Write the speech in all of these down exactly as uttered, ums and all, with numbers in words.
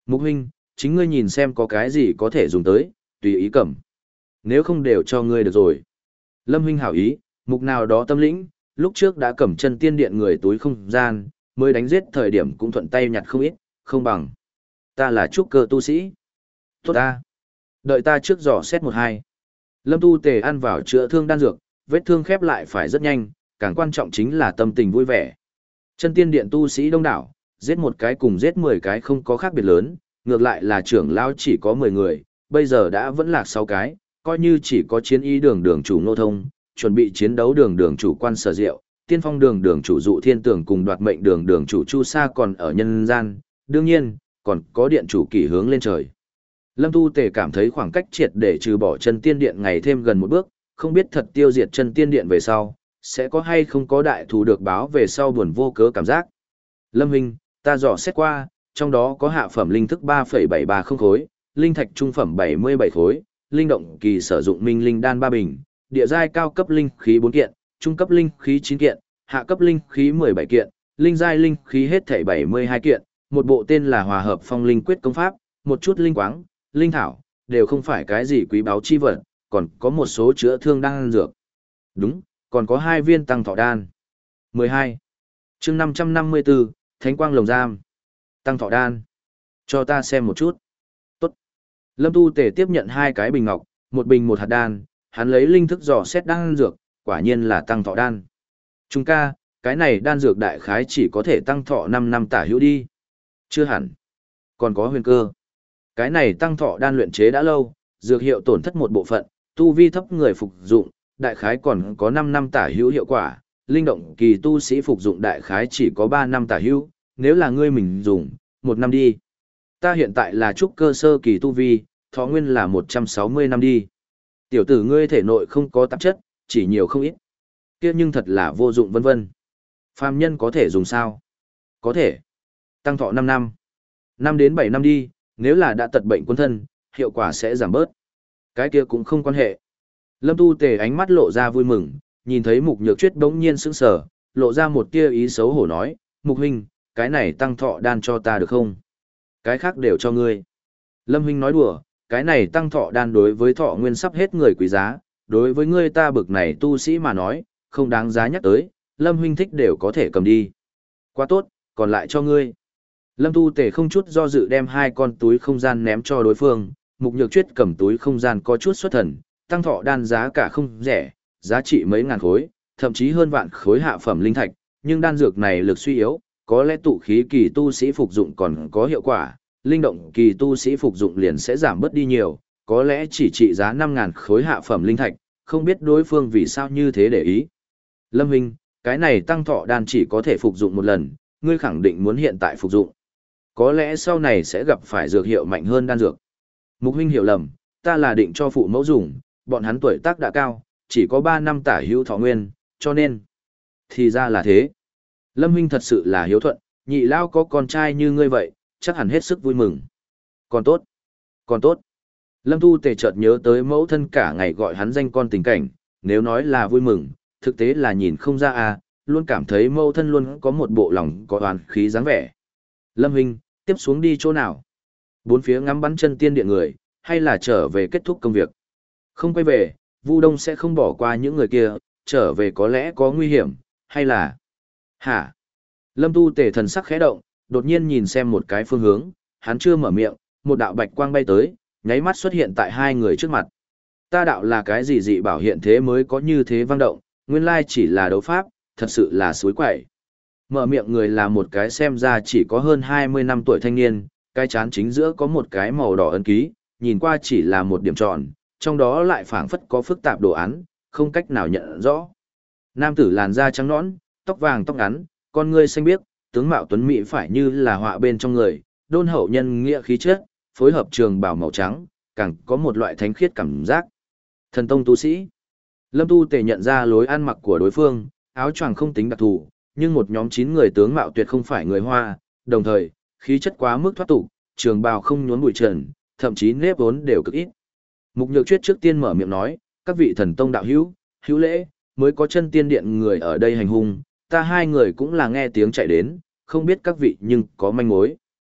Mục huynh, chính ngươi nhìn xem có cái gì có thể dùng tới, tùy ý cầm. Nếu không đều cho ngươi được rồi. Lâm huynh hảo ý, mục nào đó tâm lĩnh, lúc trước đã cầm chân tiên điện người túi không gian, mới đánh giết thời điểm cũng thuận tay nhặt không ít, không bằng. Ta là trúc cơ tu sĩ. Tốt ta. Đợi ta trước dò xét một hai. Lâm Tu Tề ăn vào chữa thương đan dược, vết thương khép lại phải rất nhanh, càng quan trọng chính là tâm tình vui vẻ. Chân tiên điện tu sĩ đông đảo, giết một cái cùng giết mười cái không có khác biệt lớn, ngược lại là trưởng lão chỉ có mười người, bây giờ đã vẫn lạc sáu cái, coi như chỉ có chiến ý đường đường chủ Ngô Thông, chuẩn bị chiến đấu đường đường chủ Quan Sở Diệu, tiên phong đường đường chủ Dụ Thiên Tường cùng đoạt mệnh đường đường chủ Chu Sa còn ở nhân gian, đương nhiên, còn có điện chủ Kỷ hướng lên trời. Lâm Tu Tề cảm thấy khoảng cách triệt để trừ bỏ chân tiên điện ngày thêm gần một bước, không biết thật tiêu diệt chân tiên điện về sau, sẽ có hay không có đại thù được báo về sau buồn vô cớ cảm giác. Lâm huynh, ta dò xét qua, trong đó có hạ phẩm linh thức ba phẩy bảy ba không khối, linh thạch trung phẩm bảy mươi bảy khối, linh động kỳ sử dụng minh linh đan ba bình, địa giai cao cấp linh khí bốn kiện, trung cấp linh khí chín kiện, hạ cấp linh khí mười bảy kiện, linh giai linh khí hết thảy bảy mươi hai kiện, một bộ tên là Hòa hợp phong linh quyết công pháp, một chút linh quáng, linh thảo, đều không phải cái gì quý báu chi vật, còn có một số chữa thương đan dược. Đúng, còn có hai viên tăng thọ đan. mười hai. Chương năm trăm năm mươi bốn, Thánh quang lồng giam. Tăng thọ đan. Cho ta xem một chút. Tốt. Lâm Tu Tề tiếp nhận hai cái bình ngọc, một bình một hạt đan, hắn lấy linh thức dò xét đan dược, quả nhiên là tăng thọ đan. Trung ca, cái này đan dược đại khái chỉ có thể tăng thọ năm năm tả hữu đi. Chưa hẳn. Còn có huyền cơ. Cái này tăng thọ đan luyện chế đã lâu, dược hiệu tổn thất một bộ phận, tu vi thấp người phục dụng, đại khái còn có năm năm tả hữu hiệu quả, linh động kỳ tu sĩ phục dụng đại khái chỉ có ba năm tả hữu, nếu là ngươi mình dùng, một năm đi. Ta hiện tại là trúc cơ sơ kỳ tu vi, thọ nguyên là một trăm sáu mươi năm đi. Tiểu tử ngươi thể nội không có tạp chất, chỉ nhiều không ít. Kia nhưng thật là vô dụng vân vân. Phàm nhân có thể dùng sao? Có thể. Tăng thọ năm năm. năm đến bảy năm đi, nếu là đã tật bệnh quân thân, hiệu quả sẽ giảm bớt. Cái kia cũng không quan hệ. Lâm Tu Tề ánh mắt lộ ra vui mừng, nhìn thấy Mục Nhược Chuyết bỗng nhiên sững sờ, lộ ra một tia ý xấu hổ nói, Mục huynh, cái này tăng thọ đan cho ta được không? Cái khác đều cho ngươi. Lâm huynh nói đùa, cái này tăng thọ đan đối với thọ nguyên sắp hết người quý giá, đối với ngươi ta bực này tu sĩ mà nói, không đáng giá nhắc tới, Lâm huynh thích đều có thể cầm đi. Quá tốt, còn lại cho ngươi. Lâm Tu Tề không chút do dự đem hai con túi không gian ném cho đối phương, Mục Nhược Chuyết cầm túi không gian có chút xuất thần, tăng thọ đan giá cả không rẻ, giá trị mấy ngàn khối, thậm chí hơn vạn khối hạ phẩm linh thạch, nhưng đan dược này lực suy yếu, có lẽ tụ khí kỳ tu sĩ phục dụng còn có hiệu quả, linh động kỳ tu sĩ phục dụng liền sẽ giảm bớt đi nhiều, có lẽ chỉ trị giá năm ngàn khối hạ phẩm linh thạch, không biết đối phương vì sao như thế để ý. Lâm huynh, cái này tăng thọ đan chỉ có thể phục dụng một lần, ngươi khẳng định muốn hiện tại phục dụng. Có lẽ sau này sẽ gặp phải dược hiệu mạnh hơn đan dược. Mục huynh hiểu lầm, ta là định cho phụ mẫu dùng, bọn hắn tuổi tác đã cao, chỉ có ba năm tả hữu thọ nguyên, cho nên. Thì ra là thế. Lâm huynh thật sự là hiếu thuận, nhị lao có con trai như ngươi vậy, chắc hẳn hết sức vui mừng. Còn tốt, còn tốt. Lâm Tu Tề chợt nhớ tới mẫu thân cả ngày gọi hắn danh con tình cảnh, nếu nói là vui mừng, thực tế là nhìn không ra à, luôn cảm thấy mẫu thân luôn có một bộ lòng có oán khí dáng vẻ. Lâm huynh, tiếp xuống đi chỗ nào? Bốn phía ngắm bắn chân tiên điện người, hay là trở về kết thúc công việc? Không quay về, Vu Đông sẽ không bỏ qua những người kia, trở về có lẽ có nguy hiểm, hay là... Hả? Lâm Tu Tề thần sắc khẽ động, đột nhiên nhìn xem một cái phương hướng, hắn chưa mở miệng, một đạo bạch quang bay tới, nháy mắt xuất hiện tại hai người trước mặt. Ta đạo là cái gì dị bảo hiện thế mới có như thế vang động, nguyên lai chỉ là đấu pháp, thật sự là suối quẩy. Mở miệng người là một cái xem ra chỉ có hơn hai mươi năm tuổi thanh niên, cái chán chính giữa có một cái màu đỏ ấn ký, nhìn qua chỉ là một điểm tròn, trong đó lại phảng phất có phức tạp đồ án, không cách nào nhận rõ. Nam tử làn da trắng nõn, tóc vàng tóc ngắn, con ngươi xanh biếc, tướng mạo tuấn mỹ phải như là họa bên trong người, đôn hậu nhân nghĩa khí chất, phối hợp trường bào màu trắng, càng có một loại thánh khiết cảm giác. Thần tông tu sĩ. Lâm Tu Tề nhận ra lối ăn mặc của đối phương, áo choàng không tính đặc thù, nhưng một nhóm chín người tướng mạo tuyệt không phải người Hoa, đồng thời, khí chất quá mức thoát tục, trường bào không nhốn bụi trần, thậm chí nếp vốn đều cực ít. Mục Nhược Chuyết trước tiên mở miệng nói, các vị thần tông đạo hữu, hữu lễ, mới có chân tiên điện người ở đây hành hung, ta hai người cũng là nghe tiếng chạy đến, không biết các vị nhưng có manh mối.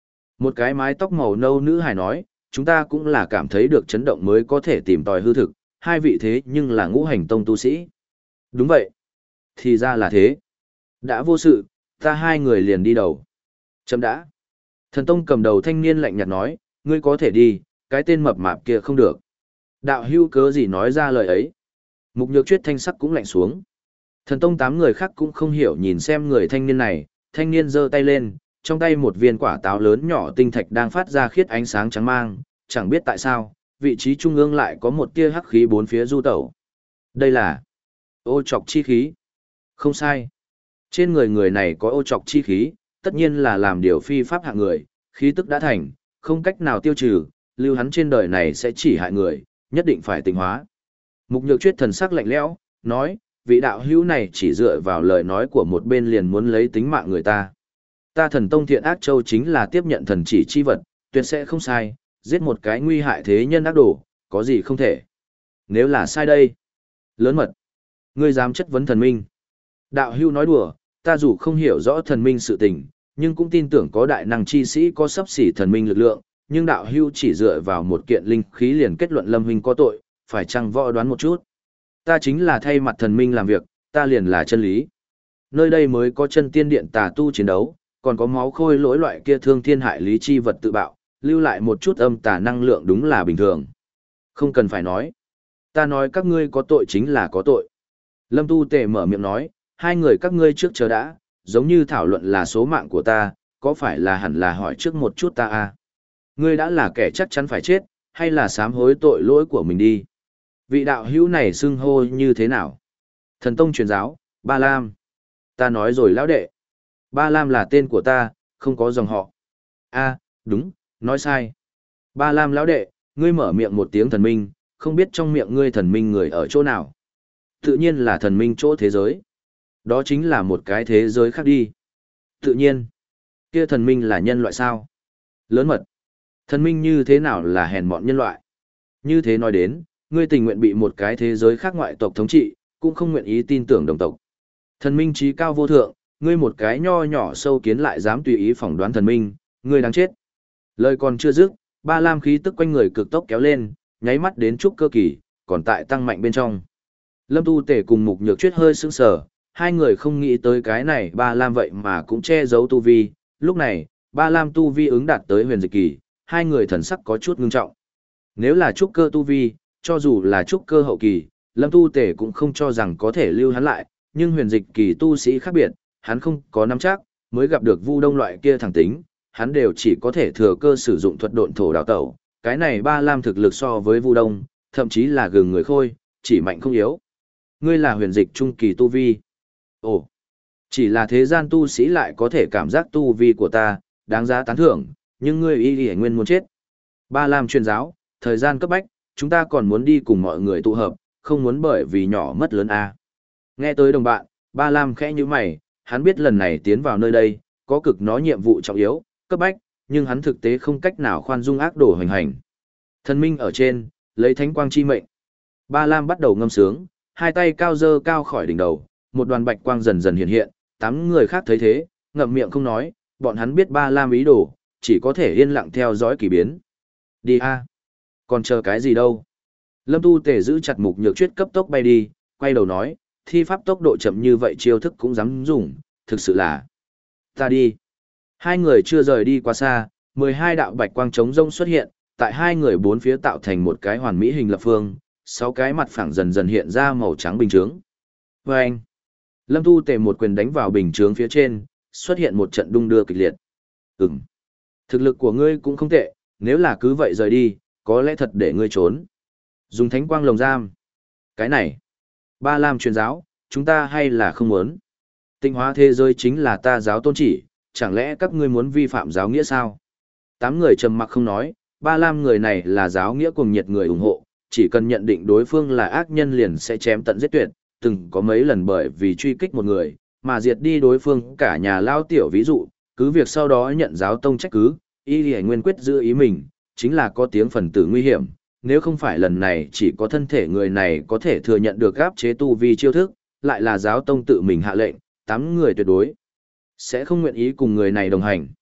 Một cái mái tóc màu nâu nữ hài nói, chúng ta cũng là cảm thấy được chấn động mới có thể tìm tòi hư thực, hai vị thế nhưng là ngũ hành tông tu sĩ. Đúng vậy. Thì ra là thế. Đã vô sự, ta hai người liền đi đầu. Chấm đã. Thần tông cầm đầu thanh niên lạnh nhạt nói, ngươi có thể đi, cái tên mập mạp kia không được. Đạo hưu cớ gì nói ra lời ấy. Mục nhược chuyết thanh sắc cũng lạnh xuống. Thần tông tám người khác cũng không hiểu nhìn xem người thanh niên này, thanh niên giơ tay lên, trong tay một viên quả táo lớn nhỏ tinh thạch đang phát ra khiết ánh sáng trắng mang, chẳng biết tại sao, vị trí trung ương lại có một tia hắc khí bốn phía du tẩu. Đây là ô trọc chi khí. Không sai. Trên người người này có ô trọc chi khí, tất nhiên là làm điều phi pháp hạng người, khí tức đã thành, không cách nào tiêu trừ, lưu hắn trên đời này sẽ chỉ hại người, nhất định phải tịnh hóa. Mục nhược chuyết thần sắc lạnh lẽo, nói, vị đạo hữu này chỉ dựa vào lời nói của một bên liền muốn lấy tính mạng người ta. Ta thần tông thiện ác châu chính là tiếp nhận thần chỉ chi vật, tuyệt sẽ không sai, giết một cái nguy hại thế nhân ác đồ, có gì không thể. Nếu là sai đây, lớn mật, ngươi dám chất vấn thần minh. Đạo hữu nói đùa, ta dù không hiểu rõ thần minh sự tình, nhưng cũng tin tưởng có đại năng chi sĩ có sắp xỉ thần minh lực lượng, nhưng đạo hữu chỉ dựa vào một kiện linh khí liền kết luận Lâm huynh có tội, phải chăng võ đoán một chút. Ta chính là thay mặt thần minh làm việc, ta liền là chân lý. Nơi đây mới có chân tiên điện tà tu chiến đấu, còn có máu khôi lỗi loại kia thương thiên hại lý chi vật tự bạo, lưu lại một chút âm tà năng lượng đúng là bình thường. Không cần phải nói. Ta nói các ngươi có tội chính là có tội. Lâm Tu Tề mở miệng nói, hai người các ngươi trước chờ đã, giống như thảo luận là số mạng của ta, có phải là hẳn là hỏi trước một chút ta à? Ngươi đã là kẻ chắc chắn phải chết, hay là sám hối tội lỗi của mình đi? Vị đạo hữu này xưng hô như thế nào? Thần tông truyền giáo, Ba Lam. Ta nói rồi lão đệ. Ba Lam là tên của ta, không có dòng họ. A, đúng, nói sai. Ba Lam lão đệ, ngươi mở miệng một tiếng thần minh, không biết trong miệng ngươi thần minh người ở chỗ nào. Tự nhiên là thần minh chỗ thế giới. Đó chính là một cái thế giới khác đi. Tự nhiên. Kia thần minh là nhân loại sao? Lớn mật. Thần minh như thế nào là hèn mọn nhân loại? Như thế nói đến, ngươi tình nguyện bị một cái thế giới khác ngoại tộc thống trị, cũng không nguyện ý tin tưởng đồng tộc. Thần minh trí cao vô thượng, ngươi một cái nho nhỏ sâu kiến lại dám tùy ý phỏng đoán thần minh, ngươi đáng chết. Lời còn chưa dứt, Ba Lam khí tức quanh người cực tốc kéo lên, nháy mắt đến trúc cơ kỳ, còn tại tăng mạnh bên trong. Lâm Tu Tể cùng Mục Nhược Chuyết hơi sững sờ, hai người không nghĩ tới cái này Ba Lam vậy mà cũng che giấu tu vi, lúc này, Ba Lam tu vi ứng đạt tới huyền dịch kỳ, hai người thần sắc có chút ngưng trọng. Nếu là trúc cơ tu vi, cho dù là trúc cơ hậu kỳ, Lâm Tu Tể cũng không cho rằng có thể lưu hắn lại, nhưng huyền dịch kỳ tu sĩ khác biệt, hắn không có nắm chắc, mới gặp được Vu Đông loại kia thẳng tính, hắn đều chỉ có thể thừa cơ sử dụng thuật độn thổ đào tẩu. Cái này Ba Lam thực lực so với Vu Đông, thậm chí là gừng người khôi, chỉ mạnh không yếu. Ngươi là huyền dịch trung kỳ tu vi. Ồ, chỉ là thế gian tu sĩ lại có thể cảm giác tu vi của ta, đáng giá tán thưởng, nhưng ngươi y y nguyên muốn chết. Ba Lam truyền giáo, thời gian cấp bách, chúng ta còn muốn đi cùng mọi người tụ hợp, không muốn bởi vì nhỏ mất lớn a. Nghe tới đồng bạn, Ba Lam khẽ như mày, hắn biết lần này tiến vào nơi đây, có cực nó nhiệm vụ trọng yếu, cấp bách, nhưng hắn thực tế không cách nào khoan dung ác đổ hành hành. Thần minh ở trên, lấy thánh quang chi mệnh. Ba Lam bắt đầu ngâm sướng, hai tay cao dơ cao khỏi đỉnh đầu, một đoàn bạch quang dần dần hiện hiện, tám người khác thấy thế, ngậm miệng không nói, bọn hắn biết Ba Lam ý đồ, chỉ có thể yên lặng theo dõi kỳ biến. Đi a, còn chờ cái gì đâu? Lâm Tu Tể giữ chặt Mục Nhược Chuyết cấp tốc bay đi, quay đầu nói, thi pháp tốc độ chậm như vậy chiêu thức cũng dám dùng, thực sự là. Ta đi. Hai người chưa rời đi quá xa, mười hai đạo bạch quang trống rông xuất hiện, tại hai người bốn phía tạo thành một cái hoàn mỹ hình lập phương, sáu cái mặt phẳng dần dần hiện ra màu trắng bình chướng. Và anh, Lâm Tu Tể một quyền đánh vào bình chướng phía trên, xuất hiện một trận đung đưa kịch liệt. Ừm, thực lực của ngươi cũng không tệ, nếu là cứ vậy rời đi, có lẽ thật để ngươi trốn. Dùng thánh quang lồng giam. Cái này, Ba Lam truyền giáo, chúng ta hay là không muốn? Tịnh hóa thế giới chính là ta giáo tôn chỉ, chẳng lẽ các ngươi muốn vi phạm giáo nghĩa sao? Tám người trầm mặc không nói, Ba Lam người này là giáo nghĩa cùng nhiệt người ủng hộ, chỉ cần nhận định đối phương là ác nhân liền sẽ chém tận giết tuyệt, từng có mấy lần bởi vì truy kích một người, mà diệt đi đối phương cả nhà lao tiểu ví dụ, cứ việc sau đó nhận giáo tông trách cứ, y lì nguyên quyết giữ ý mình, chính là có tiếng phần tử nguy hiểm, nếu không phải lần này chỉ có thân thể người này có thể thừa nhận được áp chế tu vi chiêu thức, lại là giáo tông tự mình hạ lệnh, tám người tuyệt đối sẽ không nguyện ý cùng người này đồng hành.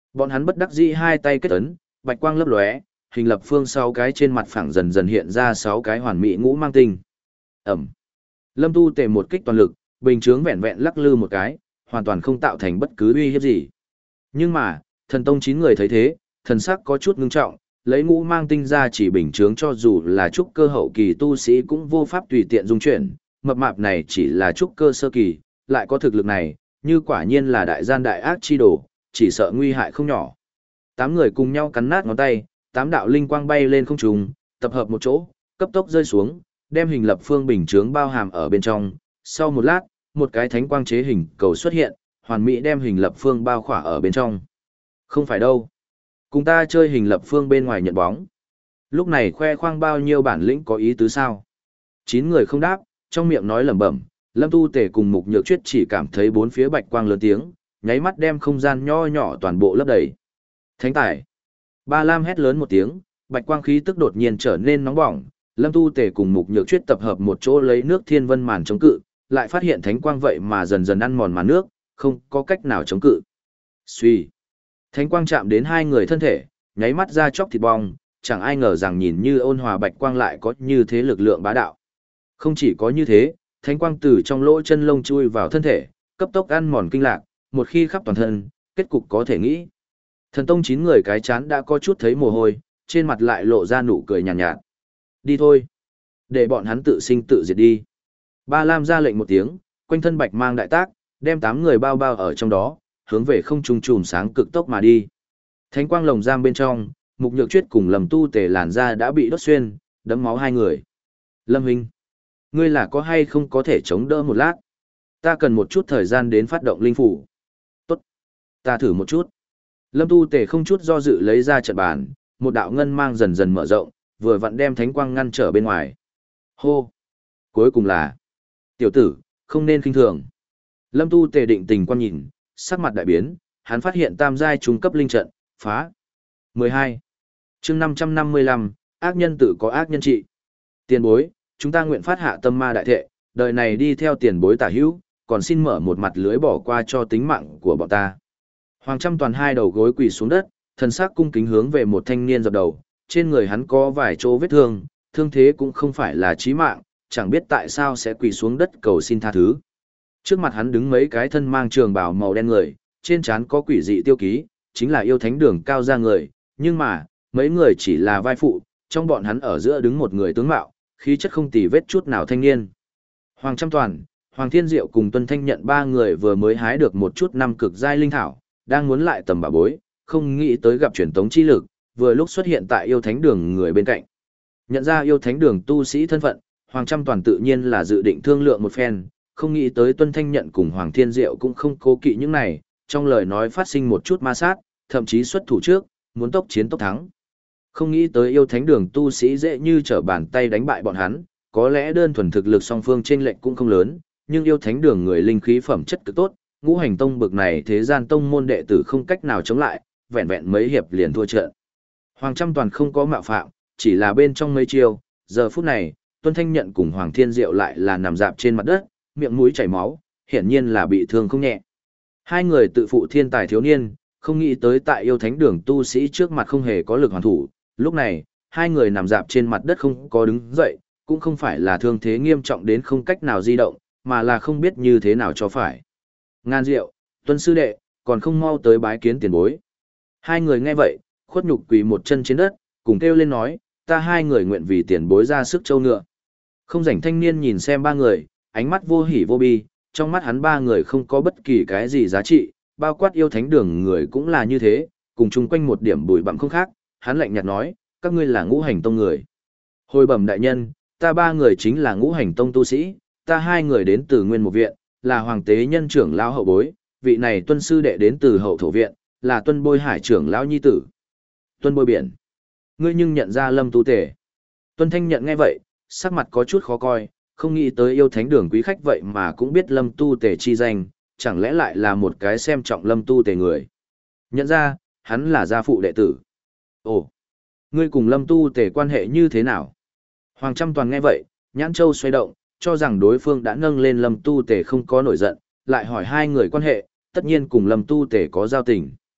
Bọn hắn bất đắc dĩ hai tay kết ấn, bạch quang lấp lóe, hình lập phương sáu cái trên mặt phẳng dần dần hiện ra sáu cái hoàn mỹ ngũ mang tinh. Ẩm. Lâm Tu Tề một kích toàn lực, bình chướng vẹn vẹn lắc lư một cái, hoàn toàn không tạo thành bất cứ uy hiếp gì. Nhưng mà, thần tông chín người thấy thế, thần sắc có chút ngưng trọng, lấy ngũ mang tinh ra chỉ bình chướng cho dù là trúc cơ hậu kỳ tu sĩ cũng vô pháp tùy tiện dung chuyển, mập mạp này chỉ là trúc cơ sơ kỳ, lại có thực lực này, như quả nhiên là đại gian đại ác chi đồ, chỉ sợ nguy hại không nhỏ. Tám người cùng nhau cắn nát ngón tay, tám đạo linh quang bay lên không trung, tập hợp một chỗ, cấp tốc rơi xuống, đem hình lập phương bình chướng bao hàm ở bên trong. Sau một lát, một cái thánh quang chế hình cầu xuất hiện, hoàn mỹ đem hình lập phương bao khỏa ở bên trong. Không phải đâu. Cùng ta chơi hình lập phương bên ngoài nhận bóng. Lúc này khoe khoang bao nhiêu bản lĩnh có ý tứ sao? Chín người không đáp, trong miệng nói lẩm bẩm, Lâm Tu Tề cùng Mục Nhược Chuyết chỉ cảm thấy bốn phía bạch quang lớn tiếng, nháy mắt đem không gian nho nhỏ toàn bộ lấp đầy. Thánh tài. Ba Lam hét lớn một tiếng, bạch quang khí tức đột nhiên trở nên nóng bỏng, Lâm Tu Tề cùng Mục Nhược Chuyết tập hợp một chỗ lấy nước thiên vân màn chống cự, lại phát hiện thánh quang vậy mà dần dần ăn mòn màn nước, không có cách nào chống cự. Suy. Thánh quang chạm đến hai người thân thể, nháy mắt ra chóc thịt bong, chẳng ai ngờ rằng nhìn như ôn hòa bạch quang lại có như thế lực lượng bá đạo. Không chỉ có như thế, thánh quang từ trong lỗ chân lông chui vào thân thể, cấp tốc ăn mòn kinh lạc, một khi khắp toàn thân, kết cục có thể nghĩ. Thần tông chín người cái chán đã có chút thấy mồ hôi, trên mặt lại lộ ra nụ cười nhàn nhạt, nhạt. Đi thôi. Để bọn hắn tự sinh tự diệt đi. Ba Lam ra lệnh một tiếng, quanh thân bạch mang đại tác, đem tám người bao bao ở trong đó, hướng về không trung chùm sáng cực tốc mà đi. Thánh quang lồng giam bên trong, Mục Nhược Chuyết cùng Lâm Tu Tề làn da đã bị đốt xuyên, đẫm máu hai người. Lâm huynh, ngươi là có hay không có thể chống đỡ một lát? Ta cần một chút thời gian đến phát động linh phủ. Tốt, ta thử một chút. Lâm Tu Tề không chút do dự lấy ra trận bàn, một đạo ngân mang dần dần mở rộng, vừa vặn đem thánh quang ngăn trở bên ngoài. Hô! Cuối cùng là, tiểu tử, không nên khinh thường. Lâm Tu Tề định tình quan nhìn, sắc mặt đại biến, hắn phát hiện tam giai trung cấp linh trận, phá. mười hai. Chương năm trăm năm mươi lăm, ác nhân tự có ác nhân trị. Tiền bối, chúng ta nguyện phát hạ tâm ma đại thệ, đời này đi theo tiền bối tả hữu, còn xin mở một mặt lưới bỏ qua cho tính mạng của bọn ta. Hoàng Trăm Toàn hai đầu gối quỳ xuống đất, thần sắc cung kính hướng về một thanh niên dập đầu, trên người hắn có vài chỗ vết thương, thương thế cũng không phải là chí mạng, chẳng biết tại sao sẽ quỳ xuống đất cầu xin tha thứ. Trước mặt hắn đứng mấy cái thân mang trường bào màu đen người, trên trán có quỷ dị tiêu ký, chính là yêu thánh đường cao gia người, nhưng mà, mấy người chỉ là vai phụ, trong bọn hắn ở giữa đứng một người tướng mạo, khí chất không tì vết chút nào thanh niên. Hoàng Trăm Toàn, Hoàng Thiên Diệu cùng Tuân Thanh Nhận ba người vừa mới hái được một chút năm cực giai linh thảo, đang muốn lại tầm bà bối, không nghĩ tới gặp truyền tống chi lực, vừa lúc xuất hiện tại yêu thánh đường người bên cạnh. Nhận ra yêu thánh đường tu sĩ thân phận, Hoàng Trăm Toàn tự nhiên là dự định thương lượng một phen, không nghĩ tới Tuân Thanh Nhận cùng Hoàng Thiên Diệu cũng không cố kỵ những này, trong lời nói phát sinh một chút ma sát, thậm chí xuất thủ trước, muốn tốc chiến tốc thắng. Không nghĩ tới yêu thánh đường tu sĩ dễ như trở bàn tay đánh bại bọn hắn, có lẽ đơn thuần thực lực song phương chênh lệch cũng không lớn, nhưng yêu thánh đường người linh khí phẩm chất cực tốt, ngũ hành tông bực này thế gian tông môn đệ tử không cách nào chống lại, vẹn vẹn mấy hiệp liền thua trận. Hoàng Trăm Toàn không có mạo phạm, chỉ là bên trong mấy chiêu, giờ phút này, Tuân Thanh Nhận cùng Hoàng Thiên Diệu lại là nằm dạp trên mặt đất, miệng mũi chảy máu, hiển nhiên là bị thương không nhẹ. Hai người tự phụ thiên tài thiếu niên, không nghĩ tới tại yêu thánh đường tu sĩ trước mặt không hề có lực hoàn thủ, lúc này, hai người nằm dạp trên mặt đất không có đứng dậy, cũng không phải là thương thế nghiêm trọng đến không cách nào di động, mà là không biết như thế nào cho phải. Ngan Diệu, Tuân sư đệ, còn không mau tới bái kiến tiền bối. Hai người nghe vậy, khuất nhục quỳ một chân trên đất, cùng kêu lên nói, ta hai người nguyện vì tiền bối ra sức châu ngựa. Không rảnh thanh niên nhìn xem ba người, ánh mắt vô hỉ vô bi, trong mắt hắn ba người không có bất kỳ cái gì giá trị, bao quát yêu thánh đường người cũng là như thế, cùng chung quanh một điểm bụi bặm không khác, hắn lạnh nhạt nói, các ngươi là ngũ hành tông người. Hồi bẩm đại nhân, ta ba người chính là ngũ hành tông tu sĩ, ta hai người đến từ nguyên một viện, là hoàng tế nhân trưởng lão hậu bối, vị này Tuân sư đệ đến từ hậu thổ viện, là Tuân bôi hải trưởng lão nhi tử. Tuân bôi biển. Ngươi nhưng nhận ra Lâm Tu Tề. Tuân Thanh Nhận nghe vậy, sắc mặt có chút khó coi, không nghĩ tới yêu thánh đường quý khách vậy mà cũng biết Lâm Tu Tề chi danh, chẳng lẽ lại là một cái xem trọng Lâm Tu Tề người. Nhận ra, hắn là gia phụ đệ tử. Ồ, ngươi cùng Lâm Tu Tề quan hệ như thế nào? Hoàng Trăm Toàn nghe vậy, nhãn châu xoay động, cho rằng đối phương đã nâng lên Lâm Tu Tề không có nổi giận, lại hỏi hai người quan hệ, tất nhiên cùng Lâm Tu Tề có giao tình.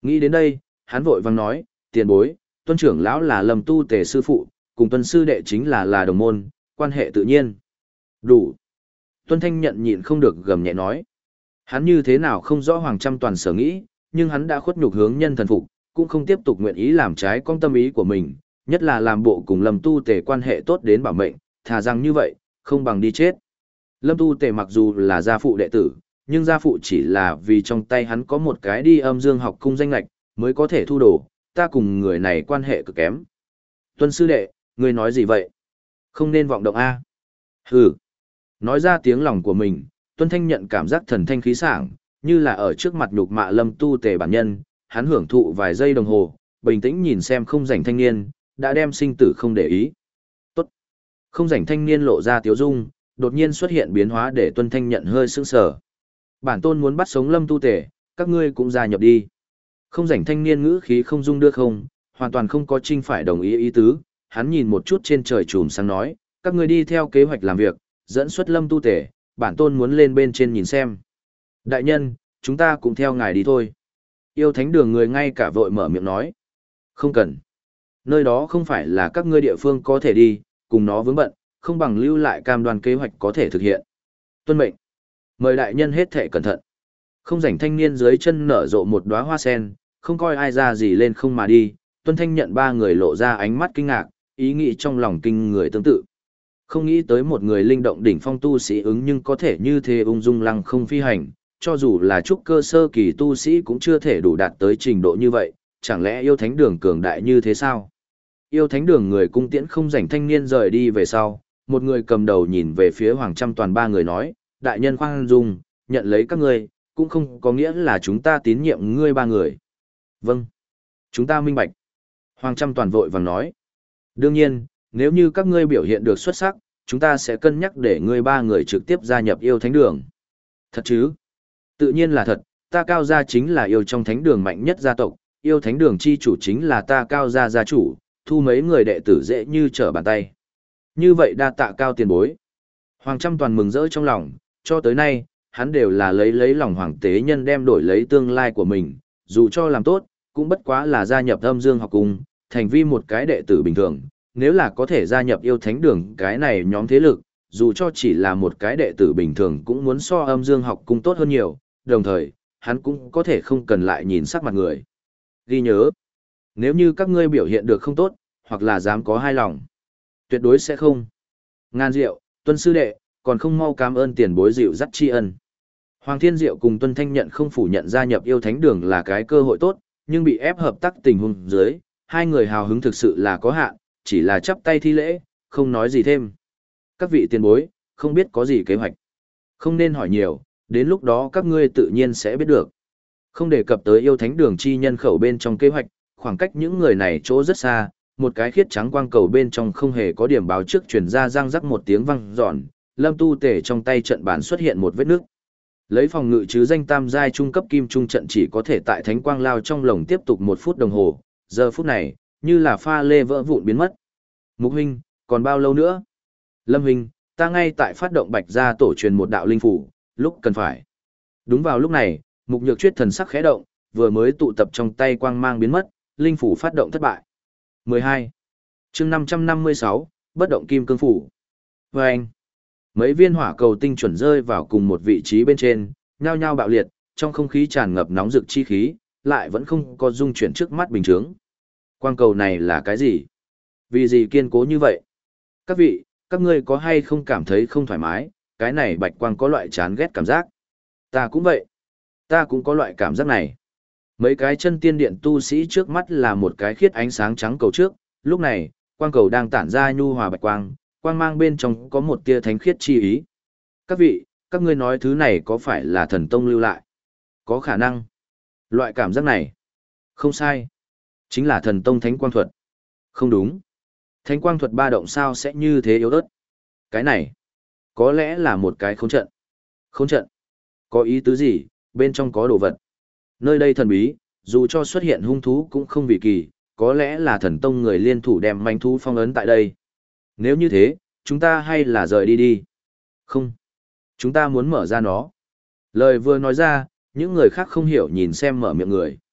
Nghĩ đến đây, hắn vội vàng nói, tiền bối, tuân trưởng lão là Lâm Tu Tề sư phụ, cùng tuân sư đệ chính là là đồng môn, quan hệ tự nhiên. Đủ. Tuân Thanh nhận nhịn không được gầm nhẹ nói. Hắn như thế nào không rõ Hoàng Trăm Toàn sở nghĩ, nhưng hắn đã khuất nhục hướng nhân thần phục, cũng không tiếp tục nguyện ý làm trái con tâm ý của mình, nhất là làm bộ cùng Lâm Tu Tề quan hệ tốt đến bảo mệnh, thà rằng như vậy, không bằng đi chết. Lâm Tu Tề mặc dù là gia phụ đệ tử, nhưng gia phụ chỉ là vì trong tay hắn có một cái đi âm dương học cung danh lạch, mới có thể thu đồ, ta cùng người này quan hệ cực kém. Tuân sư đệ, ngươi nói gì vậy? Không nên vọng động a. Hừ. Nói ra tiếng lòng của mình, Tuân Thanh nhận cảm giác thần thanh khí sảng, như là ở trước mặt nhục mạ Lâm Tu Tề bản nhân, hắn hưởng thụ vài giây đồng hồ, bình tĩnh nhìn xem không rảnh thanh niên, đã đem sinh tử không để ý. Tốt. Không rảnh thanh niên lộ ra tiếu dung, đột nhiên xuất hiện biến hóa để Tuân Thanh nhận hơi sững sờ. Bản tôn muốn bắt sống Lâm Tu Tề, các ngươi cũng gia nhập đi. Không rảnh thanh niên ngữ khí không dung đưa không, hoàn toàn không có chinh phải đồng ý ý tứ, hắn nhìn một chút trên trời chùm sáng nói, các ngươi đi theo kế hoạch làm việc, dẫn xuất Lâm Tu Tề, bản tôn muốn lên bên trên nhìn xem. Đại nhân, chúng ta cũng theo ngài đi thôi. Yêu thánh đường người ngay cả vội mở miệng nói. Không cần. Nơi đó không phải là các ngươi địa phương có thể đi, cùng nó vướng bận, không bằng lưu lại cam đoan kế hoạch có thể thực hiện. Tuân mệnh. Mời đại nhân hết thệ cẩn thận. Không rảnh thanh niên dưới chân nở rộ một đóa hoa sen, không coi ai ra gì lên không mà đi. Tuân Thanh nhận ba người lộ ra ánh mắt kinh ngạc, ý nghĩ trong lòng kinh người tương tự. Không nghĩ tới một người linh động đỉnh phong tu sĩ ứng nhưng có thể như thế ung dung lăng không phi hành, cho dù là trúc cơ sơ kỳ tu sĩ cũng chưa thể đủ đạt tới trình độ như vậy, chẳng lẽ yêu thánh đường cường đại như thế sao? Yêu thánh đường người cung tiễn không rảnh thanh niên rời đi về sau, một người cầm đầu nhìn về phía Hoàng Trăm Toàn ba người nói, đại nhân khoan dung, nhận lấy các ngươi, cũng không có nghĩa là chúng ta tín nhiệm ngươi ba người. Vâng, chúng ta minh bạch. Hoàng Trăm Toàn vội vàng nói, đương nhiên, nếu như các ngươi biểu hiện được xuất sắc, chúng ta sẽ cân nhắc để ngươi ba người trực tiếp gia nhập yêu thánh đường. Thật chứ? Tự nhiên là thật, ta cao gia chính là yêu trong thánh đường mạnh nhất gia tộc, yêu thánh đường chi chủ chính là ta cao gia gia chủ, thu mấy người đệ tử dễ như trở bàn tay. Như vậy đa tạ cao tiền bối. Hoàng Trăm Toàn mừng rỡ trong lòng, cho tới nay, hắn đều là lấy lấy lòng hoàng tế nhân đem đổi lấy tương lai của mình, dù cho làm tốt, cũng bất quá là gia nhập âm dương học cung, thành vi một cái đệ tử bình thường. Nếu là có thể gia nhập yêu thánh đường cái này nhóm thế lực, dù cho chỉ là một cái đệ tử bình thường cũng muốn so âm dương học cung tốt hơn nhiều, đồng thời, hắn cũng có thể không cần lại nhìn sắc mặt người. Ghi nhớ, nếu như các ngươi biểu hiện được không tốt, hoặc là dám có hai lòng, tuyệt đối sẽ không. Ngàn Diệu, Tuân sư đệ, còn không mau cảm ơn tiền bối dịu dắt tri ân. Hoàng Thiên Diệu cùng Tuân Thanh nhận không phủ nhận gia nhập yêu thánh đường là cái cơ hội tốt, nhưng bị ép hợp tác tình huống dưới, hai người hào hứng thực sự là có hạn, chỉ là chắp tay thi lễ, không nói gì thêm. Các vị tiền bối, không biết có gì kế hoạch. Không nên hỏi nhiều, đến lúc đó các ngươi tự nhiên sẽ biết được. Không đề cập tới yêu thánh đường chi nhân khẩu bên trong kế hoạch, khoảng cách những người này chỗ rất xa, một cái khiết trắng quang cầu bên trong không hề có điểm báo trước truyền ra răng rắc một tiếng vang dọn, Lâm Tu Tề trong tay trận bản xuất hiện một vết nước. Lấy phòng ngự chứ danh tam giai trung cấp kim trung trận chỉ có thể tại thánh quang lao trong lồng tiếp tục một phút đồng hồ, giờ phút này, như là pha lê vỡ vụn biến mất. Mục huynh, còn bao lâu nữa? Lâm huynh, ta ngay tại phát động bạch gia tổ truyền một đạo linh phủ, lúc cần phải. Đúng vào lúc này, Mục Nhược Chuyết thần sắc khẽ động, vừa mới tụ tập trong tay quang mang biến mất, linh phủ phát động thất bại. mười hai. Chương năm trăm năm mươi sáu, bất động kim cương phủ. Và anh, mấy viên hỏa cầu tinh chuẩn rơi vào cùng một vị trí bên trên, nhao nhao bạo liệt, trong không khí tràn ngập nóng rực chi khí, lại vẫn không có dung chuyển trước mắt bình thường. Quang cầu này là cái gì? Vì gì kiên cố như vậy? Các vị, các ngươi có hay không cảm thấy không thoải mái, cái này bạch quang có loại chán ghét cảm giác. Ta cũng vậy. Ta cũng có loại cảm giác này. Mấy cái chân tiên điện tu sĩ trước mắt là một cái khiết ánh sáng trắng cầu trước, lúc này, quang cầu đang tản ra nhu hòa bạch quang, quang mang bên trong có một tia thánh khiết chi ý. Các vị, các ngươi nói thứ này có phải là thần tông lưu lại? Có khả năng. Loại cảm giác này. Không sai. Chính là thần tông thánh quang thuật. Không đúng. Thánh quang thuật ba động sao sẽ như thế yếu ớt? Cái này, có lẽ là một cái khống trận. Khống trận? Có ý tứ gì, bên trong có đồ vật. Nơi đây thần bí, dù cho xuất hiện hung thú cũng không vì kỳ, có lẽ là thần tông người liên thủ đem manh thú phong ấn tại đây. Nếu như thế, chúng ta hay là rời đi đi. Không. Chúng ta muốn mở ra nó. Lời vừa nói ra, những người khác không hiểu nhìn xem mở miệng người.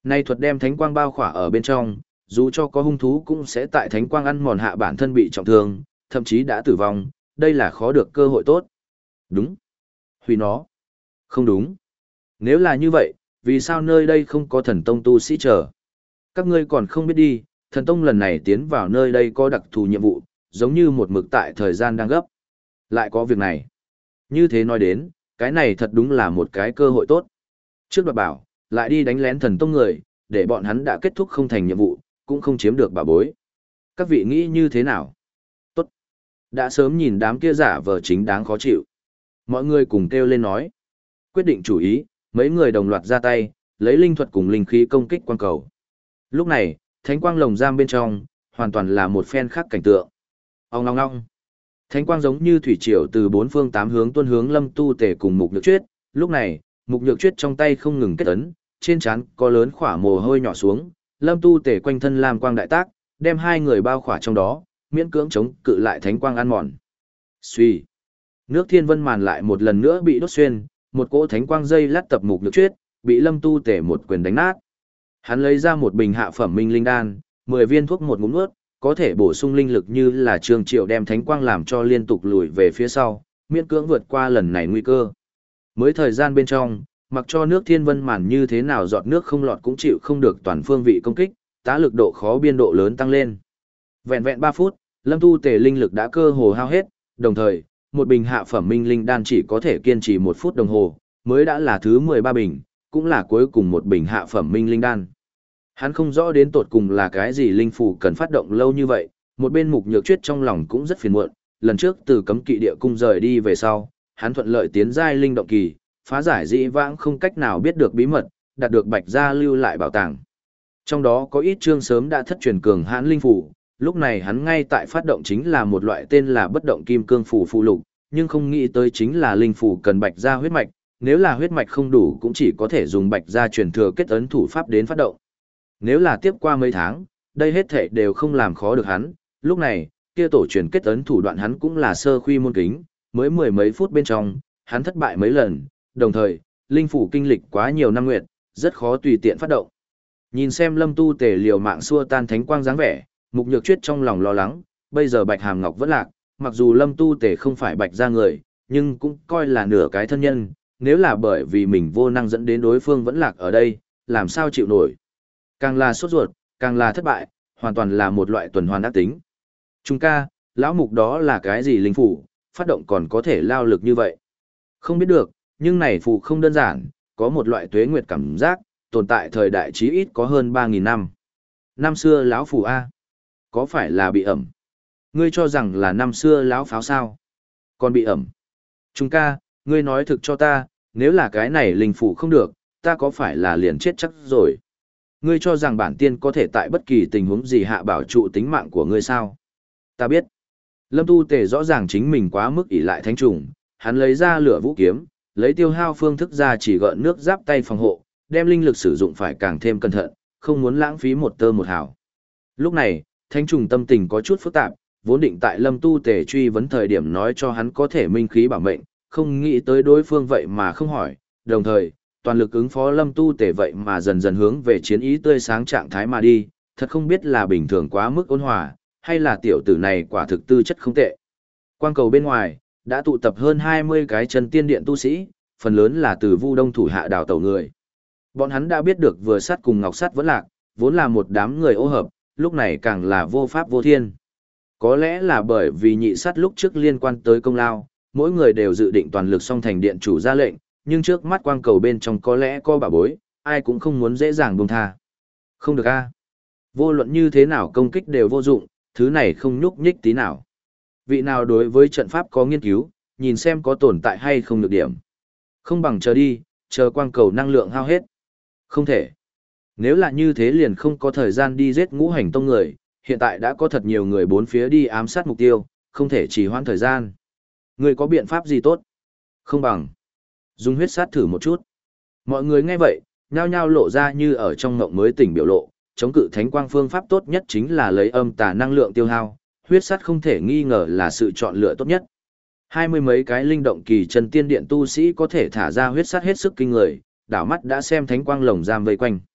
Nay thuật đem thánh quang bao khỏa ở bên trong, dù cho có hung thú cũng sẽ tại thánh quang ăn mòn hạ bản thân bị trọng thương, thậm chí đã tử vong, đây là khó được cơ hội tốt. Đúng. Hủy nó. Không đúng. Nếu là như vậy, vì sao nơi đây không có thần tông tu sĩ chờ? Các ngươi còn không biết đi, thần tông lần này tiến vào nơi đây có đặc thù nhiệm vụ, giống như một mực tại thời gian đang gấp. Lại có việc này. Như thế nói đến, cái này thật đúng là một cái cơ hội tốt. Trước đoạt bảo, lại đi đánh lén thần tông người, để bọn hắn đã kết thúc không thành nhiệm vụ, cũng không chiếm được bảo bối. Các vị nghĩ như thế nào? Tốt. Đã sớm nhìn đám kia giả vờ chính đáng khó chịu. Mọi người cùng kêu lên nói. Quyết định chủ ý, mấy người đồng loạt ra tay, lấy linh thuật cùng linh khí công kích quang cầu. Lúc này, thánh quang lồng giam bên trong, hoàn toàn là một phen khác cảnh tượng. Ông ngong ngong. Thánh quang giống như thủy triều từ bốn phương tám hướng tuôn hướng Lâm Tu Tề cùng Mục Nhược Chuyết. Lúc này, Mục Nhược Chuyết trong tay không ngừng kết ấn, trên trán có lớn khỏa mồ hôi nhỏ xuống, Lâm Tu Tề quanh thân lam quang đại tác, đem hai người bao khỏa trong đó, miễn cưỡng chống cự lại thánh quang ăn mòn. Suy, nước Thiên Vân Màn lại một lần nữa bị đốt xuyên, một cỗ thánh quang dây lát tập Mục Nhược Chuyết, bị Lâm Tu Tề một quyền đánh nát. Hắn lấy ra một bình hạ phẩm minh linh đan, mười viên thuốc một ngụm nuốt, có thể bổ sung linh lực như là Trương Triệu đem thánh quang làm cho liên tục lùi về phía sau, miễn cưỡng vượt qua lần này nguy cơ. Mới thời gian bên trong, mặc cho nước Thiên Vân Màn như thế nào giọt nước không lọt cũng chịu không được toàn phương vị công kích, tá lực độ khó biên độ lớn tăng lên. Vẹn vẹn ba phút, Lâm Tu Tề linh lực đã cơ hồ hao hết, đồng thời, một bình hạ phẩm minh linh đan chỉ có thể kiên trì một phút đồng hồ, mới đã là thứ mười ba bình, cũng là cuối cùng một bình hạ phẩm minh linh đan. Hắn không rõ đến tột cùng là cái gì linh phù cần phát động lâu như vậy, một bên Mục Nhược Chuyết trong lòng cũng rất phiền muộn, lần trước từ cấm kỵ địa cung rời đi về sau, hắn thuận lợi tiến giai linh động kỳ, phá giải dĩ vãng không cách nào biết được bí mật, đạt được Bạch gia lưu lại bảo tàng. Trong đó có ít chương sớm đã thất truyền cường hãn linh phù, lúc này hắn ngay tại phát động chính là một loại tên là bất động kim cương phù phụ lục, nhưng không nghĩ tới chính là linh phù cần Bạch gia huyết mạch, nếu là huyết mạch không đủ cũng chỉ có thể dùng Bạch gia truyền thừa kết ấn thủ pháp đến phát động. Nếu là tiếp qua mấy tháng, đây hết thảy đều không làm khó được hắn, lúc này, kia tổ truyền kết ấn thủ đoạn hắn cũng là sơ khuy môn kính, mới mười mấy phút bên trong, hắn thất bại mấy lần, đồng thời, linh phủ kinh lịch quá nhiều năm nguyệt, rất khó tùy tiện phát động. Nhìn xem Lâm Tu Tề liều mạng xua tan thánh quang dáng vẻ, Mục Nhược Chuyết trong lòng lo lắng, bây giờ Bạch Hàm Ngọc vẫn lạc, mặc dù Lâm Tu Tề không phải Bạch gia người, nhưng cũng coi là nửa cái thân nhân, nếu là bởi vì mình vô năng dẫn đến đối phương vẫn lạc ở đây, làm sao chịu nổi. Càng là sốt ruột, càng là thất bại, hoàn toàn là một loại tuần hoàn ác tính. Trung ca, lão Mục đó là cái gì linh phủ, phát động còn có thể lao lực như vậy? Không biết được, nhưng này phù không đơn giản, có một loại tuế nguyệt cảm giác, tồn tại thời đại chí ít có hơn ba nghìn năm. Năm xưa lão phù A, có phải là bị ẩm? Ngươi cho rằng là năm xưa lão pháo sao? Còn bị ẩm. Trung ca, ngươi nói thực cho ta, nếu là cái này linh phù không được, ta có phải là liền chết chắc rồi? Ngươi cho rằng bản tiên có thể tại bất kỳ tình huống gì hạ bảo trụ tính mạng của ngươi sao? Ta biết. Lâm Tu Tề rõ ràng chính mình quá mức ỷ lại thánh trùng, hắn lấy ra lửa vũ kiếm, lấy tiêu hao phương thức ra chỉ gợn nước giáp tay phòng hộ, đem linh lực sử dụng phải càng thêm cẩn thận, không muốn lãng phí một tơ một hào. Lúc này, thánh trùng tâm tình có chút phức tạp, vốn định tại Lâm Tu Tề truy vấn thời điểm nói cho hắn có thể minh khí bảo mệnh, không nghĩ tới đối phương vậy mà không hỏi, đồng thời, toàn lực ứng phó Lâm Tu Tề vậy mà dần dần hướng về chiến ý tươi sáng trạng thái mà đi, thật không biết là bình thường quá mức ôn hòa, hay là tiểu tử này quả thực tư chất không tệ. Quang cầu bên ngoài, đã tụ tập hơn hai mươi cái chân tiên điện tu sĩ, phần lớn là từ Vu Đông thủ hạ đào tẩu người. Bọn hắn đã biết được vừa sắt cùng ngọc sắt vẫn lạc, vốn là một đám người ô hợp, lúc này càng là vô pháp vô thiên. Có lẽ là bởi vì nhị sắt lúc trước liên quan tới công lao, mỗi người đều dự định toàn lực song thành điện chủ ra lệnh, nhưng trước mắt quang cầu bên trong có lẽ có bà bối, ai cũng không muốn dễ dàng buông tha. Không được a. Vô luận như thế nào công kích đều vô dụng, thứ này không nhúc nhích tí nào. Vị nào đối với trận pháp có nghiên cứu, nhìn xem có tồn tại hay không được điểm. Không bằng chờ đi, chờ quang cầu năng lượng hao hết. Không thể. Nếu là như thế liền không có thời gian đi giết ngũ hành tông người, hiện tại đã có thật nhiều người bốn phía đi ám sát mục tiêu, không thể trì hoãn thời gian. Người có biện pháp gì tốt? Không bằng dùng huyết sát thử một chút. Mọi người nghe vậy, nhao nhao lộ ra như ở trong ngộng mới tỉnh biểu lộ, chống cự thánh quang phương pháp tốt nhất chính là lấy âm tà năng lượng tiêu hao, huyết sát không thể nghi ngờ là sự chọn lựa tốt nhất. Hai mươi mấy cái linh động kỳ chân tiên điện tu sĩ có thể thả ra huyết sát hết sức kinh người, đảo mắt đã xem thánh quang lồng giam vây quanh.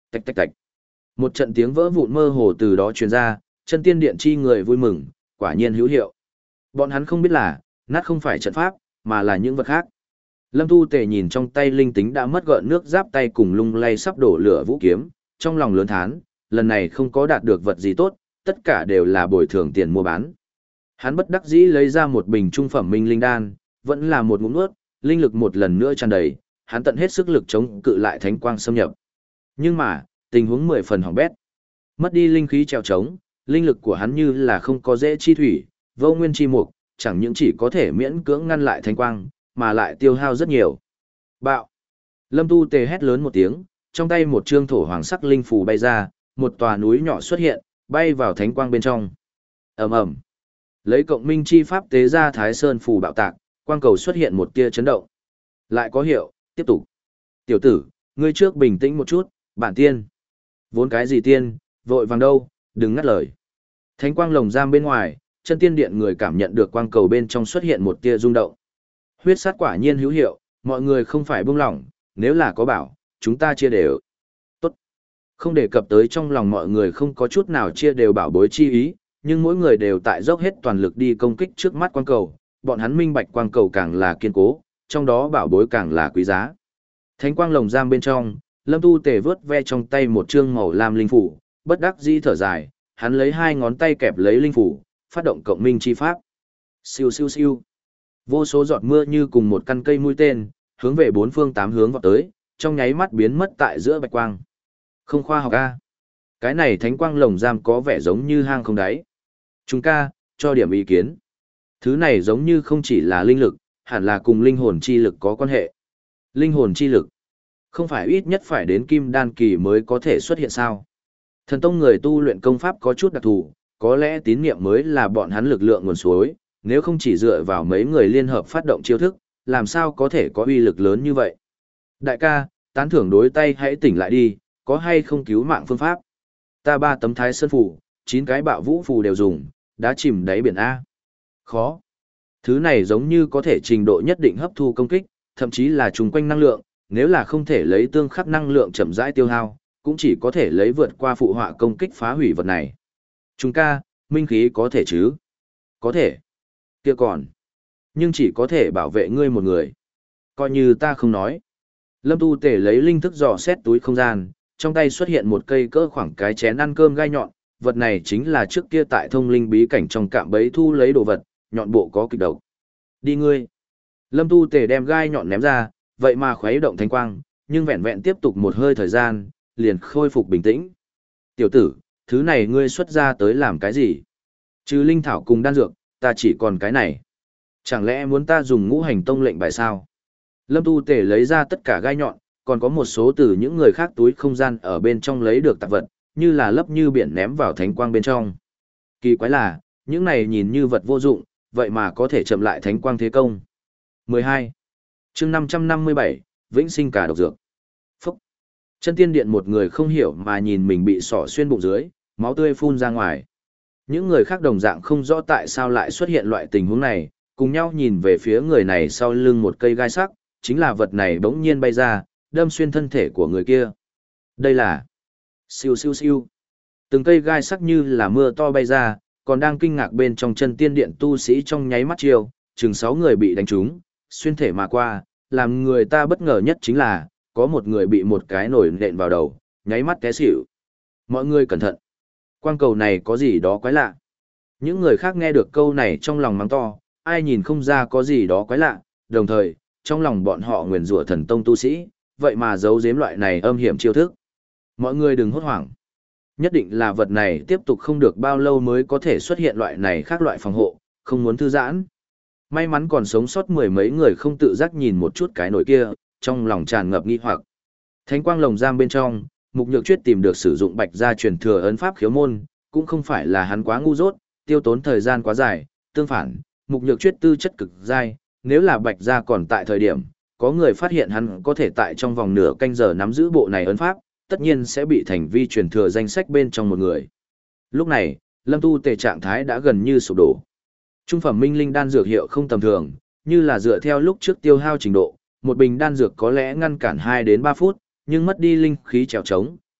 Tạch tạch tạch. Một trận tiếng vỡ vụn mơ hồ từ đó truyền ra, chân tiên điện chi người vui mừng, quả nhiên hữu hiệu. Bọn hắn không biết là, nát không phải trận pháp, mà là những vật khác. Lâm Tu Tề nhìn trong tay linh tính đã mất gợn nước giáp tay cùng lung lay sắp đổ lửa vũ kiếm, trong lòng lớn thán, lần này không có đạt được vật gì tốt, tất cả đều là bồi thường tiền mua bán. Hắn bất đắc dĩ lấy ra một bình trung phẩm minh linh đan, vẫn là một ngụm nuốt, linh lực một lần nữa tràn đầy, hắn tận hết sức lực chống cự lại thánh quang xâm nhập. Nhưng mà, tình huống mười phần hỏng bét. Mất đi linh khí trèo trống, linh lực của hắn như là không có dễ chi thủy, vô nguyên chi mục, chẳng những chỉ có thể miễn cưỡng ngăn lại thánh quang, mà lại tiêu hao rất nhiều. Bạo! Lâm Tu Tề hét lớn một tiếng, trong tay một trương thổ hoàng sắc linh phù bay ra, một tòa núi nhỏ xuất hiện, bay vào thánh quang bên trong. Ầm ầm! Lấy cộng minh chi pháp tế ra Thái Sơn phù bạo tạc, quang cầu xuất hiện một tia chấn động. Lại có hiệu, tiếp tục. Tiểu tử, ngươi trước bình tĩnh một chút, bản tiên. Vốn cái gì tiên, vội vàng đâu, đừng ngắt lời. Thánh quang lồng giam bên ngoài, chân tiên điện người cảm nhận được quang cầu bên trong xuất hiện một tia rung động. Huyết sát quả nhiên hữu hiệu, mọi người không phải buông lỏng, nếu là có bảo, chúng ta chia đều. Tốt. Không đề cập tới trong lòng mọi người không có chút nào chia đều bảo bối chi ý, nhưng mỗi người đều tại dốc hết toàn lực đi công kích trước mắt quang cầu, bọn hắn minh bạch quang cầu càng là kiên cố, trong đó bảo bối càng là quý giá. Thánh quang lồng giam bên trong, Lâm Tu Tề vớt ve trong tay một trương màu lam linh phủ, bất đắc dĩ thở dài, hắn lấy hai ngón tay kẹp lấy linh phủ, phát động cộng minh chi pháp. Siêu siêu siêu. Vô số giọt mưa như cùng một căn cây mũi tên, hướng về bốn phương tám hướng vọt tới, trong nháy mắt biến mất tại giữa bạch quang. Không khoa học a. Cái này thánh quang lồng giam có vẻ giống như hang không đáy. Chúng ca, cho điểm ý kiến. Thứ này giống như không chỉ là linh lực, hẳn là cùng linh hồn chi lực có quan hệ. Linh hồn chi lực. Không phải ít nhất phải đến kim đan kỳ mới có thể xuất hiện sao. Thần tông người tu luyện công pháp có chút đặc thù, có lẽ tín niệm mới là bọn hắn lực lượng nguồn suối, nếu không chỉ dựa vào mấy người liên hợp phát động chiêu thức, làm sao có thể có uy lực lớn như vậy. Đại ca, tán thưởng đối tay hãy tỉnh lại đi, có hay không cứu mạng phương pháp. Ta ba tấm thái sơn phù, chín cái bạo vũ phù đều dùng, đã chìm đáy biển A. Khó. Thứ này giống như có thể trình độ nhất định hấp thu công kích, thậm chí là trùng quanh năng lượng, nếu là không thể lấy tương khắc năng lượng chậm rãi tiêu hao, cũng chỉ có thể lấy vượt qua phụ họa công kích phá hủy vật này. Chúng ca, minh khí có thể chứ? Có thể. Kia còn. Nhưng chỉ có thể bảo vệ ngươi một người. Coi như ta không nói. Lâm Tu Tề lấy linh thức dò xét túi không gian, trong tay xuất hiện một cây cỡ khoảng cái chén ăn cơm gai nhọn, vật này chính là trước kia tại thông linh bí cảnh trong cạm bẫy thu lấy đồ vật, nhọn bộ có kịch độc. Đi ngươi. Lâm Tu Tề đem gai nhọn ném ra, vậy mà khuấy động thánh quang, nhưng vẹn vẹn tiếp tục một hơi thời gian, liền khôi phục bình tĩnh. Tiểu tử, thứ này ngươi xuất ra tới làm cái gì? Trừ linh thảo cùng đan dược, ta chỉ còn cái này. Chẳng lẽ muốn ta dùng ngũ hành tông lệnh bài sao? Lâm Tu Tề lấy ra tất cả gai nhọn, còn có một số từ những người khác túi không gian ở bên trong lấy được tạp vật, như là lấp như biển ném vào thánh quang bên trong. Kỳ quái là, những này nhìn như vật vô dụng, vậy mà có thể chậm lại thánh quang thế công. mười hai. Chương năm trăm năm mươi bảy, Vĩnh sinh cả độc dược. Phúc. Chân tiên điện một người không hiểu mà nhìn mình bị sỏ xuyên bụng dưới, máu tươi phun ra ngoài. Những người khác đồng dạng không rõ tại sao lại xuất hiện loại tình huống này, cùng nhau nhìn về phía người này sau lưng một cây gai sắc, chính là vật này bỗng nhiên bay ra, đâm xuyên thân thể của người kia. Đây là siêu siêu siêu. Từng cây gai sắc như là mưa to bay ra, còn đang kinh ngạc bên trong chân tiên điện tu sĩ trong nháy mắt chiêu, chừng sáu người bị đánh trúng, xuyên thể mà qua, làm người ta bất ngờ nhất chính là, có một người bị một cái nổi nện vào đầu, nháy mắt té xỉu. Mọi người cẩn thận. Quang cầu này có gì đó quái lạ. Những người khác nghe được câu này trong lòng mắng to, ai nhìn không ra có gì đó quái lạ, đồng thời, trong lòng bọn họ nguyền rủa thần tông tu sĩ, vậy mà giấu giếm loại này âm hiểm chiêu thức. Mọi người đừng hốt hoảng. Nhất định là vật này tiếp tục không được bao lâu mới có thể xuất hiện loại này khác loại phòng hộ, không muốn thư giãn. May mắn còn sống sót mười mấy người không tự giác nhìn một chút cái nồi kia, trong lòng tràn ngập nghi hoặc. Thánh quang lồng giam bên trong, Mục Nhược Chuyết tìm được sử dụng bạch gia truyền thừa ấn pháp khiếu môn, cũng không phải là hắn quá ngu dốt, tiêu tốn thời gian quá dài, tương phản, Mục Nhược Chuyết tư chất cực dai, nếu là bạch gia còn tại thời điểm, có người phát hiện hắn có thể tại trong vòng nửa canh giờ nắm giữ bộ này ấn pháp, tất nhiên sẽ bị thành vi truyền thừa danh sách bên trong một người. Lúc này, Lâm Tu Tề trạng thái đã gần như sụp đổ. Trung phẩm minh linh đan dược hiệu không tầm thường, như là dựa theo lúc trước tiêu hao trình độ, một bình đan dược có lẽ ngăn cản hai đến ba phút, nhưng mất đi linh khí trèo trống,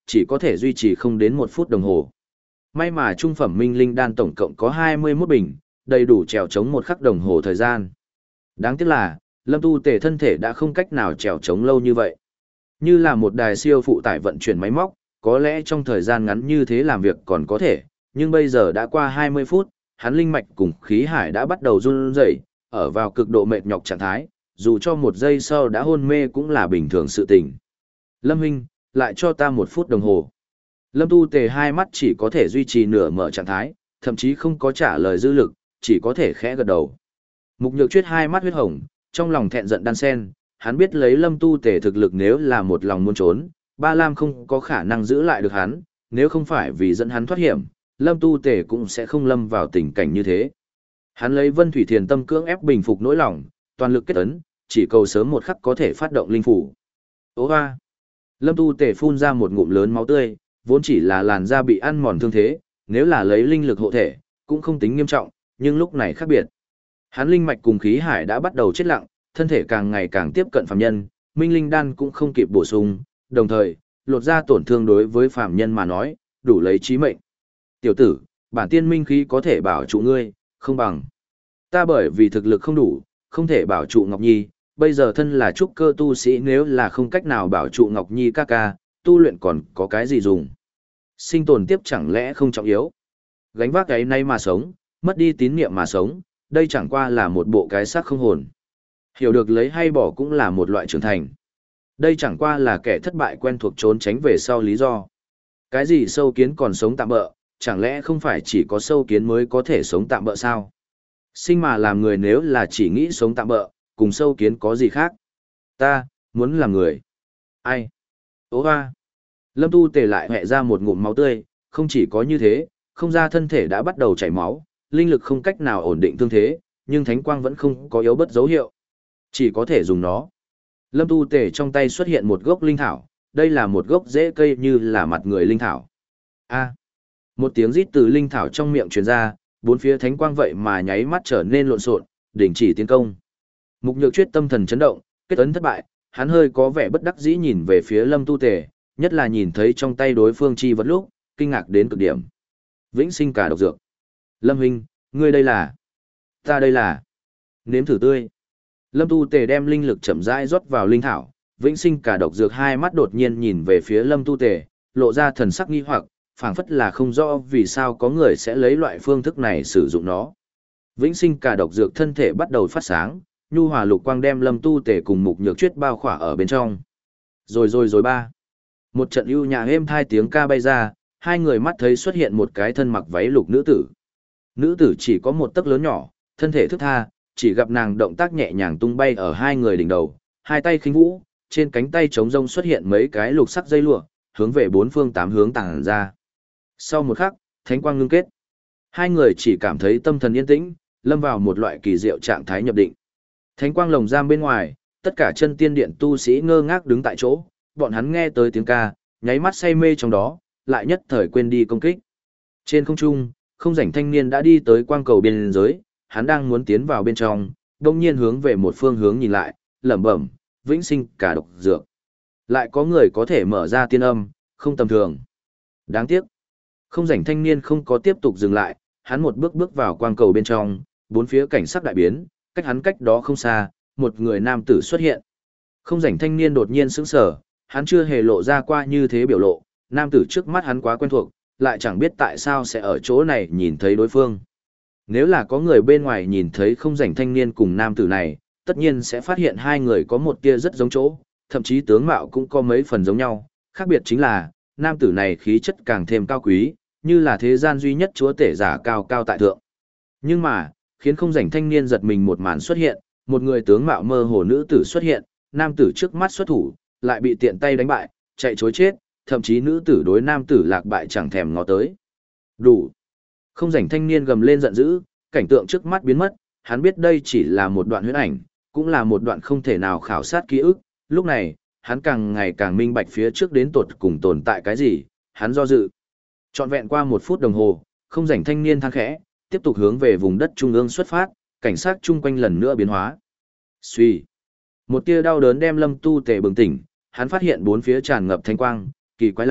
chỉ có thể duy trì không đến một phút đồng hồ. May mà trung phẩm minh linh đan tổng cộng có hai mươi mốt bình, đầy đủ trèo chống một khắc đồng hồ thời gian. Đáng tiếc là, Lâm Tu Tề thân thể đã không cách nào trèo chống lâu như vậy. Như là một đài siêu phụ tải vận chuyển máy móc, có lẽ trong thời gian ngắn như thế làm việc còn có thể, nhưng bây giờ đã qua hai mươi phút, hắn linh mạch cùng khí hải đã bắt đầu run rẩy, ở vào cực độ mệt nhọc trạng thái, dù cho một giây sau đã hôn mê cũng là bình thường sự tình. Lâm huynh, lại cho ta một phút đồng hồ. Lâm Tu Tề hai mắt chỉ có thể duy trì nửa mở trạng thái, thậm chí không có trả lời dư lực, chỉ có thể khẽ gật đầu. Mục Nhược Chuyết hai mắt huyết hồng, trong lòng thẹn giận đan sen, hắn biết lấy Lâm Tu Tề thực lực nếu là một lòng muốn trốn, Ba Lam không có khả năng giữ lại được hắn, nếu không phải vì dẫn hắn thoát hiểm, Lâm Tu Tề cũng sẽ không lâm vào tình cảnh như thế. Hắn lấy Vân Thủy Thiền Tâm cưỡng ép bình phục nỗi lòng, toàn lực kết ấn, chỉ cầu sớm một khắc có thể phát động linh phủ. Ô hoa! Lâm Tu Tề phun ra một ngụm lớn máu tươi, vốn chỉ là làn da bị ăn mòn thương thế, nếu là lấy linh lực hộ thể, cũng không tính nghiêm trọng, nhưng lúc này khác biệt. Hắn linh mạch cùng khí hải đã bắt đầu chết lặng, thân thể càng ngày càng tiếp cận phàm nhân, minh linh đan cũng không kịp bổ sung, đồng thời, lột ra tổn thương đối với phàm nhân mà nói, đủ lấy chí mệnh. Tiểu tử, bản tiên minh khí có thể bảo trụ ngươi, không bằng. Ta bởi vì thực lực không đủ, không thể bảo trụ Ngọc Nhi, bây giờ thân là trúc cơ tu sĩ nếu là không cách nào bảo trụ Ngọc Nhi ca ca, tu luyện còn có cái gì dùng. Sinh tồn tiếp chẳng lẽ không trọng yếu. Gánh vác cái nay mà sống, mất đi tín niệm mà sống, đây chẳng qua là một bộ cái xác không hồn. Hiểu được lấy hay bỏ cũng là một loại trưởng thành. Đây chẳng qua là kẻ thất bại quen thuộc trốn tránh về sau lý do. Cái gì sâu kiến còn sống tạm bợ, chẳng lẽ không phải chỉ có sâu kiến mới có thể sống tạm bợ sao? Sinh mà làm người nếu là chỉ nghĩ sống tạm bợ, cùng sâu kiến có gì khác? Ta, muốn làm người. Ai? Ô hoa! Lâm Tu Tề lại hẹ ra một ngụm máu tươi, không chỉ có như thế, không ra thân thể đã bắt đầu chảy máu, linh lực không cách nào ổn định thương thế, nhưng thánh quang vẫn không có yếu bất dấu hiệu. Chỉ có thể dùng nó. Lâm Tu Tề trong tay xuất hiện một gốc linh thảo, đây là một gốc rễ cây như là mặt người linh thảo. A. Một tiếng rít từ linh thảo trong miệng truyền ra, bốn phía thánh quang vậy mà nháy mắt trở nên lộn xộn, đình chỉ tiến công. Mục Nhược Chuyết tâm thần chấn động, kết ấn thất bại, hắn hơi có vẻ bất đắc dĩ nhìn về phía Lâm Tu Tề, nhất là nhìn thấy trong tay đối phương chi vật lúc, kinh ngạc đến cực điểm. Vĩnh sinh cả độc dược. Lâm huynh, ngươi đây là? Ta đây là? Nếm thử tươi. Lâm Tu Tề đem linh lực chậm rãi rót vào linh thảo, vĩnh sinh cả độc dược hai mắt đột nhiên nhìn về phía Lâm Tu Tề, lộ ra thần sắc nghi hoặc, phảng phất là không rõ vì sao có người sẽ lấy loại phương thức này sử dụng nó. Vĩnh sinh cả độc dược thân thể bắt đầu phát sáng, nhu hòa lục quang đem Lâm Tu Tề cùng Mục Nhược Chuyết bao khỏa ở bên trong. Rồi rồi rồi ba. Một trận ưu nhã êm thai tiếng ca bay ra, hai người mắt thấy xuất hiện một cái thân mặc váy lục nữ tử. Nữ tử chỉ có một tấc lớn nhỏ, thân thể thức tha, chỉ gặp nàng động tác nhẹ nhàng tung bay ở hai người đỉnh đầu, hai tay khinh vũ, trên cánh tay trống rông xuất hiện mấy cái lục sắc dây lụa, hướng về bốn phương tám hướng tàng ra. Sau một khắc, thánh quang ngưng kết. Hai người chỉ cảm thấy tâm thần yên tĩnh, lâm vào một loại kỳ diệu trạng thái nhập định. Thánh quang lồng giam bên ngoài, tất cả chân tiên điện tu sĩ ngơ ngác đứng tại chỗ, bọn hắn nghe tới tiếng ca, nháy mắt say mê trong đó, lại nhất thời quên đi công kích. Trên không trung, không rảnh thanh niên đã đi tới quang cầu biên giới, hắn đang muốn tiến vào bên trong, đông nhiên hướng về một phương hướng nhìn lại, lẩm bẩm, vĩnh sinh cả độc dược. Lại có người có thể mở ra tiên âm, không tầm thường. Đáng tiếc. Không rảnh thanh niên không có tiếp tục dừng lại, hắn một bước bước vào quang cầu bên trong, bốn phía cảnh sắc đại biến, cách hắn cách đó không xa, một người nam tử xuất hiện. Không rảnh thanh niên đột nhiên sững sờ, hắn chưa hề lộ ra qua như thế biểu lộ, nam tử trước mắt hắn quá quen thuộc, lại chẳng biết tại sao sẽ ở chỗ này nhìn thấy đối phương. Nếu là có người bên ngoài nhìn thấy không rảnh thanh niên cùng nam tử này, tất nhiên sẽ phát hiện hai người có một tia rất giống chỗ, thậm chí tướng mạo cũng có mấy phần giống nhau, khác biệt chính là, nam tử này khí chất càng thêm cao quý, như là thế gian duy nhất chúa tể giả cao cao tại thượng. Nhưng mà, khiến không rảnh thanh niên giật mình một màn xuất hiện, một người tướng mạo mơ hồ nữ tử xuất hiện, nam tử trước mắt xuất thủ, lại bị tiện tay đánh bại, chạy chối chết, thậm chí nữ tử đối nam tử lạc bại chẳng thèm ngó tới. Đủ. Không rảnh thanh niên gầm lên giận dữ, cảnh tượng trước mắt biến mất, hắn biết đây chỉ là một đoạn huyễn ảnh, cũng là một đoạn không thể nào khảo sát ký ức, lúc này, hắn càng ngày càng minh bạch phía trước đến tột cùng tồn tại cái gì, hắn do dự. Trọn vẹn qua một phút đồng hồ, không rảnh thanh niên than khẽ, tiếp tục hướng về vùng đất trung ương xuất phát, cảnh sát chung quanh lần nữa biến hóa. Suy. Một tia đau đớn đem Lâm Tu Tề bừng tỉnh, hắn phát hiện bốn phía tràn ngập thanh quang, kỳ quái là,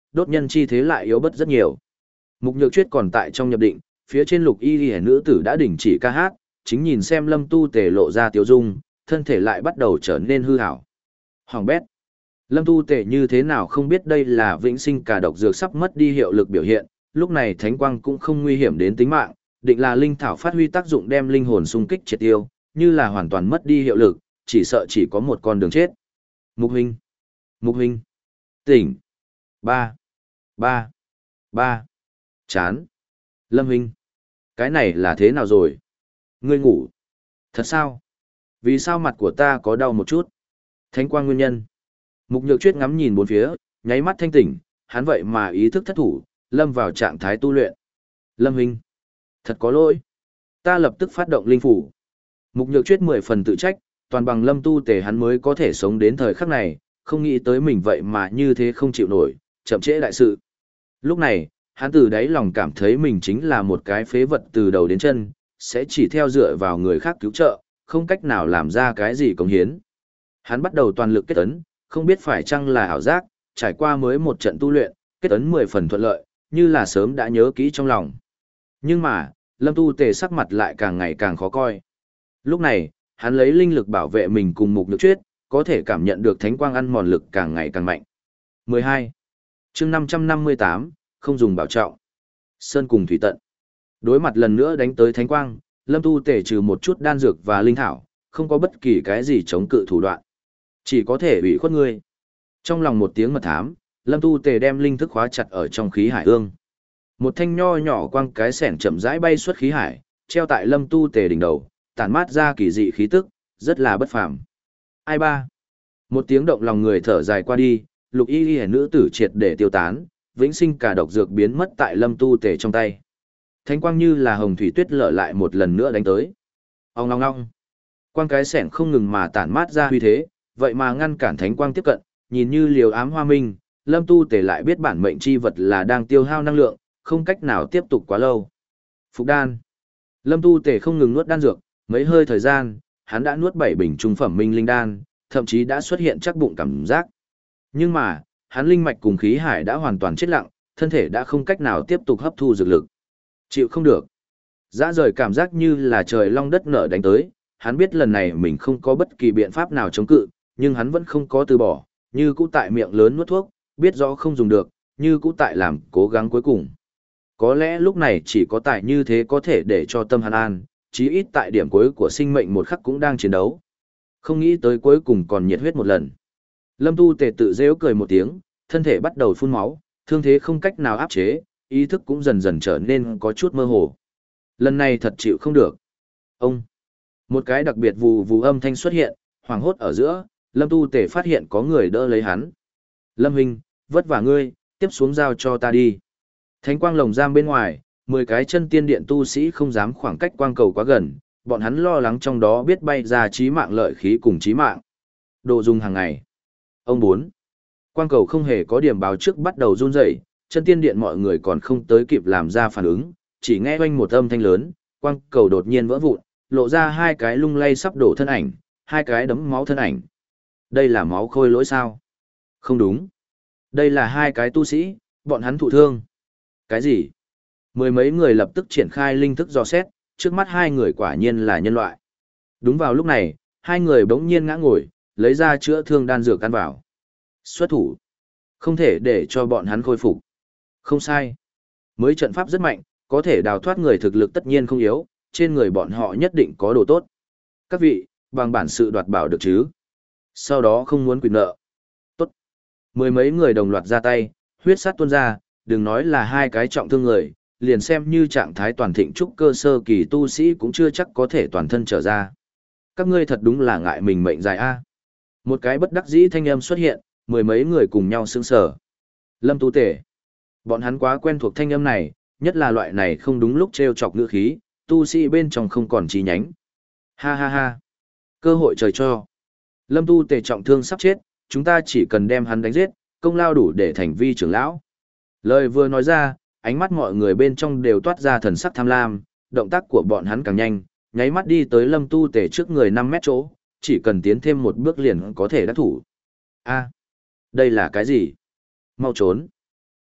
đốt nhân chi thế lại yếu bớt rất nhiều. Mục Nhược Chuyết còn tại trong nhập định, phía trên lục y liễu nữ tử đã đình chỉ ca hát, chính nhìn xem Lâm Tu Tề lộ ra tiếu dung, thân thể lại bắt đầu trở nên hư hảo. Hoàng bét. Lâm Tu Tề như thế nào không biết đây là vĩnh sinh cả độc dược sắp mất đi hiệu lực biểu hiện, lúc này thánh quang cũng không nguy hiểm đến tính mạng, định là linh thảo phát huy tác dụng đem linh hồn xung kích triệt tiêu, như là hoàn toàn mất đi hiệu lực, chỉ sợ chỉ có một con đường chết. Mục huynh, Mục huynh, tỉnh. Ba, ba, ba. Chán. Lâm huynh, cái này là thế nào rồi? Ngươi ngủ. Thật sao? Vì sao mặt của ta có đau một chút? Thánh quang nguyên nhân. Mục Nhược Chuyết ngắm nhìn bốn phía, nháy mắt thanh tỉnh, hắn vậy mà ý thức thất thủ, lâm vào trạng thái tu luyện. Lâm huynh, thật có lỗi. Ta lập tức phát động linh phủ. Mục Nhược Chuyết mười phần tự trách, toàn bằng Lâm Tu Tề hắn mới có thể sống đến thời khắc này, không nghĩ tới mình vậy mà như thế không chịu nổi, chậm trễ đại sự. Lúc này, hắn từ đáy lòng cảm thấy mình chính là một cái phế vật từ đầu đến chân, sẽ chỉ theo dựa vào người khác cứu trợ, không cách nào làm ra cái gì cống hiến. Hắn bắt đầu toàn lực kết ấn, không biết phải chăng là ảo giác, trải qua mới một trận tu luyện, kết ấn mười phần thuận lợi, như là sớm đã nhớ kỹ trong lòng. Nhưng mà, Lâm Tu Tề sắc mặt lại càng ngày càng khó coi. Lúc này, hắn lấy linh lực bảo vệ mình cùng Mục Nhược Chuyết, có thể cảm nhận được thánh quang ăn mòn lực càng ngày càng mạnh. mười hai. Chương năm trăm năm mươi tám, không dùng bảo trọng. Sơn cùng thủy tận. Đối mặt lần nữa đánh tới thánh quang, Lâm Tu Tề trừ một chút đan dược và linh thảo, không có bất kỳ cái gì chống cự thủ đoạn. Chỉ có thể ủy khuất ngươi. Trong lòng một tiếng mật thám, Lâm Tu Tề đem linh thức khóa chặt ở trong khí hải ương. Một thanh nho nhỏ quang cái sẻn chậm rãi bay xuất khí hải, treo tại Lâm Tu Tề đỉnh đầu, tản mát ra kỳ dị khí tức, rất là bất phàm. Ai ba? Một tiếng động lòng người thở dài qua đi, lục y y nữ tử triệt để tiêu tán, vĩnh sinh cả độc dược biến mất tại Lâm Tu Tề trong tay. Thánh quang như là hồng thủy tuyết lở lại một lần nữa đánh tới. Ong ong ong. Quang cái sẻn không ngừng mà tản mát ra huy thế, vậy mà ngăn cản thánh quang tiếp cận, nhìn như liều ám hoa minh, Lâm Tu Tề lại biết bản mệnh chi vật là đang tiêu hao năng lượng, không cách nào tiếp tục quá lâu. Phục đan. Lâm Tu Tề không ngừng nuốt đan dược, mấy hơi thời gian, hắn đã nuốt bảy bình trung phẩm minh linh đan, thậm chí đã xuất hiện chắc bụng cảm giác. Nhưng mà, hắn linh mạch cùng khí hải đã hoàn toàn chết lặng, thân thể đã không cách nào tiếp tục hấp thu dược lực. Chịu không được. Dã rời cảm giác như là trời long đất nở đánh tới, hắn biết lần này mình không có bất kỳ biện pháp nào chống cự, nhưng hắn vẫn không có từ bỏ, như cũ tại miệng lớn nuốt thuốc, biết rõ không dùng được, như cũ tại làm cố gắng cuối cùng. Có lẽ lúc này chỉ có tại như thế có thể để cho tâm hắn an, chí ít tại điểm cuối của sinh mệnh một khắc cũng đang chiến đấu. Không nghĩ tới cuối cùng còn nhiệt huyết một lần. Lâm Tu Tề tự giễu cười một tiếng, thân thể bắt đầu phun máu, thương thế không cách nào áp chế, ý thức cũng dần dần trở nên có chút mơ hồ. Lần này thật chịu không được. Ông, một cái đặc biệt vù vù âm thanh xuất hiện, hoảng hốt ở giữa, Lâm Tu Tề phát hiện có người đỡ lấy hắn. Lâm huynh, vất vả ngươi, tiếp xuống giao cho ta đi. Thánh quang lồng giam bên ngoài, mười cái chân tiên điện tu sĩ không dám khoảng cách quang cầu quá gần, bọn hắn lo lắng trong đó biết bay ra chí mạng lợi khí cùng chí mạng. Đồ dùng hàng ngày. Ông bốn. Quang cầu không hề có điểm báo trước bắt đầu run rẩy, chân tiên điện mọi người còn không tới kịp làm ra phản ứng, chỉ nghe oanh một âm thanh lớn, quang cầu đột nhiên vỡ vụn, lộ ra hai cái lung lay sắp đổ thân ảnh, hai cái đấm máu thân ảnh. Đây là máu khôi lỗi sao? Không đúng. Đây là hai cái tu sĩ, bọn hắn thụ thương. Cái gì? Mười mấy người lập tức triển khai linh thức dò xét, trước mắt hai người quả nhiên là nhân loại. Đúng vào lúc này, hai người bỗng nhiên ngã ngồi, lấy ra chữa thương đan dược ăn vào. Xuất thủ. Không thể để cho bọn hắn khôi phục. Không sai. Mới trận pháp rất mạnh, có thể đào thoát người thực lực tất nhiên không yếu, trên người bọn họ nhất định có đồ tốt. Các vị, bằng bản sự đoạt bảo được chứ? Sau đó không muốn quyền nợ. Tốt. Mười mấy người đồng loạt ra tay, huyết sát tuôn ra, đừng nói là hai cái trọng thương người, liền xem như trạng thái toàn thịnh trúc cơ sơ kỳ tu sĩ cũng chưa chắc có thể toàn thân trở ra. Các ngươi thật đúng là ngại mình mệnh dài a. Một cái bất đắc dĩ thanh âm xuất hiện, mười mấy người cùng nhau sững sờ. Lâm Tu Tề. Bọn hắn quá quen thuộc thanh âm này, nhất là loại này không đúng lúc trêu chọc ngữ khí, tu sĩ bên trong không còn chi nhánh. Ha ha ha. Cơ hội trời cho. Lâm Tu Tề trọng thương sắp chết, chúng ta chỉ cần đem hắn đánh giết, công lao đủ để thành vi trưởng lão. Lời vừa nói ra, ánh mắt mọi người bên trong đều toát ra thần sắc tham lam, động tác của bọn hắn càng nhanh, nháy mắt đi tới Lâm Tu Tề trước người năm mét chỗ, chỉ cần tiến thêm một bước liền có thể đắc thủ. A, đây là cái gì? Mau trốn.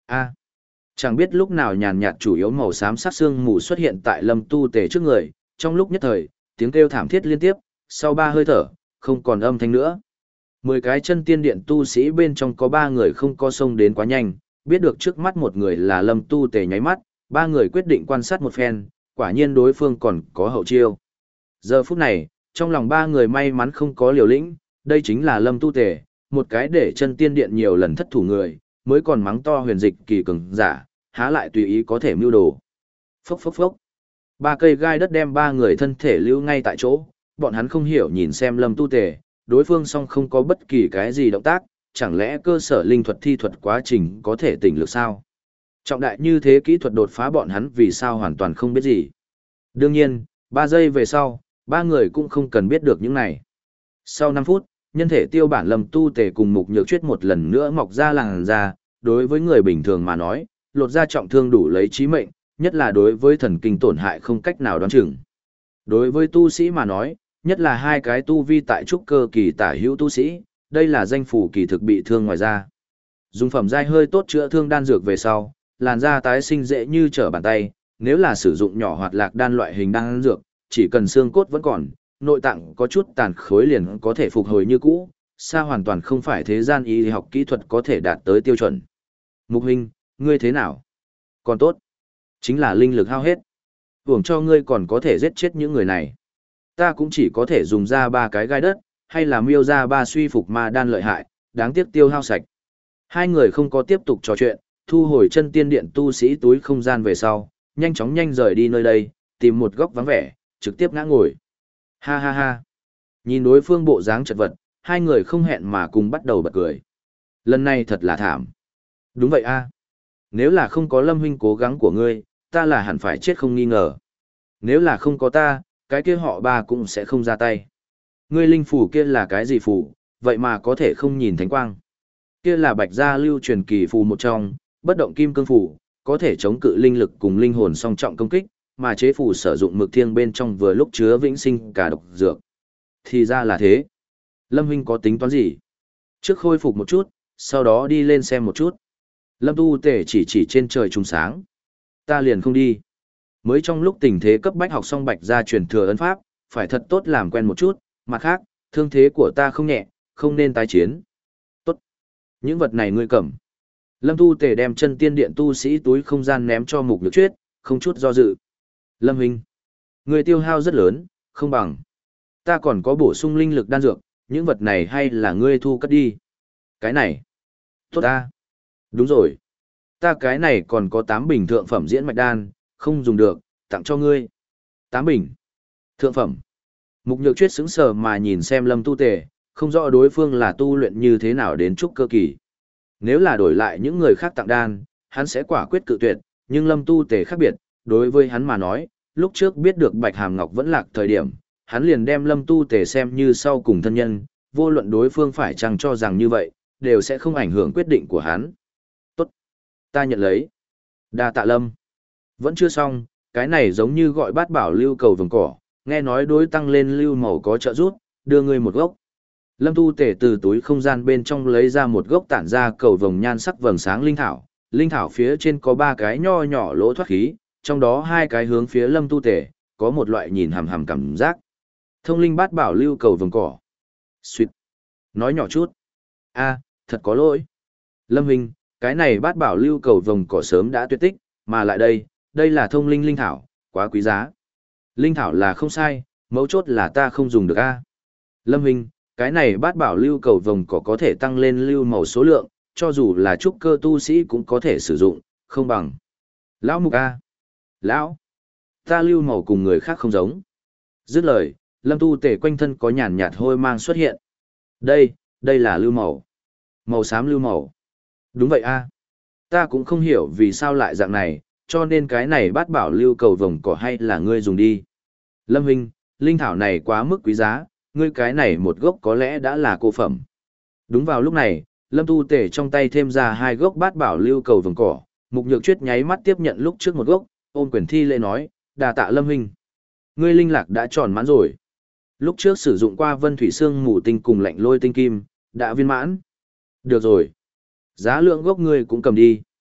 A. Chẳng biết lúc nào nhàn nhạt chủ yếu màu xám sắc xương mù xuất hiện tại Lâm Tu Tề trước người, trong lúc nhất thời, tiếng kêu thảm thiết liên tiếp, sau ba hơi thở, không còn âm thanh nữa. Mười cái chân tiên điện tu sĩ bên trong có ba người không có xông đến quá nhanh, biết được trước mắt một người là Lâm Tu Tề nháy mắt, ba người quyết định quan sát một phen, quả nhiên đối phương còn có hậu chiêu. Giờ phút này, trong lòng ba người may mắn không có liều lĩnh, đây chính là Lâm Tu Tề, một cái để chân tiên điện nhiều lần thất thủ người, mới còn mắng to huyền dịch kỳ cường giả, há lại tùy ý có thể mưu đồ. Phốc phốc phốc. Ba cây gai đất đem ba người thân thể lưu ngay tại chỗ, bọn hắn không hiểu nhìn xem Lâm Tu Tề, đối phương song không có bất kỳ cái gì động tác, chẳng lẽ cơ sở linh thuật thi thuật quá trình có thể tỉnh lực sao? Trọng đại như thế kỹ thuật đột phá bọn hắn vì sao hoàn toàn không biết gì. Đương nhiên, ba giây về sau, ba người cũng không cần biết được những này. Sau năm phút, nhân thể tiêu bản Lâm Tu Tề cùng Mục Nhược Chuyết một lần nữa mọc ra làn da, đối với người bình thường mà nói, lột da trọng thương đủ lấy chí mệnh, nhất là đối với thần kinh tổn hại không cách nào đoán chừng. Đối với tu sĩ mà nói, nhất là hai cái tu vi tại trúc cơ kỳ tả hữu tu sĩ, đây là danh phủ kỳ thực bị thương ngoài da. Dùng phẩm giai hơi tốt chữa thương đan dược về sau, làn da tái sinh dễ như trở bàn tay, nếu là sử dụng nhỏ hoạt lạc đan loại hình đan dược, chỉ cần xương cốt vẫn còn, nội tạng có chút tàn khối liền có thể phục hồi như cũ, xa hoàn toàn không phải thế gian y học kỹ thuật có thể đạt tới tiêu chuẩn. Mục huynh, ngươi thế nào? Còn tốt. Chính là linh lực hao hết. Hưởng cho ngươi còn có thể giết chết những người này. Ta cũng chỉ có thể dùng ra ba cái gai đất, hay là miêu ra ba suy phục ma đan lợi hại, đáng tiếc tiêu hao sạch. Hai người không có tiếp tục trò chuyện, thu hồi chân tiên điện tu sĩ túi không gian về sau, nhanh chóng nhanh rời đi nơi đây, tìm một góc vắng vẻ, trực tiếp ngã ngồi. Ha ha ha. Nhìn đối phương bộ dáng chật vật, hai người không hẹn mà cùng bắt đầu bật cười. Lần này thật là thảm. Đúng vậy a. Nếu là không có Lâm huynh cố gắng của ngươi, ta là hẳn phải chết không nghi ngờ. Nếu là không có ta, cái kia họ ba cũng sẽ không ra tay. Ngươi linh phủ kia là cái gì phủ, vậy mà có thể không nhìn thánh quang. Kia là bạch gia lưu truyền kỳ phù một trong, bất động kim cương phủ, có thể chống cự linh lực cùng linh hồn song trọng công kích, mà chế phù sử dụng mực thiêng bên trong vừa lúc chứa vĩnh sinh cả độc dược. Thì ra là thế. Lâm huynh có tính toán gì? Trước khôi phục một chút, sau đó đi lên xem một chút. Lâm Tu Tể chỉ chỉ trên trời trùng sáng. Ta liền không đi. Mới trong lúc tình thế cấp bách học xong bạch gia truyền thừa ấn pháp, phải thật tốt làm quen một chút, mặt khác, thương thế của ta không nhẹ, không nên tái chiến. Tốt. Những vật này ngươi cầm. Lâm Tu Tể đem chân tiên điện tu sĩ túi không gian ném cho Mục Nhược Chuyết, không chút do dự. Lâm huynh, ngươi tiêu hao rất lớn, không bằng. Ta còn có bổ sung linh lực đan dược, những vật này hay là ngươi thu cất đi. Cái này. Tốt ta. Đúng rồi. Ta cái này còn có tám bình thượng phẩm diễn mạch đan, không dùng được, tặng cho ngươi. Tám bình. Thượng phẩm. Mục Nhược Chuyết sững sờ mà nhìn xem Lâm Tu Tề, không rõ đối phương là tu luyện như thế nào đến trúc cơ kỳ. Nếu là đổi lại những người khác tặng đan, hắn sẽ quả quyết cự tuyệt, nhưng Lâm Tu Tề khác biệt, đối với hắn mà nói, lúc trước biết được Bạch Hàm Ngọc vẫn lạc thời điểm, hắn liền đem Lâm Tu Tề xem như sau cùng thân nhân, vô luận đối phương phải chăng cho rằng như vậy, đều sẽ không ảnh hưởng quyết định của hắn. Tốt, ta nhận lấy. Đa tạ Lâm. Vẫn chưa xong, cái này giống như gọi bát bảo lưu cầu vồng cỏ, nghe nói đối tăng lên lưu màu có trợ giúp, đưa ngươi một gốc. Lâm Tu Tề từ túi không gian bên trong lấy ra một gốc tản ra cầu vồng nhan sắc vầng sáng linh thảo, linh thảo phía trên có ba cái nho nhỏ lỗ thoát khí, trong đó hai cái hướng phía Lâm Tu Tề, có một loại nhìn hằm hằm cảm giác. Thông linh bát bảo lưu cầu vồng cỏ. Xuyệt. Nói nhỏ chút. A, thật có lỗi. Lâm Huynh, cái này bát bảo lưu cầu vồng cỏ sớm đã tuyệt tích, mà lại đây, đây là thông linh linh thảo, quá quý giá. Linh thảo là không sai, mấu chốt là ta không dùng được a. Lâm Huynh, cái này bát bảo lưu cầu vồng cỏ có thể tăng lên lưu màu số lượng, cho dù là trúc cơ tu sĩ cũng có thể sử dụng, không bằng. Lão Mục a. Lão, ta lưu màu cùng người khác không giống. Dứt lời, Lâm Tu Tề quanh thân có nhàn nhạt hôi mang xuất hiện. Đây, đây là lưu màu. Màu xám lưu màu. Đúng vậy a. Ta cũng không hiểu vì sao lại dạng này, cho nên cái này bát bảo lưu cầu vồng cỏ hay là ngươi dùng đi. Lâm Huynh, linh thảo này quá mức quý giá, ngươi cái này một gốc có lẽ đã là cô phẩm. Đúng vào lúc này, Lâm Tu Tề trong tay thêm ra hai gốc bát bảo lưu cầu vồng cỏ, Mục Nhược Chuyết nháy mắt tiếp nhận lúc trước một gốc, ôm quyền thi lễ nói, đà tạ Lâm Huynh. Ngươi linh lạc đã tròn mãn rồi. Lúc trước sử dụng qua vân thủy xương mù tinh cùng lạnh lôi tinh kim, đã viên mãn. Được rồi. Giá lượng gốc ngươi cũng cầm đi.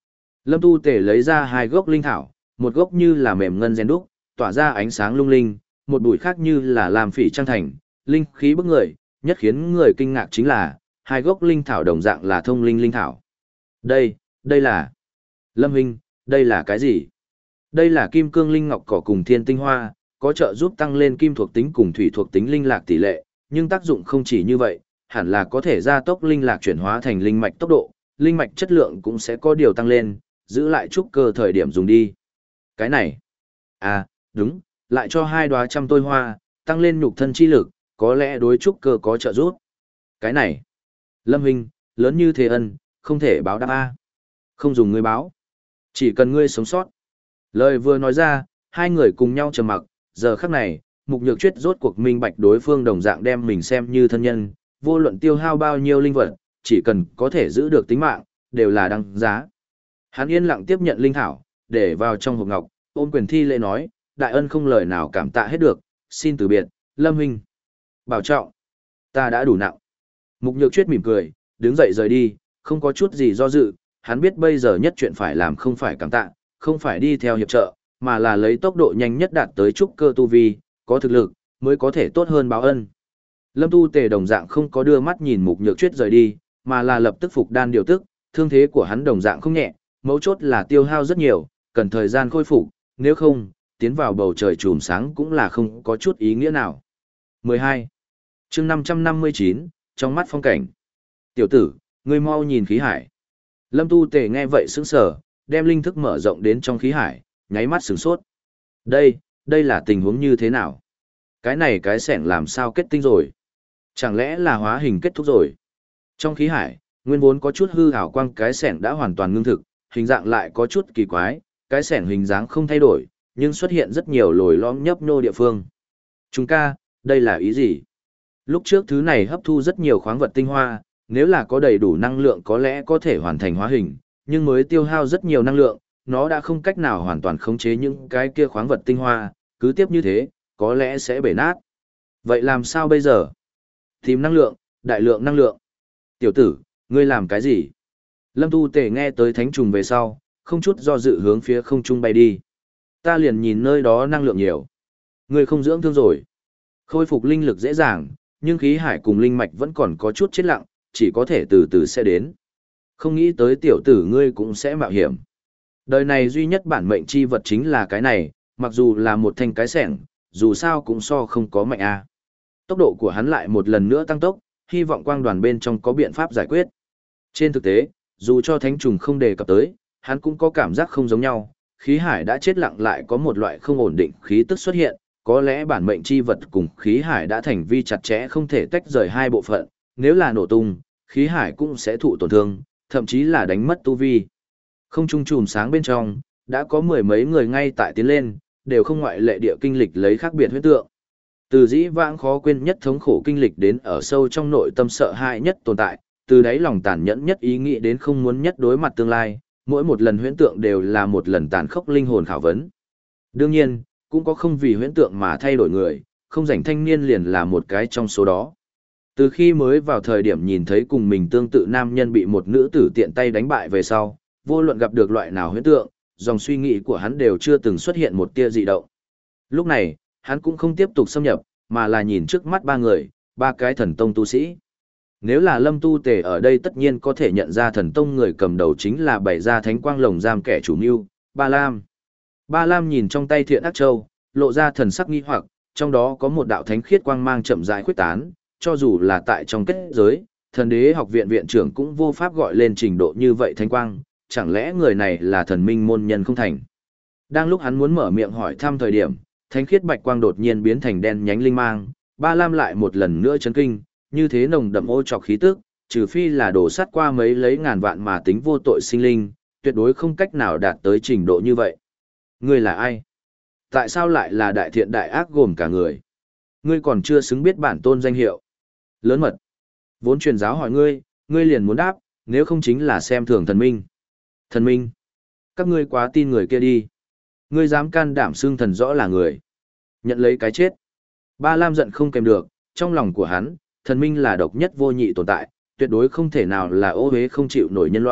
Lâm Tu Tề lấy ra hai gốc linh thảo, một gốc như là mềm ngân rèn đúc, tỏa ra ánh sáng lung linh, một bụi khác như là làm phỉ trăng thành, linh khí bức người, nhất khiến người kinh ngạc chính là, hai gốc linh thảo đồng dạng là thông linh linh thảo. Đây, đây là... Lâm huynh, đây là cái gì? Đây là kim cương linh ngọc cỏ cùng thiên tinh hoa, có trợ giúp tăng lên kim thuộc tính cùng thủy thuộc tính linh lạc tỷ lệ, nhưng tác dụng không chỉ như vậy, hẳn là có thể gia tốc linh lạc chuyển hóa thành linh mạch tốc độ, linh mạch chất lượng cũng sẽ có điều tăng lên, giữ lại trúc cơ thời điểm dùng đi. Cái này, à, đúng, lại cho hai đóa trăm tôi hoa, tăng lên nhục thân chi lực, có lẽ đối trúc cơ có trợ giúp. Cái này, Lâm huynh, lớn như thế ân, không thể báo đáp a. Không dùng ngươi báo, chỉ cần ngươi sống sót. Lời vừa nói ra, hai người cùng nhau trầm mặc, giờ khắc này, Mục Nhược Chuyết rốt cuộc minh bạch đối phương đồng dạng đem mình xem như thân nhân, vô luận tiêu hao bao nhiêu linh vật, chỉ cần có thể giữ được tính mạng, đều là đăng giá. Hắn yên lặng tiếp nhận linh thảo, để vào trong hộp ngọc, ôm quyền thi lễ nói, đại ân không lời nào cảm tạ hết được, xin từ biệt, Lâm huynh. Bảo trọng, ta đã đủ nặng. Mục Nhược Chuyết mỉm cười, đứng dậy rời đi, không có chút gì do dự, hắn biết bây giờ nhất chuyện phải làm không phải cảm tạ, không phải đi theo hiệp trợ, mà là lấy tốc độ nhanh nhất đạt tới trúc cơ tu vi, có thực lực, mới có thể tốt hơn báo ân. Lâm Tu Tề đồng dạng không có đưa mắt nhìn Mục Nhược Chuyết rời đi, mà là lập tức phục đan điều tức, thương thế của hắn đồng dạng không nhẹ, mấu chốt là tiêu hao rất nhiều, cần thời gian khôi phục, nếu không, tiến vào bầu trời trùm sáng cũng là không có chút ý nghĩa nào. mười hai. Chương năm trăm năm mươi chín, trong mắt phong cảnh. Tiểu tử, ngươi mau nhìn khí hải. Lâm Tu Tề nghe vậy sững sờ, đem linh thức mở rộng đến trong khí hải, nháy mắt sửng sốt. Đây, đây là tình huống như thế nào? Cái này cái sẻng làm sao kết tinh rồi? Chẳng lẽ là hóa hình kết thúc rồi? Trong khí hải, nguyên vốn có chút hư ảo quang cái sẻng đã hoàn toàn ngưng thực, hình dạng lại có chút kỳ quái, cái sẻng hình dáng không thay đổi, nhưng xuất hiện rất nhiều lồi lõm nhấp nhô địa phương. Chúng ca, đây là ý gì? Lúc trước thứ này hấp thu rất nhiều khoáng vật tinh hoa, nếu là có đầy đủ năng lượng có lẽ có thể hoàn thành hóa hình, nhưng mới tiêu hao rất nhiều năng lượng, nó đã không cách nào hoàn toàn khống chế những cái kia khoáng vật tinh hoa, cứ tiếp như thế, có lẽ sẽ bể nát. Vậy làm sao bây giờ? Tìm năng lượng, đại lượng năng lượng. Tiểu tử, ngươi làm cái gì? Lâm Tu Tề nghe tới thánh trùng về sau, không chút do dự hướng phía không trung bay đi. Ta liền nhìn nơi đó năng lượng nhiều. Ngươi không dưỡng thương rồi. Khôi phục linh lực dễ dàng, nhưng khí hải cùng linh mạch vẫn còn có chút chết lặng, chỉ có thể từ từ sẽ đến. Không nghĩ tới tiểu tử ngươi cũng sẽ mạo hiểm. Đời này duy nhất bản mệnh chi vật chính là cái này, mặc dù là một thanh cái sẻng, dù sao cũng so không có mạnh a. Tốc độ của hắn lại một lần nữa tăng tốc, hy vọng quang đoàn bên trong có biện pháp giải quyết. Trên thực tế, dù cho thánh trùng không đề cập tới, hắn cũng có cảm giác không giống nhau, khí hải đã chết lặng lại có một loại không ổn định khí tức xuất hiện, có lẽ bản mệnh chi vật cùng khí hải đã thành vi chặt chẽ không thể tách rời hai bộ phận, nếu là nổ tung, khí hải cũng sẽ thụ tổn thương, thậm chí là đánh mất tu vi. Không trung chùm sáng bên trong, đã có mười mấy người ngay tại tiến lên, đều không ngoại lệ địa kinh lịch lấy khác biệt huyết tượng. Từ dĩ vãng khó quên nhất thống khổ kinh lịch đến ở sâu trong nội tâm sợ hãi nhất tồn tại, từ đáy lòng tàn nhẫn nhất ý nghĩ đến không muốn nhất đối mặt tương lai, mỗi một lần huyễn tượng đều là một lần tàn khốc linh hồn khảo vấn. Đương nhiên, cũng có không vì huyễn tượng mà thay đổi người, không rảnh thanh niên liền là một cái trong số đó. Từ khi mới vào thời điểm nhìn thấy cùng mình tương tự nam nhân bị một nữ tử tiện tay đánh bại về sau, vô luận gặp được loại nào huyễn tượng, dòng suy nghĩ của hắn đều chưa từng xuất hiện một tia dị động. Lúc này, hắn cũng không tiếp tục xâm nhập, mà là nhìn trước mắt ba người, ba cái thần tông tu sĩ. Nếu là Lâm Tu Tề ở đây tất nhiên có thể nhận ra thần tông người cầm đầu chính là bảy gia thánh quang lồng giam kẻ chủ mưu, Ba Lam. Ba Lam nhìn trong tay thiện ác châu, lộ ra thần sắc nghi hoặc, trong đó có một đạo thánh khiết quang mang chậm rãi khuếch tán, cho dù là tại trong kết giới, thần đế học viện viện trưởng cũng vô pháp gọi lên trình độ như vậy thánh quang, chẳng lẽ người này là thần minh môn nhân không thành. Đang lúc hắn muốn mở miệng hỏi thăm thời điểm, thánh khiết bạch quang đột nhiên biến thành đen nhánh linh mang, Ba Lam lại một lần nữa chấn kinh, như thế nồng đậm ô trọc khí tức, trừ phi là đổ sát qua mấy lấy ngàn vạn mà tính vô tội sinh linh, tuyệt đối không cách nào đạt tới trình độ như vậy. Ngươi là ai? Tại sao lại là đại thiện đại ác gồm cả người? Ngươi còn chưa xứng biết bản tôn danh hiệu. Lớn mật. Vốn truyền giáo hỏi ngươi, ngươi liền muốn đáp, nếu không chính là xem thường thần minh. Thần minh. Các ngươi quá tin người kia đi. Ngươi dám can đảm xưng thần rõ là người. Nhận lấy cái chết. Ba Lam giận không kèm được, trong lòng của hắn, thần minh là độc nhất vô nhị tồn tại, tuyệt đối không thể nào là ô hế không chịu nổi nhân loại,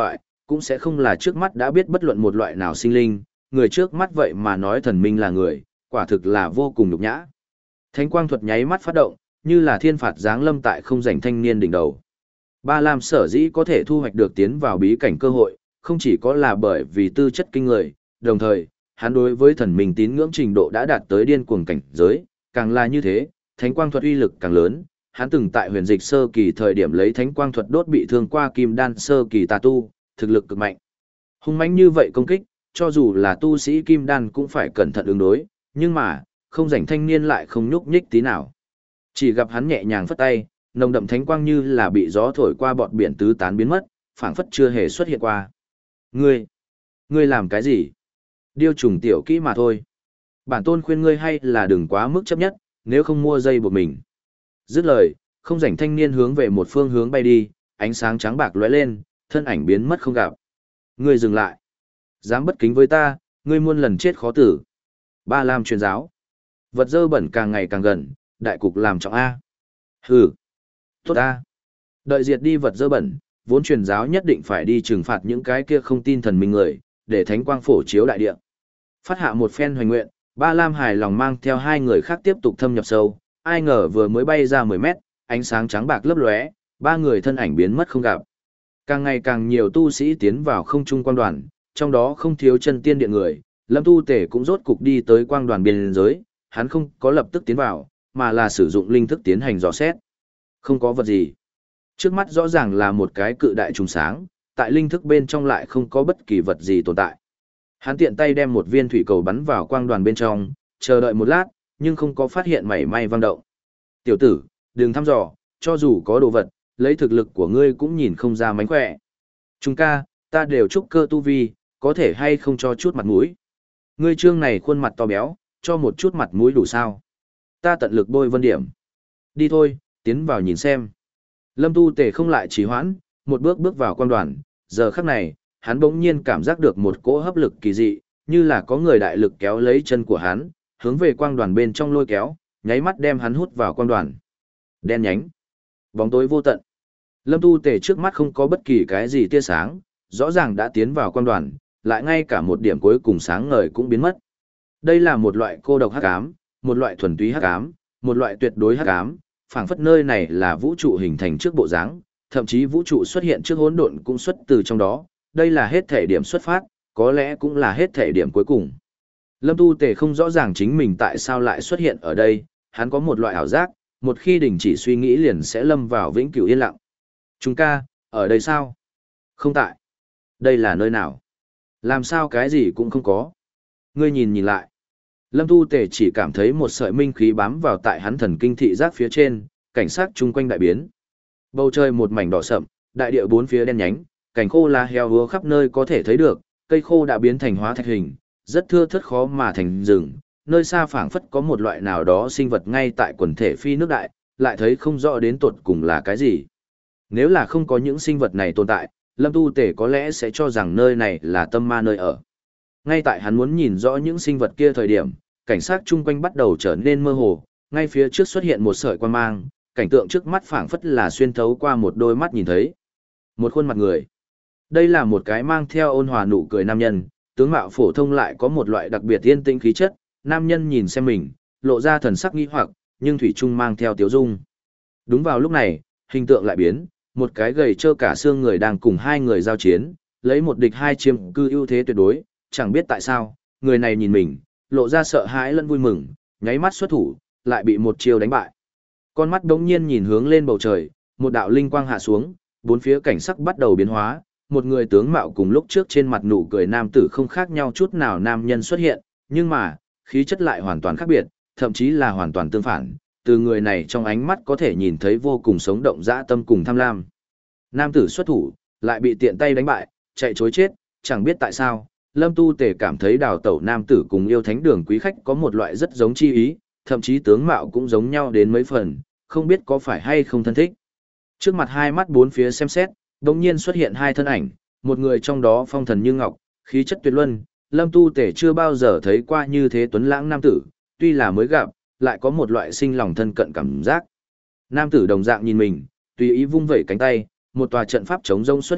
cũng sẽ không là trước mắt đã biết bất luận một loại nào sinh linh, người trước mắt vậy mà nói thần minh là người, quả thực là vô cùng nhục nhã. Thánh quang thuật nháy mắt phát động, như là thiên phạt giáng lâm tại không rảnh thanh niên đỉnh đầu. Ba Lam sở dĩ có thể thu hoạch được tiến vào bí cảnh cơ hội, không chỉ có là bởi vì tư chất kinh người, đồng thời, hắn đối với thần minh tín ngưỡng trình độ đã đạt tới điên cuồng cảnh giới, càng là như thế, thánh quang thuật uy lực càng lớn. Hắn từng tại huyền dịch sơ kỳ thời điểm lấy thánh quang thuật đốt bị thương qua kim đan sơ kỳ tà tu, thực lực cực mạnh. Hung mãnh như vậy công kích, cho dù là tu sĩ kim đan cũng phải cẩn thận ứng đối, nhưng mà, không rảnh thanh niên lại không nhúc nhích tí nào. Chỉ gặp hắn nhẹ nhàng phất tay, nồng đậm thánh quang như là bị gió thổi qua bọt biển tứ tán biến mất, phảng phất chưa hề xuất hiện qua. Ngươi, ngươi làm cái gì? Điêu trùng tiểu kỹ mà thôi. Bản tôn khuyên ngươi hay là đừng quá mức chấp nhất, nếu không mua dây buộc mình. Dứt lời, không rảnh thanh niên hướng về một phương hướng bay đi, ánh sáng trắng bạc lóe lên, thân ảnh biến mất không gặp. Ngươi dừng lại. Dám bất kính với ta, ngươi muôn lần chết khó tử. Ba Lam truyền giáo. Vật dơ bẩn càng ngày càng gần, đại cục làm trọng A. Hừ. Tốt A. Đợi diệt đi vật dơ bẩn, vốn truyền giáo nhất định phải đi trừng phạt những cái kia không tin thần minh người, để thánh quang phổ chiếu đại địa. Phát hạ một phen hoành nguyện, Ba Lam hài lòng mang theo hai người khác tiếp tục thâm nhập sâu, ai ngờ vừa mới bay ra mười mét, ánh sáng trắng bạc lấp lóe, ba người thân ảnh biến mất không gặp. Càng ngày càng nhiều tu sĩ tiến vào không trung quang đoàn, trong đó không thiếu chân tiên điện người, Lâm Tu Tể cũng rốt cục đi tới quang đoàn biên giới, hắn không có lập tức tiến vào, mà là sử dụng linh thức tiến hành dò xét. Không có vật gì. Trước mắt rõ ràng là một cái cự đại trùng sáng, tại linh thức bên trong lại không có bất kỳ vật gì tồn tại. Hắn tiện tay đem một viên thủy cầu bắn vào quang đoàn bên trong, chờ đợi một lát, nhưng không có phát hiện mảy may vang động. Tiểu tử, đừng thăm dò, cho dù có đồ vật, lấy thực lực của ngươi cũng nhìn không ra mánh khỏe. Trung ca, ta đều chúc cơ tu vi, có thể hay không cho chút mặt mũi. Ngươi trương này khuôn mặt to béo, cho một chút mặt mũi đủ sao. Ta tận lực bôi vân điểm. Đi thôi, tiến vào nhìn xem. Lâm Tu Tề không lại trì hoãn, một bước bước vào quan đoàn, giờ khắc này, hắn bỗng nhiên cảm giác được một cỗ hấp lực kỳ dị, như là có người đại lực kéo lấy chân của hắn, hướng về quang đoàn bên trong lôi kéo, nháy mắt đem hắn hút vào quang đoàn. Đen nhánh, bóng tối vô tận. Lâm Tu Tề trước mắt không có bất kỳ cái gì tia sáng, rõ ràng đã tiến vào quang đoàn, lại ngay cả một điểm cuối cùng sáng ngời cũng biến mất. Đây là một loại cô độc hắc ám, một loại thuần túy hắc ám, một loại tuyệt đối hắc ám, phảng phất nơi này là vũ trụ hình thành trước bộ dáng, thậm chí vũ trụ xuất hiện trước hỗn độn cũng xuất từ trong đó, đây là hết thể điểm xuất phát, có lẽ cũng là hết thể điểm cuối cùng. Lâm Tu Tề không rõ ràng chính mình tại sao lại xuất hiện ở đây, hắn có một loại ảo giác, một khi đình chỉ suy nghĩ liền sẽ lâm vào vĩnh cửu yên lặng. Chúng ca, ở đây sao? Không tại. Đây là nơi nào? Làm sao cái gì cũng không có? Ngươi nhìn nhìn lại. Lâm Tu Tề chỉ cảm thấy một sợi minh khí bám vào tại hắn thần kinh thị giác phía trên, cảnh sát chung quanh đại biến. Bầu trời một mảnh đỏ sậm, đại địa bốn phía đen nhánh, cảnh khô lá heo húa khắp nơi có thể thấy được, cây khô đã biến thành hóa thạch hình, rất thưa thớt khó mà thành rừng, nơi xa phảng phất có một loại nào đó sinh vật ngay tại quần thể phi nước đại, lại thấy không rõ đến tột cùng là cái gì. Nếu là không có những sinh vật này tồn tại, Lâm Tu Tề có lẽ sẽ cho rằng nơi này là tâm ma nơi ở. Ngay tại hắn muốn nhìn rõ những sinh vật kia thời điểm, cảnh sát chung quanh bắt đầu trở nên mơ hồ, ngay phía trước xuất hiện một sợi quang mang, cảnh tượng trước mắt phảng phất là xuyên thấu qua một đôi mắt nhìn thấy. Một khuôn mặt người. Đây là một cái mang theo ôn hòa nụ cười nam nhân, tướng mạo phổ thông lại có một loại đặc biệt yên tĩnh khí chất, nam nhân nhìn xem mình, lộ ra thần sắc nghi hoặc, nhưng thủy chung mang theo tiếu dung. Đúng vào lúc này, hình tượng lại biến, một cái gầy trơ cả xương người đang cùng hai người giao chiến, lấy một địch hai chiếm cư ưu thế tuyệt đối, chẳng biết tại sao, người này nhìn mình, lộ ra sợ hãi lẫn vui mừng, nháy mắt xuất thủ, lại bị một chiêu đánh bại. Con mắt đống nhiên nhìn hướng lên bầu trời, một đạo linh quang hạ xuống, bốn phía cảnh sắc bắt đầu biến hóa, một người tướng mạo cùng lúc trước trên mặt nụ cười nam tử không khác nhau chút nào nam nhân xuất hiện, nhưng mà, khí chất lại hoàn toàn khác biệt, thậm chí là hoàn toàn tương phản, từ người này trong ánh mắt có thể nhìn thấy vô cùng sống động dã tâm cùng tham lam. Nam tử xuất thủ, lại bị tiện tay đánh bại, chạy chối chết, chẳng biết tại sao, Lâm Tu Tề cảm thấy đào tẩu nam tử cùng yêu thánh đường quý khách có một loại rất giống chi ý, thậm chí tướng mạo cũng giống nhau đến mấy phần, không biết có phải hay không thân thích. Trước mặt hai mắt bốn phía xem xét, đột nhiên xuất hiện hai thân ảnh, một người trong đó phong thần như ngọc, khí chất tuyệt luân, Lâm Tu Tề chưa bao giờ thấy qua như thế tuấn lãng nam tử, tuy là mới gặp, lại có một loại sinh lòng thân cận cảm giác. Nam tử đồng dạng nhìn mình, tùy ý vung vẩy cánh tay, một tòa trận pháp chống rông xuất hiện,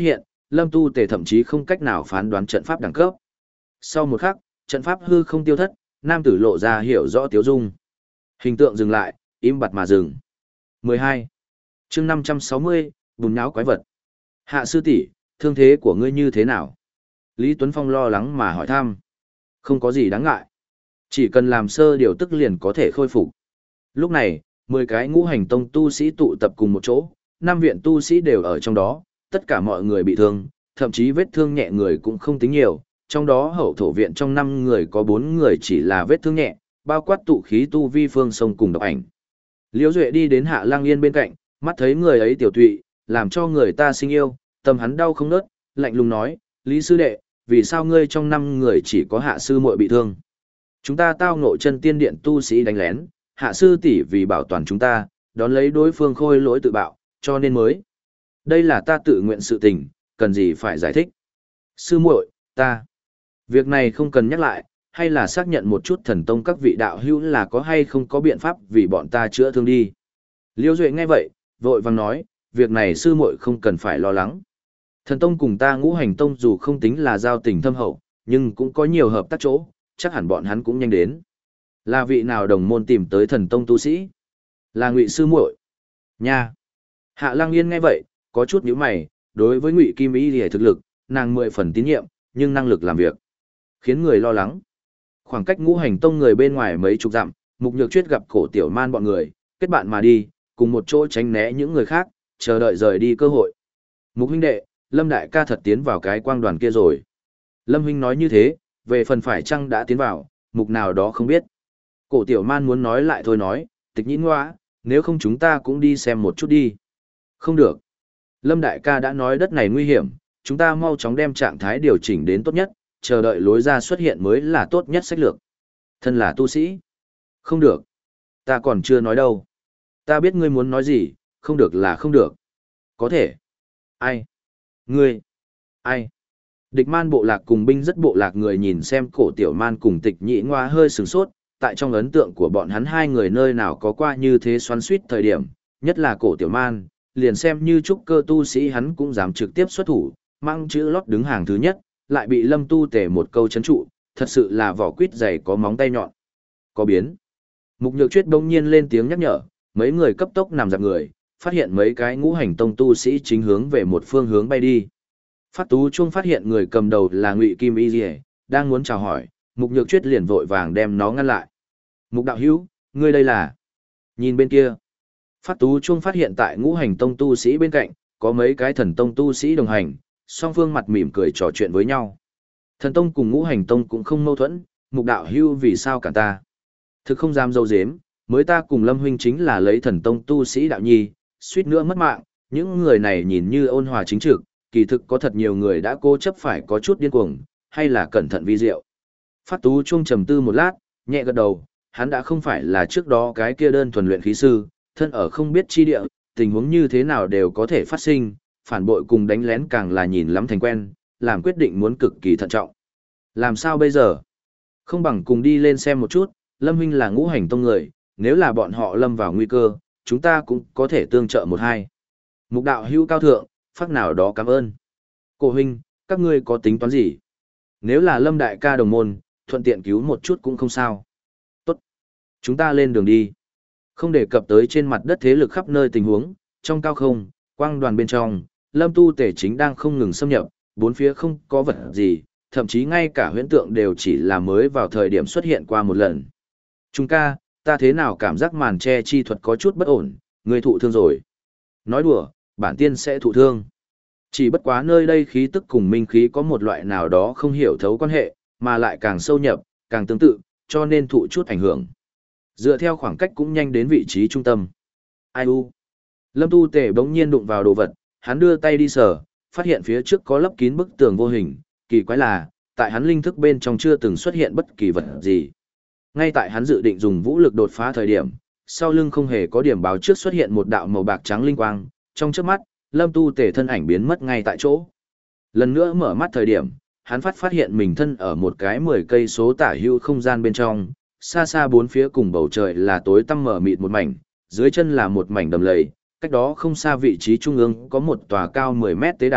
Lâm Tu Tề thậm chí không cách nào phán đoán trận pháp đẳng cấp. Sau một khắc, trận pháp hư không tiêu thất, nam tử lộ ra hiểu rõ tiếu dung. Hình tượng dừng lại, im bặt mà dừng. mười hai. Chương năm trăm sáu mươi, bùn nháo quái vật. Hạ sư tỷ, thương thế của ngươi như thế nào? Lý Tuấn Phong lo lắng mà hỏi thăm. Không có gì đáng ngại. Chỉ cần làm sơ điều tức liền có thể khôi phục. Lúc này, mười cái ngũ hành tông tu sĩ tụ tập cùng một chỗ, năm viện tu sĩ đều ở trong đó, tất cả mọi người bị thương, thậm chí vết thương nhẹ người cũng không tính nhiều, trong đó hậu thổ viện trong năm người có bốn người chỉ là vết thương nhẹ, bao quát tụ khí tu vi phương sông cùng độc ảnh. Liễu Duệ đi đến Hạ Lang Yên bên cạnh, mắt thấy người ấy tiểu tụy, làm cho người ta sinh yêu, tâm hắn đau không nớt, lạnh lùng nói, Lý sư đệ, vì sao ngươi trong năm người chỉ có Hạ sư muội bị thương? Chúng ta tao ngộ chân tiên điện tu sĩ đánh lén, Hạ sư tỷ vì bảo toàn chúng ta, đón lấy đối phương khôi lỗi tự bạo, cho nên mới. Đây là ta tự nguyện sự tình, cần gì phải giải thích. Sư muội, ta. Việc này không cần nhắc lại, hay là xác nhận một chút thần tông các vị đạo hữu là có hay không có biện pháp vì bọn ta chữa thương đi. Liêu Duệ nghe vậy, vội vàng nói, việc này sư muội không cần phải lo lắng. Thần tông cùng ta ngũ hành tông dù không tính là giao tình thâm hậu, nhưng cũng có nhiều hợp tác chỗ, chắc hẳn bọn hắn cũng nhanh đến. Là vị nào đồng môn tìm tới thần tông tu sĩ? Là Ngụy sư muội. Nha. Hạ Lăng Yên nghe vậy, có chút nhíu mày, đối với Ngụy Kim Y Liễu thực lực, nàng mười phần tín nhiệm, nhưng năng lực làm việc khiến người lo lắng. Khoảng cách ngũ hành tông người bên ngoài mấy chục dặm, Mục Nhược Chuyết gặp Cổ Tiểu Man bọn người, kết bạn mà đi, cùng một chỗ tránh né những người khác, chờ đợi rời đi cơ hội. Mục huynh đệ, Lâm đại ca thật tiến vào cái quang đoàn kia rồi. Lâm huynh nói như thế, về phần phải chăng đã tiến vào, mục nào đó không biết. Cổ Tiểu Man muốn nói lại thôi nói, Tịch Nhĩ Ngoa, nếu không chúng ta cũng đi xem một chút đi. Không được. Lâm đại ca đã nói đất này nguy hiểm, chúng ta mau chóng đem trạng thái điều chỉnh đến tốt nhất, chờ đợi lối ra xuất hiện mới là tốt nhất sách lược. Thân là tu sĩ. Không được. Ta còn chưa nói đâu. Ta biết ngươi muốn nói gì, không được là không được. Có thể. Ai? Ngươi? Ai? Địch Man bộ lạc cùng binh rất bộ lạc người nhìn xem Cổ Tiểu Man cùng Tịch Nhĩ Ngoa hơi sửng sốt, tại trong ấn tượng của bọn hắn hai người nơi nào có qua như thế xoắn xuýt thời điểm, nhất là Cổ Tiểu Man, liền xem như trúc cơ tu sĩ hắn cũng dám trực tiếp xuất thủ, mang chữ lót đứng hàng thứ nhất, lại bị Lâm Tu Tề một câu chấn trụ, thật sự là vỏ quýt dày có móng tay nhọn. Có biến. Mục Nhược Chuyết bỗng nhiên lên tiếng nhắc nhở, mấy người cấp tốc nằm dạp người, phát hiện mấy cái ngũ hành tông tu sĩ chính hướng về một phương hướng bay đi. Phát Tú Trung phát hiện người cầm đầu là Ngụy Kim Y Liễu, đang muốn chào hỏi, Mục Nhược Chuyết liền vội vàng đem nó ngăn lại. Mục đạo hữu, ngươi đây là? Nhìn bên kia. Phát Tú Trung phát hiện tại ngũ hành tông tu sĩ bên cạnh, có mấy cái thần tông tu sĩ đồng hành, song phương mặt mỉm cười trò chuyện với nhau. Thần tông cùng ngũ hành tông cũng không mâu thuẫn, Mục đạo hữu vì sao cả ta? Thực không dám dâu dếm, mới ta cùng Lâm huynh chính là lấy thần tông tu sĩ đạo nhi, suýt nữa mất mạng, những người này nhìn như ôn hòa chính trực, kỳ thực có thật nhiều người đã cố chấp phải có chút điên cuồng, hay là cẩn thận vi diệu. Phát Tú Trung trầm tư một lát, nhẹ gật đầu, hắn đã không phải là trước đó cái kia đơn thuần luyện khí sư, thân ở không biết chi địa, tình huống như thế nào đều có thể phát sinh, phản bội cùng đánh lén càng là nhìn lắm thành quen, làm quyết định muốn cực kỳ thận trọng. Làm sao bây giờ? Không bằng cùng đi lên xem một chút, Lâm huynh là ngũ hành tông người, nếu là bọn họ lâm vào nguy cơ, chúng ta cũng có thể tương trợ một hai. Mục đạo hữu cao thượng, phát nào đó cảm ơn. Cổ huynh, các ngươi có tính toán gì? Nếu là Lâm đại ca đồng môn, thuận tiện cứu một chút cũng không sao. Tốt. Chúng ta lên đường đi. Không đề cập tới trên mặt đất thế lực khắp nơi tình huống, trong cao không, quang đoàn bên trong, Lâm Tu Tể chính đang không ngừng xâm nhập, bốn phía không có vật gì, thậm chí ngay cả huyễn tượng đều chỉ là mới vào thời điểm xuất hiện qua một lần. Trung ca, ta thế nào cảm giác màn che chi thuật có chút bất ổn, người thụ thương rồi. Nói đùa, bản tiên sẽ thụ thương. Chỉ bất quá nơi đây khí tức cùng minh khí có một loại nào đó không hiểu thấu quan hệ, mà lại càng sâu nhập, càng tương tự, cho nên thụ chút ảnh hưởng. Dựa theo khoảng cách cũng nhanh đến vị trí trung tâm. Ai u? Lâm Tu Tể bỗng nhiên đụng vào đồ vật, hắn đưa tay đi sờ, phát hiện phía trước có lấp kín bức tường vô hình, kỳ quái là, tại hắn linh thức bên trong chưa từng xuất hiện bất kỳ vật gì. Ngay tại hắn dự định dùng vũ lực đột phá thời điểm, sau lưng không hề có điểm báo trước xuất hiện một đạo màu bạc trắng linh quang, trong chớp mắt, Lâm Tu Tể thân ảnh biến mất ngay tại chỗ. Lần nữa mở mắt thời điểm, hắn phát phát hiện mình thân ở một cái mười cây số tả hữu không gian bên trong, xa xa bốn phía cùng bầu trời là tối tăm mở mịt một mảnh, dưới chân là một mảnh đầm lầy, cách đó không xa vị trí trung ương có một tòa cao mười mét tế đàn,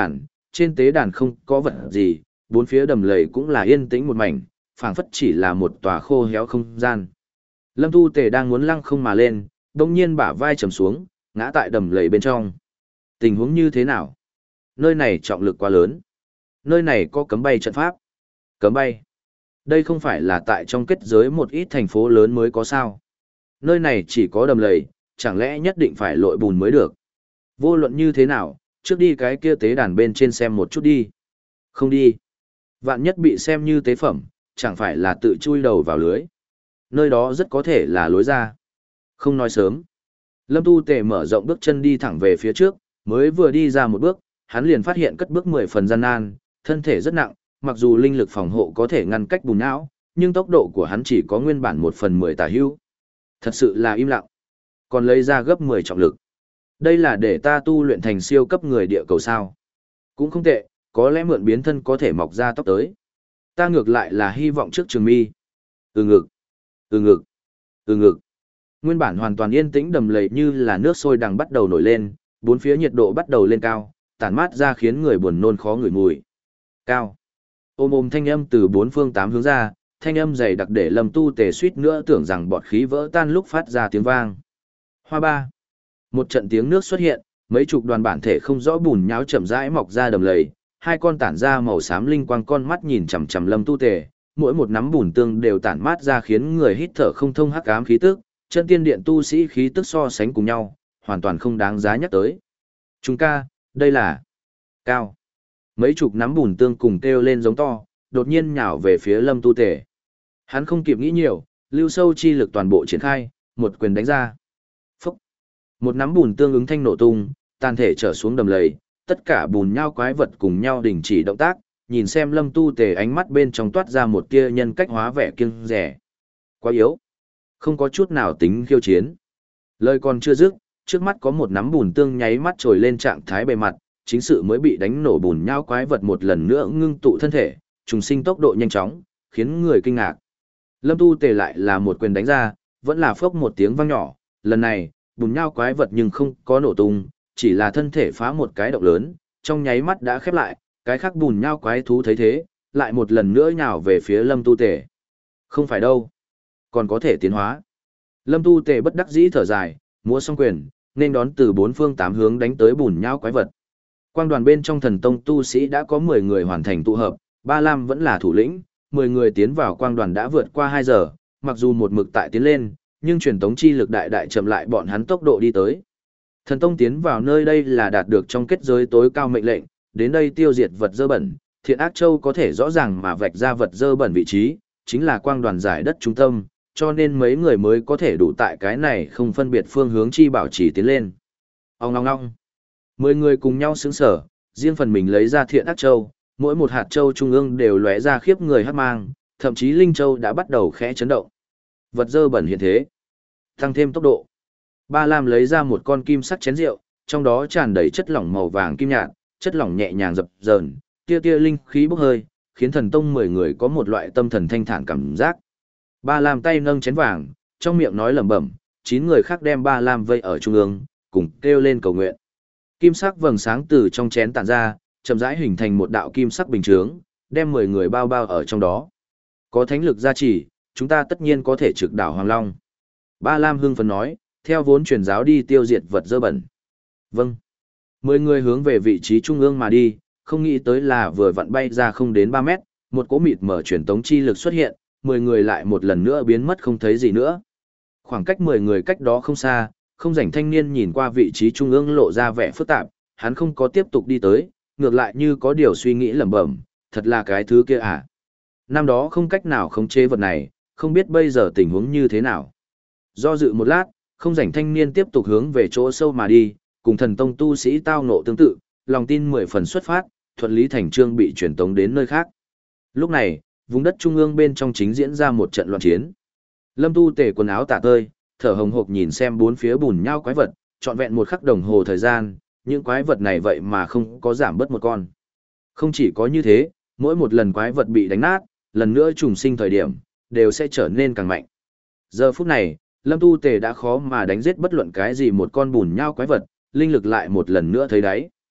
trên tế đàn không có vật gì, bốn phía đầm lầy cũng là yên tĩnh một mảnh, phảng phất chỉ là một tòa khô héo không gian. Lâm Tu Tề đang muốn lăng không mà lên, đột nhiên bả vai trầm xuống, ngã tại đầm lầy bên trong. Tình huống như thế nào? Nơi này trọng lực quá lớn. Nơi này có cấm bay trận pháp. Cấm bay? Đây không phải là tại trong kết giới một ít thành phố lớn mới có sao? Nơi này chỉ có đầm lầy, chẳng lẽ nhất định phải lội bùn mới được? Vô luận như thế nào, trước đi cái kia tế đàn bên trên xem một chút đi. Không đi. Vạn nhất bị xem như tế phẩm, chẳng phải là tự chui đầu vào lưới. Nơi đó rất có thể là lối ra. Không nói sớm. Lâm Tu Tề mở rộng bước chân đi thẳng về phía trước, mới vừa đi ra một bước, hắn liền phát hiện cất bước mười phần gian nan, thân thể rất nặng, mặc dù linh lực phòng hộ có thể ngăn cách bùn não, nhưng tốc độ của hắn chỉ có nguyên bản một phần mười tả hữu. Thật sự là im lặng. Còn lấy ra gấp mười trọng lực. Đây là để ta tu luyện thành siêu cấp người địa cầu sao. Cũng không tệ, có lẽ mượn biến thân có thể mọc ra tóc tới. Ta ngược lại là hy vọng trước trường mi. Ừ ngực, ừ ngực, ừ ngực. Nguyên bản hoàn toàn yên tĩnh đầm lầy như là nước sôi đang bắt đầu nổi lên, bốn phía nhiệt độ bắt đầu lên cao, tản mát ra khiến người buồn nôn khó ngửi mùi. Cao. Ôm ôm thanh âm từ bốn phương tám hướng ra, thanh âm dày đặc để Lâm Tu Tề suýt nữa tưởng rằng bọt khí vỡ tan lúc phát ra tiếng vang. Hoa ba. Một trận tiếng nước xuất hiện, mấy chục đoàn bản thể không rõ bùn nhão chậm rãi mọc ra đầm lầy, hai con tản ra màu xám linh quang con mắt nhìn chằm chằm Lâm Tu Tề, mỗi một nắm bùn tương đều tản mát ra khiến người hít thở không thông hắc ám khí tức, chân tiên điện tu sĩ khí tức so sánh cùng nhau, hoàn toàn không đáng giá nhắc tới. Chúng ca, đây là Cao. Mấy chục nắm bùn tương cùng kêu lên giống to, đột nhiên nhào về phía Lâm Tu Tề. Hắn không kịp nghĩ nhiều, lưu sâu chi lực toàn bộ triển khai, một quyền đánh ra. Phúc. Một nắm bùn tương ứng thanh nổ tung, tàn thể trở xuống đầm lầy, tất cả bùn nhau quái vật cùng nhau đình chỉ động tác, nhìn xem Lâm Tu Tề ánh mắt bên trong toát ra một tia nhân cách hóa vẻ kiêng rẻ. Quá yếu. Không có chút nào tính khiêu chiến. Lời còn chưa dứt, trước mắt có một nắm bùn tương nháy mắt trồi lên trạng thái bề mặt, chính sự mới bị đánh nổ bùn nhau quái vật một lần nữa ngưng tụ thân thể, trùng sinh tốc độ nhanh chóng, khiến người kinh ngạc. Lâm Tu Tề lại là một quyền đánh ra, vẫn là phốc một tiếng vang nhỏ, lần này, bùn nhau quái vật nhưng không có nổ tung, chỉ là thân thể phá một cái động lớn, trong nháy mắt đã khép lại, cái khác bùn nhau quái thú thấy thế, lại một lần nữa nhào về phía Lâm Tu Tề. Không phải đâu, còn có thể tiến hóa. Lâm Tu Tề bất đắc dĩ thở dài, múa song quyền, nên đón từ bốn phương tám hướng đánh tới bùn nhau quái vật. Quang đoàn bên trong thần tông tu sĩ đã có mười người hoàn thành tụ hợp, Ba Lam vẫn là thủ lĩnh, mười người tiến vào quang đoàn đã vượt qua hai giờ, mặc dù một mực tại tiến lên, nhưng truyền tống chi lực đại đại chậm lại bọn hắn tốc độ đi tới. Thần tông tiến vào nơi đây là đạt được trong kết giới tối cao mệnh lệnh, đến đây tiêu diệt vật dơ bẩn, Thiện Ác Châu có thể rõ ràng mà vạch ra vật dơ bẩn vị trí, chính là quang đoàn giải đất trung tâm, cho nên mấy người mới có thể đủ tại cái này không phân biệt phương hướng chi bảo trì tiến lên. Ông ngong ngong. Mười người cùng nhau sướng sở, riêng phần mình lấy ra Thiện Ác Châu, mỗi một hạt châu trung ương đều lóe ra khiếp người hắc mang, thậm chí linh châu đã bắt đầu khẽ chấn động. Vật dơ bẩn hiện thế, tăng thêm tốc độ. Ba Lam lấy ra một con kim sắc chén rượu, trong đó tràn đầy chất lỏng màu vàng kim nhạt, chất lỏng nhẹ nhàng dập dờn, tia tia linh khí bốc hơi, khiến thần tông mười người có một loại tâm thần thanh thản cảm giác. Ba Lam tay nâng chén vàng, trong miệng nói lẩm bẩm, chín người khác đem Ba Lam vây ở trung ương, cùng kêu lên cầu nguyện. Kim sắc vầng sáng từ trong chén tản ra, chậm rãi hình thành một đạo kim sắc bình chướng, đem mười người bao bao ở trong đó. Có thánh lực gia trì, chúng ta tất nhiên có thể trực đảo Hoàng Long. Ba Lam hưng phấn nói, theo vốn truyền giáo đi tiêu diệt vật dơ bẩn. Vâng. Mười người hướng về vị trí trung ương mà đi, không nghĩ tới là vừa vặn bay ra không đến ba mét, một cỗ mịt mở truyền tống chi lực xuất hiện, mười người lại một lần nữa biến mất không thấy gì nữa. Khoảng cách mười người cách đó không xa, không rảnh thanh niên nhìn qua vị trí trung ương lộ ra vẻ phức tạp, hắn không có tiếp tục đi tới, ngược lại như có điều suy nghĩ lẩm bẩm, thật là cái thứ kia à. Năm đó không cách nào khống chế vật này, không biết bây giờ tình huống như thế nào. Do dự một lát, không rảnh thanh niên tiếp tục hướng về chỗ sâu mà đi, cùng thần tông tu sĩ tao nộ tương tự, lòng tin mười phần xuất phát, thuận lý thành trương bị truyền tống đến nơi khác. Lúc này, vùng đất trung ương bên trong chính diễn ra một trận loạn chiến. Lâm Tu Tề quần áo tả tơi, thở hồng hộc nhìn xem bốn phía bùn nhão quái vật, trọn vẹn một khắc đồng hồ thời gian, những quái vật này vậy mà không có giảm bớt một con. Không chỉ có như thế, mỗi một lần quái vật bị đánh nát, lần nữa trùng sinh thời điểm, đều sẽ trở nên càng mạnh. Giờ phút này, Lâm Tu Tề đã khó mà đánh giết bất luận cái gì một con bùn nhão quái vật, linh lực lại một lần nữa thấy đáy.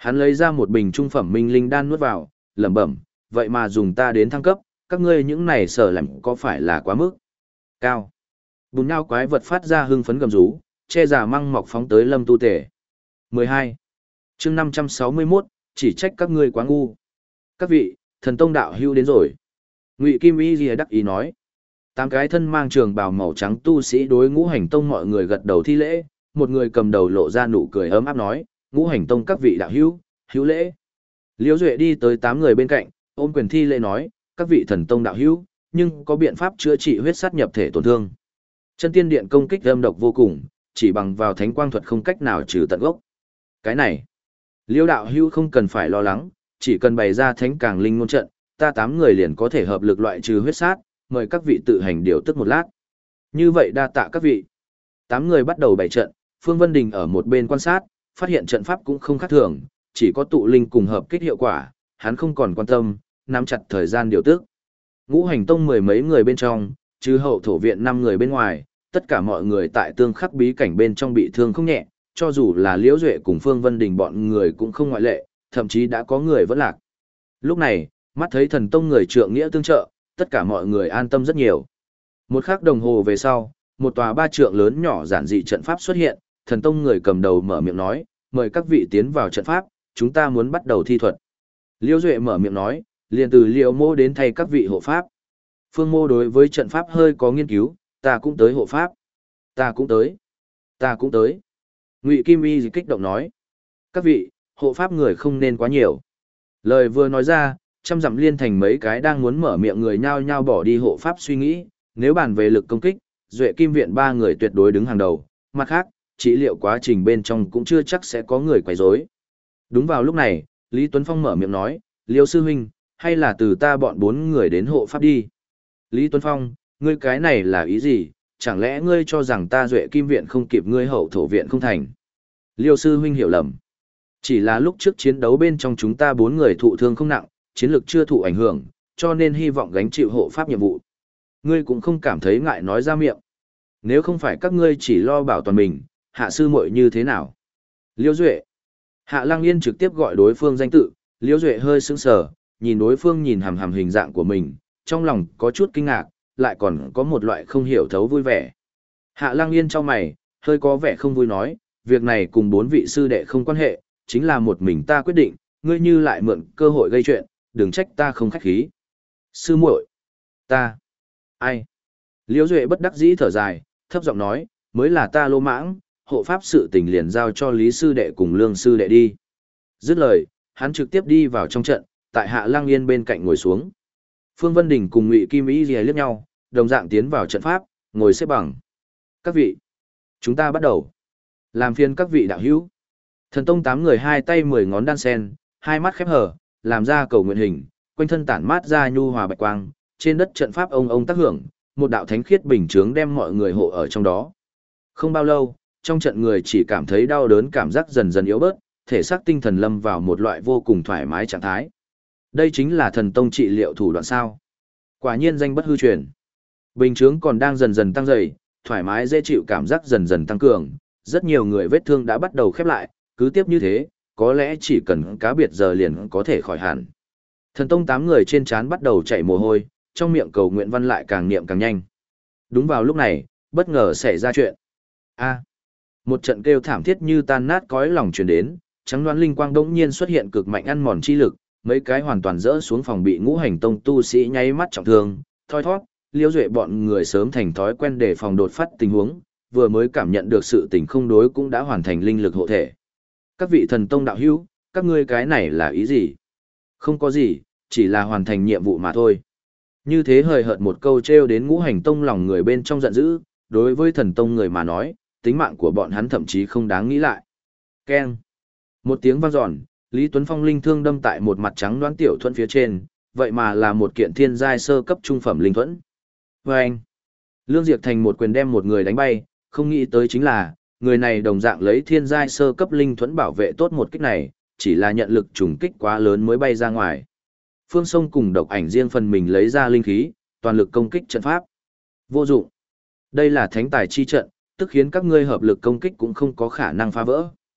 Hắn lấy ra một bình trung phẩm minh linh đan nuốt vào, lẩm bẩm, vậy mà dùng ta đến thăng cấp, các ngươi những này sở làm có phải là quá mức cao. Bùn nhau quái vật phát ra hưng phấn gầm rú, che giả măng mọc phóng tới Lâm Tu Tể. mười hai. Chương năm trăm sáu mươi mốt, chỉ trách các ngươi quá ngu. Các vị, thần tông đạo hữu đến rồi. Ngụy Kim Y Lìa đắc ý nói. Tám cái thân mang trường bào màu trắng tu sĩ đối Ngũ Hành Tông mọi người gật đầu thi lễ, một người cầm đầu lộ ra nụ cười ấm áp nói, Ngũ Hành Tông các vị đạo hữu, hữu lễ. Liễu Duệ đi tới tám người bên cạnh, ôm quyền thi lễ nói, các vị thần tông đạo hữu, nhưng có biện pháp chữa trị huyết sát nhập thể tổn thương. Chân tiên điện công kích âm độc vô cùng, chỉ bằng vào thánh quang thuật không cách nào trừ tận gốc. Cái này, Liễu đạo hữu không cần phải lo lắng, chỉ cần bày ra thánh càng linh ngôn trận, ta tám người liền có thể hợp lực loại trừ huyết sát, mời các vị tự hành điều tức một lát. Như vậy đa tạ các vị. Tám người bắt đầu bày trận, Phương Vân Đình ở một bên quan sát, phát hiện trận pháp cũng không khác thường, chỉ có tụ linh cùng hợp kích hiệu quả, hắn không còn quan tâm, nắm chặt thời gian điều tức. Ngũ Hành Tông mười mấy người bên trong, trừ hậu thổ viện năm người bên ngoài, tất cả mọi người tại tương khắc bí cảnh bên trong bị thương không nhẹ, cho dù là Liễu Duệ cùng Phương Vân Đình bọn người cũng không ngoại lệ, thậm chí đã có người vẫn lạc. Lúc này, mắt thấy thần tông người trượng nghĩa tương trợ, tất cả mọi người an tâm rất nhiều. Một khắc đồng hồ về sau, một tòa ba trượng lớn nhỏ giản dị trận pháp xuất hiện, thần tông người cầm đầu mở miệng nói, mời các vị tiến vào trận pháp, chúng ta muốn bắt đầu thi thuật. Liễu Duệ mở miệng nói, liền từ Liễu Mô đến thay các vị hộ pháp. Phương Mô đối với trận pháp hơi có nghiên cứu, ta cũng tới hộ pháp. Ta cũng tới. Ta cũng tới. Ngụy Kim Y kích động nói, các vị, hộ pháp người không nên quá nhiều. Lời vừa nói ra, trăm dặm liên thành mấy cái đang muốn mở miệng người nhao nhao bỏ đi hộ pháp suy nghĩ, nếu bàn về lực công kích, Duệ Kim Viện ba người tuyệt đối đứng hàng đầu, mặt khác, trị liệu quá trình bên trong cũng chưa chắc sẽ có người quấy rối. Đúng vào lúc này, Lý Tuấn Phong mở miệng nói, Liêu sư huynh, hay là từ ta bọn bốn người đến hộ pháp đi. Lý Tuấn Phong, ngươi cái này là ý gì, chẳng lẽ ngươi cho rằng ta Duệ Kim Viện không kịp ngươi hậu thổ viện không thành. Liêu sư huynh hiểu lầm. Chỉ là lúc trước chiến đấu bên trong chúng ta bốn người thụ thương không nặng, chiến lực chưa thụ ảnh hưởng, cho nên hy vọng gánh chịu hộ pháp nhiệm vụ. Ngươi cũng không cảm thấy ngại nói ra miệng. Nếu không phải các ngươi chỉ lo bảo toàn mình, hạ sư muội như thế nào? Liêu Duệ. Hạ Lăng Yên trực tiếp gọi đối phương danh tự, Liêu Duệ hơi sững sờ, nhìn đối phương nhìn hằm hằm hình dạng của mình, trong lòng có chút kinh ngạc, lại còn có một loại không hiểu thấu vui vẻ. Hạ Lăng Yên trong mày, hơi có vẻ không vui nói, việc này cùng bốn vị sư đệ không quan hệ, chính là một mình ta quyết định, ngươi như lại mượn cơ hội gây chuyện, đừng trách ta không khách khí. Sư muội, ta, ai? Liễu Duệ bất đắc dĩ thở dài, thấp giọng nói, mới là ta lô mãng, hộ pháp sự tình liền giao cho Lý sư đệ cùng Lương sư đệ đi. Dứt lời, hắn trực tiếp đi vào trong trận, tại Hạ Lăng Yên bên cạnh ngồi xuống. Phương Vân Đình cùng Ngụy Kim Y liếc nhau, đồng dạng tiến vào trận pháp, ngồi xếp bằng. Các vị, chúng ta bắt đầu. Làm phiền các vị đạo hữu. Thần tông tám người hai tay mười ngón đan sen, hai mắt khép hờ, làm ra cầu nguyện hình, quanh thân tản mát ra nhu hòa bạch quang, trên đất trận pháp ông ông tác hưởng, một đạo thánh khiết bình chướng đem mọi người hộ ở trong đó. Không bao lâu, trong trận người chỉ cảm thấy đau đớn cảm giác dần dần yếu bớt, thể xác tinh thần lâm vào một loại vô cùng thoải mái trạng thái. Đây chính là thần tông trị liệu thủ đoạn sao? Quả nhiên danh bất hư truyền. Bình chướng còn đang dần dần tăng dày, thoải mái dễ chịu cảm giác dần dần tăng cường, rất nhiều người vết thương đã bắt đầu khép lại, cứ tiếp như thế, có lẽ chỉ cần cá biệt giờ liền có thể khỏi hẳn. Thần tông tám người trên trán bắt đầu chảy mồ hôi, trong miệng cầu nguyện văn lại càng niệm càng nhanh. Đúng vào lúc này, bất ngờ xảy ra chuyện. A. Một trận kêu thảm thiết như tan nát cõi lòng truyền đến, trắng đoán linh quang đống nhiên xuất hiện cực mạnh ăn mòn chi lực, mấy cái hoàn toàn rỡ xuống phòng bị Ngũ Hành Tông tu sĩ nháy mắt trọng thương, thoi thoát, Liễu Duệ bọn người sớm thành thói quen để phòng đột phát tình huống, vừa mới cảm nhận được sự tình không đối cũng đã hoàn thành linh lực hộ thể. Các vị thần tông đạo hữu, các ngươi cái này là ý gì? Không có gì, chỉ là hoàn thành nhiệm vụ mà thôi. Như thế hời hợt một câu trêu đến Ngũ Hành Tông lòng người bên trong giận dữ, đối với thần tông người mà nói, tính mạng của bọn hắn thậm chí không đáng nghĩ lại. Keng. Một tiếng vang dọn, Lý Tuấn Phong linh thương đâm tại một mặt trắng đoán tiểu thuẫn phía trên, vậy mà là một kiện thiên giai sơ cấp trung phẩm linh thuẫn. Vâng. Lương Diệp Thành một quyền đem một người đánh bay, không nghĩ tới chính là, người này đồng dạng lấy thiên giai sơ cấp linh thuẫn bảo vệ tốt một kích này, chỉ là nhận lực trùng kích quá lớn mới bay ra ngoài. Phương Sông cùng độc ảnh riêng phần mình lấy ra linh khí, toàn lực công kích trận pháp. Vô dụng. Đây là thánh tài chi trận, tức khiến các ngươi hợp lực công kích cũng không có khả năng phá vỡ.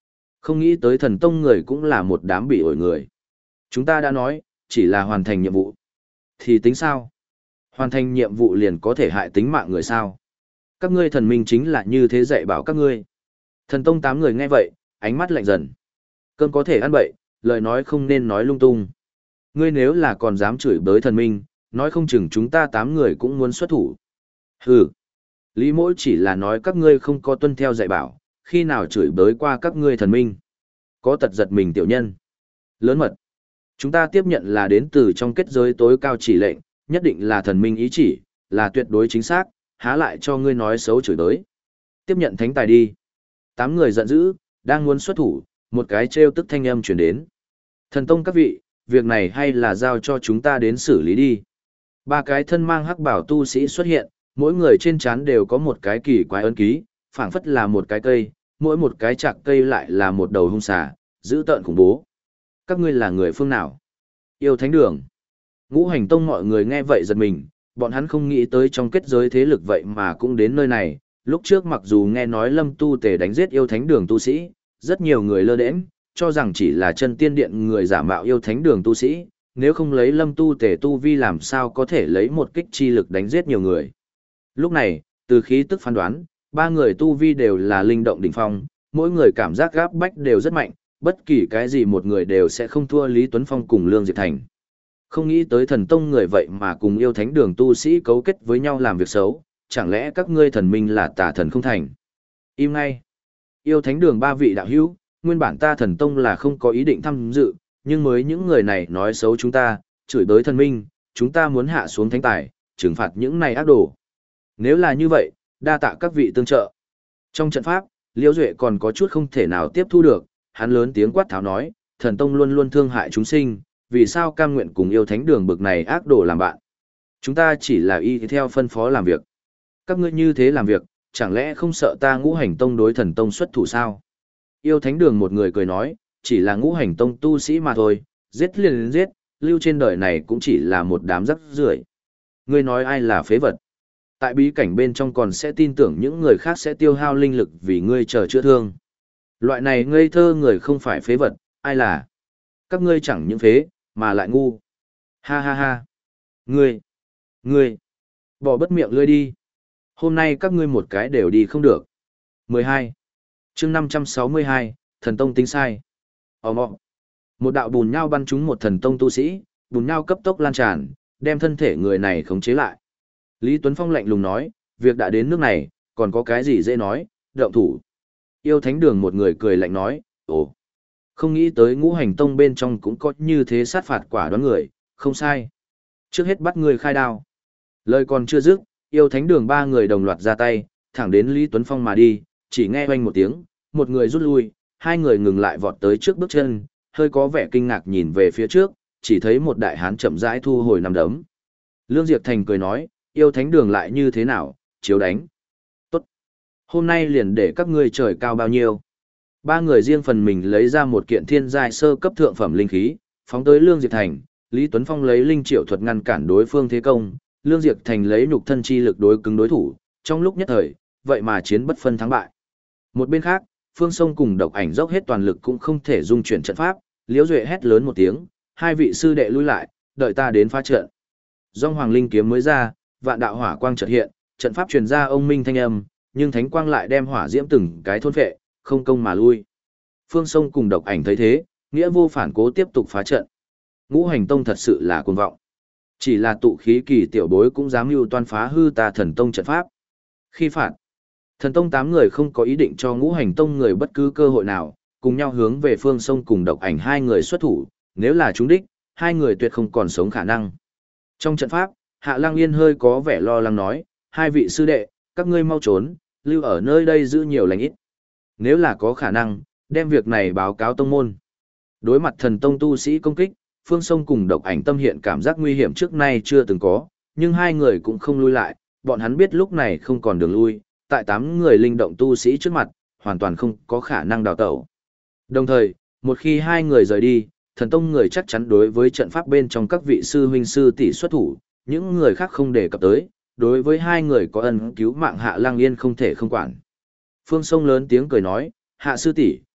Không nghĩ tới thần tông người cũng là một đám bị ổi người. Chúng ta đã nói, chỉ là hoàn thành nhiệm vụ. Thì tính sao? Hoàn thành nhiệm vụ liền có thể hại tính mạng người sao? Các ngươi thần minh chính là như thế dạy bảo các ngươi. Thần tông tám người nghe vậy, ánh mắt lạnh dần. Cơm có thể ăn bậy, lời nói không nên nói lung tung. Ngươi nếu là còn dám chửi bới thần minh, nói không chừng chúng ta tám người cũng muốn xuất thủ. Hừ, Lý Mỗ chỉ là nói các ngươi không có tuân theo dạy bảo, khi nào chửi bới qua các ngươi thần minh. Có tật giật mình tiểu nhân. Lớn mật. Chúng ta tiếp nhận là đến từ trong kết giới tối cao chỉ lệnh, nhất định là thần minh ý chỉ, là tuyệt đối chính xác, há lại cho ngươi nói xấu chửi bới. Tiếp nhận thánh tài đi. Tám người giận dữ, đang muốn xuất thủ, một cái trêu tức thanh âm truyền đến. Thần tông các vị, việc này hay là giao cho chúng ta đến xử lý đi. Ba cái thân mang hắc bảo tu sĩ xuất hiện, mỗi người trên trán đều có một cái kỳ quái ấn ký, phảng phất là một cái cây, mỗi một cái chạc cây lại là một đầu hung xà, dữ tợn khủng bố. Các ngươi là người phương nào? Yêu Thánh Đường. Ngũ Hành Tông mọi người nghe vậy giật mình, bọn hắn không nghĩ tới trong kết giới thế lực vậy mà cũng đến nơi này. Lúc trước mặc dù nghe nói Lâm Tu Tề đánh giết Yêu Thánh Đường tu sĩ, rất nhiều người lơ đễnh, cho rằng chỉ là chân tiên điện người giả mạo Yêu Thánh Đường tu sĩ, nếu không lấy Lâm Tu Tề tu vi làm sao có thể lấy một kích chi lực đánh giết nhiều người. Lúc này, từ khí tức phán đoán, ba người tu vi đều là linh động đỉnh phong, mỗi người cảm giác gáp bách đều rất mạnh, bất kỳ cái gì một người đều sẽ không thua Lý Tuấn Phong cùng Lương Diệp Thành. Không nghĩ tới thần tông người vậy mà cùng Yêu Thánh Đường tu sĩ cấu kết với nhau làm việc xấu, chẳng lẽ các ngươi thần minh là tà thần không thành? Im ngay. Yêu Thánh Đường ba vị đạo hữu, nguyên bản ta thần tông là không có ý định tham dự, nhưng mới những người này nói xấu chúng ta, chửi bới thần minh, chúng ta muốn hạ xuống thánh tài, trừng phạt những này ác đồ. Nếu là như vậy, đa tạ các vị tương trợ. Trong trận pháp, Liễu Duệ còn có chút không thể nào tiếp thu được, hắn lớn tiếng quát tháo nói, thần tông luôn luôn thương hại chúng sinh, vì sao cam nguyện cùng Yêu Thánh Đường bực này ác đồ làm bạn? Chúng ta chỉ là y theo phân phó làm việc. Các ngươi như thế làm việc, chẳng lẽ không sợ ta Ngũ Hành Tông đối thần tông xuất thủ sao? Yêu Thánh Đường một người cười nói, chỉ là Ngũ Hành Tông tu sĩ mà thôi, giết liền giết, lưu trên đời này cũng chỉ là một đám rắc rưởi. Ngươi nói ai là phế vật? Tại bí cảnh bên trong còn sẽ tin tưởng những người khác sẽ tiêu hao linh lực vì ngươi chờ chữa thương. Loại này ngây thơ người không phải phế vật, ai là? Các ngươi chẳng những phế, mà lại ngu. Ha ha ha. Ngươi, ngươi, bỏ bất miệng lưỡi đi. Hôm nay các ngươi một cái đều đi không được. mười hai. Chương năm trăm sáu mươi hai, thần tông tính sai. Ồ mọ. Một đạo bùn nhao bắn trúng một thần tông tu sĩ, bùn nhao cấp tốc lan tràn, đem thân thể người này khống chế lại. Lý Tuấn Phong lạnh lùng nói, việc đã đến nước này, còn có cái gì dễ nói, động thủ. Yêu Thánh Đường một người cười lạnh nói, ồ, không nghĩ tới Ngũ Hành Tông bên trong cũng có như thế sát phạt quả đoán người, không sai. Trước hết bắt người khai đao. Lời còn chưa dứt, Yêu Thánh Đường ba người đồng loạt ra tay, thẳng đến Lý Tuấn Phong mà đi, chỉ nghe oanh một tiếng, một người rút lui, hai người ngừng lại vọt tới trước bước chân, hơi có vẻ kinh ngạc nhìn về phía trước, chỉ thấy một đại hán chậm rãi thu hồi nằm đấm. Lương Diệp Thành cười nói, Yêu Thánh Đường lại như thế nào, chiếu đánh. Tốt. Hôm nay liền để các ngươi trời cao bao nhiêu. Ba người riêng phần mình lấy ra một kiện thiên giai sơ cấp thượng phẩm linh khí, phóng tới Lương Diệp Thành. Lý Tuấn Phong lấy linh triệu thuật ngăn cản đối phương thế công, Lương Diệp Thành lấy nhục thân chi lực đối cứng đối thủ, trong lúc nhất thời, vậy mà chiến bất phân thắng bại. Một bên khác, Phương Sông cùng Độc Ảnh dốc hết toàn lực cũng không thể dung chuyển trận pháp, Liễu Duệ hét lớn một tiếng, hai vị sư đệ lui lại, đợi ta đến phá trận. Dòng Hoàng Linh kiếm mới ra, vạn đạo hỏa quang chợt hiện, trận pháp truyền ra ông minh thanh âm, nhưng thánh quang lại đem hỏa diễm từng cái thôn phệ, không công mà lui. Phương Sông cùng Độc Ảnh thấy thế, nghĩa vô phản cố tiếp tục phá trận. Ngũ Hành Tông thật sự là cuồng vọng. Chỉ là tụ khí kỳ tiểu bối cũng dám mưu toan phá hư ta thần tông trận pháp. Khi phạt, thần tông tám người không có ý định cho Ngũ Hành Tông người bất cứ cơ hội nào, cùng nhau hướng về Phương Sông cùng Độc Ảnh hai người xuất thủ, nếu là chúng đích, hai người tuyệt không còn sống khả năng. Trong trận pháp, Hạ Lăng Yên hơi có vẻ lo lắng nói, hai vị sư đệ, các ngươi mau trốn, lưu ở nơi đây giữ nhiều lành ít. Nếu là có khả năng, đem việc này báo cáo tông môn. Đối mặt thần tông tu sĩ công kích, Phương Sông cùng Độc Ảnh tâm hiện cảm giác nguy hiểm trước nay chưa từng có, nhưng hai người cũng không lui lại, bọn hắn biết lúc này không còn đường lui, tại tám người linh động tu sĩ trước mặt, hoàn toàn không có khả năng đào tẩu. Đồng thời, một khi hai người rời đi, thần tông người chắc chắn đối với trận pháp bên trong các vị sư huynh sư tỷ xuất thủ, những người khác không đề cập tới, đối với hai người có ân cứu mạng Hạ Lăng Yên không thể không quản. Phương Sông lớn tiếng cười nói, Hạ sư tỷ,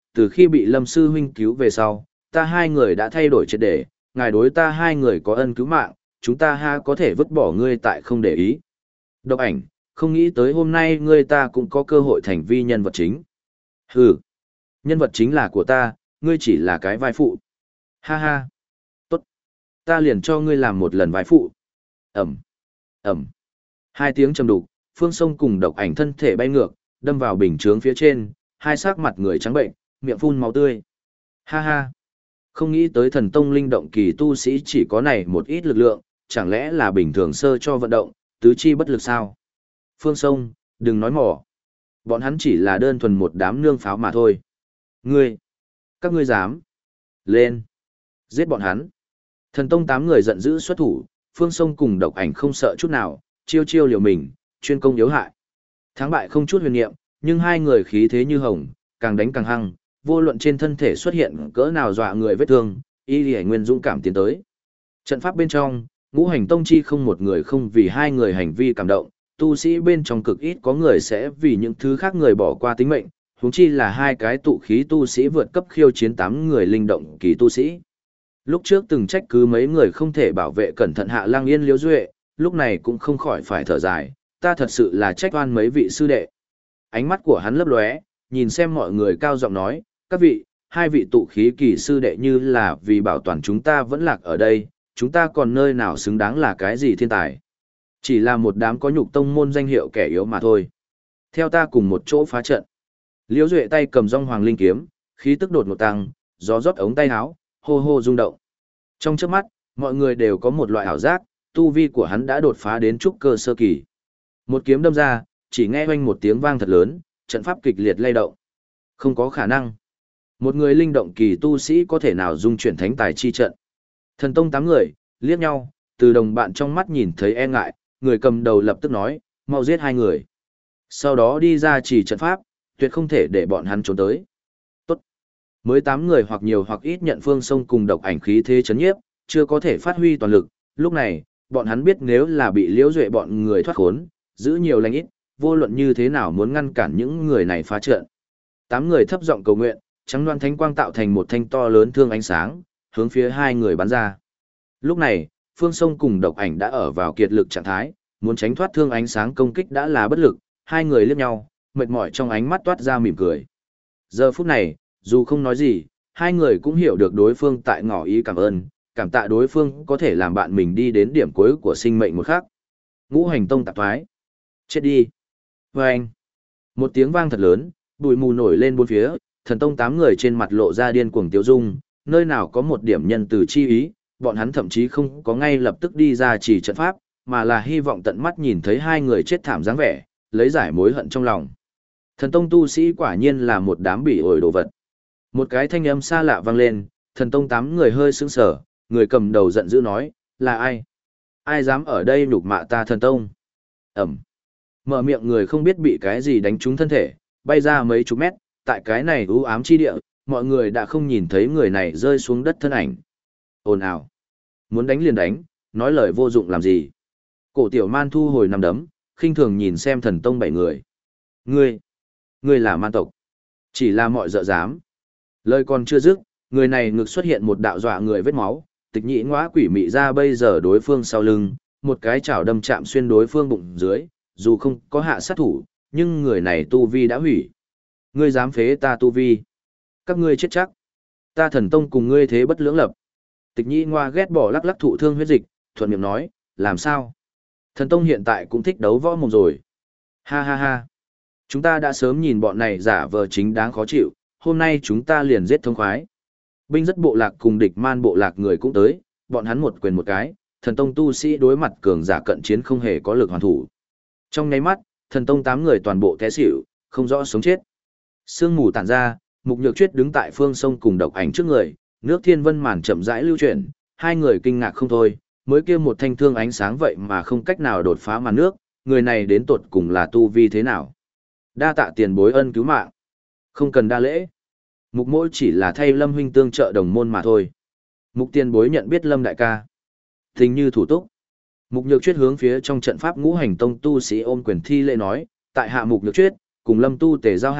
từ khi bị Lâm Sư Huynh cứu về sau, ta hai người đã thay đổi triệt để, ngài đối ta hai người có ân cứu mạng, chúng ta ha có thể vứt bỏ ngươi tại không để ý. Độc ảnh, không nghĩ tới hôm nay ngươi ta cũng có cơ hội thành vi nhân vật chính. Hừ, nhân vật chính là của ta, ngươi chỉ là cái vai phụ. Ha ha, tốt, ta liền cho ngươi làm một lần vai phụ. Ẩm, Ẩm, hai tiếng trầm đục, Phương Sông cùng độc ảnh thân thể bay ngược, đâm vào bình chướng phía trên, hai sắc mặt người trắng bệnh, miệng phun máu tươi. Ha ha, không nghĩ tới thần tông linh động kỳ tu sĩ chỉ có này một ít lực lượng, chẳng lẽ là bình thường sơ cho vận động, tứ chi bất lực sao? Phương Sông, đừng nói mỏ. Bọn hắn chỉ là đơn thuần một đám nương pháo mà thôi. Ngươi, các ngươi dám. Lên. Giết bọn hắn. Thần tông tám người giận dữ xuất thủ, Phương Sông cùng độc ảnh không sợ chút nào, chiêu chiêu liều mình, chuyên công yếu hại. Thắng bại không chút huyền niệm, nhưng hai người khí thế như hồng, càng đánh càng hăng, vô luận trên thân thể xuất hiện cỡ nào dọa người vết thương, y lì nguyên dũng cảm tiến tới. Trận pháp bên trong, ngũ hành tông chi không một người không vì hai người hành vi cảm động, tu sĩ bên trong cực ít có người sẽ vì những thứ khác người bỏ qua tính mệnh, huống chi là hai cái tụ khí tu sĩ vượt cấp khiêu chiến tám người linh động kỳ tu sĩ. Lúc trước từng trách cứ mấy người không thể bảo vệ cẩn thận Hạ Lang Yên Liễu Duệ, lúc này cũng không khỏi phải thở dài, ta thật sự là trách oan mấy vị sư đệ. Ánh mắt của hắn lấp lóe, nhìn xem mọi người cao giọng nói, các vị, hai vị tụ khí kỳ sư đệ như là vì bảo toàn chúng ta vẫn lạc ở đây, chúng ta còn nơi nào xứng đáng là cái gì thiên tài. Chỉ là một đám có nhục tông môn danh hiệu kẻ yếu mà thôi. Theo ta cùng một chỗ phá trận. Liễu Duệ tay cầm rong hoàng linh kiếm, khí tức đột ngột tăng, gió rót ống tay áo, hô hô rung động. Trong chớp mắt, mọi người đều có một loại ảo giác, tu vi của hắn đã đột phá đến trúc cơ sơ kỳ. Một kiếm đâm ra, chỉ nghe oanh một tiếng vang thật lớn, trận pháp kịch liệt lay động. Không có khả năng. Một người linh động kỳ tu sĩ có thể nào dung chuyển thánh tài chi trận. Thần tông tám người, liếc nhau, từ đồng bạn trong mắt nhìn thấy e ngại, người cầm đầu lập tức nói, mau giết hai người. Sau đó đi ra chỉ trận pháp, tuyệt không thể để bọn hắn trốn tới. Tốt. Mới tám người hoặc nhiều hoặc ít nhận Phương Sông cùng độc ảnh khí thế chấn nhiếp, chưa có thể phát huy toàn lực. Lúc này, bọn hắn biết nếu là bị Liễu Duệ bọn người thoát khốn, giữ nhiều lành ít, vô luận như thế nào muốn ngăn cản những người này phá trận. Tám người thấp giọng cầu nguyện, trắng đoan thánh quang tạo thành một thanh to lớn thương ánh sáng, hướng phía hai người bắn ra. Lúc này, Phương Sông cùng độc ảnh đã ở vào kiệt lực trạng thái, muốn tránh thoát thương ánh sáng công kích đã là bất lực, hai người liếc nhau, mệt mỏi trong ánh mắt toát ra mỉm cười. Giờ phút này, dù không nói gì, hai người cũng hiểu được đối phương tại ngỏ ý cảm ơn, cảm tạ đối phương có thể làm bạn mình đi đến điểm cuối của sinh mệnh một khắc. Ngũ hành tông tạp thoái. Chết đi. Và anh. Một tiếng vang thật lớn, bụi mù nổi lên bốn phía, thần tông tám người trên mặt lộ ra điên cuồng tiêu dung, nơi nào có một điểm nhân từ chi ý, bọn hắn thậm chí không có ngay lập tức đi ra chỉ trận pháp, mà là hy vọng tận mắt nhìn thấy hai người chết thảm dáng vẻ, lấy giải mối hận trong lòng. Thần tông tu sĩ quả nhiên là một đám bỉ ổi đồ vật. Một cái thanh âm xa lạ vang lên, thần tông tám người hơi sững sờ, người cầm đầu giận dữ nói, là ai? Ai dám ở đây nhục mạ ta thần tông? Ẩm. Mở miệng người không biết bị cái gì đánh trúng thân thể, bay ra mấy chục mét, tại cái này u ám chi địa, mọi người đã không nhìn thấy người này rơi xuống đất thân ảnh. Ồn ào. Muốn đánh liền đánh, nói lời vô dụng làm gì? Cổ tiểu man thu hồi nằm đấm, khinh thường nhìn xem thần tông bảy người. Ngươi, ngươi là man tộc. Chỉ là mọi dợ dám. Lời còn chưa dứt, người này ngực xuất hiện một đạo dọa người vết máu, tịch nhĩ ngõa quỷ mị ra bây giờ đối phương sau lưng, một cái chảo đâm chạm xuyên đối phương bụng dưới, dù không có hạ sát thủ, nhưng người này tu vi đã hủy. Ngươi dám phế ta tu vi. Các ngươi chết chắc. Ta thần tông cùng ngươi thế bất lưỡng lập. Tịch nhĩ ngoa ghét bỏ lắc lắc thụ thương huyết dịch, thuận miệng nói, làm sao? Thần tông hiện tại cũng thích đấu võ mồm rồi. Ha ha ha. Chúng ta đã sớm nhìn bọn này giả vờ chính đáng khó chịu, hôm nay chúng ta liền giết thông khoái. Binh rất bộ lạc cùng địch man bộ lạc người cũng tới, bọn hắn một quyền một cái, thần tông tu sĩ đối mặt cường giả cận chiến không hề có lực hoàn thủ. Trong nháy mắt, thần tông tám người toàn bộ té xỉu, không rõ sống chết. Sương mù tản ra, Mục Nhược Chuyết đứng tại Phương Sông cùng độc ảnh trước người, nước thiên vân màn chậm rãi lưu chuyển, hai người kinh ngạc không thôi, mới kia một thanh thương ánh sáng vậy mà không cách nào đột phá màn nước, người này đến tột cùng là tu vi thế nào? Đa tạ tiền bối ân cứu mạng. Không cần đa lễ. Mục Mỗi chỉ là thay Lâm huynh tương trợ đồng môn mà thôi. Mục tiền bối nhận biết Lâm đại ca. Tình như thủ túc. Mục Nhược Chuyết hướng phía trong trận pháp ngũ hành tông tu sĩ ôm quyền thi lễ nói, tại hạ Mục Nhược Chuyết, cùng Lâm tu tề giao hảo,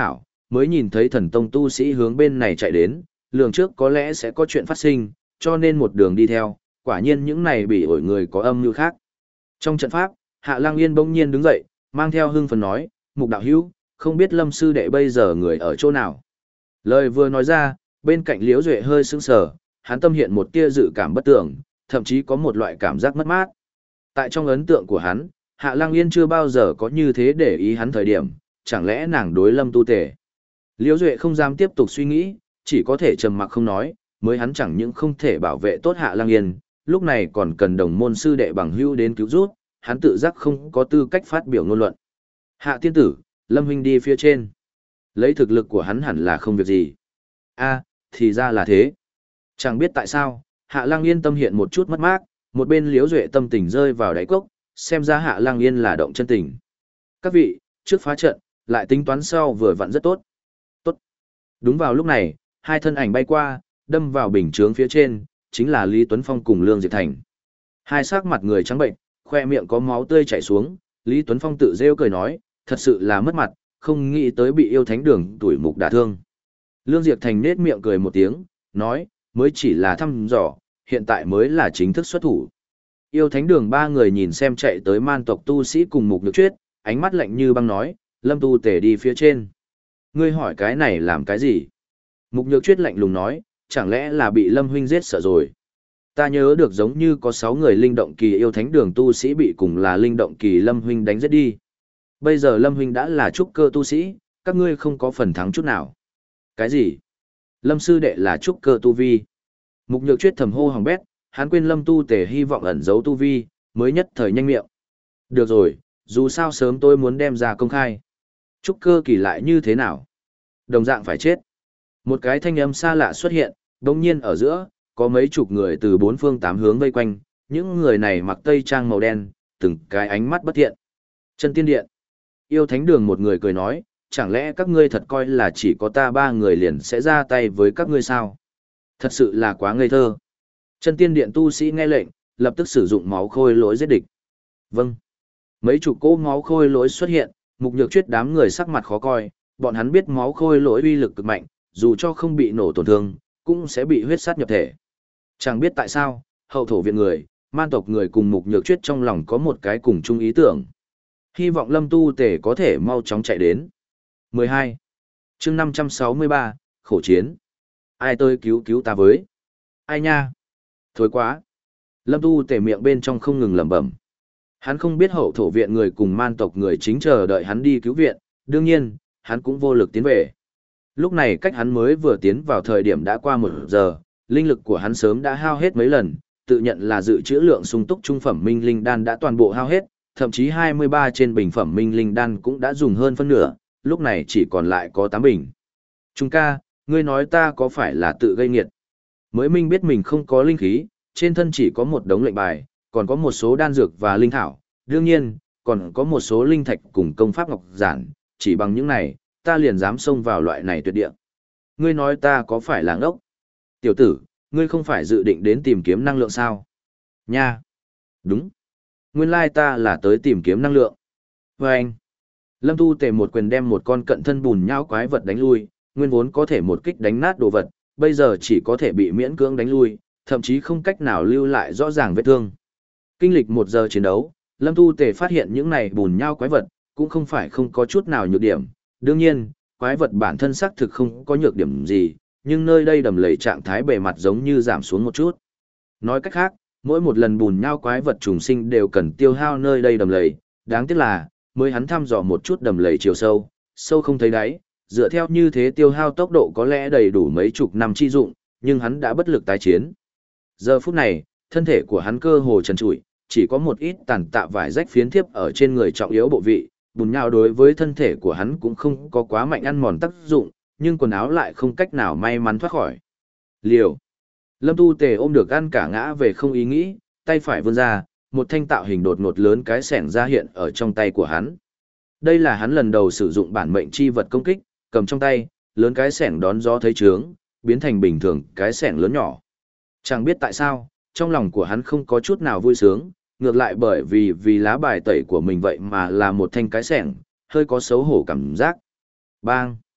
mới nhìn thấy thần tông tu sĩ hướng bên này chạy đến, lường trước có lẽ sẽ có chuyện phát sinh, cho nên một đường đi theo, quả nhiên những này bị ổi người có âm mưu khác. Trong trận pháp, Hạ Lăng Yên bỗng nhiên đứng dậy, mang theo hưng phấn nói, Mục đạo hữu, không biết Lâm sư đệ bây giờ người ở chỗ nào. Lời vừa nói ra, bên cạnh Liễu Duệ hơi sững sờ, hắn tâm hiện một tia dự cảm bất tưởng, thậm chí có một loại cảm giác mất mát. Tại trong ấn tượng của hắn, Hạ Lăng Yên chưa bao giờ có như thế để ý hắn thời điểm, chẳng lẽ nàng đối Lâm tu tề. Liễu Duệ không dám tiếp tục suy nghĩ, chỉ có thể trầm mặc không nói, mới hắn chẳng những không thể bảo vệ tốt Hạ Lăng Yên, lúc này còn cần đồng môn sư đệ bằng hữu đến cứu giúp, hắn tự giác không có tư cách phát biểu ngôn luận. Hạ tiên tử, Lâm huynh đi phía trên. Lấy thực lực của hắn hẳn là không việc gì. A, thì ra là thế. Chẳng biết tại sao, Hạ Lăng Yên tâm hiện một chút mất mát, một bên Liễu Duệ tâm tình rơi vào đáy cốc, xem ra Hạ Lăng Yên là động chân tình. Các vị, trước phá trận, lại tính toán sau vừa vặn rất tốt. Tốt. Đúng vào lúc này, hai thân ảnh bay qua, đâm vào bình chướng phía trên, chính là Lý Tuấn Phong cùng Lương Diệp Thành. Hai sắc mặt người trắng bệnh, khoe miệng có máu tươi chảy xuống, Lý Tuấn Phong tự rêu cười nói, thật sự là mất mặt, không nghĩ tới bị yêu thánh đường tuổi mục đả thương. Lương Diệp Thành nết miệng cười một tiếng, nói, mới chỉ là thăm dò, hiện tại mới là chính thức xuất thủ. Yêu thánh đường ba người nhìn xem chạy tới man tộc tu sĩ cùng mục nhược chuyết, ánh mắt lạnh như băng nói, Lâm tu tể đi phía trên. Ngươi hỏi cái này làm cái gì? Mục nhược chuyết lạnh lùng nói, chẳng lẽ là bị Lâm huynh giết sợ rồi? Ta nhớ được giống như có sáu người linh động kỳ yêu thánh đường tu sĩ bị cùng là linh động kỳ Lâm huynh đánh giết đi. Bây giờ Lâm huynh đã là trúc cơ tu sĩ, các ngươi không có phần thắng chút nào. Cái gì? Lâm sư đệ là trúc cơ tu vi. Mục nhược chuyết thầm hô hỏng bét, hắn quên Lâm tu tể hy vọng ẩn giấu tu vi, mới nhất thời nhanh miệng. Được rồi, dù sao sớm tôi muốn đem ra công khai. Trúc cơ kỳ lại như thế nào? Đồng dạng phải chết. Một cái thanh âm xa lạ xuất hiện, đồng nhiên ở giữa, có mấy chục người từ bốn phương tám hướng vây quanh, những người này mặc tây trang màu đen, từng cái ánh mắt bất thiện. Chân tiên điện. Yêu thánh đường một người cười nói, chẳng lẽ các ngươi thật coi là chỉ có ta ba người liền sẽ ra tay với các ngươi sao? Thật sự là quá ngây thơ. Chân tiên điện tu sĩ nghe lệnh, lập tức sử dụng máu khôi lỗi giết địch. Vâng. Mấy chục cỗ máu khôi lỗi xuất hiện, mục nhược chuyết đám người sắc mặt khó coi, bọn hắn biết máu khôi lỗi uy lực cực mạnh, dù cho không bị nổ tổn thương, cũng sẽ bị huyết sát nhập thể. Chẳng biết tại sao, hậu thổ viện người, man tộc người cùng mục nhược chuyết trong lòng có một cái cùng chung ý tưởng. Hy vọng Lâm tu tể có thể mau chóng chạy đến. mười hai. chương năm trăm sáu mươi ba, khổ chiến. Ai tôi cứu cứu ta với? Ai nha? Thối quá. Lâm tu tể miệng bên trong không ngừng lẩm bẩm. Hắn không biết hậu thổ viện người cùng man tộc người chính chờ đợi hắn đi cứu viện, đương nhiên, hắn cũng vô lực tiến về. Lúc này cách hắn mới vừa tiến vào thời điểm đã qua một giờ, linh lực của hắn sớm đã hao hết mấy lần, tự nhận là dự trữ lượng sung túc trung phẩm minh linh đan đã toàn bộ hao hết, thậm chí hai mươi ba trên bình phẩm minh linh đan cũng đã dùng hơn phân nửa, lúc này chỉ còn lại có tám bình. Trung ca, ngươi nói ta có phải là tự gây nghiệt? Mới minh biết mình không có linh khí, trên thân chỉ có một đống lệnh bài, còn có một số đan dược và linh thảo, đương nhiên, còn có một số linh thạch cùng công pháp ngọc giản, chỉ bằng những này, ta liền dám xông vào loại này tuyệt địa. Ngươi nói ta có phải là ngốc? Tiểu tử, ngươi không phải dự định đến tìm kiếm năng lượng sao? Nha! Đúng! Nguyên lai ta là tới tìm kiếm năng lượng. Và anh! Lâm Tu Tề một quyền đem một con cận thân bùn nhão quái vật đánh lui, nguyên vốn có thể một kích đánh nát đồ vật, bây giờ chỉ có thể bị miễn cưỡng đánh lui, thậm chí không cách nào lưu lại rõ ràng vết thương. Kinh lịch một giờ chiến đấu, Lâm Tu Tề phát hiện những này bùn nhão quái vật, cũng không phải không có chút nào nhược điểm. Đương nhiên, quái vật bản thân xác thực không có nhược điểm gì, nhưng nơi đây đầm lầy trạng thái bề mặt giống như giảm xuống một chút. Nói cách khác, mỗi một lần bùn nhão quái vật trùng sinh đều cần tiêu hao nơi đây đầm lầy, đáng tiếc là, mới hắn thăm dò một chút đầm lầy chiều sâu, sâu không thấy đáy, dựa theo như thế tiêu hao tốc độ có lẽ đầy đủ mấy chục năm chi dụng, nhưng hắn đã bất lực tái chiến. Giờ phút này, thân thể của hắn cơ hồ trần trụi, chỉ có một ít tàn tạ vải rách phiến thiếp ở trên người trọng yếu bộ vị, bùn nhão đối với thân thể của hắn cũng không có quá mạnh ăn mòn tác dụng, nhưng quần áo lại không cách nào may mắn thoát khỏi. Liều. Lâm Tu Tề ôm được ăn cả ngã về không ý nghĩ, tay phải vươn ra, một thanh tạo hình đột ngột lớn cái xẻng ra hiện ở trong tay của hắn. Đây là hắn lần đầu sử dụng bản mệnh chi vật công kích, cầm trong tay, lớn cái xẻng đón gió thấy trướng, biến thành bình thường cái xẻng lớn nhỏ. Chẳng biết tại sao, trong lòng của hắn không có chút nào vui sướng, ngược lại bởi vì vì lá bài tẩy của mình vậy mà là một thanh cái xẻng, hơi có xấu hổ cảm giác. Bang!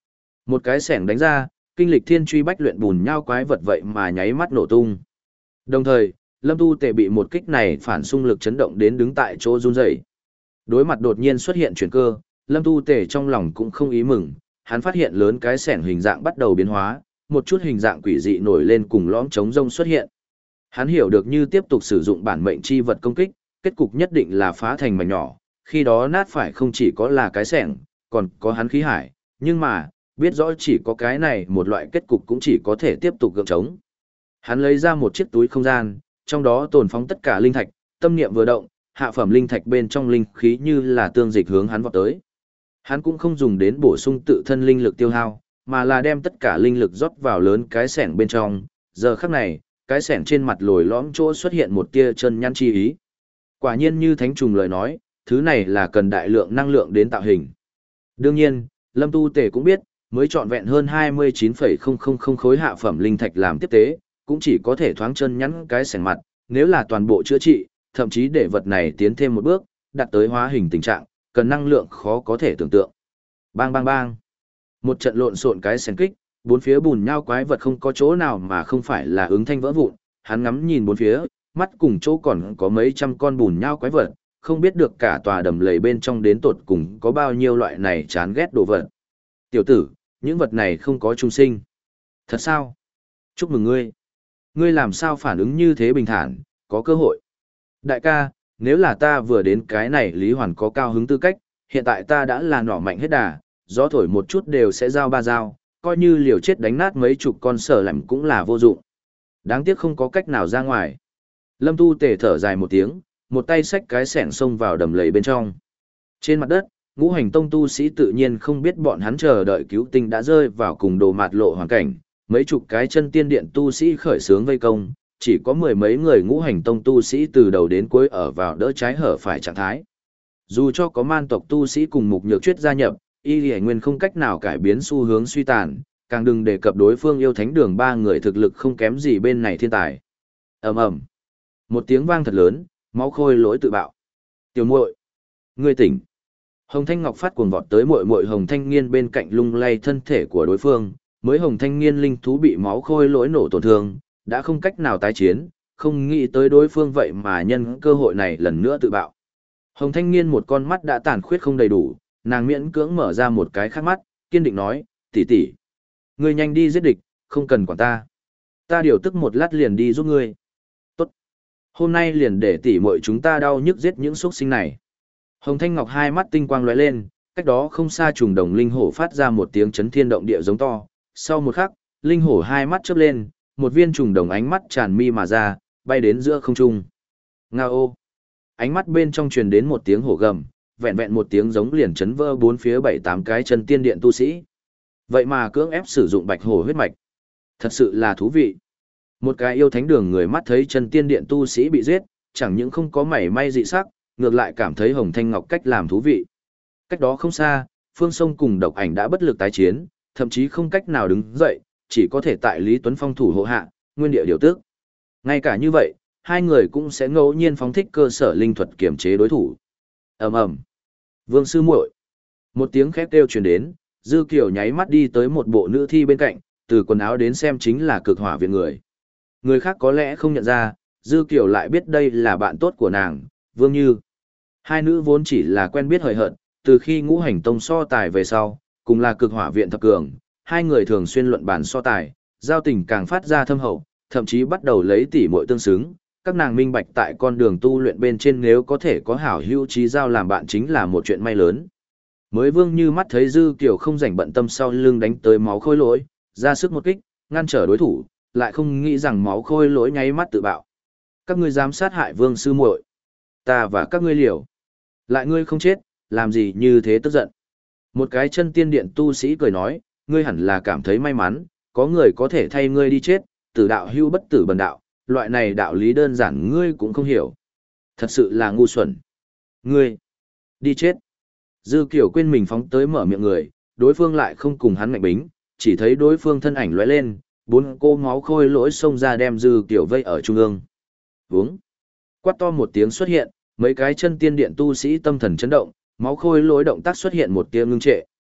Một cái sẻng đánh ra, kinh lịch thiên truy bách luyện bùn nhau quái vật vậy mà nháy mắt nổ tung. Đồng thời, Lâm Tu Tề bị một kích này phản xung lực chấn động đến đứng tại chỗ run rẩy. Đối mặt đột nhiên xuất hiện chuyển cơ, Lâm Tu Tề trong lòng cũng không ý mừng, hắn phát hiện lớn cái sẻng hình dạng bắt đầu biến hóa, một chút hình dạng quỷ dị nổi lên cùng lõm trống rông xuất hiện. Hắn hiểu được như tiếp tục sử dụng bản mệnh chi vật công kích, kết cục nhất định là phá thành mảnh nhỏ, khi đó nát phải không chỉ có là cái sẻng, còn có hắn khí hải, nhưng mà, biết rõ chỉ có cái này một loại kết cục cũng chỉ có thể tiếp tục gượng trống. Hắn lấy ra một chiếc túi không gian, trong đó tồn phóng tất cả linh thạch, tâm niệm vừa động, hạ phẩm linh thạch bên trong linh khí như là tương dịch hướng hắn vọt tới. Hắn cũng không dùng đến bổ sung tự thân linh lực tiêu hao, mà là đem tất cả linh lực rót vào lớn cái sẻng bên trong, giờ khắc này, cái sẻng trên mặt lồi lõm chỗ xuất hiện một tia chân nhăn chi ý. Quả nhiên như thánh trùng lời nói, thứ này là cần đại lượng năng lượng đến tạo hình. Đương nhiên, Lâm Tu Tề cũng biết, mới trọn vẹn hơn hai mươi chín phẩy không không không khối hạ phẩm linh thạch làm tiếp tế, cũng chỉ có thể thoáng chân nhắn cái sẻng mặt, nếu là toàn bộ chữa trị, thậm chí để vật này tiến thêm một bước, đạt tới hóa hình tình trạng, cần năng lượng khó có thể tưởng tượng. Bang bang bang. Một trận lộn xộn cái sẻng kích, bốn phía bùn nhau quái vật không có chỗ nào mà không phải là ứng thanh vỡ vụn, hắn ngắm nhìn bốn phía, mắt cùng chỗ còn có mấy trăm con bùn nhau quái vật, không biết được cả tòa đầm lầy bên trong đến tột cùng có bao nhiêu loại này chán ghét đồ vật. Tiểu tử, những vật này không có trung sinh. Thật sao? Chúc mừng ngươi. Ngươi làm sao phản ứng như thế bình thản, có cơ hội. Đại ca, nếu là ta vừa đến cái này Lý Hoàn có cao hứng tư cách, hiện tại ta đã là nỏ mạnh hết đà, gió thổi một chút đều sẽ giao ba giao, coi như liều chết đánh nát mấy chục con sở lạnh cũng là vô dụng. Đáng tiếc không có cách nào ra ngoài. Lâm Tu Tề thở dài một tiếng, một tay xách cái xẻng xông vào đầm lầy bên trong. Trên mặt đất, ngũ hành tông tu sĩ tự nhiên không biết bọn hắn chờ đợi cứu tinh đã rơi vào cùng đồ mạt lộ hoàn cảnh, mấy chục cái chân tiên điện tu sĩ khởi xướng vây công, chỉ có mười mấy người ngũ hành tông tu sĩ từ đầu đến cuối ở vào đỡ trái hở phải trạng thái. Dù cho có man tộc tu sĩ cùng mục nhược chuyết gia nhập, y lì nguyên không cách nào cải biến xu hướng suy tàn, càng đừng đề cập đối phương yêu thánh đường ba người thực lực không kém gì bên này thiên tài. Ầm ầm, một tiếng vang thật lớn, máu khôi lỗi tự bạo. Tiểu muội, ngươi tỉnh. Hồng Thanh Ngọc phát cuồng vọt tới muội muội Hồng Thanh Nghiên bên cạnh lung lay thân thể của đối phương, mới Hồng Thanh Nghiên linh thú bị máu khôi lỗi nổ tổn thương, đã không cách nào tái chiến, không nghĩ tới đối phương vậy mà nhân cơ hội này lần nữa tự bạo. Hồng Thanh Nghiên một con mắt đã tàn khuyết không đầy đủ, nàng miễn cưỡng mở ra một cái khác mắt, kiên định nói, tỷ tỷ, ngươi nhanh đi giết địch, không cần quản ta. Ta điều tức một lát liền đi giúp ngươi. Tốt. Hôm nay liền để tỷ muội chúng ta đau nhức giết những xuất sinh này. Hồng Thanh Ngọc hai mắt tinh quang lóe lên, cách đó không xa trùng đồng linh hổ phát ra một tiếng chấn thiên động địa giống to. Sau một khắc, linh hổ hai mắt chớp lên, một viên trùng đồng ánh mắt tràn mi mà ra, bay đến giữa không trung. Nga ô! Ánh mắt bên trong truyền đến một tiếng hổ gầm, vẹn vẹn một tiếng giống liền chấn vỡ bốn phía bảy tám cái chân tiên điện tu sĩ. Vậy mà cưỡng ép sử dụng bạch hổ huyết mạch. Thật sự là thú vị. Một cái yêu thánh đường người mắt thấy chân tiên điện tu sĩ bị giết, chẳng những không có mảy may dị sắc, ngược lại cảm thấy Hồng Thanh Ngọc cách làm thú vị. Cách đó không xa, Phương Sông cùng Độc Ảnh đã bất lực tái chiến, thậm chí không cách nào đứng dậy, chỉ có thể tại Lý Tuấn Phong thủ hộ hạ, nguyên địa điều tức. Ngay cả như vậy, hai người cũng sẽ ngẫu nhiên phóng thích cơ sở linh thuật kiểm chế đối thủ. Ầm ầm. Vương sư muội. Một tiếng khét kêu truyền đến, Dư Kiều nháy mắt đi tới một bộ nữ thi bên cạnh, từ quần áo đến xem chính là Cực Hỏa viện người. Người khác có lẽ không nhận ra, Dư Kiều lại biết đây là bạn tốt của nàng, Vương Như. Hai nữ vốn chỉ là quen biết hời hợt, từ khi ngũ hành tông so tài về sau, cùng là Cực Hỏa viện thập cường, hai người thường xuyên luận bàn so tài, giao tình càng phát ra thâm hậu, thậm chí bắt đầu lấy tỷ muội tương xứng. Các nàng minh bạch tại con đường tu luyện bên trên nếu có thể có hảo hữu trí giao làm bạn chính là một chuyện may lớn. Mới Vương Như mắt thấy Dư Kiều không rảnh bận tâm sau lưng đánh tới máu khôi lỗi, ra sức một kích, ngăn trở đối thủ, lại không nghĩ rằng máu khôi lỗi nháy mắt tự bạo. Các ngươi dám sát hại Vương sư muội, ta và các ngươi liều. Lại ngươi không chết, làm gì như thế tức giận. Một cái chân tiên điện tu sĩ cười nói, ngươi hẳn là cảm thấy may mắn, có người có thể thay ngươi đi chết, tử đạo hưu bất tử bần đạo, loại này đạo lý đơn giản ngươi cũng không hiểu. Thật sự là ngu xuẩn. Ngươi, đi chết. Dư Kiều quên mình phóng tới mở miệng người, đối phương lại không cùng hắn ngạnh bính, chỉ thấy đối phương thân ảnh lóe lên, bốn cô máu khôi lỗi xông ra đem Dư Kiều vây ở trung ương. Vướng. Quát to một tiếng xuất hiện, mấy cái chân tiên điện tu sĩ tâm thần chấn động, máu khôi lỗi động tác xuất hiện một tia ngưng trệ.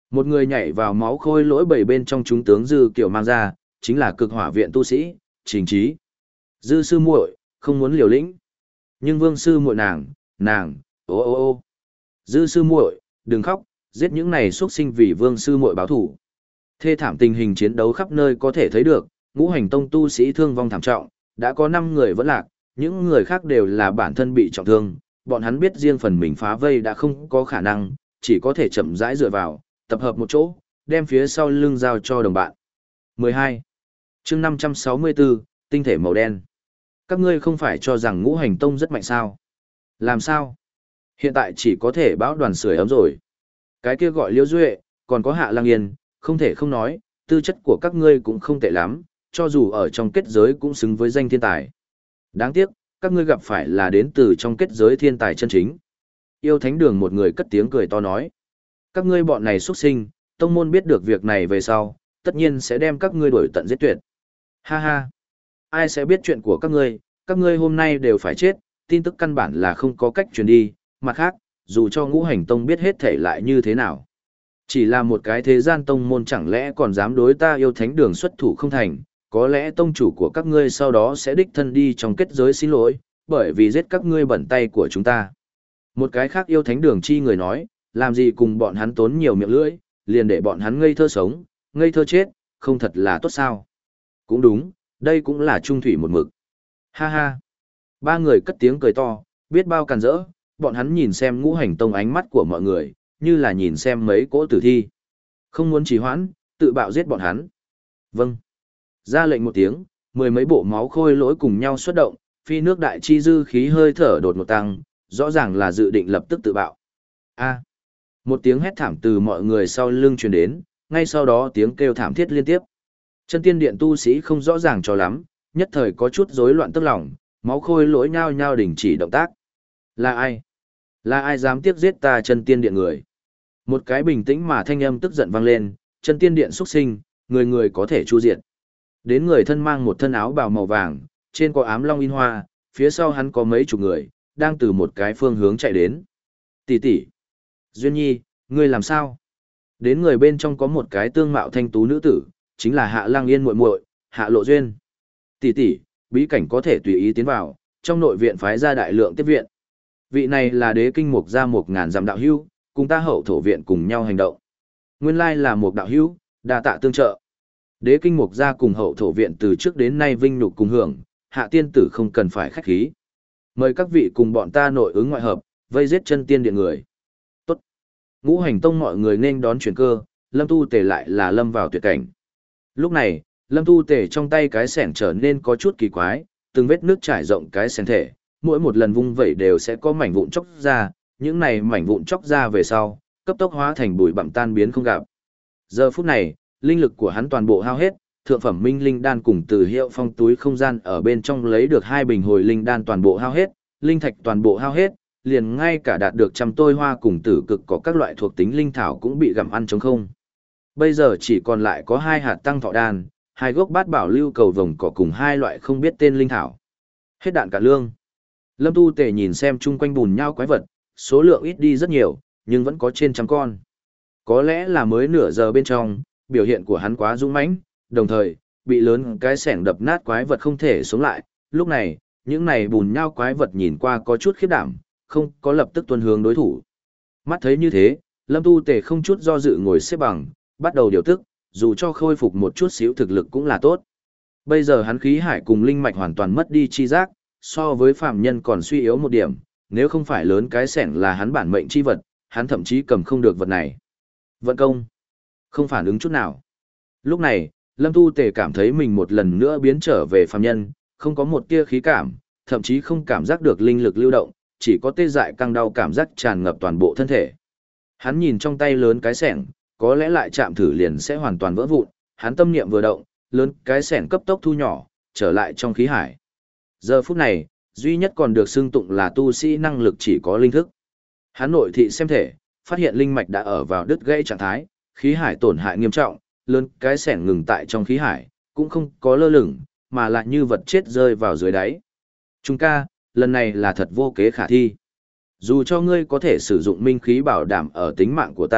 Một người nhảy vào máu khôi lỗi bảy bên trong chúng tướng Dư Kiều mang ra, chính là cực hỏa viện tu sĩ, Trình Trí. Dư sư muội, không muốn liều lĩnh. Nhưng Vương sư muội nàng, nàng, ô ô ô. Dư sư muội, đừng khóc, giết những này xuất sinh vì Vương sư muội báo thủ. Thê thảm tình hình chiến đấu khắp nơi có thể thấy được, ngũ hành tông tu sĩ thương vong thảm trọng, đã có năm người vẫn lạc, những người khác đều là bản thân bị trọng thương, bọn hắn biết riêng phần mình phá vây đã không có khả năng, chỉ có thể chậm rãi dựa vào, tập hợp một chỗ, đem phía sau lưng giao cho đồng bạn. mười hai. Chương năm trăm sáu mươi bốn, tinh thể màu đen. Các ngươi không phải cho rằng ngũ hành tông rất mạnh sao? Làm sao? Hiện tại chỉ có thể báo đoàn sưởi ấm rồi. Cái kia gọi Liễu Duệ, còn có Hạ Lang Yên, không thể không nói, tư chất của các ngươi cũng không tệ lắm, cho dù ở trong kết giới cũng xứng với danh thiên tài. Đáng tiếc, các ngươi gặp phải là đến từ trong kết giới thiên tài chân chính. Yêu Thánh Đường một người cất tiếng cười to nói. Các ngươi bọn này xuất sinh, tông môn biết được việc này về sau, tất nhiên sẽ đem các ngươi đuổi tận giết tuyệt. Ha ha! Ai sẽ biết chuyện của các ngươi, các ngươi hôm nay đều phải chết, tin tức căn bản là không có cách truyền đi, mặt khác, dù cho ngũ hành tông biết hết thể lại như thế nào. Chỉ là một cái thế gian tông môn chẳng lẽ còn dám đối ta Yêu Thánh Đường xuất thủ không thành, có lẽ tông chủ của các ngươi sau đó sẽ đích thân đi trong kết giới xin lỗi, bởi vì giết các ngươi bẩn tay của chúng ta. Một cái khác Yêu Thánh Đường chi người nói, làm gì cùng bọn hắn tốn nhiều miệng lưỡi, liền để bọn hắn ngây thơ sống, ngây thơ chết, không thật là tốt sao. Cũng đúng, đây cũng là trung thủy một mực. Ha ha. Ba người cất tiếng cười to, biết bao càn rỡ, bọn hắn nhìn xem ngũ hành tông ánh mắt của mọi người, như là nhìn xem mấy cỗ tử thi. Không muốn trì hoãn, tự bạo giết bọn hắn. Vâng. Ra lệnh một tiếng, mười mấy bộ máu khôi lỗi cùng nhau xuất động, phi nước đại chi dư khí hơi thở đột ngột tăng, rõ ràng là dự định lập tức tự bạo. A. Một tiếng hét thảm từ mọi người sau lưng truyền đến, ngay sau đó tiếng kêu thảm thiết liên tiếp. Chân tiên điện tu sĩ không rõ ràng cho lắm, nhất thời có chút rối loạn tức lòng, máu khôi lỗi nhao nhao đình chỉ động tác. Là ai? Là ai dám tiếp giết ta chân tiên điện người? Một cái bình tĩnh mà thanh âm tức giận vang lên, chân tiên điện xuất sinh, người người có thể chu diệt. Đến người thân mang một thân áo bào màu vàng, trên có ám long in hoa, phía sau hắn có mấy chục người, đang từ một cái phương hướng chạy đến. Tỷ tỷ, Duyên Nhi, ngươi làm sao? Đến người bên trong có một cái tương mạo thanh tú nữ tử, chính là Hạ Lang Yên muội muội, Hạ Lộ Duyên. Tỷ tỷ, bí cảnh có thể tùy ý tiến vào, trong nội viện phái ra đại lượng tiếp viện. Vị này là đế kinh mục gia một ngàn dặm đạo hữu, cùng ta hậu thổ viện cùng nhau hành động. Nguyên lai là một đạo hữu, đa tạ tương trợ. Đế kinh mục gia cùng hậu thổ viện từ trước đến nay vinh nhục cùng hưởng, Hạ tiên tử không cần phải khách khí. Mời các vị cùng bọn ta nội ứng ngoại hợp, vây giết chân tiên điện người. Tốt. Ngũ hành tông mọi người nên đón chuyển cơ, Lâm Tu Tề lại là lâm vào tuyệt cảnh. Lúc này, Lâm Tu Tề trong tay cái sẻng trở nên có chút kỳ quái, từng vết nước trải rộng cái sẻng thể, mỗi một lần vung vẩy đều sẽ có mảnh vụn chóc ra, những này mảnh vụn chóc ra về sau, cấp tốc hóa thành bụi bặm tan biến không gặp. Giờ phút này, linh lực của hắn toàn bộ hao hết, thượng phẩm minh linh đan cùng từ hiệu phong túi không gian ở bên trong lấy được hai bình hồi linh đan toàn bộ hao hết, linh thạch toàn bộ hao hết, liền ngay cả đạt được trăm tôi hoa cùng tử cực có các loại thuộc tính linh thảo cũng bị gặm ăn trống không. Bây giờ chỉ còn lại có hai hạt tăng thọ đan, hai gốc bát bảo lưu cầu vồng cỏ cùng hai loại không biết tên linh thảo. Hết đạn cả lương. Lâm Tu Tề nhìn xem chung quanh bùn nhau quái vật, số lượng ít đi rất nhiều, nhưng vẫn có trên trăm con. Có lẽ là mới nửa giờ bên trong, biểu hiện của hắn quá dũng mãnh, đồng thời, bị lớn cái sẻng đập nát quái vật không thể sống lại. Lúc này, những này bùn nhau quái vật nhìn qua có chút khiếp đảm, không có lập tức tuân hướng đối thủ. Mắt thấy như thế, Lâm Tu Tề không chút do dự ngồi xếp bằng, bắt đầu điều tức, dù cho khôi phục một chút xíu thực lực cũng là tốt. Bây giờ hắn khí hải cùng linh mạch hoàn toàn mất đi chi giác, so với phàm nhân còn suy yếu một điểm, nếu không phải lớn cái sẻng là hắn bản mệnh chi vật, hắn thậm chí cầm không được vật này. Vận công, không phản ứng chút nào. Lúc này, Lâm Tu Tề cảm thấy mình một lần nữa biến trở về phàm nhân, không có một tia khí cảm, thậm chí không cảm giác được linh lực lưu động, chỉ có tê dại căng đau cảm giác tràn ngập toàn bộ thân thể. Hắn nhìn trong tay lớn cái sẻng, có lẽ lại chạm thử liền sẽ hoàn toàn vỡ vụn, hắn tâm niệm vừa động, lớn cái sẻng cấp tốc thu nhỏ, trở lại trong khí hải. Giờ phút này, duy nhất còn được xưng tụng là tu sĩ năng lực chỉ có linh thức. Hắn nội thị xem thể, phát hiện linh mạch đã ở vào đứt gãy trạng thái, khí hải tổn hại nghiêm trọng, lớn cái sẻng ngừng tại trong khí hải, cũng không có lơ lửng, mà lại như vật chết rơi vào dưới đáy. Trung ca, lần này là thật vô kế khả thi. Dù cho ngươi có thể sử dụng minh khí bảo đảm ở tính mạng của ta,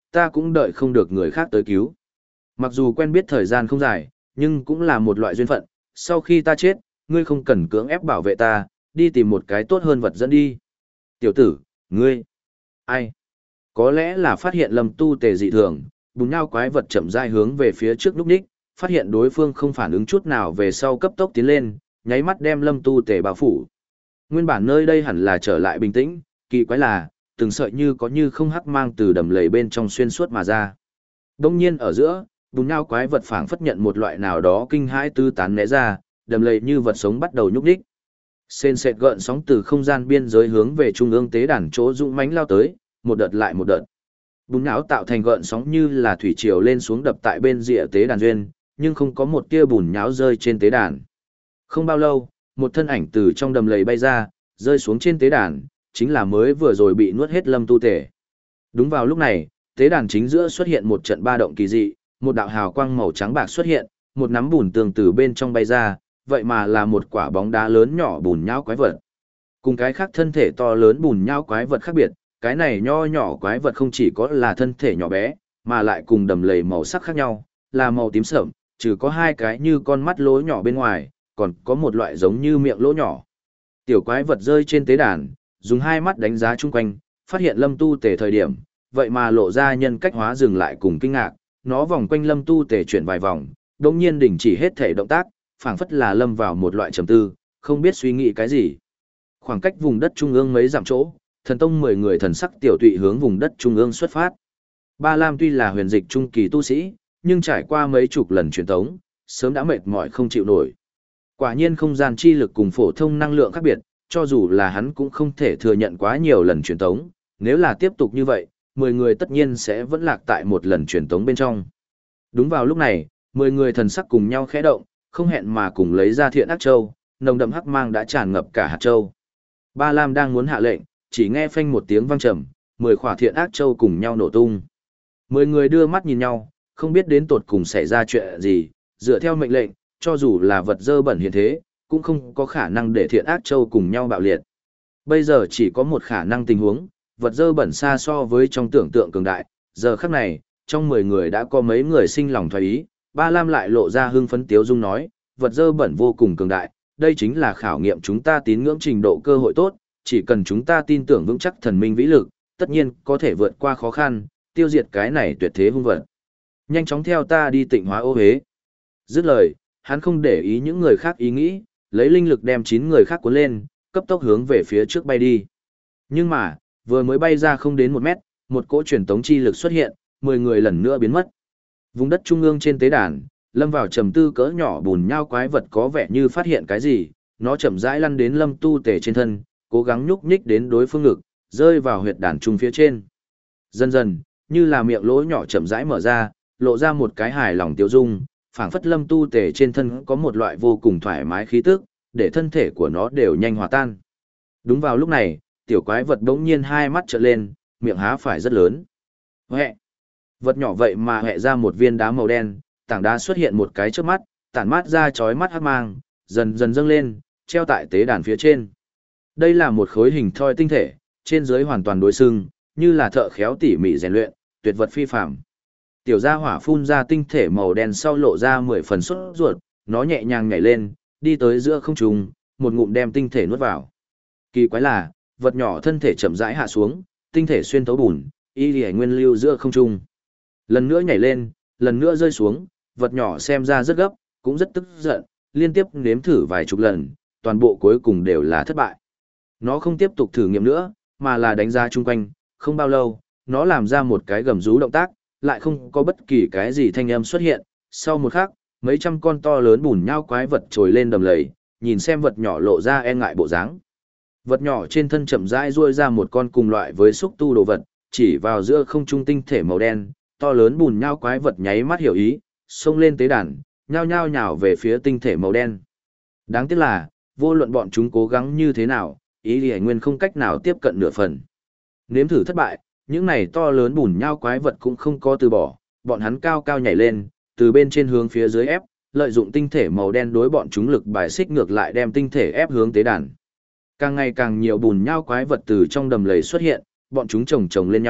ta cũng đợi không được người khác tới cứu. Mặc dù quen biết thời gian không dài, nhưng cũng là một loại duyên phận, sau khi ta chết, ngươi không cần cưỡng ép bảo vệ ta, đi tìm một cái tốt hơn vật dẫn đi. Tiểu tử, ngươi, ai? Có lẽ là phát hiện Lâm Tu Tề dị thường, bùn nhau quái vật chậm rãi hướng về phía trước lúc ních, phát hiện đối phương không phản ứng chút nào về sau cấp tốc tiến lên, nháy mắt đem Lâm Tu Tề bao phủ. Nguyên bản nơi đây hẳn là trở lại bình tĩnh, kỳ quái là, từng sợi như có như không hắc mang từ đầm lầy bên trong xuyên suốt mà ra. Đông nhiên ở giữa, bùn nhau quái vật phảng phất nhận một loại nào đó kinh hãi tứ tán né ra, đầm lầy như vật sống bắt đầu nhúc nhích. Sên sệt gợn sóng từ không gian biên giới hướng về trung ương tế đàn chỗ dũng mãnh lao tới, một đợt lại một đợt. Bùn não tạo thành gợn sóng như là thủy triều lên xuống đập tại bên rìa tế đàn duyên, nhưng không có một tia bùn nháo rơi trên tế đàn. Không bao lâu, một thân ảnh từ trong đầm lầy bay ra, rơi xuống trên tế đàn, chính là mới vừa rồi bị nuốt hết Lâm Tu Tề. Đúng vào lúc này, tế đàn chính giữa xuất hiện một trận ba động kỳ dị, một đạo hào quang màu trắng bạc xuất hiện, một nắm bùn tường từ bên trong bay ra, vậy mà là một quả bóng đá lớn nhỏ bùn nhão quái vật. Cùng cái khác thân thể to lớn bùn nhão quái vật khác biệt, cái này nho nhỏ quái vật không chỉ có là thân thể nhỏ bé, mà lại cùng đầm lầy màu sắc khác nhau, là màu tím sẫm, trừ có hai cái như con mắt lỗ nhỏ bên ngoài, còn có một loại giống như miệng lỗ nhỏ. Tiểu quái vật rơi trên tế đàn, dùng hai mắt đánh giá chung quanh, phát hiện Lâm Tu Tề thời điểm, vậy mà lộ ra nhân cách hóa dừng lại cùng kinh ngạc, nó vòng quanh Lâm Tu Tề chuyển vài vòng, đột nhiên đình chỉ hết thể động tác, phảng phất là lâm vào một loại trầm tư, không biết suy nghĩ cái gì. Khoảng cách vùng đất trung ương mấy dặm chỗ, thần tông mười người thần sắc tiểu tụy hướng vùng đất trung ương xuất phát. Ba Lam tuy là huyền dịch trung kỳ tu sĩ, nhưng trải qua mấy chục lần truyền tống, sớm đã mệt mỏi không chịu nổi. Quả nhiên không gian chi lực cùng phổ thông năng lượng khác biệt, cho dù là hắn cũng không thể thừa nhận quá nhiều lần truyền tống, nếu là tiếp tục như vậy, mười người tất nhiên sẽ vẫn lạc tại một lần truyền tống bên trong. Đúng vào lúc này, mười người thần sắc cùng nhau khẽ động, không hẹn mà cùng lấy ra thiện ác châu, nồng đậm hắc mang đã tràn ngập cả hạt châu. Ba Lam đang muốn hạ lệnh, chỉ nghe phanh một tiếng vang trầm, mười khỏa thiện ác châu cùng nhau nổ tung. Mười người đưa mắt nhìn nhau, không biết đến tột cùng xảy ra chuyện gì, dựa theo mệnh lệnh, cho dù là vật dơ bẩn hiện thế, cũng không có khả năng để thiện ác châu cùng nhau bạo liệt. Bây giờ chỉ có một khả năng tình huống, vật dơ bẩn xa so với trong tưởng tượng cường đại, giờ khắc này, trong mười người đã có mấy người sinh lòng thoái ý, Ba Lam lại lộ ra hưng phấn tiếu dung nói, vật dơ bẩn vô cùng cường đại, đây chính là khảo nghiệm chúng ta tín ngưỡng trình độ cơ hội tốt, chỉ cần chúng ta tin tưởng vững chắc thần minh vĩ lực, tất nhiên có thể vượt qua khó khăn, tiêu diệt cái này tuyệt thế hung vật. Nhanh chóng theo ta đi tịnh hóa ô hế. Dứt lời, hắn không để ý những người khác ý nghĩ, lấy linh lực đem chín người khác cuốn lên, cấp tốc hướng về phía trước bay đi. Nhưng mà, vừa mới bay ra không đến một mét, một cỗ truyền tống chi lực xuất hiện, mười người lần nữa biến mất. Vùng đất trung ương trên tế đàn, lâm vào trầm tư cỡ nhỏ bùn nhao quái vật có vẻ như phát hiện cái gì, nó chậm rãi lăn đến Lâm Tu Tề trên thân, cố gắng nhúc nhích đến đối phương ngực, rơi vào huyệt đàn trung phía trên. Dần dần, như là miệng lỗ nhỏ chậm rãi mở ra, lộ ra một cái hài lòng tiêu dung, phảng phất Lâm Tu Tề trên thân có một loại vô cùng thoải mái khí tức, để thân thể của nó đều nhanh hòa tan. Đúng vào lúc này, tiểu quái vật đống nhiên hai mắt trợn lên, miệng há phải rất lớn. Huệ! Vật nhỏ vậy mà hẹ ra một viên đá màu đen, tảng đá xuất hiện một cái trước mắt, tản mát ra chói mắt hắc mang, dần dần dâng lên, treo tại tế đàn phía trên. Đây là một khối hình thoi tinh thể, trên dưới hoàn toàn đối xứng, như là thợ khéo tỉ mỉ rèn luyện, tuyệt vật phi phàm. Tiểu gia hỏa phun ra tinh thể màu đen sau lộ ra mười phần sốt ruột, nó nhẹ nhàng nhảy lên, đi tới giữa không trung, một ngụm đem tinh thể nuốt vào. Kỳ quái là, vật nhỏ thân thể chậm rãi hạ xuống, tinh thể xuyên thấu bùn, y liễu nguyên lưu giữa không trung. Lần nữa nhảy lên, lần nữa rơi xuống, vật nhỏ xem ra rất gấp, cũng rất tức giận, liên tiếp nếm thử vài chục lần, toàn bộ cuối cùng đều là thất bại. Nó không tiếp tục thử nghiệm nữa, mà là đánh giá chung quanh, không bao lâu, nó làm ra một cái gầm rú động tác, lại không có bất kỳ cái gì thanh âm xuất hiện. Sau một khắc, mấy trăm con to lớn bùn nhao quái vật trồi lên đầm lầy, nhìn xem vật nhỏ lộ ra e ngại bộ dáng. Vật nhỏ trên thân chậm rãi duỗi ra một con cùng loại với xúc tu đồ vật, chỉ vào giữa không trung tinh thể màu đen, to lớn bùn nhao quái vật nháy mắt hiểu ý, xông lên tế đàn, nhao nhao nhào về phía tinh thể màu đen. Đáng tiếc là, vô luận bọn chúng cố gắng như thế nào, ý liễu nguyên không cách nào tiếp cận nửa phần. Nếm thử thất bại, những này to lớn bùn nhao quái vật cũng không có từ bỏ, bọn hắn cao cao nhảy lên, từ bên trên hướng phía dưới ép, lợi dụng tinh thể màu đen đối bọn chúng lực bài xích ngược lại đem tinh thể ép hướng tế đàn. Càng ngày càng nhiều bùn nhao quái vật từ trong đầm lầy xuất hiện, bọn chúng chồng chồng lên nhau,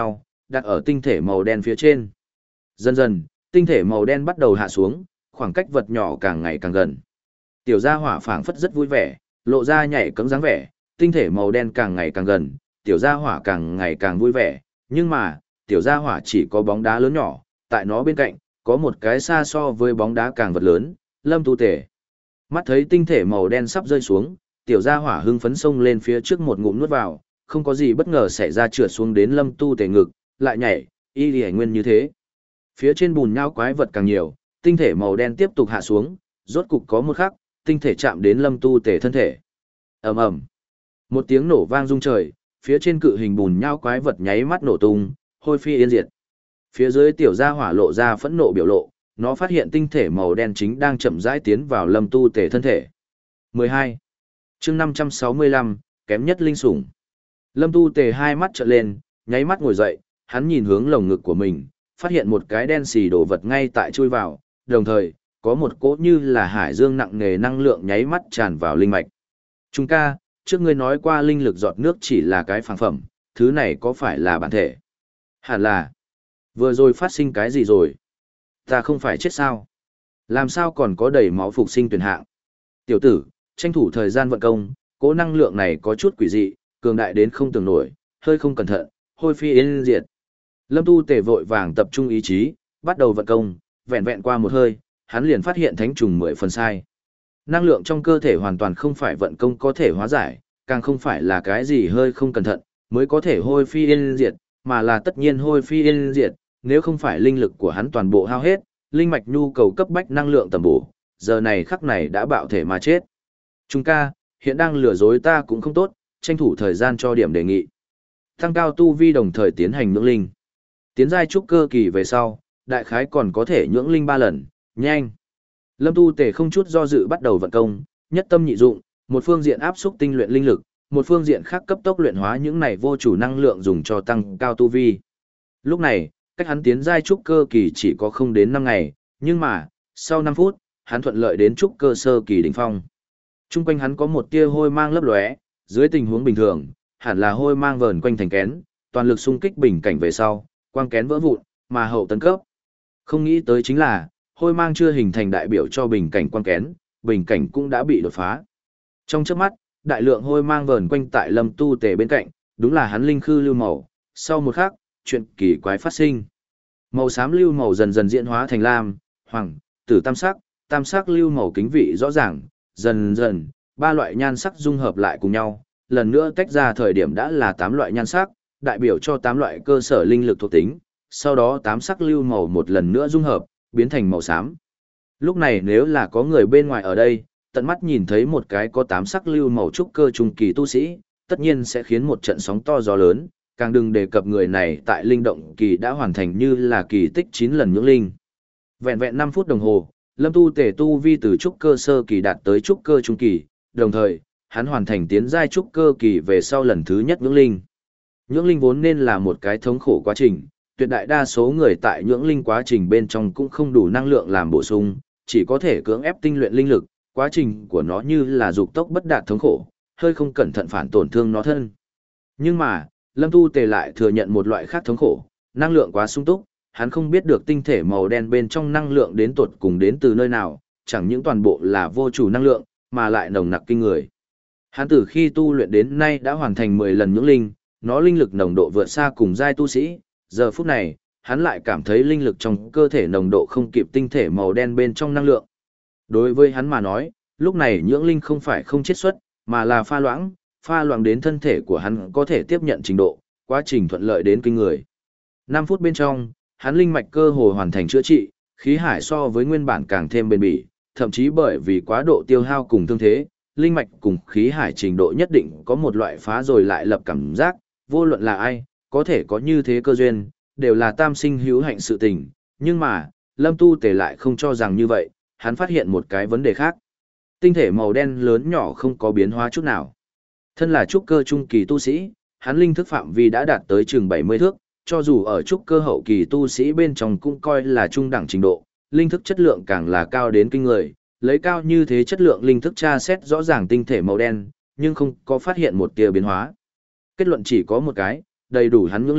đặt ở tinh thể màu đen phía trên. Dần dần, tinh thể màu đen bắt đầu hạ xuống, khoảng cách vật nhỏ càng ngày càng gần. Tiểu gia hỏa phảng phất rất vui vẻ, lộ ra nhảy cẫng dáng vẻ, tinh thể màu đen càng ngày càng gần, tiểu gia hỏa càng ngày càng vui vẻ, nhưng mà, tiểu gia hỏa chỉ có bóng đá lớn nhỏ, tại nó bên cạnh, có một cái xa so với bóng đá càng vật lớn, Lâm Tu Tể. Mắt thấy tinh thể màu đen sắp rơi xuống, tiểu gia hỏa hưng phấn xông lên phía trước một ngụm nuốt vào, không có gì bất ngờ xảy ra trượt xuống đến Lâm Tu Tể ngực, lại nhảy, y lì nguyên như thế. Phía trên bùn nhão quái vật càng nhiều, tinh thể màu đen tiếp tục hạ xuống, rốt cục có một khắc, tinh thể chạm đến Lâm Tu Tể thân thể. Ầm ầm. Một tiếng nổ vang rung trời, phía trên cự hình bùn nhão quái vật nháy mắt nổ tung, hôi phi yên diệt. Phía dưới tiểu gia hỏa lộ ra phẫn nộ biểu lộ, nó phát hiện tinh thể màu đen chính đang chậm rãi tiến vào Lâm Tu Tể thân thể. mười hai. Chương năm trăm sáu mươi lăm, kém nhất linh sủng. Lâm Tu Tể hai mắt trợn lên, nháy mắt ngồi dậy, hắn nhìn hướng lồng ngực của mình, phát hiện một cái đen xì đồ vật ngay tại chui vào, đồng thời, có một cỗ như là hải dương nặng nề năng lượng nháy mắt tràn vào linh mạch. Trung ca, trước ngươi nói qua linh lực giọt nước chỉ là cái phàm phẩm, thứ này có phải là bản thể? Hẳn là. Vừa rồi phát sinh cái gì rồi? Ta không phải chết sao? Làm sao còn có đầy máu phục sinh tuyển hạng? Tiểu tử, tranh thủ thời gian vận công, cỗ năng lượng này có chút quỷ dị, cường đại đến không tưởng nổi, hơi không cẩn thận, hôi phi yên diệt. Lâm Tu Tể vội vàng tập trung ý chí, bắt đầu vận công, vẹn vẹn qua một hơi, hắn liền phát hiện thánh trùng mười phần sai. Năng lượng trong cơ thể hoàn toàn không phải vận công có thể hóa giải, càng không phải là cái gì hơi không cẩn thận, mới có thể hôi phi yên diệt, mà là tất nhiên hôi phi yên diệt, nếu không phải linh lực của hắn toàn bộ hao hết, linh mạch nhu cầu cấp bách năng lượng tầm bổ, giờ này khắc này đã bạo thể mà chết. Trung ca, hiện đang lừa dối ta cũng không tốt, tranh thủ thời gian cho điểm đề nghị. Tăng cao tu vi đồng thời tiến hành nhưỡng linh. Tiến giai trúc cơ kỳ về sau, đại khái còn có thể nhưỡng linh ba lần, nhanh. Lâm Tu Tể không chút do dự bắt đầu vận công, nhất tâm nhị dụng, một phương diện áp xúc tinh luyện linh lực, một phương diện khác cấp tốc luyện hóa những này vô chủ năng lượng dùng cho tăng cao tu vi. Lúc này, cách hắn tiến giai trúc cơ kỳ chỉ có không đến năm ngày, nhưng mà, sau năm phút, hắn thuận lợi đến trúc cơ sơ kỳ đỉnh phong. Trung quanh hắn có một tia hôi mang lấp lóe, dưới tình huống bình thường, hẳn là hôi mang vờn quanh thành kén, toàn lực xung kích bình cảnh về sau, quang kén vỡ vụn, mà hậu tấn cấp. Không nghĩ tới chính là, hôi mang chưa hình thành đại biểu cho bình cảnh quang kén, bình cảnh cũng đã bị đột phá. Trong chớp mắt, đại lượng hôi mang vờn quanh tại Lâm Tu Tể bên cạnh, đúng là hắn linh khư lưu màu, sau một khắc, chuyện kỳ quái phát sinh. Màu xám lưu màu dần dần diễn hóa thành lam, hoàng, tử tam sắc, tam sắc lưu màu kính vị rõ ràng, dần dần, ba loại nhan sắc dung hợp lại cùng nhau, lần nữa tách ra thời điểm đã là tám loại nhan sắc, đại biểu cho tám loại cơ sở linh lực thuộc tính, sau đó tám sắc lưu màu một lần nữa dung hợp, biến thành màu xám. Lúc này nếu là có người bên ngoài ở đây, tận mắt nhìn thấy một cái có tám sắc lưu màu trúc cơ trung kỳ tu sĩ, tất nhiên sẽ khiến một trận sóng to gió lớn, càng đừng đề cập người này tại linh động kỳ đã hoàn thành như là kỳ tích chín lần nhưỡng linh. Vẹn vẹn năm phút đồng hồ, Lâm Tu Tể tu vi từ trúc cơ sơ kỳ đạt tới trúc cơ trung kỳ, đồng thời, hắn hoàn thành tiến giai trúc cơ kỳ về sau lần thứ nhất nhưỡng linh. Nhưỡng linh vốn nên là một cái thống khổ quá trình, tuyệt đại đa số người tại nhưỡng linh quá trình bên trong cũng không đủ năng lượng làm bổ sung, chỉ có thể cưỡng ép tinh luyện linh lực, quá trình của nó như là dục tốc bất đạt thống khổ, hơi không cẩn thận phản tổn thương nó thân. Nhưng mà, Lâm Tu Tể lại thừa nhận một loại khác thống khổ, năng lượng quá sung túc, hắn không biết được tinh thể màu đen bên trong năng lượng đến tột cùng đến từ nơi nào, chẳng những toàn bộ là vô chủ năng lượng, mà lại nồng nặc kinh người. Hắn từ khi tu luyện đến nay đã hoàn thành mười lần nhưỡng linh, nó linh lực nồng độ vượt xa cùng giai tu sĩ, giờ phút này, hắn lại cảm thấy linh lực trong cơ thể nồng độ không kịp tinh thể màu đen bên trong năng lượng. Đối với hắn mà nói, lúc này nhưỡng linh không phải không chiết xuất, mà là pha loãng, pha loãng đến thân thể của hắn có thể tiếp nhận trình độ, quá trình thuận lợi đến kinh người. năm phút bên trong, hắn linh mạch cơ hồ hoàn thành chữa trị, khí hải so với nguyên bản càng thêm bền bỉ, thậm chí bởi vì quá độ tiêu hao cùng thương thế, linh mạch cùng khí hải trình độ nhất định có một loại phá rồi lại lập cảm giác, vô luận là ai, có thể có như thế cơ duyên, đều là tam sinh hữu hạnh sự tình, nhưng mà, Lâm Tu Tể lại không cho rằng như vậy, hắn phát hiện một cái vấn đề khác. Tinh thể màu đen lớn nhỏ không có biến hóa chút nào. Thân là trúc cơ trung kỳ tu sĩ, hắn linh thức phạm vi đã đạt tới chừng bảy mươi thước, cho dù ở trúc cơ hậu kỳ tu sĩ bên trong cũng coi là trung đẳng trình độ, linh thức chất lượng càng là cao đến kinh người, lấy cao như thế chất lượng linh thức tra xét rõ ràng tinh thể màu đen, nhưng không có phát hiện một tia biến hóa. Kết luận chỉ có một cái, đầy đủ hắn nhưỡng linh,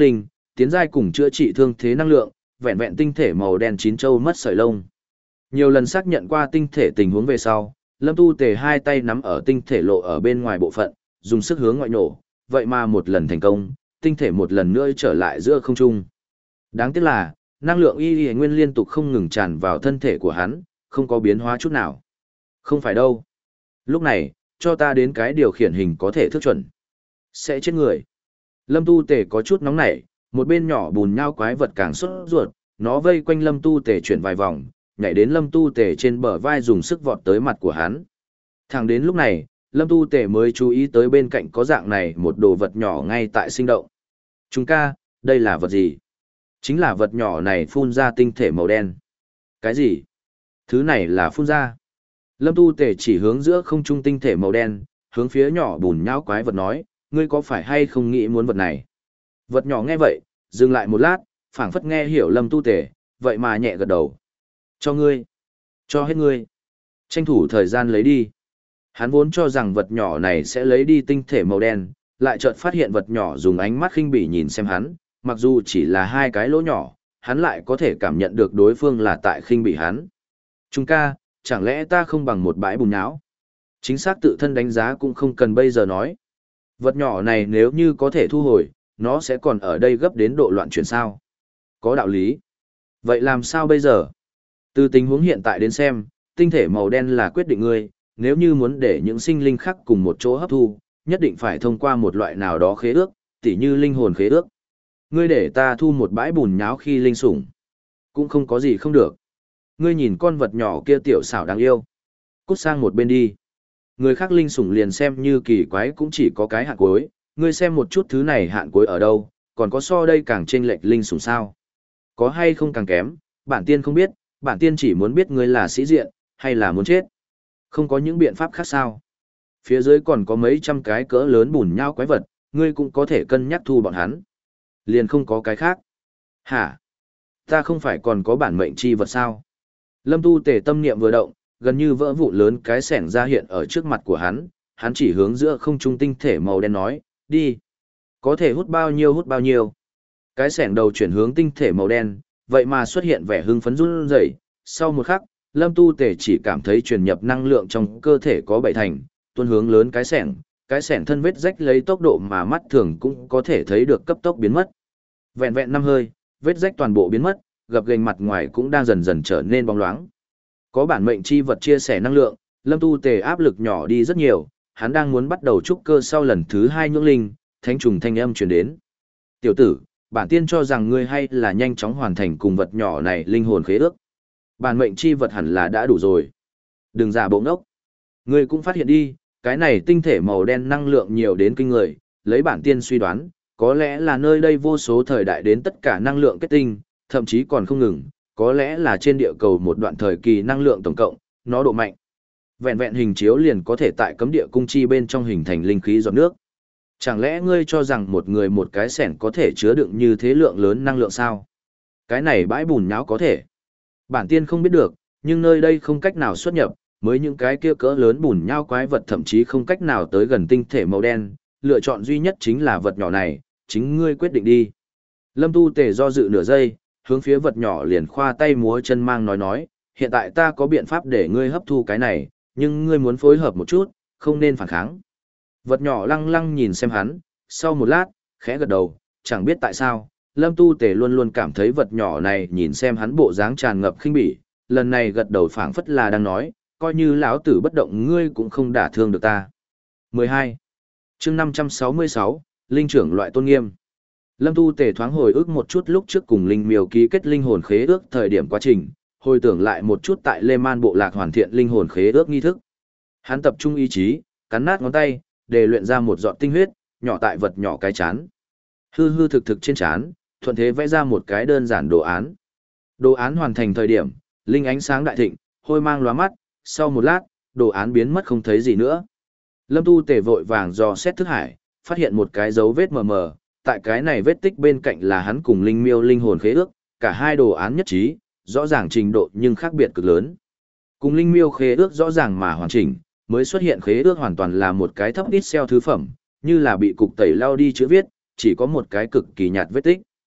tiến giai cùng chữa trị thương thế năng lượng, vẹn vẹn tinh thể màu đen chín châu mất sợi lông. Nhiều lần xác nhận qua tinh thể tình huống về sau, Lâm Tu Tề hai tay nắm ở tinh thể lộ ở bên ngoài bộ phận, dùng sức hướng ngoại nổ, vậy mà một lần thành công, tinh thể một lần nữa trở lại giữa không trung. Đáng tiếc là, năng lượng y y nguyên liên tục không ngừng tràn vào thân thể của hắn, không có biến hóa chút nào. Không phải đâu. Lúc này, cho ta đến cái điều khiển hình có thể thức chuẩn. Sẽ chết người. Lâm Tu Tề có chút nóng nảy, một bên nhỏ bùn nhao quái vật càng sốt ruột, nó vây quanh Lâm Tu Tề chuyển vài vòng, nhảy đến Lâm Tu Tề trên bờ vai dùng sức vọt tới mặt của hắn. Thẳng đến lúc này, Lâm Tu Tề mới chú ý tới bên cạnh có dạng này một đồ vật nhỏ ngay tại sinh động. Chúng ca, đây là vật gì? Chính là vật nhỏ này phun ra tinh thể màu đen. Cái gì? Thứ này là phun ra. Lâm Tu Tề chỉ hướng giữa không trung tinh thể màu đen, hướng phía nhỏ bùn nhão quái vật nói, ngươi có phải hay không nghĩ muốn vật này? Vật nhỏ nghe vậy, dừng lại một lát, phảng phất nghe hiểu Lâm Tu Tề, vậy mà nhẹ gật đầu. Cho ngươi. Cho hết ngươi. Tranh thủ thời gian lấy đi. Hắn vốn cho rằng vật nhỏ này sẽ lấy đi tinh thể màu đen, lại chợt phát hiện vật nhỏ dùng ánh mắt khinh bỉ nhìn xem hắn, mặc dù chỉ là hai cái lỗ nhỏ, hắn lại có thể cảm nhận được đối phương là tại khinh bỉ hắn. Trung ca, chẳng lẽ ta không bằng một bãi bùn nhão? Chính xác tự thân đánh giá cũng không cần bây giờ nói. Vật nhỏ này nếu như có thể thu hồi, nó sẽ còn ở đây gấp đến độ loạn chuyển sao. Có đạo lý. Vậy làm sao bây giờ? Từ tình huống hiện tại đến xem, tinh thể màu đen là quyết định ngươi, nếu như muốn để những sinh linh khác cùng một chỗ hấp thu, nhất định phải thông qua một loại nào đó khế ước, tỉ như linh hồn khế ước. Ngươi để ta thu một bãi bùn nháo khi linh sủng, cũng không có gì không được. Ngươi nhìn con vật nhỏ kia tiểu xảo đáng yêu. Cút sang một bên đi. Người khác linh sủng liền xem như kỳ quái cũng chỉ có cái hạn cuối, ngươi xem một chút thứ này hạn cuối ở đâu, còn có so đây càng chênh lệch linh sủng sao? Có hay không càng kém, bản tiên không biết, bản tiên chỉ muốn biết ngươi là sĩ diện, hay là muốn chết. Không có những biện pháp khác sao? Phía dưới còn có mấy trăm cái cỡ lớn bùn nhão quái vật, ngươi cũng có thể cân nhắc thu bọn hắn. Liền không có cái khác. Hả? Ta không phải còn có bản mệnh chi vật sao? Lâm Tu Tề tâm niệm vừa động, gần như vỡ vụn lớn cái sẻng ra hiện ở trước mặt của hắn, hắn chỉ hướng giữa không trung tinh thể màu đen nói, đi. Có thể hút bao nhiêu hút bao nhiêu. Cái sẻng đầu chuyển hướng tinh thể màu đen, vậy mà xuất hiện vẻ hưng phấn run rẩy. Sau một khắc, Lâm Tu Tề chỉ cảm thấy truyền nhập năng lượng trong cơ thể có bảy thành, tuôn hướng lớn cái sẻng, cái sẻng thân vết rách lấy tốc độ mà mắt thường cũng có thể thấy được cấp tốc biến mất. Vẹn vẹn năm hơi, vết rách toàn bộ biến mất, gập ghềnh mặt ngoài cũng đang dần dần trở nên bóng loáng. Có bản mệnh chi vật chia sẻ năng lượng, Lâm Tu Tề áp lực nhỏ đi rất nhiều, hắn đang muốn bắt đầu trúc cơ sau lần thứ hai nhưỡng linh, thánh trùng thanh âm truyền đến. Tiểu tử, bản tiên cho rằng ngươi hay là nhanh chóng hoàn thành cùng vật nhỏ này linh hồn khế ước. Bản mệnh chi vật hẳn là đã đủ rồi. Đừng giả bộ ngốc. Ngươi cũng phát hiện đi, cái này tinh thể màu đen năng lượng nhiều đến kinh người, lấy bản tiên suy đoán, có lẽ là nơi đây vô số thời đại đến tất cả năng lượng kết tinh, thậm chí còn không ngừng, có lẽ là trên địa cầu một đoạn thời kỳ năng lượng tổng cộng, nó độ mạnh. Vẹn vẹn hình chiếu liền có thể tại cấm địa cung chi bên trong hình thành linh khí giọt nước. Chẳng lẽ ngươi cho rằng một người một cái sẻng có thể chứa đựng như thế lượng lớn năng lượng sao? Cái này bãi bùn nhão có thể. Bản tiên không biết được, nhưng nơi đây không cách nào xuất nhập, mới những cái kia cỡ lớn bùn nhão quái vật thậm chí không cách nào tới gần tinh thể màu đen, lựa chọn duy nhất chính là vật nhỏ này, chính ngươi quyết định đi. Lâm Tu Tề do dự nửa giây, hướng phía vật nhỏ liền khoa tay múa chân mang nói nói, hiện tại ta có biện pháp để ngươi hấp thu cái này, nhưng ngươi muốn phối hợp một chút, không nên phản kháng. Vật nhỏ lăng lăng nhìn xem hắn, sau một lát, khẽ gật đầu, chẳng biết tại sao, Lâm Tu Tề luôn luôn cảm thấy vật nhỏ này nhìn xem hắn bộ dáng tràn ngập khinh bỉ, lần này gật đầu phảng phất là đang nói, coi như lão tử bất động ngươi cũng không đả thương được ta. mười hai. Chương năm trăm sáu mươi sáu, Linh trưởng loại tôn nghiêm. Lâm Tu Tề thoáng hồi ức một chút lúc trước cùng Linh Miêu ký kết linh hồn khế ước thời điểm quá trình, hồi tưởng lại một chút tại Lê Man bộ lạc hoàn thiện linh hồn khế ước nghi thức. Hắn tập trung ý chí, cắn nát ngón tay, để luyện ra một giọt tinh huyết, nhỏ tại vật nhỏ cái chán. Hư hư thực thực trên chán, thuận thế vẽ ra một cái đơn giản đồ án. Đồ án hoàn thành thời điểm, linh ánh sáng đại thịnh, hôi mang lóa mắt, sau một lát, đồ án biến mất không thấy gì nữa. Lâm Tu Tề vội vàng dò xét thức hải, phát hiện một cái dấu vết mờ mờ, tại cái này vết tích bên cạnh là hắn cùng Linh Miêu linh hồn khế ước, cả hai đồ án nhất trí, rõ ràng trình độ nhưng khác biệt cực lớn. Cùng Linh Miêu khế ước rõ ràng mà hoàn chỉnh, mới xuất hiện khế ước hoàn toàn là một cái thấp ít xeo thứ phẩm, như là bị cục tẩy lao đi chữ viết, chỉ có một cái cực kỳ nhạt vết tích.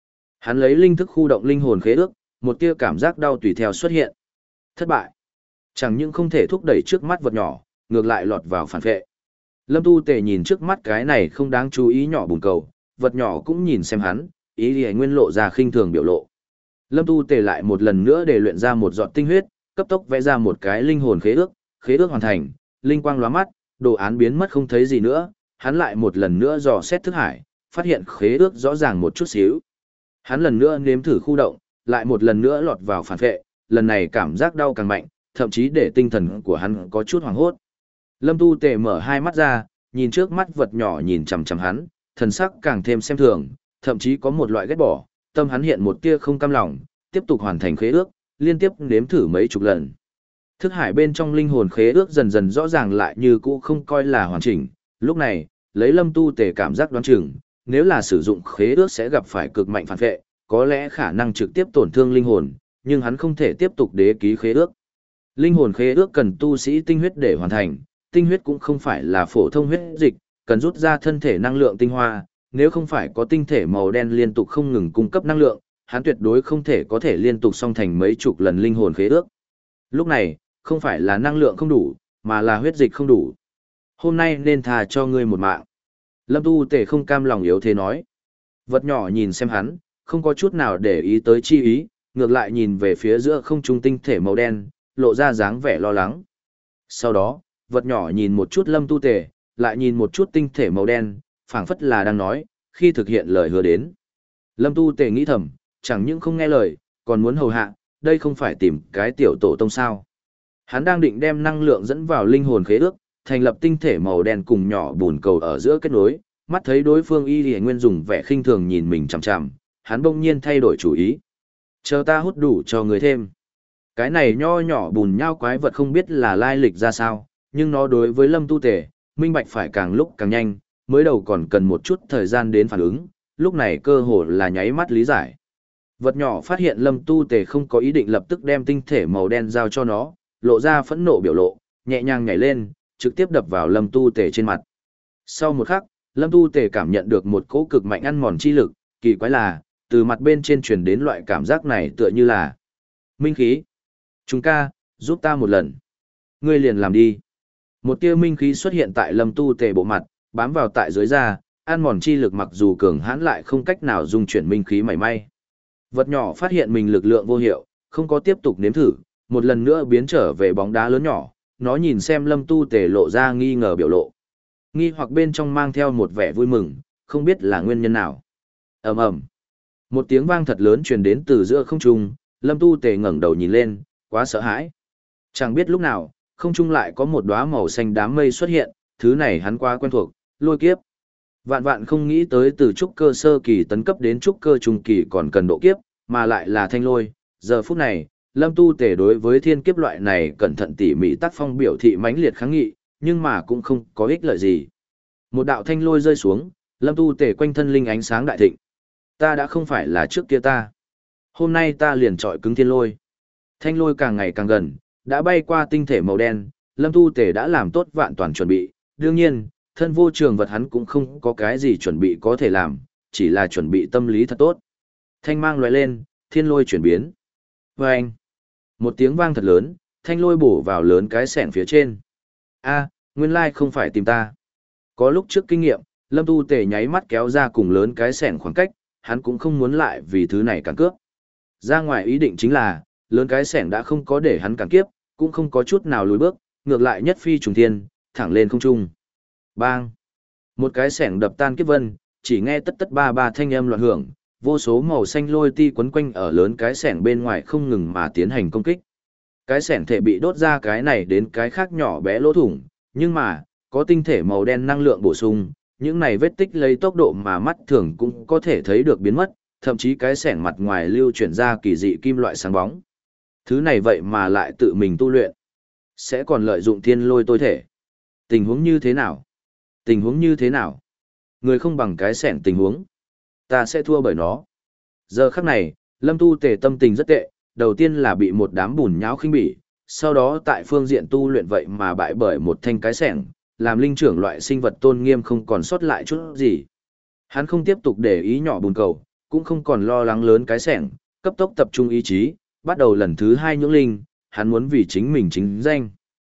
Hắn lấy linh thức khu động linh hồn khế ước, một tia cảm giác đau tùy theo xuất hiện. Thất bại. Chẳng những không thể thúc đẩy trước mắt vật nhỏ, ngược lại lọt vào phản vệ. Lâm Tu Tề nhìn trước mắt cái này không đáng chú ý nhỏ bùn cầu, vật nhỏ cũng nhìn xem hắn, ý Lý Nguyên lộ ra khinh thường biểu lộ. Lâm Tu Tề lại một lần nữa để luyện ra một giọt tinh huyết, cấp tốc vẽ ra một cái linh hồn khế ước, khế ước hoàn thành, linh quang lóa mắt, đồ án biến mất không thấy gì nữa, hắn lại một lần nữa dò xét thức hải, phát hiện khế ước rõ ràng một chút xíu. Hắn lần nữa nếm thử khu động, lại một lần nữa lọt vào phản vệ, lần này cảm giác đau càng mạnh, thậm chí để tinh thần của hắn có chút hoảng hốt. Lâm Tu Tề mở hai mắt ra, nhìn trước mắt vật nhỏ nhìn chằm chằm hắn, thần sắc càng thêm xem thường, thậm chí có một loại ghét bỏ, tâm hắn hiện một tia không cam lòng, tiếp tục hoàn thành khế ước, liên tiếp nếm thử mấy chục lần. Thức hải bên trong linh hồn khế ước dần dần rõ ràng lại như cũ không coi là hoàn chỉnh, lúc này, lấy Lâm Tu Tề cảm giác đoán chừng, nếu là sử dụng khế ước sẽ gặp phải cực mạnh phản vệ, có lẽ khả năng trực tiếp tổn thương linh hồn, nhưng hắn không thể tiếp tục đế ký khế ước. Linh hồn khế ước cần tu sĩ tinh huyết để hoàn thành, tinh huyết cũng không phải là phổ thông huyết dịch, cần rút ra thân thể năng lượng tinh hoa, nếu không phải có tinh thể màu đen liên tục không ngừng cung cấp năng lượng, hắn tuyệt đối không thể có thể liên tục song thành mấy chục lần linh hồn khế ước. Lúc này, không phải là năng lượng không đủ, mà là huyết dịch không đủ. Hôm nay nên thà cho ngươi một mạng. Lâm Tu Tề không cam lòng yếu thế nói. Vật nhỏ nhìn xem hắn, không có chút nào để ý tới chi ý, ngược lại nhìn về phía giữa không trung tinh thể màu đen, lộ ra dáng vẻ lo lắng. Sau đó, vật nhỏ nhìn một chút Lâm Tu Tề, lại nhìn một chút tinh thể màu đen, phảng phất là đang nói, khi thực hiện lời hứa đến. Lâm Tu Tề nghĩ thầm, chẳng những không nghe lời, còn muốn hầu hạ, đây không phải tìm cái tiểu tổ tông sao. Hắn đang định đem năng lượng dẫn vào linh hồn khế ước, thành lập tinh thể màu đen cùng nhỏ bùn cầu ở giữa kết nối, mắt thấy đối phương Y Lì Nguyên dùng vẻ khinh thường nhìn mình chằm chằm, hắn bỗng nhiên thay đổi chủ ý. Chờ ta hút đủ cho người thêm. Cái này nho nhỏ bùn nhao quái vật không biết là lai lịch ra sao, nhưng nó đối với Lâm Tu Tề, minh bạch phải càng lúc càng nhanh, mới đầu còn cần một chút thời gian đến phản ứng, lúc này cơ hồ là nháy mắt lý giải. Vật nhỏ phát hiện Lâm Tu Tề không có ý định lập tức đem tinh thể màu đen giao cho nó, lộ ra phẫn nộ biểu lộ, nhẹ nhàng nhảy lên, trực tiếp đập vào Lâm Tu Tề trên mặt. Sau một khắc, Lâm Tu Tề cảm nhận được một cỗ cực mạnh ăn mòn chi lực, kỳ quái là, từ mặt bên trên truyền đến loại cảm giác này tựa như là minh khí. Chúng ca, giúp ta một lần. Ngươi liền làm đi. Một tia minh khí xuất hiện tại Lâm Tu Tề bộ mặt, bám vào tại dưới da, ăn mòn chi lực mặc dù cường hãn lại không cách nào dung chuyển minh khí mảy may. Vật nhỏ phát hiện mình lực lượng vô hiệu, không có tiếp tục nếm thử, một lần nữa biến trở về bóng đá lớn nhỏ, nó nhìn xem Lâm Tu Tề lộ ra nghi ngờ biểu lộ. Nghi hoặc bên trong mang theo một vẻ vui mừng, không biết là nguyên nhân nào. Ầm ầm. Một tiếng vang thật lớn truyền đến từ giữa không trung, Lâm Tu Tề ngẩng đầu nhìn lên, quá sợ hãi. Chẳng biết lúc nào, không trung lại có một đóa màu xanh đám mây xuất hiện, thứ này hắn quá quen thuộc, lôi kiếp. Vạn vạn không nghĩ tới từ trúc cơ sơ kỳ tấn cấp đến trúc cơ trung kỳ còn cần độ kiếp, mà lại là thanh lôi. Giờ phút này, Lâm Tu Tề đối với thiên kiếp loại này cẩn thận tỉ mỉ tác phong biểu thị mãnh liệt kháng nghị, nhưng mà cũng không có ích lợi gì. Một đạo thanh lôi rơi xuống, Lâm Tu Tề quanh thân linh ánh sáng đại thịnh. Ta đã không phải là trước kia ta. Hôm nay ta liền trọi cứng thiên lôi. Thanh lôi càng ngày càng gần, đã bay qua tinh thể màu đen, Lâm Tu Tề đã làm tốt vạn toàn chuẩn bị. Đương nhiên, thân vô trường vật hắn cũng không có cái gì chuẩn bị có thể làm, chỉ là chuẩn bị tâm lý thật tốt. Thanh mang lóe lên, thiên lôi chuyển biến. Vâng! Một tiếng vang thật lớn, thanh lôi bổ vào lớn cái sẻng phía trên. A, nguyên lai không phải tìm ta. Có lúc trước kinh nghiệm, Lâm Tu Tề nháy mắt kéo ra cùng lớn cái sẻng khoảng cách, hắn cũng không muốn lại vì thứ này cản cướp. Ra ngoài ý định chính là, lớn cái sẻng đã không có để hắn cản kiếp, cũng không có chút nào lùi bước, ngược lại nhất phi trùng thiên, thẳng lên không trung. Bang! Một cái sẻng đập tan kiếp vân, chỉ nghe tất tất ba ba thanh âm loạn hưởng, vô số màu xanh lôi ti quấn quanh ở lớn cái sẻng bên ngoài không ngừng mà tiến hành công kích. Cái sẻng thể bị đốt ra cái này đến cái khác nhỏ bé lỗ thủng, nhưng mà, có tinh thể màu đen năng lượng bổ sung, những này vết tích lấy tốc độ mà mắt thường cũng có thể thấy được biến mất, thậm chí cái sẻng mặt ngoài lưu chuyển ra kỳ dị kim loại sáng bóng. Thứ này vậy mà lại tự mình tu luyện, sẽ còn lợi dụng thiên lôi tôi thể. Tình huống như thế nào? Tình huống như thế nào? Người không bằng cái sẻng tình huống. Ta sẽ thua bởi nó. Giờ khắc này, Lâm Tu Tề tâm tình rất tệ, đầu tiên là bị một đám bùn nhão khinh bỉ, sau đó tại phương diện tu luyện vậy mà bại bởi một thanh cái sẻng, làm linh trưởng loại sinh vật tôn nghiêm không còn sót lại chút gì. Hắn không tiếp tục để ý nhỏ bùn cầu, cũng không còn lo lắng lớn cái sẻng, cấp tốc tập trung ý chí, bắt đầu lần thứ hai nhưỡng linh, hắn muốn vì chính mình chính danh.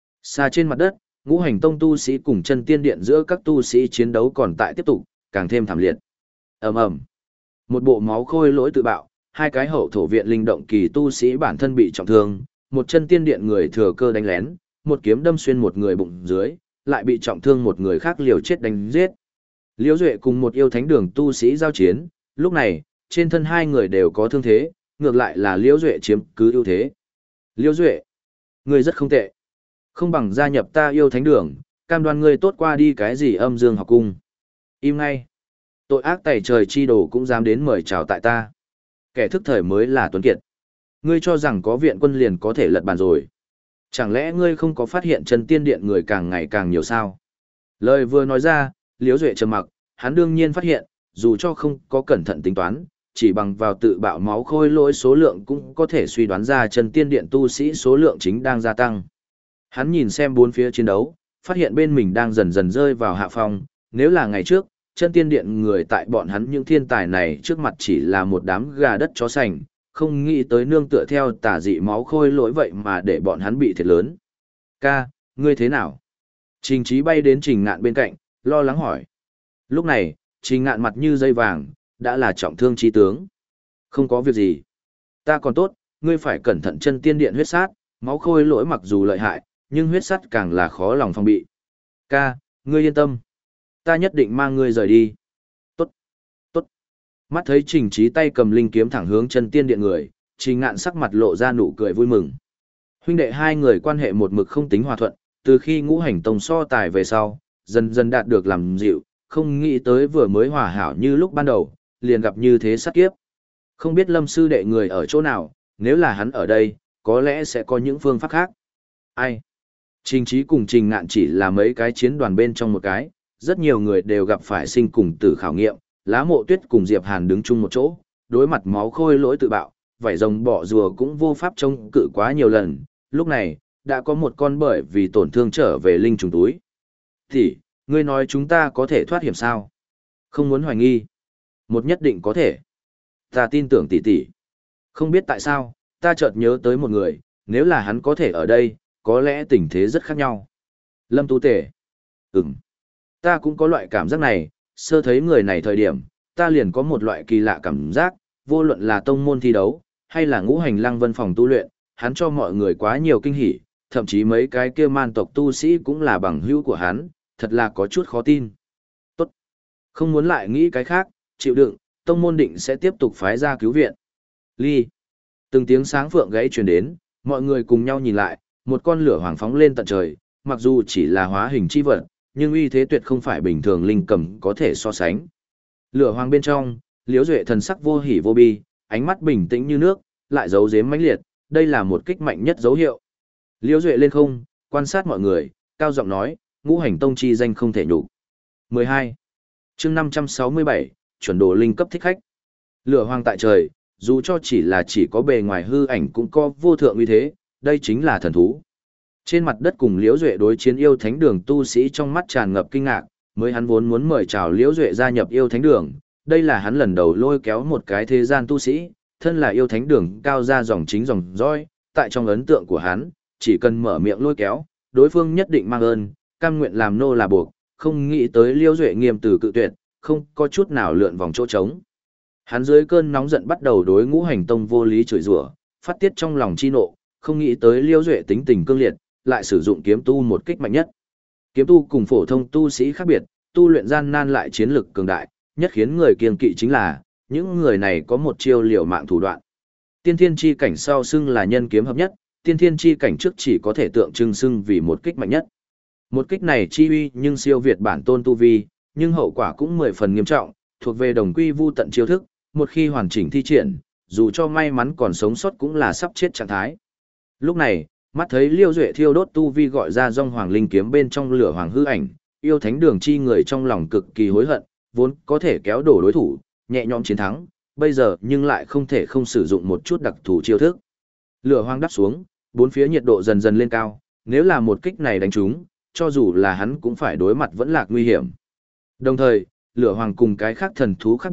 Xa trên mặt đất, ngũ hành tông tu sĩ cùng chân tiên điện giữa các tu sĩ chiến đấu còn tại tiếp tục, càng thêm thảm liệt. Ầm ầm. Một bộ máu khôi lỗi tự bạo, hai cái hậu thổ viện linh động kỳ tu sĩ bản thân bị trọng thương, một chân tiên điện người thừa cơ đánh lén, một kiếm đâm xuyên một người bụng dưới, lại bị trọng thương một người khác liều chết đánh giết. Liễu Duệ cùng một yêu thánh đường tu sĩ giao chiến, lúc này, trên thân hai người đều có thương thế, ngược lại là Liễu Duệ chiếm cứ ưu thế. Liễu Duệ, ngươi rất không tệ. Không bằng gia nhập ta yêu thánh đường, cam đoan ngươi tốt qua đi cái gì âm dương học cung. Im ngay. Tội ác tày trời chi đồ cũng dám đến mời chào tại ta. Kẻ thức thời mới là tuấn kiệt. Ngươi cho rằng có viện quân liền có thể lật bàn rồi. Chẳng lẽ ngươi không có phát hiện chân tiên điện người càng ngày càng nhiều sao? Lời vừa nói ra, Liễu Duệ trầm mặc, hắn đương nhiên phát hiện, dù cho không có cẩn thận tính toán, chỉ bằng vào tự bạo máu khôi lỗi số lượng cũng có thể suy đoán ra chân tiên điện tu sĩ số lượng chính đang gia tăng. Hắn nhìn xem bốn phía chiến đấu, phát hiện bên mình đang dần dần rơi vào hạ phong, nếu là ngày trước, chân tiên điện người tại bọn hắn những thiên tài này trước mặt chỉ là một đám gà đất chó sành, không nghĩ tới nương tựa theo tà dị máu khôi lỗi vậy mà để bọn hắn bị thiệt lớn. Ca, ngươi thế nào? Trình Chí bay đến Trình Ngạn bên cạnh, lo lắng hỏi. Lúc này, Trình Ngạn mặt như dây vàng, đã là trọng thương chi tướng. Không có việc gì. Ta còn tốt, ngươi phải cẩn thận chân tiên điện huyết sát, máu khôi lỗi mặc dù lợi hại, nhưng huyết sát càng là khó lòng phòng bị. Ca, ngươi yên tâm. Ta nhất định mang ngươi rời đi. Tốt, tốt. Mắt thấy Trình Chí tay cầm linh kiếm thẳng hướng chân tiên điện người, Trình Ngạn sắc mặt lộ ra nụ cười vui mừng. Huynh đệ hai người quan hệ một mực không tính hòa thuận, từ khi ngũ hành tông so tài về sau, dần dần đạt được làm dịu, không nghĩ tới vừa mới hòa hảo như lúc ban đầu, liền gặp như thế sát kiếp. Không biết Lâm sư đệ người ở chỗ nào, nếu là hắn ở đây, có lẽ sẽ có những phương pháp khác. Ai? Trình Chí cùng Trình Ngạn chỉ là mấy cái chiến đoàn bên trong một cái, rất nhiều người đều gặp phải sinh cùng tử khảo nghiệm, Lá Mộ Tuyết cùng Diệp Hàn đứng chung một chỗ, đối mặt máu khôi lỗi tự bạo, vảy rồng bỏ rùa cũng vô pháp chống cự quá nhiều lần, lúc này, đã có một con bởi vì tổn thương trở về linh trùng túi. Thì, ngươi nói chúng ta có thể thoát hiểm sao? Không muốn hoài nghi. Một nhất định có thể. Ta tin tưởng tỷ tỷ. Không biết tại sao, ta chợt nhớ tới một người, nếu là hắn có thể ở đây, có lẽ tình thế rất khác nhau. Lâm Tú Tể. Ừm. Ta cũng có loại cảm giác này, sơ thấy người này thời điểm, ta liền có một loại kỳ lạ cảm giác, vô luận là tông môn thi đấu, hay là ngũ hành lăng vân phòng tu luyện, hắn cho mọi người quá nhiều kinh hỉ, thậm chí mấy cái kia man tộc tu sĩ cũng là bằng hữu của hắn, thật là có chút khó tin. Tốt. Không muốn lại nghĩ cái khác, chịu đựng, tông môn định sẽ tiếp tục phái ra cứu viện. Ly. Từng tiếng sáng phượng gãy truyền đến, mọi người cùng nhau nhìn lại, một con lửa hoàng phóng lên tận trời, mặc dù chỉ là hóa hình chi vật, nhưng uy thế tuyệt không phải bình thường linh cầm có thể so sánh. Lửa hoàng bên trong, Liễu Duệ thần sắc vô hỉ vô bi, ánh mắt bình tĩnh như nước, lại giấu giếm mãnh liệt, đây là một kích mạnh nhất dấu hiệu. Liễu Duệ lên không, quan sát mọi người, cao giọng nói, ngũ hành tông chi danh không thể nhục. mười hai. Chương năm trăm sáu mươi bảy, chuẩn đồ linh cấp thích khách. Lửa hoàng tại trời, dù cho chỉ là chỉ có bề ngoài hư ảnh cũng có vô thượng uy thế, đây chính là thần thú. Trên mặt đất cùng Liễu Duệ đối chiến yêu thánh đường tu sĩ trong mắt tràn ngập kinh ngạc, mới hắn vốn muốn mời chào Liễu Duệ gia nhập yêu thánh đường, đây là hắn lần đầu lôi kéo một cái thế gian tu sĩ, thân là yêu thánh đường cao ra dòng chính dòng dõi, tại trong ấn tượng của hắn, chỉ cần mở miệng lôi kéo, đối phương nhất định mang ơn, cam nguyện làm nô là buộc, không nghĩ tới Liễu Duệ nghiêm từ cự tuyệt, không có chút nào lượn vòng chỗ trống. Hắn dưới cơn nóng giận bắt đầu đối ngũ hành tông vô lý chửi rủa, phát tiết trong lòng chi nộ, không nghĩ tới Liễu Duệ tính tình cương liệt, lại sử dụng kiếm tu một kích mạnh nhất. Kiếm tu cùng phổ thông tu sĩ khác biệt, tu luyện gian nan lại chiến lực cường đại, nhất khiến người kiêng kỵ chính là, những người này có một chiêu liều mạng thủ đoạn. Tiên thiên chi cảnh sau xưng là nhân kiếm hợp nhất, tiên thiên chi cảnh trước chỉ có thể tượng trưng xưng vì một kích mạnh nhất. Một kích này chi uy nhưng siêu việt bản tôn tu vi, nhưng hậu quả cũng mười phần nghiêm trọng, thuộc về đồng quy vu tận chiêu thức, một khi hoàn chỉnh thi triển, dù cho may mắn còn sống sót cũng là sắp chết trạng thái. Lúc này, mắt thấy Liễu Duệ thiêu đốt tu vi gọi ra dòng hoàng linh kiếm bên trong lửa hoàng hư ảnh, yêu thánh đường chi người trong lòng cực kỳ hối hận, vốn có thể kéo đổ đối thủ, nhẹ nhõm chiến thắng, bây giờ nhưng lại không thể không sử dụng một chút đặc thù chiêu thức. Lửa hoàng đắp xuống, bốn phía nhiệt độ dần dần lên cao, nếu là một kích này đánh trúng, cho dù là hắn cũng phải đối mặt vẫn lạc nguy hiểm. Đồng thời, lửa hoàng cùng cái khác thần thú khác biệt,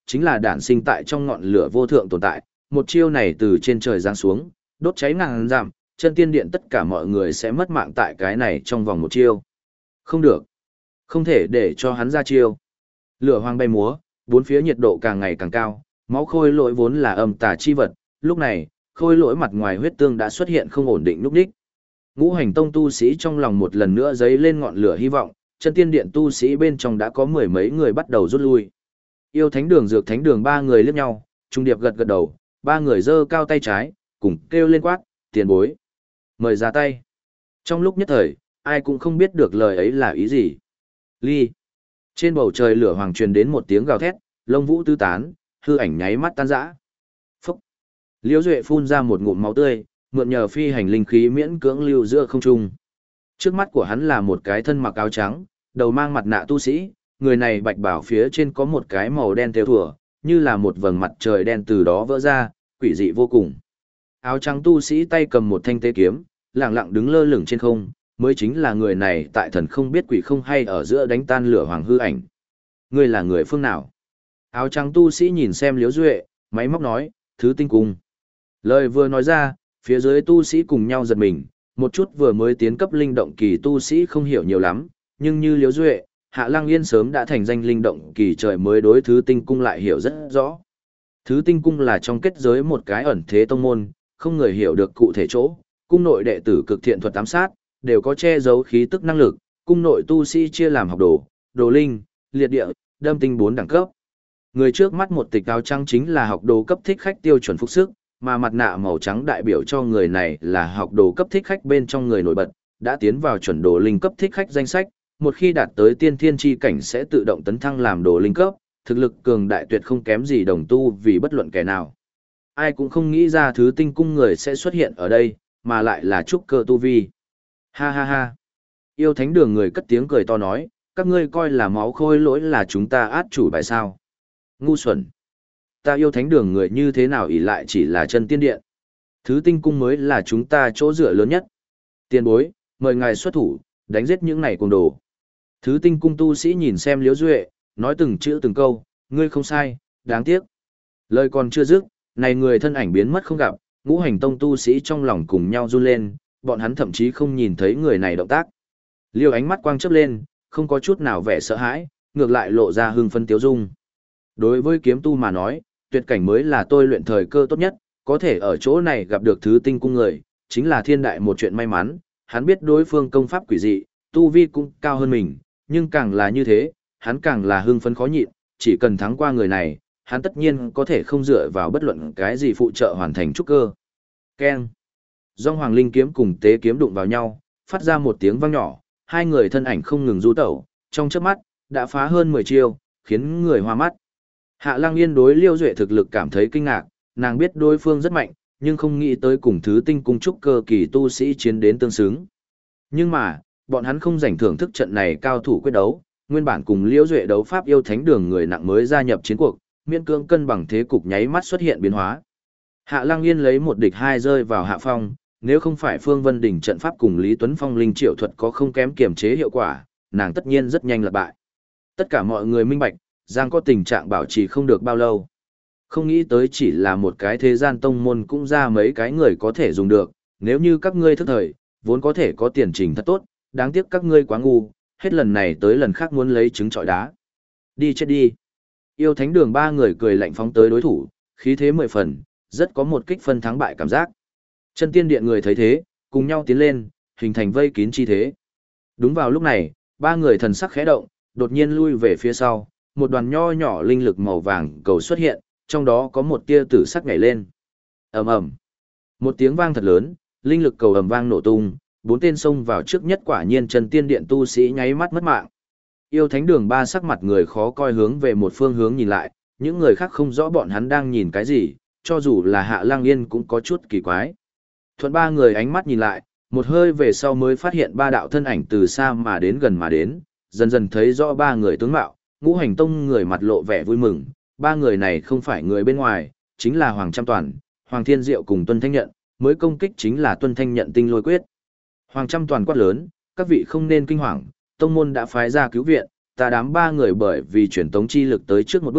chính là đản sinh tại trong ngọn lửa vô thượng tồn tại, một chiêu này từ trên trời giáng xuống, đốt cháy ngàn dặm, chân tiên điện tất cả mọi người sẽ mất mạng tại cái này trong vòng một chiêu. Không được. Không thể để cho hắn ra chiêu. Lửa hoang bay múa, bốn phía nhiệt độ càng ngày càng cao, máu khôi lỗi vốn là âm tà chi vật, lúc này, khôi lỗi mặt ngoài huyết tương đã xuất hiện không ổn định lúc đích. Ngũ hành tông tu sĩ trong lòng một lần nữa dấy lên ngọn lửa hy vọng, chân tiên điện tu sĩ bên trong đã có mười mấy người bắt đầu rút lui. Yêu thánh đường dược thánh đường ba người liếc nhau, trung điệp gật gật đầu, ba người giơ cao tay trái, cùng kêu lên quát, tiền bối. Mời ra tay. Trong lúc nhất thời, ai cũng không biết được lời ấy là ý gì. Ly. Trên bầu trời lửa hoàng truyền đến một tiếng gào thét, lông vũ tứ tán, hư ảnh nháy mắt tan rã. Phúc. Liễu Duệ phun ra một ngụm máu tươi, mượn nhờ phi hành linh khí miễn cưỡng lưu giữa không trung. Trước mắt của hắn là một cái thân mặc áo trắng, đầu mang mặt nạ tu sĩ, người này bạch bảo phía trên có một cái màu đen theo thủa, như là một vầng mặt trời đen từ đó vỡ ra, quỷ dị vô cùng. Áo trắng tu sĩ tay cầm một thanh tế kiếm, lặng lặng đứng lơ lửng trên không, mới chính là người này tại thần không biết quỷ không hay ở giữa đánh tan lửa hoàng hư ảnh. Ngươi là người phương nào? Áo trắng tu sĩ nhìn xem Liễu Duệ, máy móc nói, thứ tinh cung. Lời vừa nói ra, phía dưới tu sĩ cùng nhau giật mình, một chút vừa mới tiến cấp linh động kỳ tu sĩ không hiểu nhiều lắm, nhưng như Liễu Duệ, Hạ Lăng Yên sớm đã thành danh linh động kỳ trời mới đối thứ tinh cung lại hiểu rất rõ. Thứ tinh cung là trong kết giới một cái ẩn thế tông môn, không người hiểu được cụ thể chỗ, cung nội đệ tử cực thiện thuật ám sát, đều có che giấu khí tức năng lực, cung nội tu sĩ chia làm học đồ, đồ linh, liệt địa, đâm tinh bốn đẳng cấp. Người trước mắt một tịch áo trắng chính là học đồ cấp thích khách tiêu chuẩn phục sức, mà mặt nạ màu trắng đại biểu cho người này là học đồ cấp thích khách bên trong người nổi bật, đã tiến vào chuẩn đồ linh cấp thích khách danh sách, một khi đạt tới tiên thiên chi cảnh sẽ tự động tấn thăng làm đồ linh cấp, thực lực cường đại tuyệt không kém gì đồng tu vì bất luận kẻ nào. Ai cũng không nghĩ ra thứ tinh cung người sẽ xuất hiện ở đây, mà lại là trúc cơ tu vi. Ha ha ha. Yêu thánh đường người cất tiếng cười to nói, các ngươi coi là máu khôi lỗi là chúng ta át chủ bài sao. Ngu xuẩn. Ta yêu thánh đường người như thế nào ỷ lại chỉ là chân tiên điện. Thứ tinh cung mới là chúng ta chỗ dựa lớn nhất. Tiền bối, mời ngài xuất thủ, đánh giết những này cùng đồ. Thứ tinh cung tu sĩ nhìn xem Liễu Duệ, nói từng chữ từng câu, ngươi không sai, đáng tiếc. Lời còn chưa dứt, này người thân ảnh biến mất không gặp, ngũ hành tông tu sĩ trong lòng cùng nhau run lên, bọn hắn thậm chí không nhìn thấy người này động tác. Liêu ánh mắt quang chớp lên, không có chút nào vẻ sợ hãi, ngược lại lộ ra hưng phấn tiếu dung. Đối với kiếm tu mà nói, tuyệt cảnh mới là tôi luyện thời cơ tốt nhất, có thể ở chỗ này gặp được thứ tinh cung người, chính là thiên đại một chuyện may mắn, hắn biết đối phương công pháp quỷ dị, tu vi cũng cao hơn mình, nhưng càng là như thế, hắn càng là hưng phấn khó nhịn, chỉ cần thắng qua người này, hắn tất nhiên có thể không dựa vào bất luận cái gì phụ trợ hoàn thành trúc cơ. Keng. Dòng hoàng linh kiếm cùng tế kiếm đụng vào nhau, phát ra một tiếng vang nhỏ, hai người thân ảnh không ngừng du tẩu, trong chớp mắt, đã phá hơn mười chiêu, khiến người hoa mắt. Hạ Lăng Yên đối Liêu Duệ thực lực cảm thấy kinh ngạc, nàng biết đối phương rất mạnh, nhưng không nghĩ tới cùng thứ tinh cung trúc cơ kỳ tu sĩ chiến đến tương xứng. Nhưng mà, bọn hắn không rảnh thưởng thức trận này cao thủ quyết đấu, nguyên bản cùng Liêu Duệ đấu pháp yêu thánh đường người nặng mới gia nhập chiến cuộc, miễn cưỡng cân bằng thế cục nháy mắt xuất hiện biến hóa. Hạ Lăng Yên lấy một địch hai rơi vào hạ phong, nếu không phải Phương Vân Đình trận pháp cùng Lý Tuấn Phong linh triệu thuật có không kém kiềm chế hiệu quả, nàng tất nhiên rất nhanh lật bại. Tất cả mọi người minh bạch, Giang có tình trạng bảo trì không được bao lâu. Không nghĩ tới chỉ là một cái thế gian tông môn cũng ra mấy cái người có thể dùng được, nếu như các ngươi thức thời, vốn có thể có tiền trình thật tốt, đáng tiếc các ngươi quá ngu, hết lần này tới lần khác muốn lấy trứng trọi đá. Đi chết đi. Yêu thánh đường ba người cười lạnh phóng tới đối thủ, khí thế mười phần, rất có một kích phân thắng bại cảm giác. Chân tiên điện người thấy thế, cùng nhau tiến lên, hình thành vây kín chi thế. Đúng vào lúc này, ba người thần sắc khẽ động, đột nhiên lui về phía sau, một đoàn nho nhỏ linh lực màu vàng cầu xuất hiện, trong đó có một tia tử sắc nhảy lên. Ầm ầm. Một tiếng vang thật lớn, linh lực cầu ầm vang nổ tung, bốn tên xông vào trước nhất quả nhiên chân tiên điện tu sĩ nháy mắt mất mạng. Yêu thánh đường ba sắc mặt người khó coi hướng về một phương hướng nhìn lại, những người khác không rõ bọn hắn đang nhìn cái gì, cho dù là Hạ Lăng Yên cũng có chút kỳ quái. Thuận ba người ánh mắt nhìn lại, một hơi về sau mới phát hiện ba đạo thân ảnh từ xa mà đến gần mà đến, dần dần thấy rõ ba người tướng mạo, ngũ hành tông người mặt lộ vẻ vui mừng, ba người này không phải người bên ngoài, chính là Hoàng Trăm Toàn, Hoàng Thiên Diệu cùng Tuân Thanh Nhận, mới công kích chính là Tuân Thanh Nhận tinh lôi quyết. Hoàng Trăm Toàn quát lớn, các vị không nên kinh hoàng, tông môn đã phái ra cứu viện, ta đám ba người bởi vì truyền tống chi lực tới trước một bước,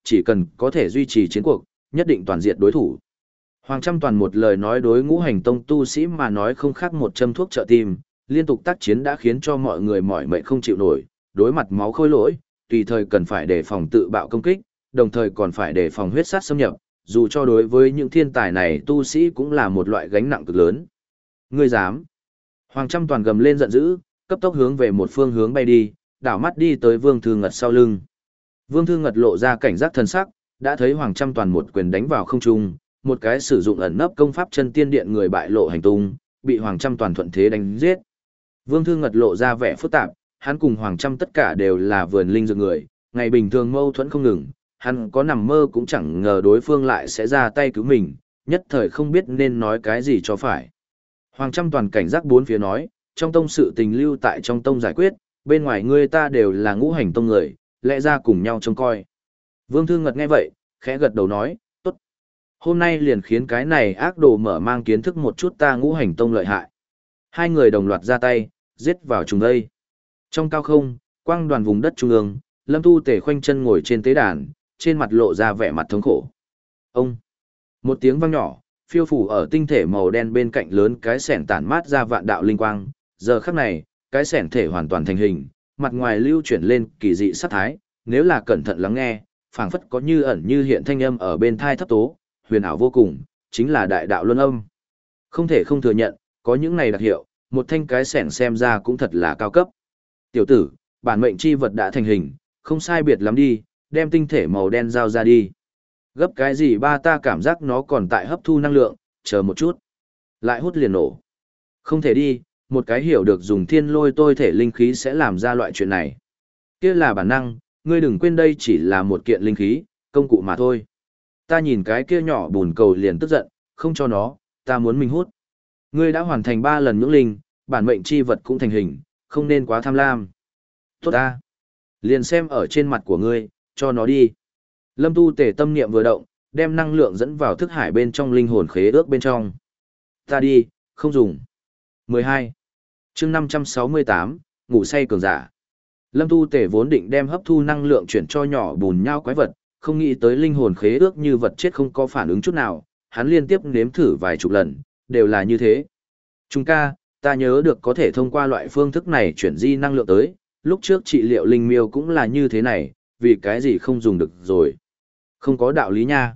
chỉ cần có thể duy trì chiến cuộc, nhất định toàn diện đối thủ. Hoàng Trăm Toàn một lời nói đối ngũ hành tông tu sĩ mà nói không khác một châm thuốc trợ tim, liên tục tác chiến đã khiến cho mọi người mỏi mệt không chịu nổi, đối mặt máu khôi lỗi, tùy thời cần phải đề phòng tự bạo công kích, đồng thời còn phải đề phòng huyết sát xâm nhập, dù cho đối với những thiên tài này tu sĩ cũng là một loại gánh nặng cực lớn. Ngươi dám? Hoàng Trăm Toàn gầm lên giận dữ, cấp tốc hướng về một phương hướng bay đi, đảo mắt đi tới Vương Thư Ngật sau lưng. Vương Thư Ngật lộ ra cảnh giác thần sắc, đã thấy Hoàng Trăm Toàn một quyền đánh vào không trung, một cái sử dụng ẩn nấp công pháp chân tiên điện người bại lộ hành tung, bị Hoàng Trăm Toàn thuận thế đánh giết. Vương Thư Ngật lộ ra vẻ phức tạp, hắn cùng Hoàng Trăm tất cả đều là vườn linh dược người, ngày bình thường mâu thuẫn không ngừng, hắn có nằm mơ cũng chẳng ngờ đối phương lại sẽ ra tay cứu mình, nhất thời không biết nên nói cái gì cho phải. Hoàng Trăm Toàn cảnh giác bốn phía nói, trong tông sự tình lưu tại trong tông giải quyết, bên ngoài ngươi ta đều là ngũ hành tông người, lẽ ra cùng nhau trông coi. Vương Thư Ngật nghe vậy, khẽ gật đầu nói, tốt. Hôm nay liền khiến cái này ác đồ mở mang kiến thức một chút ta ngũ hành tông lợi hại. Hai người đồng loạt ra tay, giết vào trùng đây. Trong cao không, quang đoàn vùng đất trung ương, Lâm Tu Tể khoanh chân ngồi trên tế đàn, trên mặt lộ ra vẻ mặt thống khổ. Ông! Một tiếng vang nhỏ, phiêu phủ ở tinh thể màu đen bên cạnh lớn cái sẻn tản mát ra vạn đạo linh quang. Giờ khắc này, cái sẻn thể hoàn toàn thành hình, mặt ngoài lưu chuyển lên kỳ dị sát thái, nếu là cẩn thận lắng nghe, phảng phất có như ẩn như hiện thanh âm ở bên thai thấp tố, huyền ảo vô cùng, chính là đại đạo luân âm. Không thể không thừa nhận, có những này đặc hiệu, một thanh cái sẻn xem ra cũng thật là cao cấp. Tiểu tử, bản mệnh chi vật đã thành hình, không sai biệt lắm đi, đem tinh thể màu đen giao ra đi. Gấp cái gì ba, ta cảm giác nó còn tại hấp thu năng lượng, chờ một chút. Lại hút liền nổ. Không thể đi, một cái hiểu được dùng thiên lôi tôi thể linh khí sẽ làm ra loại chuyện này. Kia là bản năng, ngươi đừng quên đây chỉ là một kiện linh khí, công cụ mà thôi. Ta nhìn cái kia nhỏ bùn cầu liền tức giận, không cho nó, ta muốn mình hút. Ngươi đã hoàn thành ba lần nhưỡng linh, bản mệnh chi vật cũng thành hình, không nên quá tham lam. Tốt ta. Liền xem ở trên mặt của ngươi, cho nó đi. Lâm Tu Tể tâm niệm vừa động, đem năng lượng dẫn vào thức hải bên trong linh hồn khế ước bên trong. Ta đi, không dùng. mười hai. Chương năm trăm sáu mươi tám, ngủ say cường giả. Lâm Tu Tể vốn định đem hấp thu năng lượng chuyển cho nhỏ bùn nhão quái vật, không nghĩ tới linh hồn khế ước như vật chết không có phản ứng chút nào, hắn liên tiếp nếm thử vài chục lần, đều là như thế. Trung ca, ta nhớ được có thể thông qua loại phương thức này chuyển di năng lượng tới, lúc trước trị liệu linh miêu cũng là như thế này, vì cái gì không dùng được rồi. Không có đạo lý nha.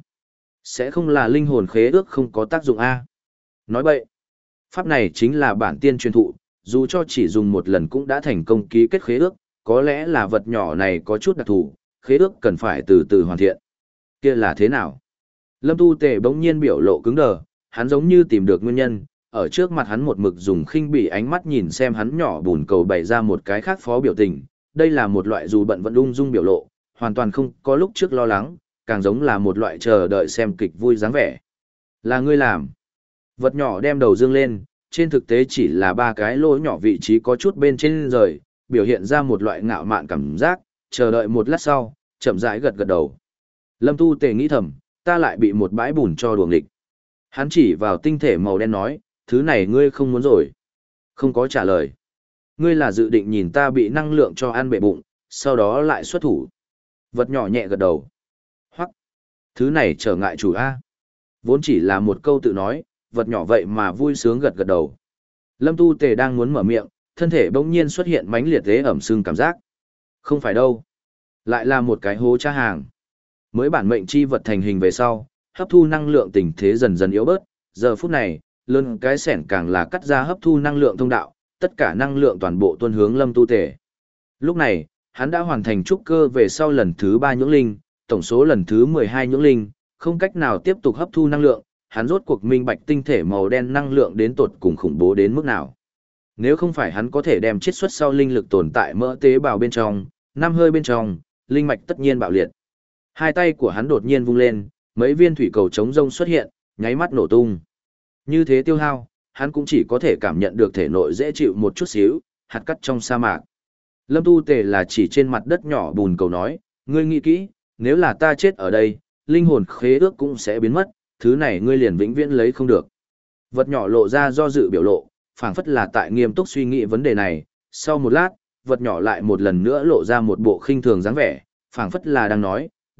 Sẽ không là linh hồn khế ước không có tác dụng a? Nói bậy. Pháp này chính là bản tiên truyền thụ, dù cho chỉ dùng một lần cũng đã thành công ký kết khế ước, có lẽ là vật nhỏ này có chút đặc thù, khế ước cần phải từ từ hoàn thiện. Kia là thế nào? Lâm Tu Tể bỗng nhiên biểu lộ cứng đờ, hắn giống như tìm được nguyên nhân, ở trước mặt hắn một mực dùng khinh bỉ ánh mắt nhìn xem hắn nhỏ bùn cầu bày ra một cái khác phó biểu tình, đây là một loại dù bận vẫn ung dung biểu lộ, hoàn toàn không có lúc trước lo lắng, càng giống là một loại chờ đợi xem kịch vui dáng vẻ. Là ngươi làm. Vật nhỏ đem đầu dương lên, trên thực tế chỉ là ba cái lỗ nhỏ vị trí có chút bên trên rời, biểu hiện ra một loại ngạo mạn cảm giác, chờ đợi một lát sau, chậm rãi gật gật đầu. Lâm Tu Tể nghĩ thầm, ta lại bị một bãi bùn cho đuồng địch. Hắn chỉ vào tinh thể màu đen nói, thứ này ngươi không muốn rồi. Không có trả lời. Ngươi là dự định nhìn ta bị năng lượng cho ăn bệ bụng, sau đó lại xuất thủ. Vật nhỏ nhẹ gật đầu. Hoặc, thứ này trở ngại chủ A. Vốn chỉ là một câu tự nói, vật nhỏ vậy mà vui sướng gật gật đầu. Lâm Tu Tể đang muốn mở miệng, thân thể bỗng nhiên xuất hiện mãnh liệt thế ẩm sưng cảm giác. Không phải đâu. Lại là một cái hố tra hàng. Mới bản mệnh chi vật thành hình về sau, hấp thu năng lượng tình thế dần dần yếu bớt, giờ phút này, lớn cái sẻn càng là cắt ra hấp thu năng lượng thông đạo, tất cả năng lượng toàn bộ tuôn hướng Lâm Tu Tể. Lúc này, hắn đã hoàn thành trúc cơ về sau lần thứ ba nhưỡng linh, tổng số lần thứ mười hai nhưỡng linh, không cách nào tiếp tục hấp thu năng lượng, hắn rốt cuộc minh bạch tinh thể màu đen năng lượng đến tột cùng khủng bố đến mức nào. Nếu không phải hắn có thể đem chiết xuất sau linh lực tồn tại mỡ tế bào bên trong, năm hơi bên trong, linh mạch tất nhiên bạo liệt. Hai tay của hắn đột nhiên vung lên, mấy viên thủy cầu chống rông xuất hiện, nháy mắt nổ tung. Như thế tiêu hao, hắn cũng chỉ có thể cảm nhận được thể nội dễ chịu một chút xíu, hạt cát trong sa mạc. Lâm Tu Tể là chỉ trên mặt đất nhỏ bùn cầu nói, ngươi nghĩ kỹ, nếu là ta chết ở đây, linh hồn khế ước cũng sẽ biến mất, thứ này ngươi liền vĩnh viễn lấy không được. Vật nhỏ lộ ra do dự biểu lộ, phảng phất là tại nghiêm túc suy nghĩ vấn đề này, sau một lát, vật nhỏ lại một lần nữa lộ ra một bộ khinh thường dáng vẻ, phảng phất là đang nói,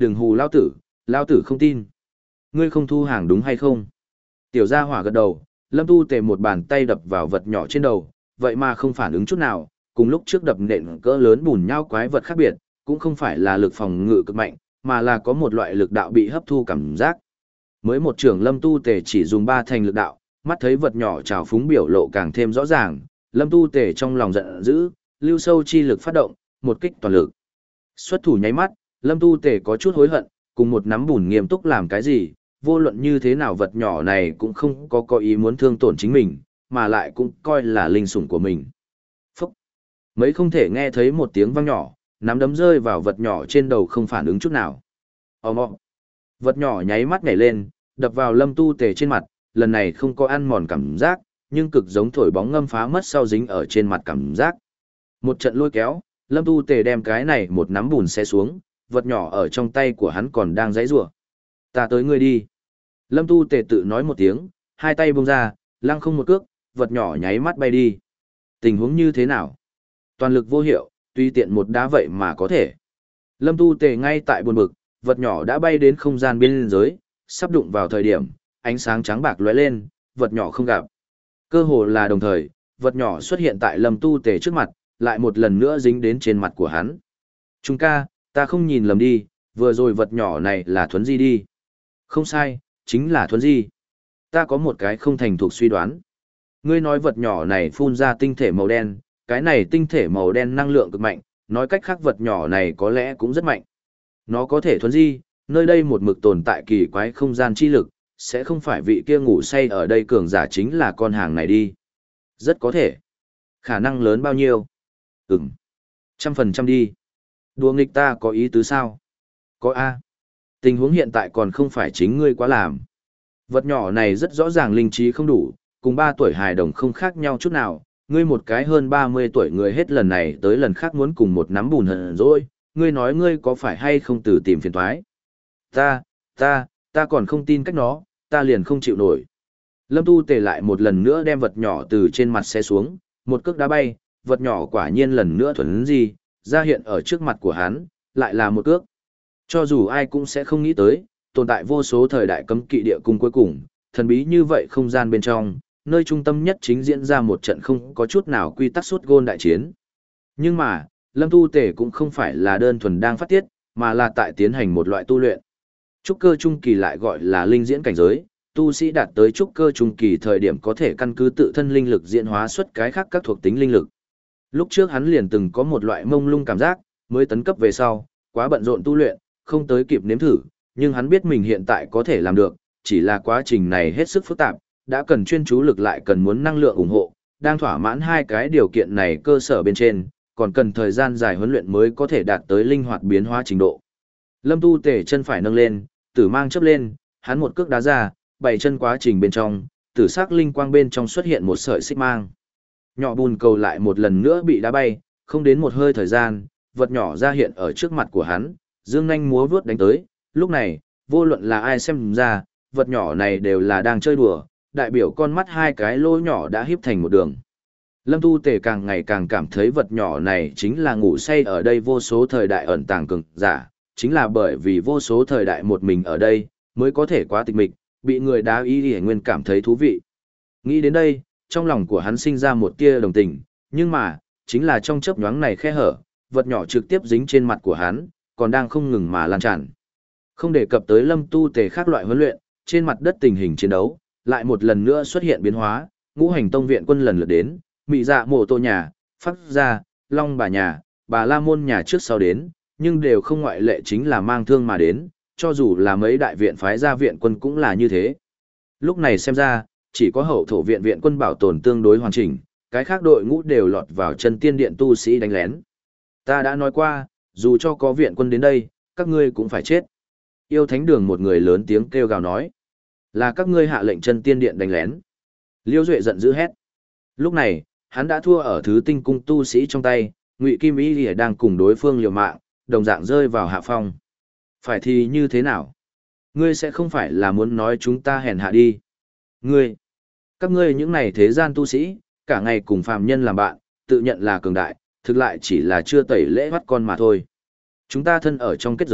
đừng hù lao tử, lao tử không tin. Ngươi không thu hàng đúng hay không? Tiểu gia hỏa gật đầu, Lâm Tu Tề một bàn tay đập vào vật nhỏ trên đầu, vậy mà không phản ứng chút nào, cùng lúc trước đập nện cỡ lớn bùn nhau quái vật khác biệt, cũng không phải là lực phòng ngự cực mạnh, mà là có một loại lực đạo bị hấp thu cảm giác. Mới một trưởng Lâm Tu Tề chỉ dùng ba thành lực đạo, mắt thấy vật nhỏ trào phúng biểu lộ càng thêm rõ ràng, Lâm Tu Tề trong lòng giận dữ, lưu sâu chi lực phát động, một kích toàn lực. Xuất thủ nháy mắt, Lâm Tu Tề có chút hối hận, cùng một nắm bùn nghiêm túc làm cái gì, vô luận như thế nào vật nhỏ này cũng không có có ý muốn thương tổn chính mình, mà lại cũng coi là linh sủng của mình. Phúc! Mấy không thể nghe thấy một tiếng vang nhỏ, nắm đấm rơi vào vật nhỏ trên đầu không phản ứng chút nào. Ồm ồm! Vật nhỏ nháy mắt nhảy lên, đập vào Lâm Tu Tề trên mặt, lần này không có ăn mòn cảm giác, nhưng cực giống thổi bóng ngâm phá mất sau dính ở trên mặt cảm giác. Một trận lôi kéo, Lâm Tu Tề đem cái này một nắm bùn xe xuống, vật nhỏ ở trong tay của hắn còn đang giãy giụa. Ta tới ngươi đi. Lâm Tu Tề tự nói một tiếng, hai tay buông ra, lăng không một cước, vật nhỏ nháy mắt bay đi. Tình huống như thế nào? Toàn lực vô hiệu, tùy tiện một đá vậy mà có thể. Lâm Tu Tề ngay tại buồn bực, vật nhỏ đã bay đến không gian biên giới, sắp đụng vào thời điểm, ánh sáng trắng bạc lóe lên, vật nhỏ không gặp. Cơ hồ là đồng thời, vật nhỏ xuất hiện tại Lâm Tu Tề trước mặt, lại một lần nữa dính đến trên mặt của hắn. Trung ca, ta không nhìn lầm đi, vừa rồi vật nhỏ này là thuấn di đi. Không sai, chính là thuấn di. Ta có một cái không thành thục suy đoán. Ngươi nói vật nhỏ này phun ra tinh thể màu đen, cái này tinh thể màu đen năng lượng cực mạnh, nói cách khác vật nhỏ này có lẽ cũng rất mạnh. Nó có thể thuấn di, nơi đây một mực tồn tại kỳ quái không gian chi lực, sẽ không phải vị kia ngủ say ở đây cường giả chính là con hàng này đi. Rất có thể. Khả năng lớn bao nhiêu? Ừm. Trăm phần trăm đi. Đùa nghịch ta có ý tứ sao? Có A. Tình huống hiện tại còn không phải chính ngươi quá làm. Vật nhỏ này rất rõ ràng linh trí không đủ, cùng ba tuổi hài đồng không khác nhau chút nào. Ngươi một cái hơn ba mươi tuổi người hết lần này tới lần khác muốn cùng một nắm bùn hận rồi, ngươi nói ngươi có phải hay không từ tìm phiền toái? Ta, ta, ta còn không tin cách nó, ta liền không chịu nổi. Lâm Tu Tề lại một lần nữa đem vật nhỏ từ trên mặt xe xuống, một cước đá bay, vật nhỏ quả nhiên lần nữa thuần di, ra hiện ở trước mặt của hắn, lại là một cước. Cho dù ai cũng sẽ không nghĩ tới, tồn tại vô số thời đại cấm kỵ địa cung cuối cùng, thần bí như vậy không gian bên trong, nơi trung tâm nhất chính diễn ra một trận không có chút nào quy tắc suốt gôn đại chiến. Nhưng mà, Lâm Tu Tề cũng không phải là đơn thuần đang phát tiết, mà là tại tiến hành một loại tu luyện. Trúc cơ trung kỳ lại gọi là linh diễn cảnh giới, tu sĩ đạt tới trúc cơ trung kỳ thời điểm có thể căn cứ tự thân linh lực diễn hóa xuất cái khác các thuộc tính linh lực. Lúc trước hắn liền từng có một loại mông lung cảm giác, mới tấn cấp về sau, quá bận rộn tu luyện, không tới kịp nếm thử, nhưng hắn biết mình hiện tại có thể làm được, chỉ là quá trình này hết sức phức tạp, đã cần chuyên chú lực lại cần muốn năng lượng ủng hộ, đang thỏa mãn hai cái điều kiện này cơ sở bên trên, còn cần thời gian dài huấn luyện mới có thể đạt tới linh hoạt biến hóa trình độ. Lâm Tu Tề chân phải nâng lên, tử mang chớp lên, hắn một cước đá ra, bảy chân quá trình bên trong, tử sắc linh quang bên trong xuất hiện một sợi xích mang. Nhỏ bùn cầu lại một lần nữa bị đá bay, không đến một hơi thời gian, vật nhỏ ra hiện ở trước mặt của hắn, dương nhanh múa vuốt đánh tới, lúc này, vô luận là ai xem ra, vật nhỏ này đều là đang chơi đùa, đại biểu con mắt hai cái lỗ nhỏ đã híp thành một đường. Lâm Tu Tề càng ngày càng cảm thấy vật nhỏ này chính là ngủ say ở đây vô số thời đại ẩn tàng cường giả, chính là bởi vì vô số thời đại một mình ở đây, mới có thể quá tịch mịch, bị người đá ý hề nguyên cảm thấy thú vị. Nghĩ đến đây, trong lòng của hắn sinh ra một tia đồng tình, nhưng mà, chính là trong chớp nhoáng này khe hở, vật nhỏ trực tiếp dính trên mặt của hắn, còn đang không ngừng mà lan tràn. Không đề cập tới Lâm Tu Tề khác loại huấn luyện, trên mặt đất tình hình chiến đấu, lại một lần nữa xuất hiện biến hóa, ngũ hành tông viện quân lần lượt đến, mị dạ mộ tô nhà, phát gia, long bà nhà, bà la môn nhà trước sau đến, nhưng đều không ngoại lệ chính là mang thương mà đến, cho dù là mấy đại viện phái gia viện quân cũng là như thế. Lúc này xem ra, chỉ có hậu thổ viện viện quân bảo tồn tương đối hoàn chỉnh, cái khác đội ngũ đều lọt vào chân tiên điện tu sĩ đánh lén. Ta đã nói qua, dù cho có viện quân đến đây, các ngươi cũng phải chết. Yêu thánh đường một người lớn tiếng kêu gào nói, là các ngươi hạ lệnh chân tiên điện đánh lén. Liêu Duệ giận dữ hét. Lúc này, hắn đã thua ở thứ tinh cung tu sĩ trong tay, Ngụy Kim Y Lìa đang cùng đối phương liều mạng, đồng dạng rơi vào hạ phong. Phải thì như thế nào? Ngươi sẽ không phải là muốn nói chúng ta hèn hạ đi. Ngươi, các ngươi những này thế gian tu sĩ, cả ngày cùng phàm nhân làm bạn, tự nhận là cường đại, thực lại chỉ là chưa tẩy lễ bắt con mà thôi. Chúng ta thân ở trong kết giới,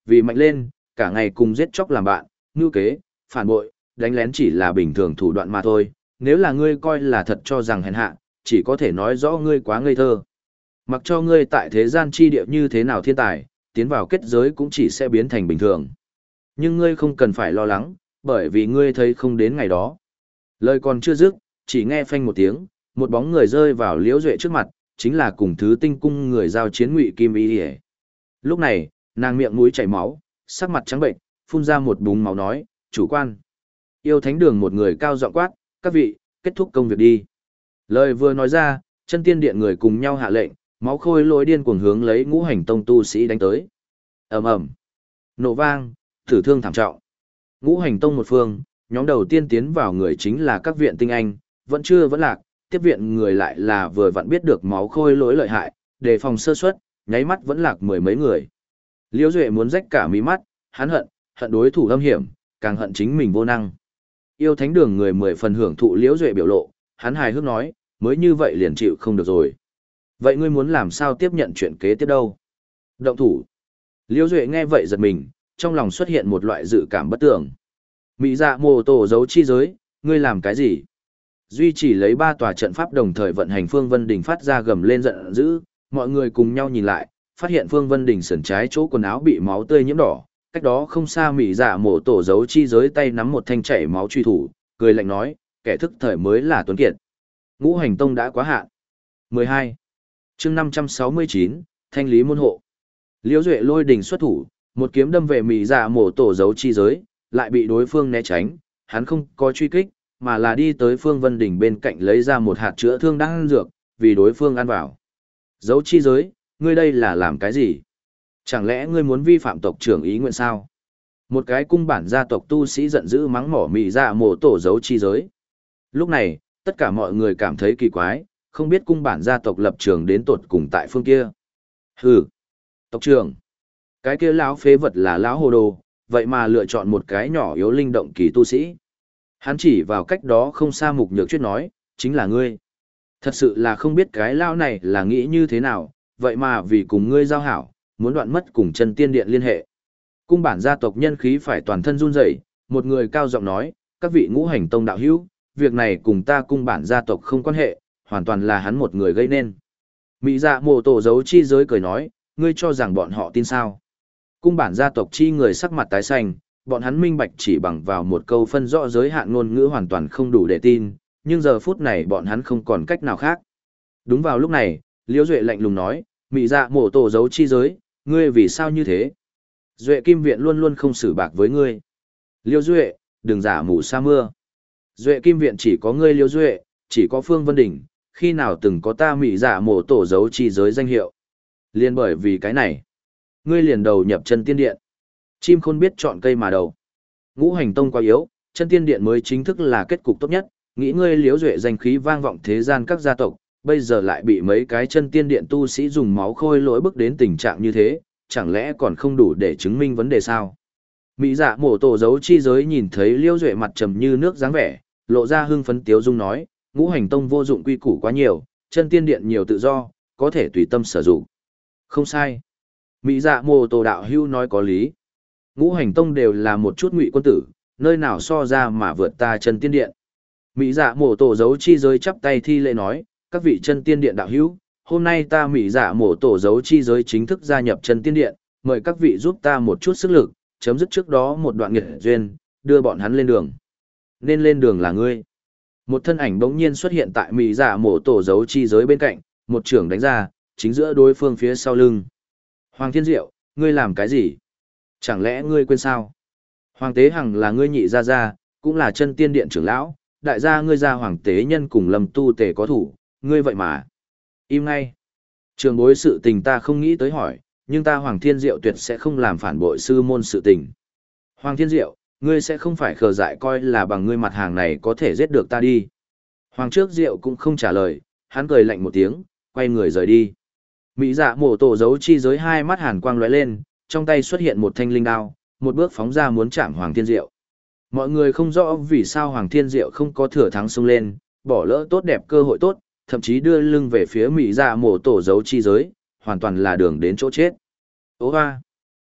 vì mạnh lên, cả ngày cùng giết chóc làm bạn, ngưu kế, phản bội, đánh lén chỉ là bình thường thủ đoạn mà thôi, nếu là ngươi coi là thật cho rằng hèn hạ, chỉ có thể nói rõ ngươi quá ngây thơ. Mặc cho ngươi tại thế gian chi địa như thế nào thiên tài, tiến vào kết giới cũng chỉ sẽ biến thành bình thường. Nhưng ngươi không cần phải lo lắng, bởi vì ngươi thấy không đến ngày đó. Lời còn chưa dứt, chỉ nghe phanh một tiếng, một bóng người rơi vào Liễu Duệ trước mặt, chính là cùng thứ tinh cung người giao chiến Ngụy Kim Y Điệp. Lúc này, nàng miệng mũi chảy máu, sắc mặt trắng bệnh, phun ra một búng máu nói, chủ quan. Yêu thánh đường một người cao giọng quát, các vị, kết thúc công việc đi. Lời vừa nói ra, chân tiên điện người cùng nhau hạ lệnh, máu khôi lỗi điên cuồng hướng lấy ngũ hành tông tu sĩ đánh tới. Ầm ầm, nổ vang, tử thương thảm trọng. Ngũ hành tông một phương, nhóm đầu tiên tiến vào người chính là các viện tinh anh, vẫn chưa vẫn lạc, tiếp viện người lại là vừa vặn biết được máu khôi lỗi lợi hại, đề phòng sơ suất, nháy mắt vẫn lạc mười mấy người. Liễu Duệ muốn rách cả mí mắt, hắn hận, hận đối thủ âm hiểm, càng hận chính mình vô năng. Yêu thánh đường người mười phần hưởng thụ Liễu Duệ biểu lộ, hắn hài hước nói, mới như vậy liền chịu không được rồi. Vậy ngươi muốn làm sao tiếp nhận chuyện kế tiếp đâu? Động thủ. Liễu Duệ nghe vậy giật mình, trong lòng xuất hiện một loại dự cảm bất tường. Mỹ dạ mồ tổ giấu chi giới, ngươi làm cái gì? Duy chỉ lấy ba tòa trận pháp đồng thời vận hành Phương Vân Đình phát ra gầm lên giận dữ, mọi người cùng nhau nhìn lại, phát hiện Phương Vân Đình sườn trái chỗ quần áo bị máu tươi nhiễm đỏ, cách đó không xa Mỹ dạ mồ tổ giấu chi giới tay nắm một thanh chảy máu truy thủ, cười lạnh nói, kẻ thức thời mới là tuấn kiệt. Ngũ hành tông đã quá hạn. mười hai. Chương năm trăm sáu mươi chín, thanh lý môn hộ. Liễu Duệ lôi đình xuất thủ, một kiếm đâm về Mỹ dạ mồ tổ giấu chi giới, lại bị đối phương né tránh, hắn không có truy kích, mà là đi tới Phương Vân Đình bên cạnh lấy ra một hạt chữa thương đang ăn dược, vì đối phương ăn vào. Giấu chi giới, ngươi đây là làm cái gì? Chẳng lẽ ngươi muốn vi phạm tộc trưởng ý nguyện sao? Một cái cung bản gia tộc tu sĩ giận dữ mắng mỏ Mỹ dạ mồ tổ giấu chi giới. Lúc này, tất cả mọi người cảm thấy kỳ quái, không biết cung bản gia tộc lập trường đến tột cùng tại phương kia. Hừ, tộc trưởng, cái kia lão phế vật là lão hồ đồ, vậy mà lựa chọn một cái nhỏ yếu linh động kỳ tu sĩ. Hắn chỉ vào cách đó không xa Mục Nhược Chuyết nói, chính là ngươi. Thật sự là không biết cái lão này là nghĩ như thế nào, vậy mà vì cùng ngươi giao hảo, muốn đoạn mất cùng chân tiên điện liên hệ. Cung bản gia tộc nhân khí phải toàn thân run rẩy, một người cao giọng nói, các vị ngũ hành tông đạo hữu, việc này cùng ta cung bản gia tộc không quan hệ, hoàn toàn là hắn một người gây nên. Mỹ dạ mồ tổ giấu chi giới cười nói, ngươi cho rằng bọn họ tin sao? Cung bản gia tộc chi người sắc mặt tái xanh, bọn hắn minh bạch chỉ bằng vào một câu phân rõ giới hạn ngôn ngữ hoàn toàn không đủ để tin, nhưng giờ phút này bọn hắn không còn cách nào khác. Đúng vào lúc này, Liễu Duệ lạnh lùng nói, Mỹ dạ mổ tổ giấu chi giới, ngươi vì sao như thế? Duệ Kim Viện luôn luôn không xử bạc với ngươi. Liễu Duệ, đừng giả mù sa mưa. Duệ Kim Viện chỉ có ngươi Liễu Duệ, chỉ có Phương Vân Đình, khi nào từng có ta Mỹ dạ mổ tổ giấu chi giới danh hiệu. Liên bởi vì cái này, ngươi liền đầu nhập chân tiên điện. Chim khôn biết chọn cây mà đầu. Ngũ hành tông quá yếu, chân tiên điện mới chính thức là kết cục tốt nhất, nghĩ ngươi Liễu Duệ danh khí vang vọng thế gian các gia tộc, bây giờ lại bị mấy cái chân tiên điện tu sĩ dùng máu khôi lỗi bức đến tình trạng như thế, chẳng lẽ còn không đủ để chứng minh vấn đề sao? Mỹ dạ mổ tổ giấu chi giới nhìn thấy Liễu Duệ mặt trầm như nước dáng vẻ, lộ ra hưng phấn tiếu dung nói, ngũ hành tông vô dụng quy củ quá nhiều, chân tiên điện nhiều tự do, có thể tùy tâm sử dụng. Không sai. Mỹ dạ mổ tổ đạo hưu nói có lý. Ngũ hành tông đều là một chút ngụy quân tử, nơi nào so ra mà vượt ta chân tiên điện. Mỹ dạ mổ tổ giấu chi giới chắp tay thi lễ nói, các vị chân tiên điện đạo hữu, hôm nay ta Mỹ dạ mổ tổ giấu chi giới chính thức gia nhập chân tiên điện, mời các vị giúp ta một chút sức lực, chấm dứt trước đó một đoạn nghiệt duyên, đưa bọn hắn lên đường. Nên lên đường là ngươi. Một thân ảnh bỗng nhiên xuất hiện tại Mỹ dạ mổ tổ giấu chi giới bên cạnh, một trưởng đánh ra, chính giữa đối phương phía sau lưng. Hoàng Thiên Diệu, ngươi làm cái gì? Chẳng lẽ ngươi quên sao? Hoàng Tế Hằng là ngươi nhị gia gia, cũng là chân tiên điện trưởng lão, đại gia ngươi gia Hoàng Tế Nhân cùng Lâm Tu Tề có thủ, ngươi vậy mà. Im ngay. Trường bối sự tình ta không nghĩ tới hỏi, nhưng ta Hoàng Thiên Diệu tuyệt sẽ không làm phản bội sư môn sự tình. Hoàng Thiên Diệu, ngươi sẽ không phải khờ dại coi là bằng ngươi mặt hàng này có thể giết được ta đi. Hoàng trước Diệu cũng không trả lời, hắn cười lạnh một tiếng, quay người rời đi. Mỹ dạ mổ tổ giấu chi giới hai mắt hàn quang lóe lên, trong tay xuất hiện một thanh linh đao, một bước phóng ra muốn chạm Hoàng Thiên Diệu. Mọi người không rõ vì sao Hoàng Thiên Diệu không có thừa thắng xông lên, bỏ lỡ tốt đẹp cơ hội tốt, thậm chí đưa lưng về phía Mỹ dạ mổ tổ giấu chi giới, hoàn toàn là đường đến chỗ chết. Ô hoa!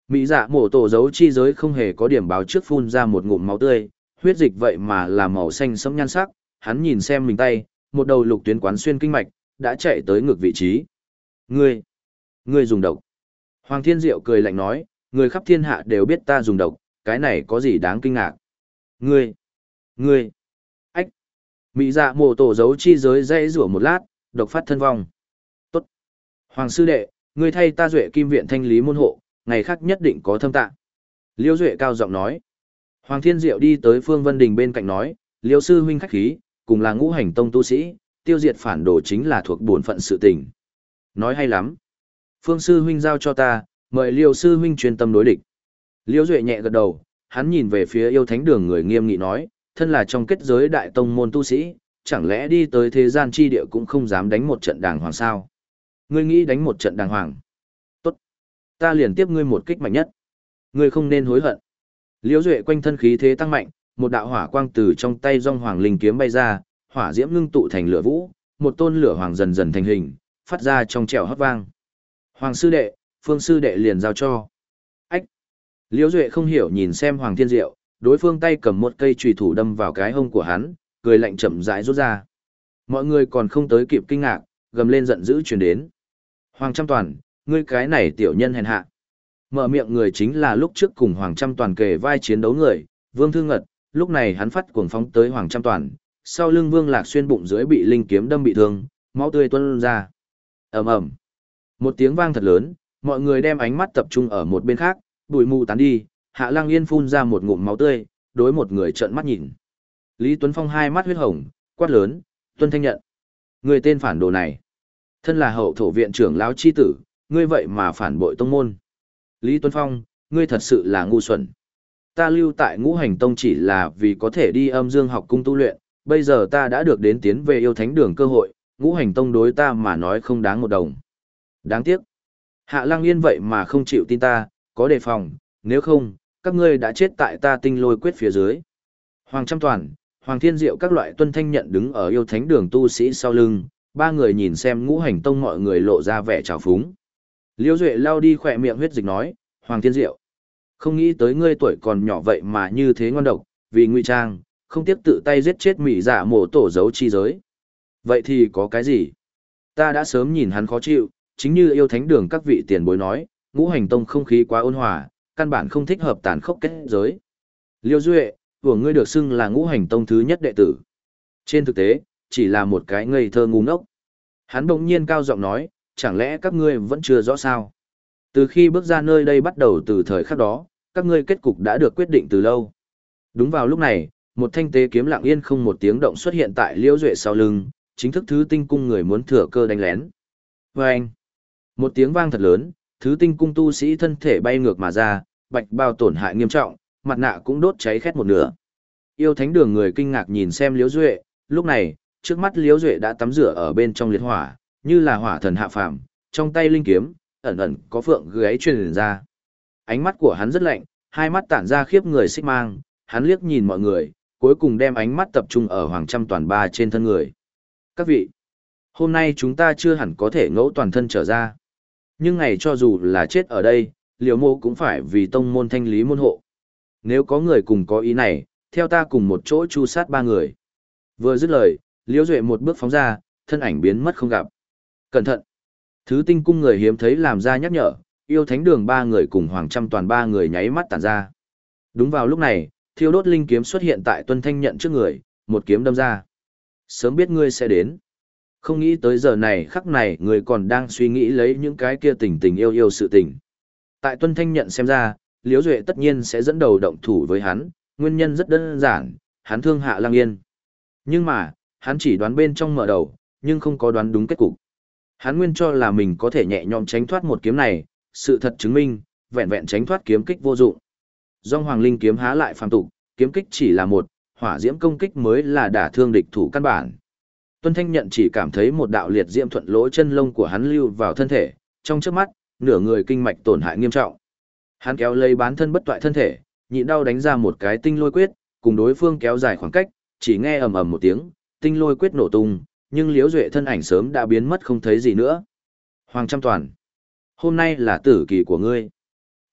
Mỹ dạ mổ tổ dấu chi giới không hề có điểm báo trước phun ra một ngụm máu tươi, huyết dịch vậy mà là màu xanh sẫm nhan sắc, hắn nhìn xem mình tay, một đầu lục tuyến quán xuyên kinh mạch, đã chạy tới ngược vị trí. Ngươi, ngươi dùng độc. Hoàng Thiên Diệu cười lạnh nói, người khắp thiên hạ đều biết ta dùng độc, cái này có gì đáng kinh ngạc. Ngươi, ngươi, ách. Mỹ dạ mổ tổ dấu chi giới dây rủa một lát, độc phát thân vong. Tốt. Hoàng sư đệ, ngươi thay ta duệ kim viện thanh lý môn hộ, ngày khác nhất định có thâm tạ. Liêu Duệ cao giọng nói. Hoàng Thiên Diệu đi tới Phương Vân Đình bên cạnh nói, Liêu sư huynh khách khí, cùng là ngũ hành tông tu sĩ, tiêu diệt phản đồ chính là thuộc bổn phận sự tình. Nói hay lắm. Phương sư huynh giao cho ta, mời Liêu sư huynh chuyên tâm đối địch. Liêu Duệ nhẹ gật đầu, hắn nhìn về phía yêu thánh đường người nghiêm nghị nói, thân là trong kết giới đại tông môn tu sĩ, chẳng lẽ đi tới thế gian chi địa cũng không dám đánh một trận đàng hoàng sao? Ngươi nghĩ đánh một trận đàng hoàng? Tốt. Ta liền tiếp ngươi một kích mạnh nhất. Ngươi không nên hối hận. Liễu Duệ quanh thân khí thế tăng mạnh, một đạo hỏa quang từ trong tay Dung Hoàng linh kiếm bay ra, hỏa diễm ngưng tụ thành lửa vũ, một tôn lửa hoàng dần dần thành hình, phát ra trong trẻo hót vang. Hoàng sư đệ, Phương sư đệ liền giao cho. Ách. Liễu Duệ không hiểu nhìn xem Hoàng Thiên Diệu, đối phương tay cầm một cây chùy thủ đâm vào cái hông của hắn, cười lạnh chậm rãi rút ra. Mọi người còn không tới kịp kinh ngạc, gầm lên giận dữ truyền đến. Hoàng Trăm Toàn, ngươi cái này tiểu nhân hèn hạ. Mở miệng người chính là lúc trước cùng Hoàng Trăm Toàn kề vai chiến đấu người, Vương Thư Ngật, lúc này hắn phát cuồng phóng tới Hoàng Trăm Toàn, sau lưng Vương Lạc Xuyên bụng dưới bị linh kiếm đâm bị thương, máu tươi tuôn ra. Ầm ầm. Một tiếng vang thật lớn, mọi người đem ánh mắt tập trung ở một bên khác, bụi mù tán đi, Hạ Lăng Yên phun ra một ngụm máu tươi, đối một người trợn mắt nhìn. Lý Tuấn Phong hai mắt huyết hồng, quát lớn, "Tuân Thanh Nhận, người tên phản đồ này, thân là hậu thổ viện trưởng lão chi tử, ngươi vậy mà phản bội tông môn." Lý Tuấn Phong, ngươi thật sự là ngu xuẩn. Ta lưu tại ngũ hành tông chỉ là vì có thể đi âm dương học cung tu luyện, bây giờ ta đã được đến tiến về yêu thánh đường cơ hội, ngũ hành tông đối ta mà nói không đáng một đồng. Đáng tiếc. Hạ Lăng Yên vậy mà không chịu tin ta, có đề phòng, nếu không, các ngươi đã chết tại ta tinh lôi quyết phía dưới. Hoàng Trăm Toàn, Hoàng Thiên Diệu các loại Tuân Thanh Nhận đứng ở yêu thánh đường tu sĩ sau lưng, ba người nhìn xem ngũ hành tông mọi người lộ ra vẻ trào phúng. Liêu Duệ lao đi khỏe miệng huyết dịch nói, Hoàng Thiên Diệu, không nghĩ tới ngươi tuổi còn nhỏ vậy mà như thế ngon độc, vì ngụy trang, không tiếp tự tay giết chết Mỹ Dạ mổ tổ dấu chi giới. Vậy thì có cái gì? Ta đã sớm nhìn hắn khó chịu, chính như yêu thánh đường các vị tiền bối nói, ngũ hành tông không khí quá ôn hòa, căn bản không thích hợp tàn khốc kết giới. Liêu Duệ, của ngươi được xưng là ngũ hành tông thứ nhất đệ tử. Trên thực tế, chỉ là một cái ngây thơ ngu ngốc. Hắn bỗng nhiên cao giọng nói, chẳng lẽ các ngươi vẫn chưa rõ sao? Từ khi bước ra nơi đây bắt đầu từ thời khắc đó, các ngươi kết cục đã được quyết định từ lâu. Đúng vào lúc này, một thanh tế kiếm lặng yên không một tiếng động xuất hiện tại Liễu Duệ sau lưng, chính thức thứ tinh cung người muốn thừa cơ đánh lén. Vâng! Một tiếng vang thật lớn, thứ tinh cung tu sĩ thân thể bay ngược mà ra, bạch bào tổn hại nghiêm trọng, mặt nạ cũng đốt cháy khét một nửa. Yêu thánh đường người kinh ngạc nhìn xem Liễu Duệ, lúc này, trước mắt Liễu Duệ đã tắm rửa ở bên trong liệt hỏa, như là hỏa thần hạ phàm, trong tay linh kiếm, ẩn ẩn có phượng gáy truyền ra. Ánh mắt của hắn rất lạnh, hai mắt tản ra khiếp người xích mang, hắn liếc nhìn mọi người, cuối cùng đem ánh mắt tập trung ở Hoàng Trăm Toàn ba trên thân người. Các vị, hôm nay chúng ta chưa hẳn có thể ngẫu toàn thân trở ra. Nhưng ngày cho dù là chết ở đây, Liễu mô cũng phải vì tông môn thanh lý môn hộ. Nếu có người cùng có ý này, theo ta cùng một chỗ chu sát ba người. Vừa dứt lời, Liễu Duệ một bước phóng ra, thân ảnh biến mất không gặp. Cẩn thận! Thứ tinh cung người hiếm thấy làm ra nhắc nhở, yêu thánh đường ba người cùng Hoàng Trăm Toàn ba người nháy mắt tản ra. Đúng vào lúc này, thiêu đốt linh kiếm xuất hiện tại Tuân Thanh Nhận trước người, một kiếm đâm ra. Sớm biết ngươi sẽ đến. Không nghĩ tới giờ này khắc này người còn đang suy nghĩ lấy những cái kia tình tình yêu yêu sự tình. Tại Tuân Thanh Nhận xem ra, Liễu Duệ tất nhiên sẽ dẫn đầu động thủ với hắn, nguyên nhân rất đơn giản, hắn thương Hạ Lăng Yên. Nhưng mà, hắn chỉ đoán bên trong mở đầu, nhưng không có đoán đúng kết cục. Hắn nguyên cho là mình có thể nhẹ nhõm tránh thoát một kiếm này, sự thật chứng minh, vẹn vẹn tránh thoát kiếm kích vô dụng. Dung Hoàng linh kiếm há lại phàm tục, kiếm kích chỉ là một, hỏa diễm công kích mới là đả thương địch thủ căn bản. Tuân Thanh Nhận chỉ cảm thấy một đạo liệt diễm thuận lỗ chân lông của hắn lưu vào thân thể, trong chớp mắt, nửa người kinh mạch tổn hại nghiêm trọng. Hắn kéo lấy bán thân bất toại thân thể, nhịn đau đánh ra một cái tinh lôi quyết, cùng đối phương kéo dài khoảng cách, chỉ nghe ầm ầm một tiếng, tinh lôi quyết nổ tung, nhưng Liễu Duệ thân ảnh sớm đã biến mất không thấy gì nữa. Hoàng Trăm Toàn, hôm nay là tử kỳ của ngươi.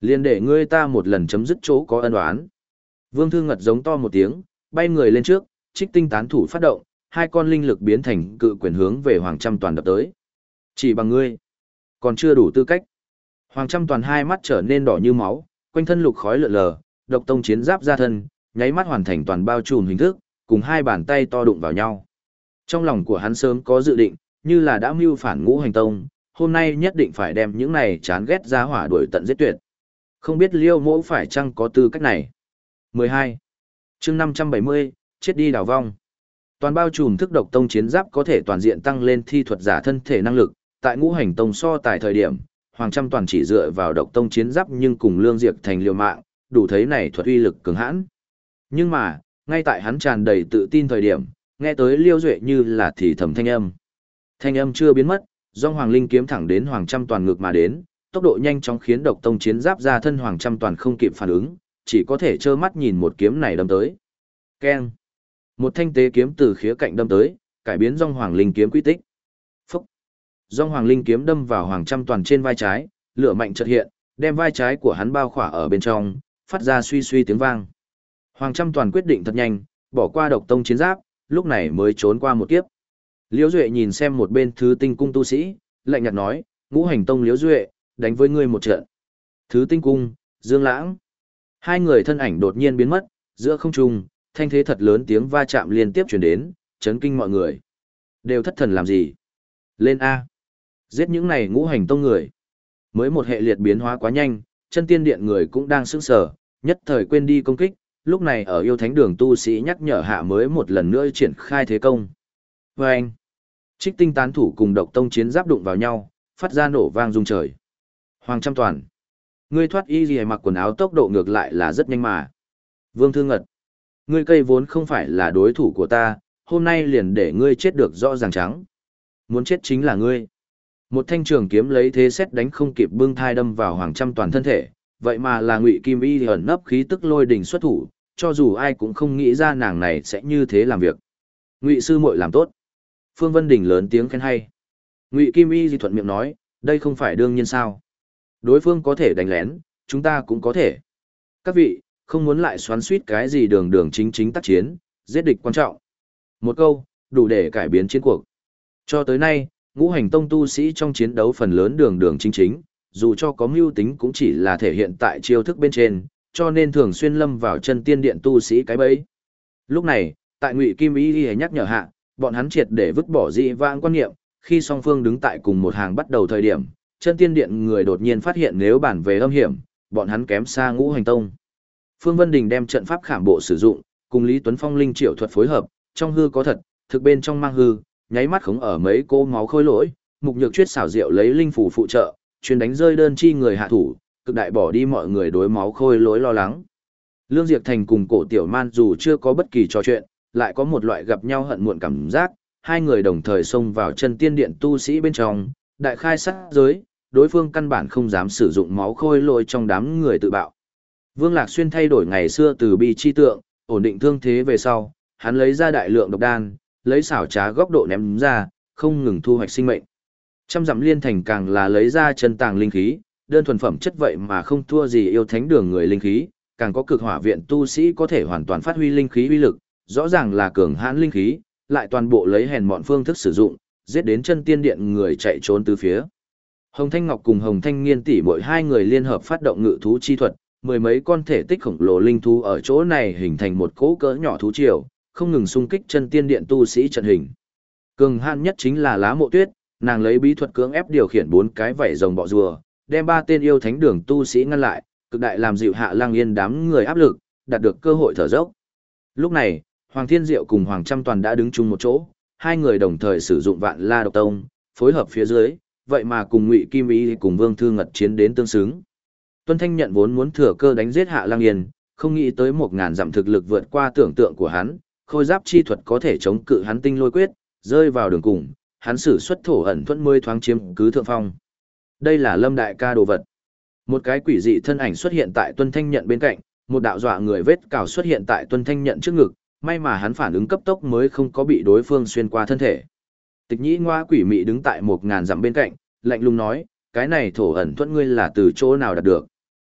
Liên để ngươi ta một lần chấm dứt chỗ có ân oán. Vương Thư Ngật giống to một tiếng, bay người lên trước, trích tinh tán thủ phát động, hai con linh lực biến thành cự quyền hướng về Hoàng Trăm Toàn đập tới. Chỉ bằng ngươi, còn chưa đủ tư cách. Hoàng Trăm Toàn hai mắt trở nên đỏ như máu, quanh thân lục khói lượn lờ, độc tông chiến giáp ra thân, nháy mắt hoàn thành toàn bao trùm hình thức, cùng hai bàn tay to đụng vào nhau. Trong lòng của hắn sớm có dự định, như là đã mưu phản Ngũ Hành Tông, hôm nay nhất định phải đem những này chán ghét ra hỏa đuổi tận giết tuyệt. Không biết Liêu Mỗ phải chăng có tư cách này. mười hai. Chương năm trăm bảy mươi, chết đi đào vong. Toàn bao trùm thức độc tông chiến giáp có thể toàn diện tăng lên thi thuật giả thân thể năng lực, tại Ngũ Hành Tông so tại thời điểm, Hoàng Trăm Toàn chỉ dựa vào độc tông chiến giáp nhưng cùng Lương Diệp thành liều mạng, đủ thấy này thuật uy lực cường hãn. Nhưng mà, ngay tại hắn tràn đầy tự tin thời điểm, nghe tới Liêu Duệ như là thì thầm thanh âm. Thanh âm chưa biến mất, dòng Hoàng Linh kiếm thẳng đến Hoàng Trăm Toàn ngược mà đến, tốc độ nhanh chóng khiến độc tông chiến giáp ra thân Hoàng Trăm Toàn không kịp phản ứng, chỉ có thể trơ mắt nhìn một kiếm này đâm tới. Keng! Một thanh tế kiếm từ khía cạnh đâm tới, cải biến dòng Hoàng Linh kiếm quy tích. Phúc! Dòng Hoàng Linh kiếm đâm vào Hoàng Trăm Toàn trên vai trái, lửa mạnh chợt hiện, đem vai trái của hắn bao khỏa ở bên trong, phát ra suy suy tiếng vang. Hoàng Trăm Toàn quyết định thật nhanh, bỏ qua độc tông chiến giáp, lúc này mới trốn qua một kiếp. Liễu Duệ nhìn xem một bên Thứ Tinh Cung tu sĩ, lạnh nhạt nói, Ngũ Hành Tông Liễu Duệ, đánh với ngươi một trận. Thứ Tinh Cung, Dương Lãng. Hai người thân ảnh đột nhiên biến mất, giữa không trung, thanh thế thật lớn tiếng va chạm liên tiếp truyền đến, chấn kinh mọi người. Đều thất thần làm gì? Lên A. Giết những này Ngũ Hành Tông người. Mới một hệ liệt biến hóa quá nhanh, chân tiên điện người cũng đang sững sờ, nhất thời quên đi công kích, lúc này ở yêu thánh đường tu sĩ nhắc nhở hạ mới một lần nữa triển khai thế công. Và anh, trích tinh tán thủ cùng độc tông chiến giáp đụng vào nhau, phát ra nổ vang rung trời. Hoàng Trăm Toàn, ngươi thoát y gì mặc quần áo tốc độ ngược lại là rất nhanh mà. Vương Thư Ngật, ngươi cây vốn không phải là đối thủ của ta, hôm nay liền để ngươi chết được rõ ràng trắng. Muốn chết chính là ngươi. Một thanh trường kiếm lấy thế xét đánh không kịp bưng thai đâm vào Hoàng Trăm Toàn thân thể, vậy mà là Ngụy Kim Y ẩn nấp khí tức lôi đỉnh xuất thủ, cho dù ai cũng không nghĩ ra nàng này sẽ như thế làm việc. Ngụy sư muội làm tốt. Phương Vân Đình lớn tiếng khen hay. Ngụy Kim Y di thuận miệng nói, đây không phải đương nhiên sao? Đối phương có thể đánh lén, chúng ta cũng có thể. Các vị, không muốn lại xoắn suýt cái gì đường đường chính chính tác chiến, giết địch quan trọng. Một câu, đủ để cải biến chiến cuộc. Cho tới nay, Ngũ Hành Tông tu sĩ trong chiến đấu phần lớn đường đường chính chính, dù cho có mưu tính cũng chỉ là thể hiện tại chiêu thức bên trên, cho nên thường xuyên lâm vào chân tiên điện tu sĩ cái bẫy. Lúc này, tại Ngụy Kim Y nhắc nhở hạ, bọn hắn triệt để vứt bỏ dị vãng quan niệm, khi song phương đứng tại cùng một hàng bắt đầu thời điểm, chân tiên điện người đột nhiên phát hiện nếu bản về âm hiểm, bọn hắn kém xa Ngũ Hành Tông. Phương Vân Đình đem trận pháp khảm bộ sử dụng, cùng Lý Tuấn Phong linh triệu thuật phối hợp, trong hư có thật, thực bên trong mang hư, nháy mắt khống ở mấy cô máu khôi lỗi, Mục Nhược Chuyết xảo diệu lấy linh phủ phụ trợ, chuyên đánh rơi đơn chi người hạ thủ, cực đại bỏ đi mọi người đối máu khôi lỗi lo lắng. Lương Diệp Thành cùng Cổ Tiểu Man dù chưa có bất kỳ trò chuyện, lại có một loại gặp nhau hận muộn cảm giác, hai người đồng thời xông vào chân tiên điện tu sĩ bên trong, đại khai sát giới, đối phương căn bản không dám sử dụng máu khôi lỗi trong đám người tự bạo. Vương Lạc Xuyên thay đổi ngày xưa từ bi chi tượng, ổn định thương thế về sau, hắn lấy ra đại lượng độc đan, lấy xảo trá góc độ ném ra, không ngừng thu hoạch sinh mệnh. Trăm dặm liên thành càng là lấy ra chân tàng linh khí, đơn thuần phẩm chất vậy mà không thua gì yêu thánh đường người linh khí, càng có cực hỏa viện tu sĩ có thể hoàn toàn phát huy linh khí uy lực, rõ ràng là cường hãn linh khí, lại toàn bộ lấy hèn mọn phương thức sử dụng, giết đến chân tiên điện người chạy trốn từ phía. Hồng Thanh Ngọc cùng Hồng Thanh Nghiên tỷ mỗi hai người liên hợp phát động ngự thú chi thuật, mười mấy con thể tích khổng lồ linh thú ở chỗ này hình thành một cỗ cỡ nhỏ thú triều, không ngừng xung kích chân tiên điện tu sĩ trận hình. Cường hãn nhất chính là Lá Mộ Tuyết, nàng lấy bí thuật cưỡng ép điều khiển bốn cái vảy rồng bọ rùa, đem ba tên yêu thánh đường tu sĩ ngăn lại, cực đại làm dịu Hạ Lang Yên đám người áp lực, đạt được cơ hội thở dốc. Lúc này, Hoàng Thiên Diệu cùng Hoàng Trăm Toàn đã đứng chung một chỗ, hai người đồng thời sử dụng Vạn La Độc Tông, phối hợp phía dưới, vậy mà cùng Ngụy Kim Y cùng Vương Thư Ngật chiến đến tương xứng. Tuân Thanh Nhận vốn muốn thừa cơ đánh giết Hạ Lang Yên, không nghĩ tới một ngàn dặm thực lực vượt qua tưởng tượng của hắn, khôi giáp chi thuật có thể chống cự hắn tinh lôi quyết, rơi vào đường cùng, hắn sử xuất thổ ẩn thuẫn mươi thoáng chiếm cứ thượng phong. Đây là Lâm đại ca đồ vật. Một cái quỷ dị thân ảnh xuất hiện tại Tuân Thanh Nhận bên cạnh, một đạo dọa người vết cào xuất hiện tại Tuân Thanh Nhận trước ngực, may mà hắn phản ứng cấp tốc mới không có bị đối phương xuyên qua thân thể. Tịch Nhĩ Ngoa quỷ mị đứng tại một ngàn dặm bên cạnh, lạnh lùng nói, cái này thổ ẩn thuẫn ngươi là từ chỗ nào đạt được?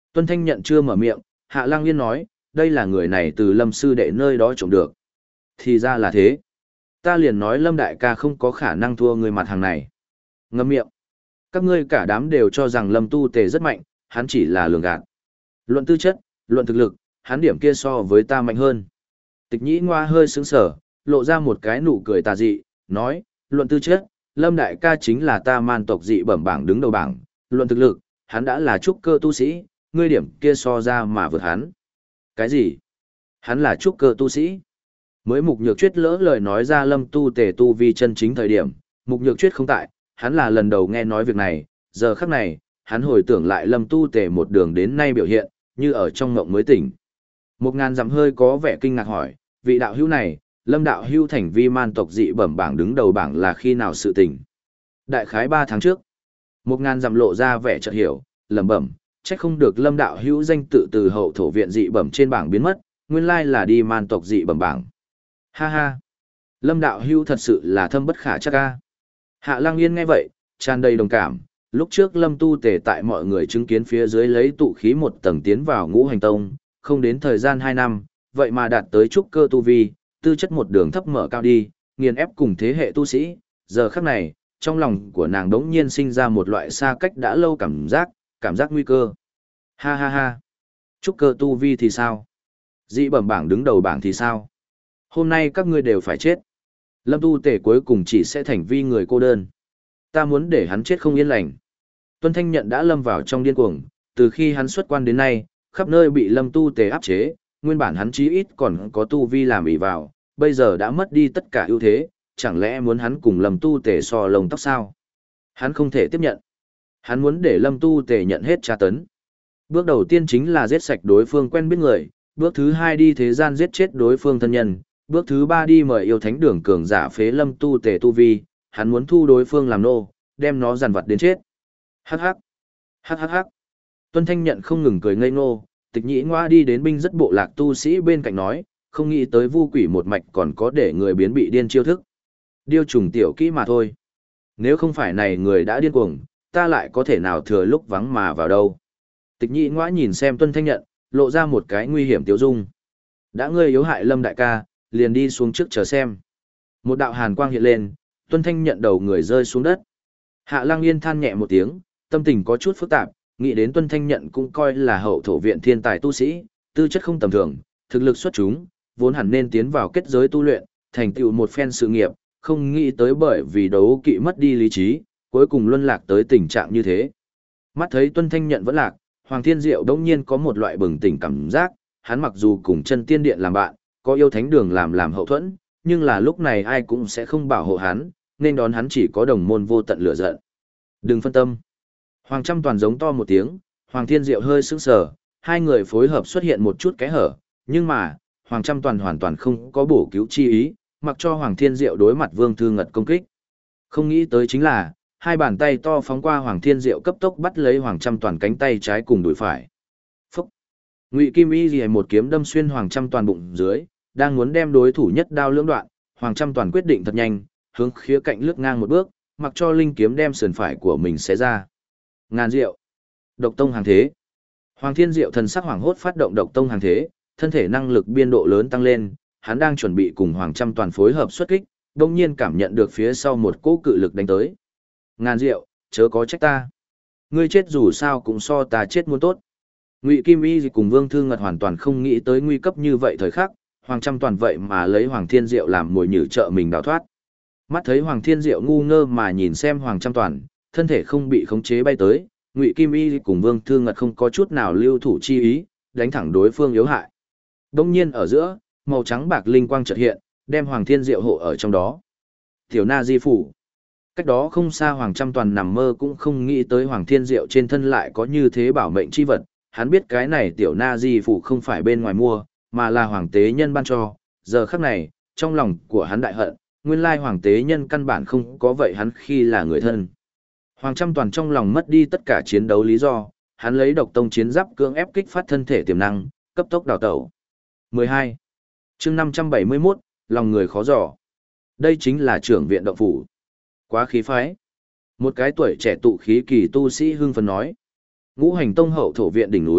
Tuân Thanh Nhận chưa mở miệng, Hạ Lăng Yên nói, đây là người này từ Lâm sư đệ nơi đó trộm được. Thì ra là thế. Ta liền nói Lâm đại ca không có khả năng thua người mặt hàng này. Ngậm miệng. Các ngươi cả đám đều cho rằng Lâm Tu Tề rất mạnh, hắn chỉ là lường gạt. Luận tư chất, luận thực lực, hắn điểm kia so với ta mạnh hơn. Tịch Nhĩ Ngoa hơi sững sờ, lộ ra một cái nụ cười tà dị, nói, luận tư chất, Lâm đại ca chính là ta man tộc dị bẩm bảng đứng đầu bảng, luận thực lực, hắn đã là trúc cơ tu sĩ, ngươi điểm kia so ra mà vượt hắn. Cái gì? Hắn là trúc cơ tu sĩ? Mới Mục Nhược Chuyết lỡ lời nói ra Lâm Tu Tề tu vi chân chính thời điểm, Mục Nhược Chuyết không tại, hắn là lần đầu nghe nói việc này, giờ khắc này, hắn hồi tưởng lại Lâm Tu Tề một đường đến nay biểu hiện, như ở trong ngộng mới tỉnh. Một ngàn dặm hơi có vẻ kinh ngạc hỏi, vị đạo hữu này, Lâm đạo hữu thành vi man tộc dị bẩm bảng đứng đầu bảng là khi nào sự tỉnh? Đại khái ba tháng trước. Một ngàn dặm lộ ra vẻ chợt hiểu, lẩm bẩm, trách không được Lâm đạo hữu danh tự từ hậu thổ viện dị bẩm trên bảng biến mất, nguyên lai là đi man tộc dị bẩm bảng. Ha ha, Lâm đạo hữu thật sự là thâm bất khả trắc ca. Hạ Lăng Yên nghe vậy, tràn đầy đồng cảm, lúc trước Lâm Tu Tề tại mọi người chứng kiến phía dưới lấy tụ khí một tầng tiến vào Ngũ Hành Tông, không đến thời gian hai năm, vậy mà đạt tới trúc cơ tu vi, tư chất một đường thấp mở cao đi, nghiền ép cùng thế hệ tu sĩ, giờ khắc này, trong lòng của nàng đống nhiên sinh ra một loại xa cách đã lâu cảm giác, cảm giác nguy cơ. Ha ha ha, trúc cơ tu vi thì sao? Dị bẩm bảng đứng đầu bảng thì sao? Hôm nay các ngươi đều phải chết. Lâm Tu Tề cuối cùng chỉ sẽ thành vi người cô đơn. Ta muốn để hắn chết không yên lành. Tuân Thanh Nhận đã lâm vào trong điên cuồng, từ khi hắn xuất quan đến nay, khắp nơi bị Lâm Tu Tề áp chế, nguyên bản hắn chí ít còn có tu vi làm ỷ vào, bây giờ đã mất đi tất cả ưu thế, chẳng lẽ muốn hắn cùng Lâm Tu Tề so lông tóc sao? Hắn không thể tiếp nhận. Hắn muốn để Lâm Tu Tề nhận hết tra tấn. Bước đầu tiên chính là giết sạch đối phương quen biết người, bước thứ hai đi thế gian giết chết đối phương thân nhân, bước thứ ba đi mời yêu thánh đường cường giả phế Lâm Tu Tề tu vi, hắn muốn thu đối phương làm nô, đem nó giàn vật đến chết. Hắc hắc, hắc hắc hắc. Tuân Thanh Nhận không ngừng cười ngây ngô, Tịch Nhĩ Ngoa đi đến binh rất bộ lạc tu sĩ bên cạnh nói, không nghĩ tới vu quỷ một mạch còn có để người biến bị điên chiêu thức. Điêu trùng tiểu kỹ mà thôi. Nếu không phải này người đã điên cuồng, ta lại có thể nào thừa lúc vắng mà vào đâu. Tịch Nhĩ Ngoa nhìn xem Tuân Thanh Nhận, lộ ra một cái nguy hiểm tiêu dung. Đã ngươi yếu hại Lâm đại ca, liền đi xuống trước chờ xem. Một đạo hàn quang hiện lên, Tuân Thanh Nhận đầu người rơi xuống đất. Hạ Lăng Yên than nhẹ một tiếng, tâm tình có chút phức tạp, nghĩ đến Tuân Thanh Nhận cũng coi là hậu thổ viện thiên tài tu sĩ, tư chất không tầm thường, thực lực xuất chúng, vốn hẳn nên tiến vào kết giới tu luyện, thành tựu một phen sự nghiệp, không nghĩ tới bởi vì đấu kỵ mất đi lý trí, cuối cùng luân lạc tới tình trạng như thế. Mắt thấy Tuân Thanh Nhận vẫn lạc, Hoàng Thiên Diệu đống nhiên có một loại bừng tỉnh cảm giác, hắn mặc dù cùng chân tiên điện làm bạn, có yêu thánh đường làm làm hậu thuẫn, nhưng là lúc này ai cũng sẽ không bảo hộ hắn, nên đón hắn chỉ có đồng môn vô tận lửa giận. Đừng phân tâm. Hoàng Trăm Toàn giống to một tiếng, Hoàng Thiên Diệu hơi sững sờ, hai người phối hợp xuất hiện một chút kẽ hở, nhưng mà, Hoàng Trăm Toàn hoàn toàn không có bổ cứu chi ý, mặc cho Hoàng Thiên Diệu đối mặt Vương Thư Ngật công kích. Không nghĩ tới chính là, hai bàn tay to phóng qua Hoàng Thiên Diệu cấp tốc bắt lấy Hoàng Trăm Toàn cánh tay trái cùng đùi phải. Phúc! Ngụy Kim Y liề một kiếm đâm xuyên Hoàng Trăm Toàn bụng dưới, đang muốn đem đối thủ nhất đao lưỡng đoạn, Hoàng Trăm Toàn quyết định thật nhanh, hướng khía cạnh lướt ngang một bước, mặc cho linh kiếm đem sườn phải của mình xé ra. Ngàn Diệu! Độc tông hàng thế! Hoàng Thiên Diệu thần sắc hoảng hốt phát động độc tông hàng thế, thân thể năng lực biên độ lớn tăng lên, hắn đang chuẩn bị cùng Hoàng Trăm Toàn phối hợp xuất kích, đột nhiên cảm nhận được phía sau một cỗ cự lực đánh tới. Ngàn Diệu, chớ có trách ta. Ngươi chết dù sao cũng so ta chết muốn tốt. Ngụy Kim Y cùng Vương Thư Ngật hoàn toàn không nghĩ tới nguy cấp như vậy thời khắc, Hoàng Trăm Toàn vậy mà lấy Hoàng Thiên Diệu làm mồi nhử trợ mình đào thoát. Mắt thấy Hoàng Thiên Diệu ngu ngơ mà nhìn xem Hoàng Trăm Toàn, thân thể không bị khống chế bay tới, Ngụy Kim Y cùng Vương Thư Ngật không có chút nào lưu thủ chi ý, đánh thẳng đối phương yếu hại. Đông nhiên ở giữa, màu trắng bạc linh quang chợt hiện, đem Hoàng Thiên Diệu hộ ở trong đó. Tiểu Na Di phủ. Cách đó không xa Hoàng Trăm Toàn nằm mơ cũng không nghĩ tới Hoàng Thiên Diệu trên thân lại có như thế bảo mệnh chi vật, hắn biết cái này Tiểu Na Di phủ không phải bên ngoài mua, mà là Hoàng Tế Nhân ban cho, giờ khắc này, trong lòng của hắn đại hận, nguyên lai Hoàng Tế Nhân căn bản không có vậy hắn khi là người thân. Hoàng Trăm Toàn trong lòng mất đi tất cả chiến đấu lý do, hắn lấy độc tông chiến giáp cưỡng ép kích phát thân thể tiềm năng, cấp tốc đào tẩu. mười hai. Chương năm trăm bảy mươi mốt, lòng người khó dò. Đây chính là trưởng viện động phủ. Quá khí phái. Một cái tuổi trẻ tụ khí kỳ tu sĩ hưng phấn nói. Ngũ Hành Tông hậu thổ viện đỉnh núi,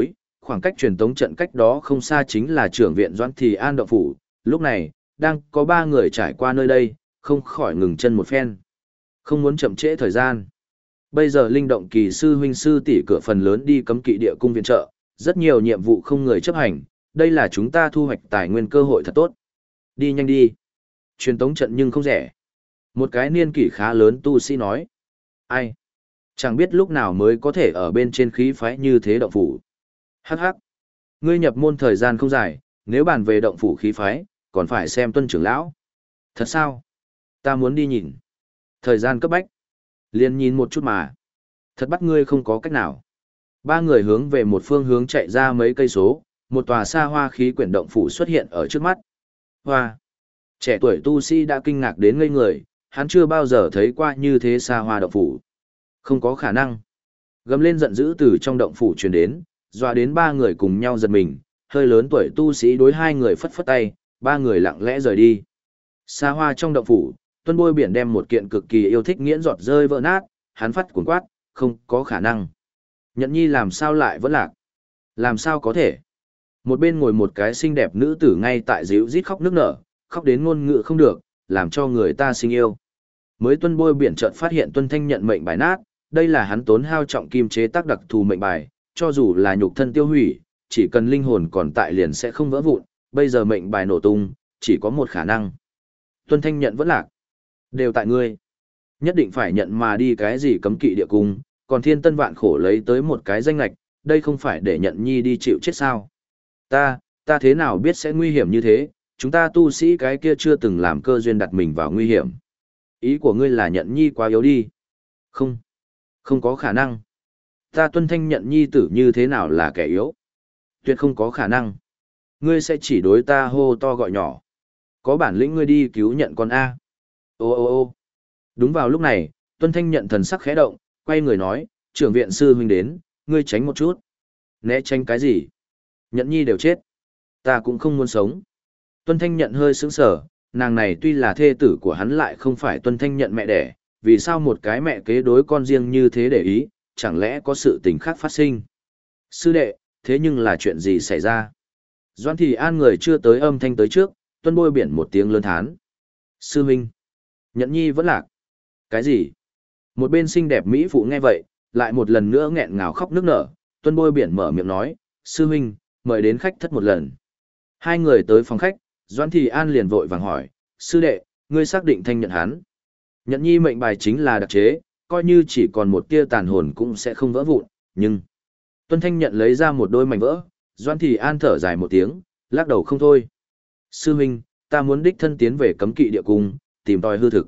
khoảng cách truyền tống trận cách đó không xa chính là trưởng viện Doãn Thì An động phủ, lúc này, đang có ba người trải qua nơi đây, không khỏi ngừng chân một phen. Không muốn chậm trễ thời gian. Bây giờ linh động kỳ sư huynh sư tỷ cửa phần lớn đi cấm kỵ địa cung viện trợ, rất nhiều nhiệm vụ không người chấp hành, đây là chúng ta thu hoạch tài nguyên cơ hội thật tốt. Đi nhanh đi. Truyền tống trận nhưng không rẻ. Một cái niên kỷ khá lớn tu sĩ nói. Ai? Chẳng biết lúc nào mới có thể ở bên trên khí phái như thế động phủ. Hắc hắc. Ngươi nhập môn thời gian không dài, nếu bàn về động phủ khí phái, còn phải xem Tuân trưởng lão. Thật sao? Ta muốn đi nhìn. Thời gian cấp bách. Liền nhìn một chút mà. Thật bắt ngươi không có cách nào. Ba người hướng về một phương hướng chạy ra mấy cây số, một tòa xa hoa khí quyển động phủ xuất hiện ở trước mắt. Hoa. Trẻ tuổi tu sĩ đã kinh ngạc đến ngây người, hắn chưa bao giờ thấy qua như thế xa hoa động phủ. Không có khả năng. Gầm lên giận dữ từ trong động phủ truyền đến, dọa đến ba người cùng nhau giật mình, hơi lớn tuổi tu sĩ đối hai người phất phất tay, ba người lặng lẽ rời đi. Xa hoa trong động phủ, Tuân Bôi Biển đem một kiện cực kỳ yêu thích nghiễn giọt rơi vỡ nát, hắn phát cuồng quát, không có khả năng. Nhận nhi làm sao lại vẫn lạc? Làm sao có thể? Một bên ngồi một cái xinh đẹp nữ tử ngay tại díu rít khóc nức nở, khóc đến ngôn ngữ không được, làm cho người ta sinh yêu. Mới Tuân Bôi Biển chợt phát hiện Tuân Thanh nhận mệnh bài nát, đây là hắn tốn hao trọng kim chế tác đặc thù mệnh bài, cho dù là nhục thân tiêu hủy, chỉ cần linh hồn còn tại liền sẽ không vỡ vụn, bây giờ mệnh bài nổ tung, chỉ có một khả năng. Tuân Thanh nhận vẫn lạc. Đều tại ngươi. Nhất định phải nhận mà đi cái gì cấm kỵ địa cung, còn thiên tân vạn khổ lấy tới một cái danh lạch, đây không phải để nhận nhi đi chịu chết sao. Ta, ta thế nào biết sẽ nguy hiểm như thế, chúng ta tu sĩ cái kia chưa từng làm cơ duyên đặt mình vào nguy hiểm. Ý của ngươi là nhận nhi quá yếu đi. Không, không có khả năng. Ta Tuân Thanh nhận nhi tử như thế nào là kẻ yếu. Tuyệt không có khả năng. Ngươi sẽ chỉ đối ta hô to gọi nhỏ. Có bản lĩnh ngươi đi cứu nhận con A. Ô ô ô đúng vào lúc này, Tuân Thanh nhận thần sắc khẽ động, quay người nói, trưởng viện sư huynh đến, ngươi tránh một chút. Né tránh cái gì? Nhận nhi đều chết. Ta cũng không muốn sống. Tuân Thanh nhận hơi sững sờ, nàng này tuy là thê tử của hắn lại không phải Tuân Thanh nhận mẹ đẻ, vì sao một cái mẹ kế đối con riêng như thế để ý, chẳng lẽ có sự tình khác phát sinh? Sư đệ, thế nhưng là chuyện gì xảy ra? Doãn Thì An người chưa tới âm thanh tới trước, Tuân Bôi Biển một tiếng lớn thán. Sư huynh, nhận nhi vẫn lạc. Cái gì? Một bên xinh đẹp mỹ phụ nghe vậy, lại một lần nữa nghẹn ngào khóc nức nở, Tuân Bôi Biển mở miệng nói, sư huynh, mời đến khách thất một lần. Hai người tới phòng khách, Doãn Thì An liền vội vàng hỏi, sư đệ, ngươi xác định thanh nhận hắn. Nhận nhi mệnh bài chính là đặc chế, coi như chỉ còn một tia tàn hồn cũng sẽ không vỡ vụn, nhưng... Tuân Thanh nhận lấy ra một đôi mảnh vỡ, Doãn Thì An thở dài một tiếng, lắc đầu không thôi. Sư huynh, ta muốn đích thân tiến về cấm kỵ địa cung, tìm tòi hư thực.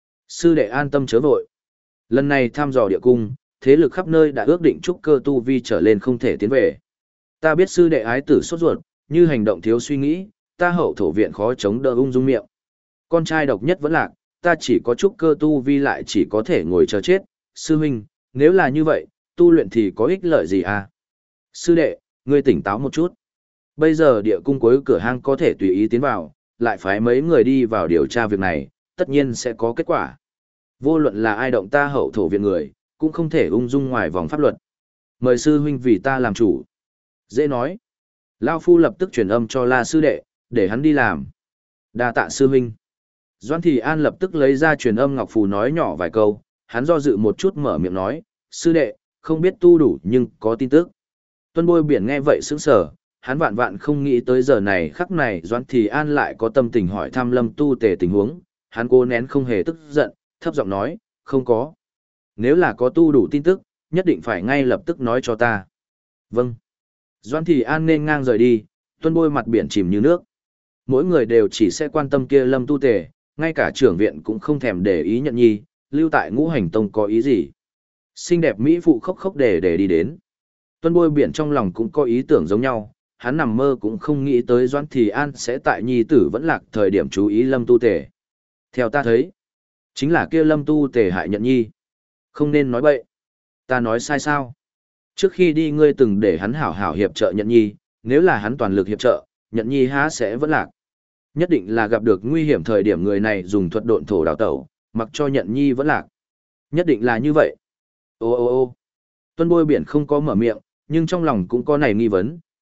Sư đệ an tâm chớ vội. Lần này thăm dò địa cung, thế lực khắp nơi đã ước định trúc cơ tu vi trở lên không thể tiến về. Ta biết sư đệ ái tử sốt ruột, như hành động thiếu suy nghĩ, ta hậu thổ viện khó chống đỡ ung dung miệng. Con trai độc nhất vẫn lạc, ta chỉ có trúc cơ tu vi lại chỉ có thể ngồi chờ chết. Sư huynh, nếu là như vậy, tu luyện thì có ích lợi gì à? Sư đệ, ngươi tỉnh táo một chút. Bây giờ địa cung cuối cửa hang có thể tùy ý tiến vào, lại phái mấy người đi vào điều tra việc này, tất nhiên sẽ có kết quả. Vô luận là ai động ta hậu thổ viện người, cũng không thể ung dung ngoài vòng pháp luật. Mời sư huynh vì ta làm chủ. Dễ nói. Lao phu lập tức truyền âm cho La sư đệ, để hắn đi làm. Đa tạ sư huynh. Doãn Thì An lập tức lấy ra truyền âm ngọc phù nói nhỏ vài câu, hắn do dự một chút mở miệng nói, sư đệ, không biết tu đủ nhưng có tin tức. Tuân Bôi Biển nghe vậy sững sờ, hắn vạn vạn không nghĩ tới giờ này khắc này Doãn Thì An lại có tâm tình hỏi thăm Lâm Tu Tề tình huống, hắn cố nén không hề tức giận, thấp giọng nói, không có. Nếu là có tu đủ tin tức, nhất định phải ngay lập tức nói cho ta. Vâng. Doãn Thì An nên ngang rời đi, Tuân Bôi mặt biển chìm như nước. Mỗi người đều chỉ sẽ quan tâm kia Lâm Tu Tề, ngay cả trưởng viện cũng không thèm để ý nhận nhi, lưu tại Ngũ Hành Tông có ý gì. Xinh đẹp mỹ phụ khóc khóc để để đi đến. Tuân Bôi Biển trong lòng cũng có ý tưởng giống nhau, hắn nằm mơ cũng không nghĩ tới Doãn Thì An sẽ tại nhi tử vẫn lạc thời điểm chú ý Lâm Tu Tề. Theo ta thấy, chính là kia Lâm Tu Tề hại nhận nhi. Không nên nói bậy. Ta nói sai sao? Trước khi đi ngươi từng để hắn hảo hảo hiệp trợ nhận nhi, nếu là hắn toàn lực hiệp trợ, nhận nhi há sẽ vẫn lạc. Nhất định là gặp được nguy hiểm thời điểm người này dùng thuật độn thổ đào tẩu, mặc cho nhận nhi vẫn lạc. Nhất định là như vậy. Ô ô ô Tuân Bôi Biển không có mở miệng, nhưng trong lòng cũng có này nghi vấn,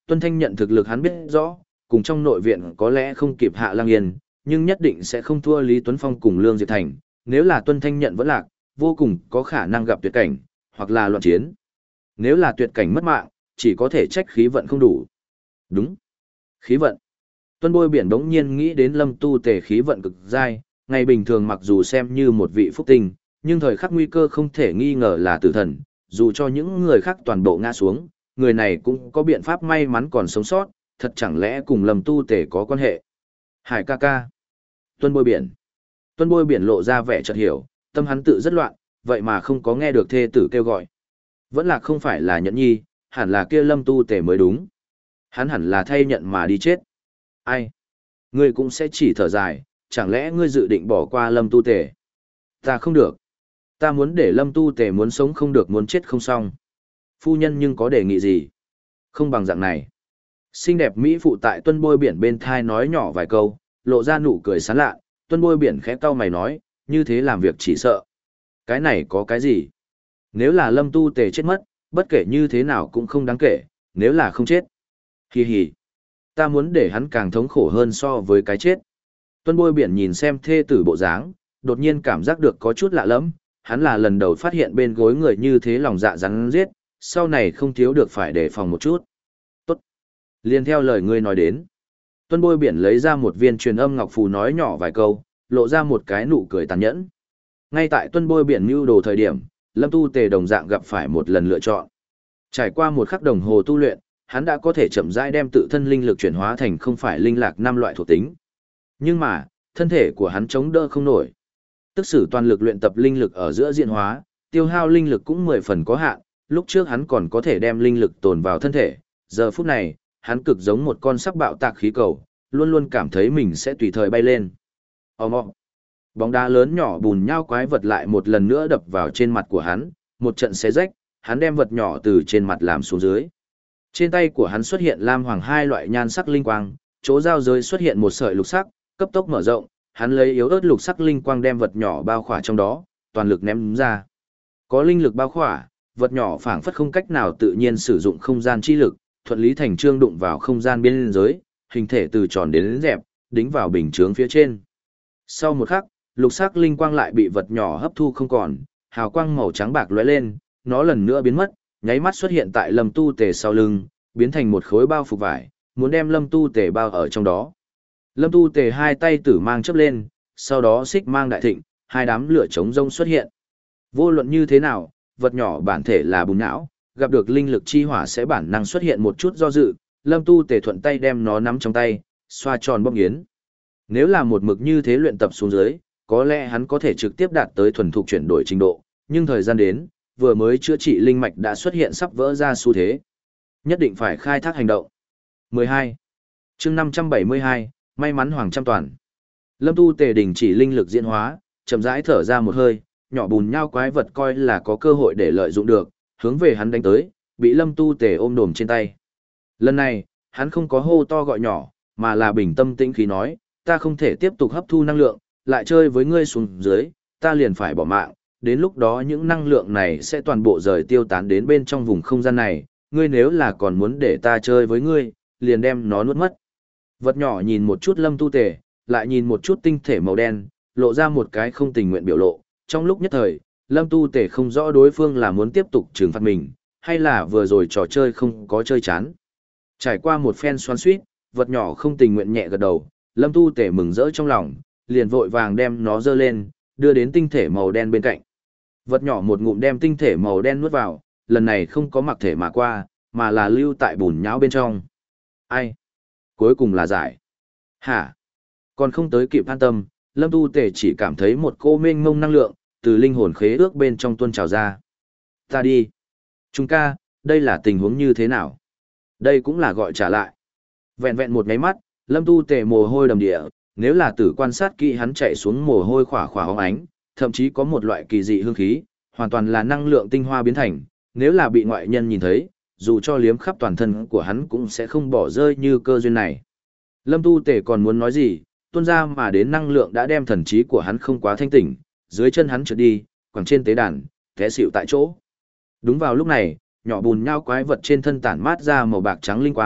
Tuân Thanh nhận thực lực hắn biết rõ, cùng trong nội viện có lẽ không kịp Hạ Lang Yên, nhưng nhất định sẽ không thua Lý Tuấn Phong cùng Lương Diệp Thành, nếu là Tuân Thanh nhận vẫn lạc, vô cùng có khả năng gặp tuyệt cảnh, hoặc là loạn chiến. Nếu là tuyệt cảnh mất mạng, chỉ có thể trách khí vận không đủ. Đúng. Khí vận. Tuân Bôi Biển đống nhiên nghĩ đến Lâm Tu Tề khí vận cực dai, ngày bình thường mặc dù xem như một vị phúc tinh, nhưng thời khắc nguy cơ không thể nghi ngờ là tử thần, dù cho những người khác toàn bộ ngã xuống, người này cũng có biện pháp may mắn còn sống sót, thật chẳng lẽ cùng Lâm Tu Tề có quan hệ. Hải ca ca. Tuân Bôi Biển. Tuân Bôi Biển lộ ra vẻ chợt hiểu, tâm hắn tự rất loạn, vậy mà không có nghe được thê tử kêu gọi. Vẫn là không phải là Nhẫn Nhi, hẳn là kia Lâm Tu Tề mới đúng. Hắn hẳn là thay nhận mà đi chết. Ai? Ngươi cũng sẽ chỉ thở dài, chẳng lẽ ngươi dự định bỏ qua Lâm Tu Tề? Ta không được. Ta muốn để Lâm Tu Tề muốn sống không được muốn chết không xong. Phu nhân nhưng có đề nghị gì? Không bằng dạng này. Xinh đẹp Mỹ phụ tại Tuân Bôi Biển bên thai nói nhỏ vài câu, lộ ra nụ cười sán lạ. Tuân Bôi Biển khẽ cau mày nói, như thế làm việc chỉ sợ. Cái này có cái gì? Nếu là Lâm Tu Tề chết mất, bất kể như thế nào cũng không đáng kể, nếu là không chết. Hi hi. Ta muốn để hắn càng thống khổ hơn so với cái chết. Tuân Bôi Biển nhìn xem thê tử bộ dáng, đột nhiên cảm giác được có chút lạ lẫm, hắn là lần đầu phát hiện bên gối người như thế lòng dạ rắn giết, sau này không thiếu được phải đề phòng một chút. Tốt. Liên theo lời ngươi nói đến. Tuân Bôi Biển lấy ra một viên truyền âm ngọc phù nói nhỏ vài câu, lộ ra một cái nụ cười tàn nhẫn. Ngay tại Tuân Bôi Biển mưu đồ thời điểm, Lâm Tu Tề đồng dạng gặp phải một lần lựa chọn. Trải qua một khắc đồng hồ tu luyện, hắn đã có thể chậm rãi đem tự thân linh lực chuyển hóa thành không phải linh lạc năm loại thuộc tính. Nhưng mà, thân thể của hắn chống đỡ không nổi. Tức sử toàn lực luyện tập linh lực ở giữa diện hóa, tiêu hao linh lực cũng mười phần có hạn, lúc trước hắn còn có thể đem linh lực tồn vào thân thể, giờ phút này, hắn cực giống một con sắp bạo tạc khí cầu, luôn luôn cảm thấy mình sẽ tùy thời bay lên. Ầm ầm. Bóng đá lớn nhỏ bùn nhau quái vật lại một lần nữa đập vào trên mặt của hắn, một trận xé rách, hắn đem vật nhỏ từ trên mặt làm xuống dưới. Trên tay của hắn xuất hiện lam hoàng hai loại nhan sắc linh quang, chỗ giao giới xuất hiện một sợi lục sắc, cấp tốc mở rộng, hắn lấy yếu ớt lục sắc linh quang đem vật nhỏ bao khỏa trong đó, toàn lực ném ra. Có linh lực bao khỏa, vật nhỏ phảng phất không cách nào tự nhiên sử dụng không gian chi lực, thuận lý thành trương đụng vào không gian biên giới, hình thể từ tròn đến dẹp, đính vào bình chướng phía trên. Sau một khắc, lục sắc linh quang lại bị vật nhỏ hấp thu không còn, hào quang màu trắng bạc lóe lên, nó lần nữa biến mất, nháy mắt xuất hiện tại Lâm Tu Tề sau lưng, biến thành một khối bao phục vải, muốn đem Lâm Tu Tề bao ở trong đó. Lâm Tu Tề hai tay tử mang chớp lên, sau đó xích mang đại thịnh, hai đám lửa chống rông xuất hiện. Vô luận như thế nào, vật nhỏ bản thể là bùn não, gặp được linh lực chi hỏa sẽ bản năng xuất hiện một chút do dự, Lâm Tu Tề thuận tay đem nó nắm trong tay, xoa tròn bóp nghiến. Nếu là một mực như thế luyện tập xuống dưới, có lẽ hắn có thể trực tiếp đạt tới thuần thục chuyển đổi trình độ, nhưng thời gian đến, vừa mới chữa trị linh mạch đã xuất hiện sắp vỡ ra xu thế. Nhất định phải khai thác hành động. mười hai. Chương năm trăm bảy mươi hai, may mắn Hoàng Trăm Toàn. Lâm Tu Tề đình chỉ linh lực diễn hóa, chậm rãi thở ra một hơi, nhỏ bùn nhau quái vật coi là có cơ hội để lợi dụng được, hướng về hắn đánh tới, bị Lâm Tu Tề ôm đồm trên tay. Lần này, hắn không có hô to gọi nhỏ, mà là bình tâm tĩnh khí nói, ta không thể tiếp tục hấp thu năng lượng, lại chơi với ngươi xuống dưới, ta liền phải bỏ mạng, đến lúc đó những năng lượng này sẽ toàn bộ rời tiêu tán đến bên trong vùng không gian này, ngươi nếu là còn muốn để ta chơi với ngươi, liền đem nó nuốt mất. Vật nhỏ nhìn một chút Lâm Tu Tề, lại nhìn một chút tinh thể màu đen, lộ ra một cái không tình nguyện biểu lộ, trong lúc nhất thời, Lâm Tu Tề không rõ đối phương là muốn tiếp tục trừng phạt mình, hay là vừa rồi trò chơi không có chơi chán. Trải qua một phen xoắn xuýt, vật nhỏ không tình nguyện nhẹ gật đầu, Lâm Tu Tề mừng rỡ trong lòng, liền vội vàng đem nó dơ lên, đưa đến tinh thể màu đen bên cạnh. Vật nhỏ một ngụm đem tinh thể màu đen nuốt vào, lần này không có mặc thể mà qua, mà là lưu tại bùn nhão bên trong. Ai? Cuối cùng là giải. Hả? Còn không tới kịp an tâm, Lâm Tu Tề chỉ cảm thấy một cô mênh mông năng lượng, từ linh hồn khế ước bên trong tuôn trào ra. Ta đi. Trung ca, đây là tình huống như thế nào? Đây cũng là gọi trả lại. Vẹn vẹn một ngáy mắt, Lâm Tu Tề mồ hôi đầm địa, nếu là tử quan sát kỹ hắn chạy xuống mồ hôi khỏa khỏa hóng ánh, thậm chí có một loại kỳ dị hương khí, hoàn toàn là năng lượng tinh hoa biến thành, nếu là bị ngoại nhân nhìn thấy, dù cho liếm khắp toàn thân của hắn cũng sẽ không bỏ rơi như cơ duyên này. Lâm Tu Tề còn muốn nói gì, tuôn ra mà đến năng lượng đã đem thần trí của hắn không quá thanh tỉnh, dưới chân hắn trượt đi, quẳng trên tế đàn, té xỉu tại chỗ. Đúng vào lúc này, nhỏ bùn nhau quái vật trên thân tản mát ra màu bạc trắng linh quang,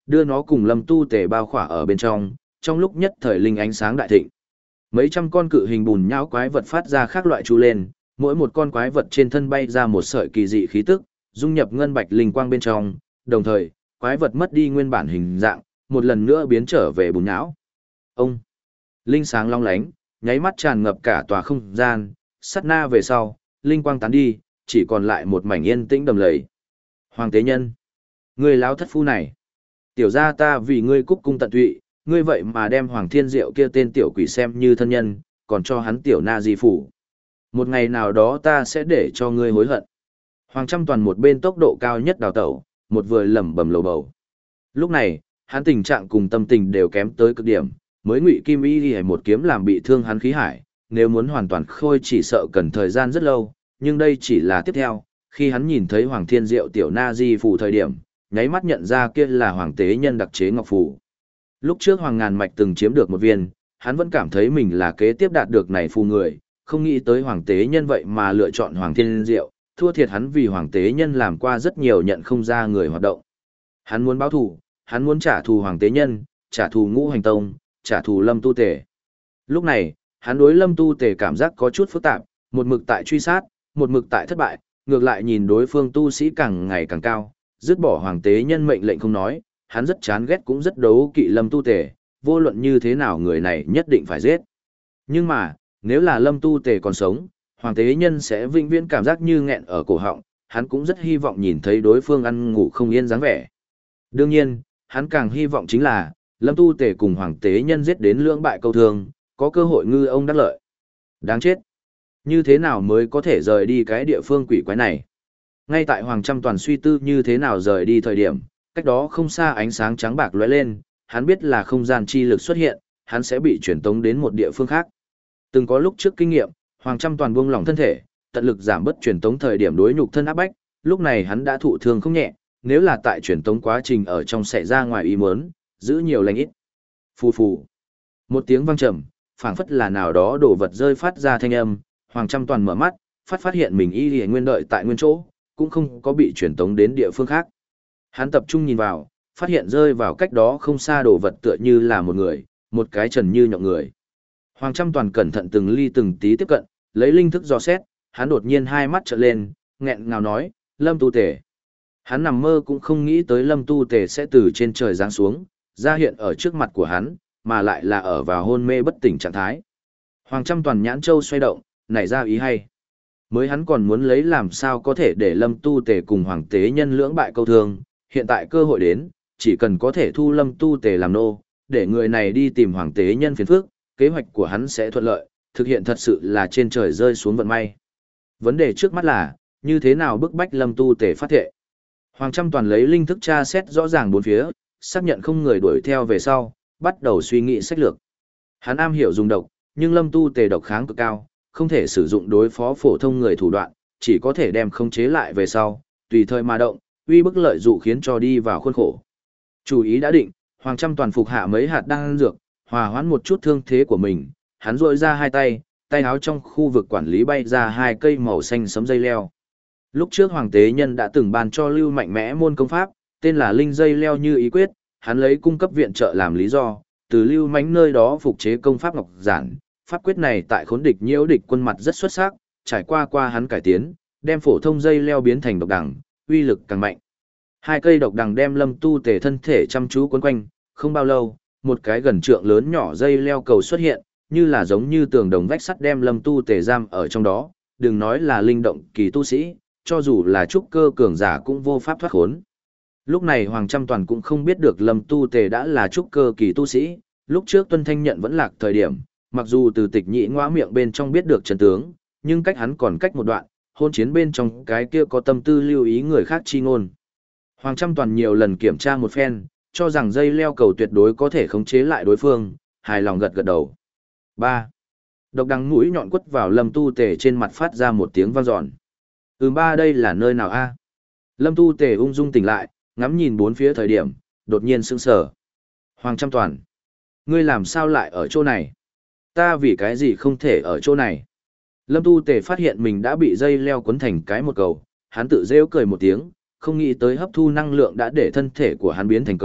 đưa nó cùng Lâm Tu Tề bao khỏa ở bên trong, trong lúc nhất thời linh ánh sáng đại thịnh. Mấy trăm con cự hình bùn nhão quái vật phát ra khác loại chu lên, mỗi một con quái vật trên thân bay ra một sợi kỳ dị khí tức, dung nhập ngân bạch linh quang bên trong, đồng thời, quái vật mất đi nguyên bản hình dạng, một lần nữa biến trở về bùn nhão. Ông, linh sáng long lánh, nháy mắt tràn ngập cả tòa không gian, sát na về sau, linh quang tán đi, chỉ còn lại một mảnh yên tĩnh đầm lầy. Hoàng tế nhân, ngươi láo thất phu này, tiểu gia ta vì ngươi cúc cung tận tụy, ngươi vậy mà đem Hoàng Thiên Diệu kia tên tiểu quỷ xem như thân nhân, còn cho hắn tiểu na di phủ. Một ngày nào đó ta sẽ để cho ngươi hối hận. Hoàng Trăm Toàn một bên tốc độ cao nhất đào tẩu, một vừa lẩm bẩm lầu bầu. Lúc này, hắn tình trạng cùng tâm tình đều kém tới cực điểm, mới Ngụy Kim Y đi một kiếm làm bị thương hắn khí hải, nếu muốn hoàn toàn khôi chỉ sợ cần thời gian rất lâu, nhưng đây chỉ là tiếp theo, khi hắn nhìn thấy Hoàng Thiên Diệu tiểu na di phủ thời điểm, nháy mắt nhận ra kia là hoàng tế nhân đặc chế ngọc phù. Lúc trước Hoàng Ngàn Mạch từng chiếm được một viên, hắn vẫn cảm thấy mình là kế tiếp đạt được này phù người, không nghĩ tới hoàng tế nhân vậy mà lựa chọn Hoàng Thiên Diệu, thua thiệt hắn vì hoàng tế nhân làm qua rất nhiều nhận không ra người hoạt động. Hắn muốn báo thù, hắn muốn trả thù hoàng tế nhân, trả thù Ngũ Hành Tông, trả thù Lâm Tu Tề. Lúc này, hắn đối Lâm Tu Tề cảm giác có chút phức tạp, một mực tại truy sát, một mực tại thất bại, ngược lại nhìn đối phương tu sĩ càng ngày càng cao, dứt bỏ hoàng tế nhân mệnh lệnh không nói, hắn rất chán ghét cũng rất đấu kỵ Lâm Tu Tề, vô luận như thế nào người này nhất định phải giết. Nhưng mà, nếu là Lâm Tu Tề còn sống, hoàng tế nhân sẽ vĩnh viễn cảm giác như nghẹn ở cổ họng, hắn cũng rất hy vọng nhìn thấy đối phương ăn ngủ không yên dáng vẻ. Đương nhiên, hắn càng hy vọng chính là, Lâm Tu Tề cùng hoàng tế nhân giết đến lưỡng bại câu thương, có cơ hội ngư ông đắc lợi. Đáng chết! Như thế nào mới có thể rời đi cái địa phương quỷ quái này? Ngay tại Hoàng Trăm Toàn suy tư như thế nào rời đi thời điểm, cách đó không xa ánh sáng trắng bạc lóe lên, hắn biết là không gian chi lực xuất hiện, hắn sẽ bị chuyển tống đến một địa phương khác. Từng có lúc trước kinh nghiệm, Hoàng Trăm Toàn buông lỏng thân thể, tận lực giảm bớt chuyển tống thời điểm đối nhục thân áp bách, lúc này hắn đã thụ thương không nhẹ, nếu là tại chuyển tống quá trình ở trong xảy ra ngoài ý muốn, giữ nhiều lành ít. Phù phù. Một tiếng vang trầm, phảng phất là nào đó đổ vật rơi phát ra thanh âm, Hoàng Trăm Toàn mở mắt, phát phát hiện mình y lìa nguyên đợi tại nguyên chỗ, cũng không có bị chuyển tống đến địa phương khác. Hắn tập trung nhìn vào, phát hiện rơi vào cách đó không xa đồ vật tựa như là một người, một cái trần như nhộng người. Hoàng Trăm Toàn cẩn thận từng ly từng tí tiếp cận, lấy linh thức dò xét, hắn đột nhiên hai mắt trợn lên, nghẹn ngào nói, Lâm Tu Tề. Hắn nằm mơ cũng không nghĩ tới Lâm Tu Tề sẽ từ trên trời giáng xuống, ra hiện ở trước mặt của hắn, mà lại là ở vào hôn mê bất tỉnh trạng thái. Hoàng Trăm Toàn nhãn châu xoay động, nảy ra ý hay. Mới hắn còn muốn lấy làm sao có thể để Lâm Tu Tề cùng Hoàng Tế Nhân lưỡng bại câu thương, hiện tại cơ hội đến, chỉ cần có thể thu Lâm Tu Tề làm nô, để người này đi tìm Hoàng Tế Nhân phiền phức, kế hoạch của hắn sẽ thuận lợi, thực hiện thật sự là trên trời rơi xuống vận may. Vấn đề trước mắt là, như thế nào bức bách Lâm Tu Tề phát thệ. Hoàng Trăm Toàn lấy linh thức tra xét rõ ràng bốn phía, xác nhận không người đuổi theo về sau, bắt đầu suy nghĩ sách lược. Hắn am hiểu dùng độc, nhưng Lâm Tu Tề độc kháng cực cao, không thể sử dụng đối phó phổ thông người thủ đoạn, chỉ có thể đem khống chế lại về sau, tùy thời mà động, uy bức lợi dụ khiến cho đi vào khuôn khổ. Chủ ý đã định, Hoàng Trăm Toàn phục hạ mấy hạt đan dược, hòa hoãn một chút thương thế của mình, hắn rỗi ra hai tay, tay áo trong khu vực quản lý bay ra hai cây màu xanh sấm dây leo. Lúc trước Hoàng Tế Nhân đã từng ban cho Lưu mạnh mẽ môn công pháp, tên là Linh dây leo như ý quyết, hắn lấy cung cấp viện trợ làm lý do, từ Lưu mãnh nơi đó phục chế công pháp ngọc giản. Pháp quyết này tại khốn địch nhiễu địch quân mặt rất xuất sắc, trải qua qua hắn cải tiến, đem phổ thông dây leo biến thành độc đằng, uy lực càng mạnh. Hai cây độc đằng đem Lâm Tu Tề thân thể chăm chú quấn quanh, không bao lâu, một cái gần trượng lớn nhỏ dây leo cầu xuất hiện, như là giống như tường đồng vách sắt đem Lâm Tu Tề giam ở trong đó, đừng nói là linh động kỳ tu sĩ, cho dù là trúc cơ cường giả cũng vô pháp thoát khốn. Lúc này Hoàng Trăm Toàn cũng không biết được Lâm Tu Tề đã là trúc cơ kỳ tu sĩ, lúc trước Tuân Thanh nhận vẫn lạc thời điểm, mặc dù từ tịch nhị ngõa miệng bên trong biết được chân tướng, nhưng cách hắn còn cách một đoạn, hôn chiến bên trong cái kia có tâm tư lưu ý người khác chi ngôn. Hoàng Trăm Toàn nhiều lần kiểm tra một phen, cho rằng dây leo cầu tuyệt đối có thể khống chế lại đối phương, hài lòng gật gật đầu. ba. Độc đằng mũi nhọn quất vào Lâm Tu Tề trên mặt phát ra một tiếng vang dọn. Ừm ba đây là nơi nào a? Lâm Tu Tề ung dung tỉnh lại, ngắm nhìn bốn phía thời điểm, đột nhiên sững sờ. Hoàng Trăm Toàn, ngươi làm sao lại ở chỗ này? Ta vì cái gì không thể ở chỗ này? Lâm Tu Tề phát hiện mình đã bị dây leo cuốn thành cái một cầu, hắn tự rêu cười một tiếng, không nghĩ tới hấp thu năng lượng đã để thân thể của hắn biến thành cầu,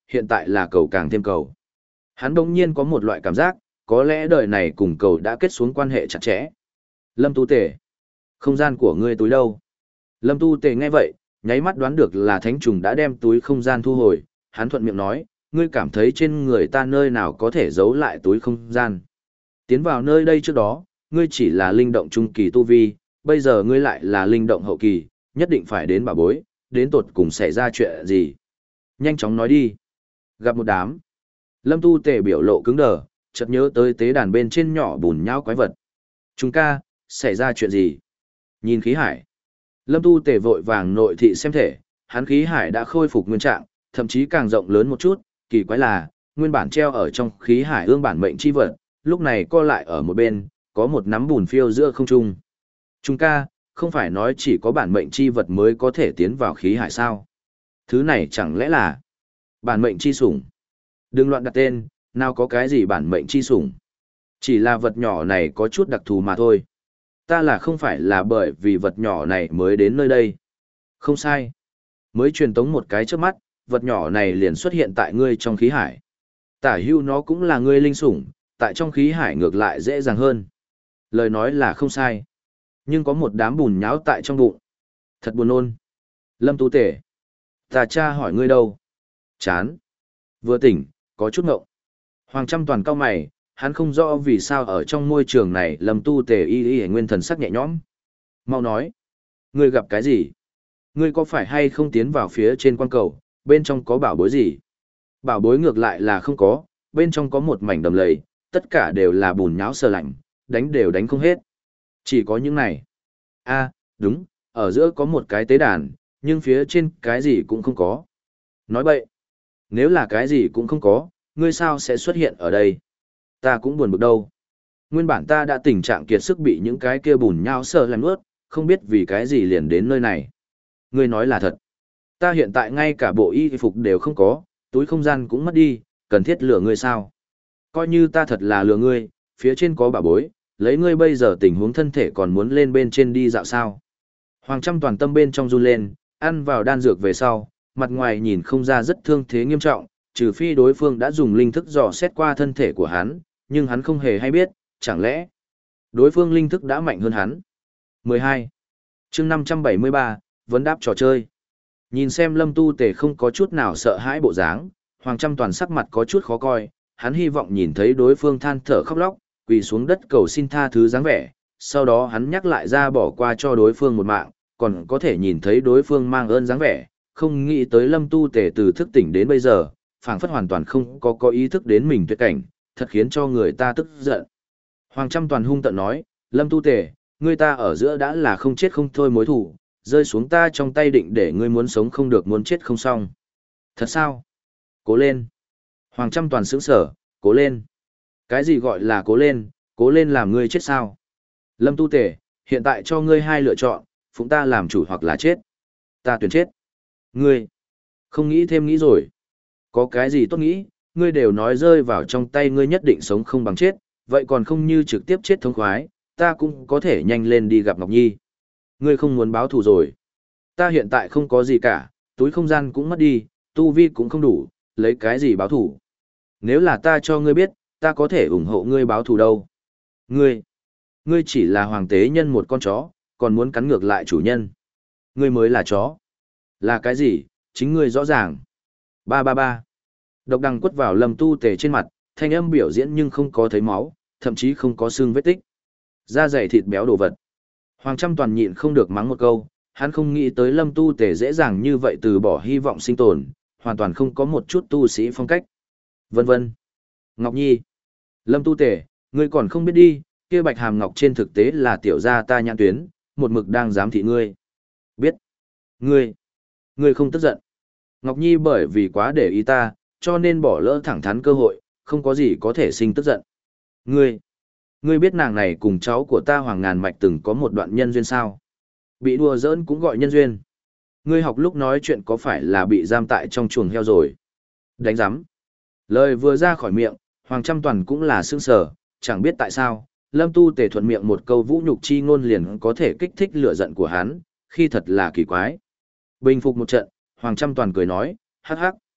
hiện tại là cầu càng thêm cầu. Hắn đông nhiên có một loại cảm giác, có lẽ đời này cùng cầu đã kết xuống quan hệ chặt chẽ. Lâm Tu Tề, không gian của ngươi túi đâu? Lâm Tu Tề nghe vậy, nháy mắt đoán được là thánh trùng đã đem túi không gian thu hồi, hắn thuận miệng nói, ngươi cảm thấy trên người ta nơi nào có thể giấu lại túi không gian. Tiến vào nơi đây trước đó, ngươi chỉ là linh động trung kỳ tu vi, bây giờ ngươi lại là linh động hậu kỳ, nhất định phải đến bảo bối, đến tột cùng xảy ra chuyện gì. Nhanh chóng nói đi. Gặp một đám. Lâm Tu Tề biểu lộ cứng đờ, chợt nhớ tới tế đàn bên trên nhỏ bùn nhão quái vật. Chúng ca, xảy ra chuyện gì? Nhìn khí hải. Lâm Tu Tề vội vàng nội thị xem thể, hắn khí hải đã khôi phục nguyên trạng, thậm chí càng rộng lớn một chút, kỳ quái là, nguyên bản treo ở trong khí hải ương bản mệnh chi vật, lúc này co lại ở một bên, có một nắm bùn phiêu giữa không trung. Chúng ca, không phải nói chỉ có bản mệnh chi vật mới có thể tiến vào khí hải sao? Thứ này chẳng lẽ là bản mệnh chi sủng? Đừng loạn đặt tên, nào có cái gì bản mệnh chi sủng. Chỉ là vật nhỏ này có chút đặc thù mà thôi. Ta là không phải là bởi vì vật nhỏ này mới đến nơi đây. Không sai. Mới truyền tống một cái trước mắt, vật nhỏ này liền xuất hiện tại ngươi trong khí hải. Tả hưu nó cũng là ngươi linh sủng, tại trong khí hải ngược lại dễ dàng hơn. Lời nói là không sai. Nhưng có một đám bùn nháo tại trong bụng. Thật buồn nôn. Lâm Tu Tể. Ta cha hỏi ngươi đâu? Chán. Vừa tỉnh, có chút ngộng. Hoàng Trăm Toàn cao mày, hắn không rõ vì sao ở trong môi trường này Lâm Tu Tề y y nguyên thần sắc nhẹ nhõm. Mau nói. Ngươi gặp cái gì? Ngươi có phải hay không tiến vào phía trên quan cầu, bên trong có bảo bối gì? Bảo bối ngược lại là không có, bên trong có một mảnh đầm lầy, tất cả đều là bùn nhão sờ lạnh, đánh đều đánh không hết. Chỉ có những này. A, đúng, ở giữa có một cái tế đàn, nhưng phía trên cái gì cũng không có. Nói bậy. Nếu là cái gì cũng không có, ngươi sao sẽ xuất hiện ở đây? Ta cũng buồn bực đâu. Nguyên bản ta đã tình trạng kiệt sức bị những cái kia bùn nhão sờ làm ướt, không biết vì cái gì liền đến nơi này. Ngươi nói là thật. Ta hiện tại ngay cả bộ y phục đều không có, túi không gian cũng mất đi, cần thiết lừa ngươi sao? Coi như ta thật là lừa ngươi, phía trên có bảo bối, lấy ngươi bây giờ tình huống thân thể còn muốn lên bên trên đi dạo sao? Hoàng Trăm Toàn tâm bên trong run lên, ăn vào đan dược về sau, mặt ngoài nhìn không ra rất thương thế nghiêm trọng, trừ phi đối phương đã dùng linh thức dò xét qua thân thể của hắn, nhưng hắn không hề hay biết, chẳng lẽ đối phương linh thức đã mạnh hơn hắn. mười hai. Chương năm trăm bảy mươi ba, vấn đáp trò chơi. Nhìn xem Lâm Tu Tề không có chút nào sợ hãi bộ dáng, Hoàng Trăm Toàn sắc mặt có chút khó coi, hắn hy vọng nhìn thấy đối phương than thở khóc lóc, quỳ xuống đất cầu xin tha thứ dáng vẻ, sau đó hắn nhắc lại ra bỏ qua cho đối phương một mạng, còn có thể nhìn thấy đối phương mang ơn dáng vẻ, không nghĩ tới Lâm Tu Tề từ thức tỉnh đến bây giờ, phảng phất hoàn toàn không có có ý thức đến mình tuyệt cảnh, thật khiến cho người ta tức giận. Hoàng Trăm Toàn hung tợn nói, Lâm Tu Tề, ngươi ta ở giữa đã là không chết không thôi mối thù, rơi xuống ta trong tay định để ngươi muốn sống không được muốn chết không xong. Thật sao? Cố lên. Hoàng Trăm Toàn sững sở, cố lên. Cái gì gọi là cố lên, cố lên làm ngươi chết sao? Lâm Tu Tề, hiện tại cho ngươi hai lựa chọn, phụng ta làm chủ hoặc là chết. Ta tuyển chết. Ngươi, không nghĩ thêm nghĩ rồi. Có cái gì tốt nghĩ, ngươi đều nói rơi vào trong tay ngươi nhất định sống không bằng chết, vậy còn không như trực tiếp chết thống khoái, ta cũng có thể nhanh lên đi gặp Ngọc Nhi. Ngươi không muốn báo thù rồi. Ta hiện tại không có gì cả, túi không gian cũng mất đi, tu vi cũng không đủ, lấy cái gì báo thù. Nếu là ta cho ngươi biết, ta có thể ủng hộ ngươi báo thù đâu. Ngươi, ngươi chỉ là hoàng tế nhân một con chó, còn muốn cắn ngược lại chủ nhân. Ngươi mới là chó. Là cái gì, chính ngươi rõ ràng. Ba ba ba. Độc đằng quất vào Lâm Tu Tề trên mặt, thanh âm biểu diễn nhưng không có thấy máu, thậm chí không có xương vết tích. Da dày thịt béo đồ vật. Hoàng Trăm Toàn nhịn không được mắng một câu, hắn không nghĩ tới Lâm Tu Tề dễ dàng như vậy từ bỏ hy vọng sinh tồn, hoàn toàn không có một chút tu sĩ phong cách. Vân vân. Ngọc Nhi. Lâm Tu Tề, ngươi còn không biết đi, kia bạch hàm ngọc trên thực tế là tiểu gia ta nhãn tuyến, một mực đang giám thị ngươi. Biết. Ngươi. Ngươi không tức giận. Ngọc Nhi bởi vì quá để ý ta, cho nên bỏ lỡ thẳng thắn cơ hội, không có gì có thể sinh tức giận. Ngươi. Ngươi biết nàng này cùng cháu của ta Hoàng Ngàn Mạch từng có một đoạn nhân duyên sao? Bị đùa giỡn cũng gọi nhân duyên. Ngươi học lúc nói chuyện có phải là bị giam tại trong chuồng heo rồi? Đánh giám. Lời vừa ra khỏi miệng, Hoàng Trăm Toàn cũng là sững sờ, chẳng biết tại sao, Lâm Tu Tề thuận miệng một câu vũ nhục chi ngôn liền có thể kích thích lửa giận của hắn, khi thật là kỳ quái. Bình phục một trận, Hoàng Trăm Toàn cười nói, hắc hắc.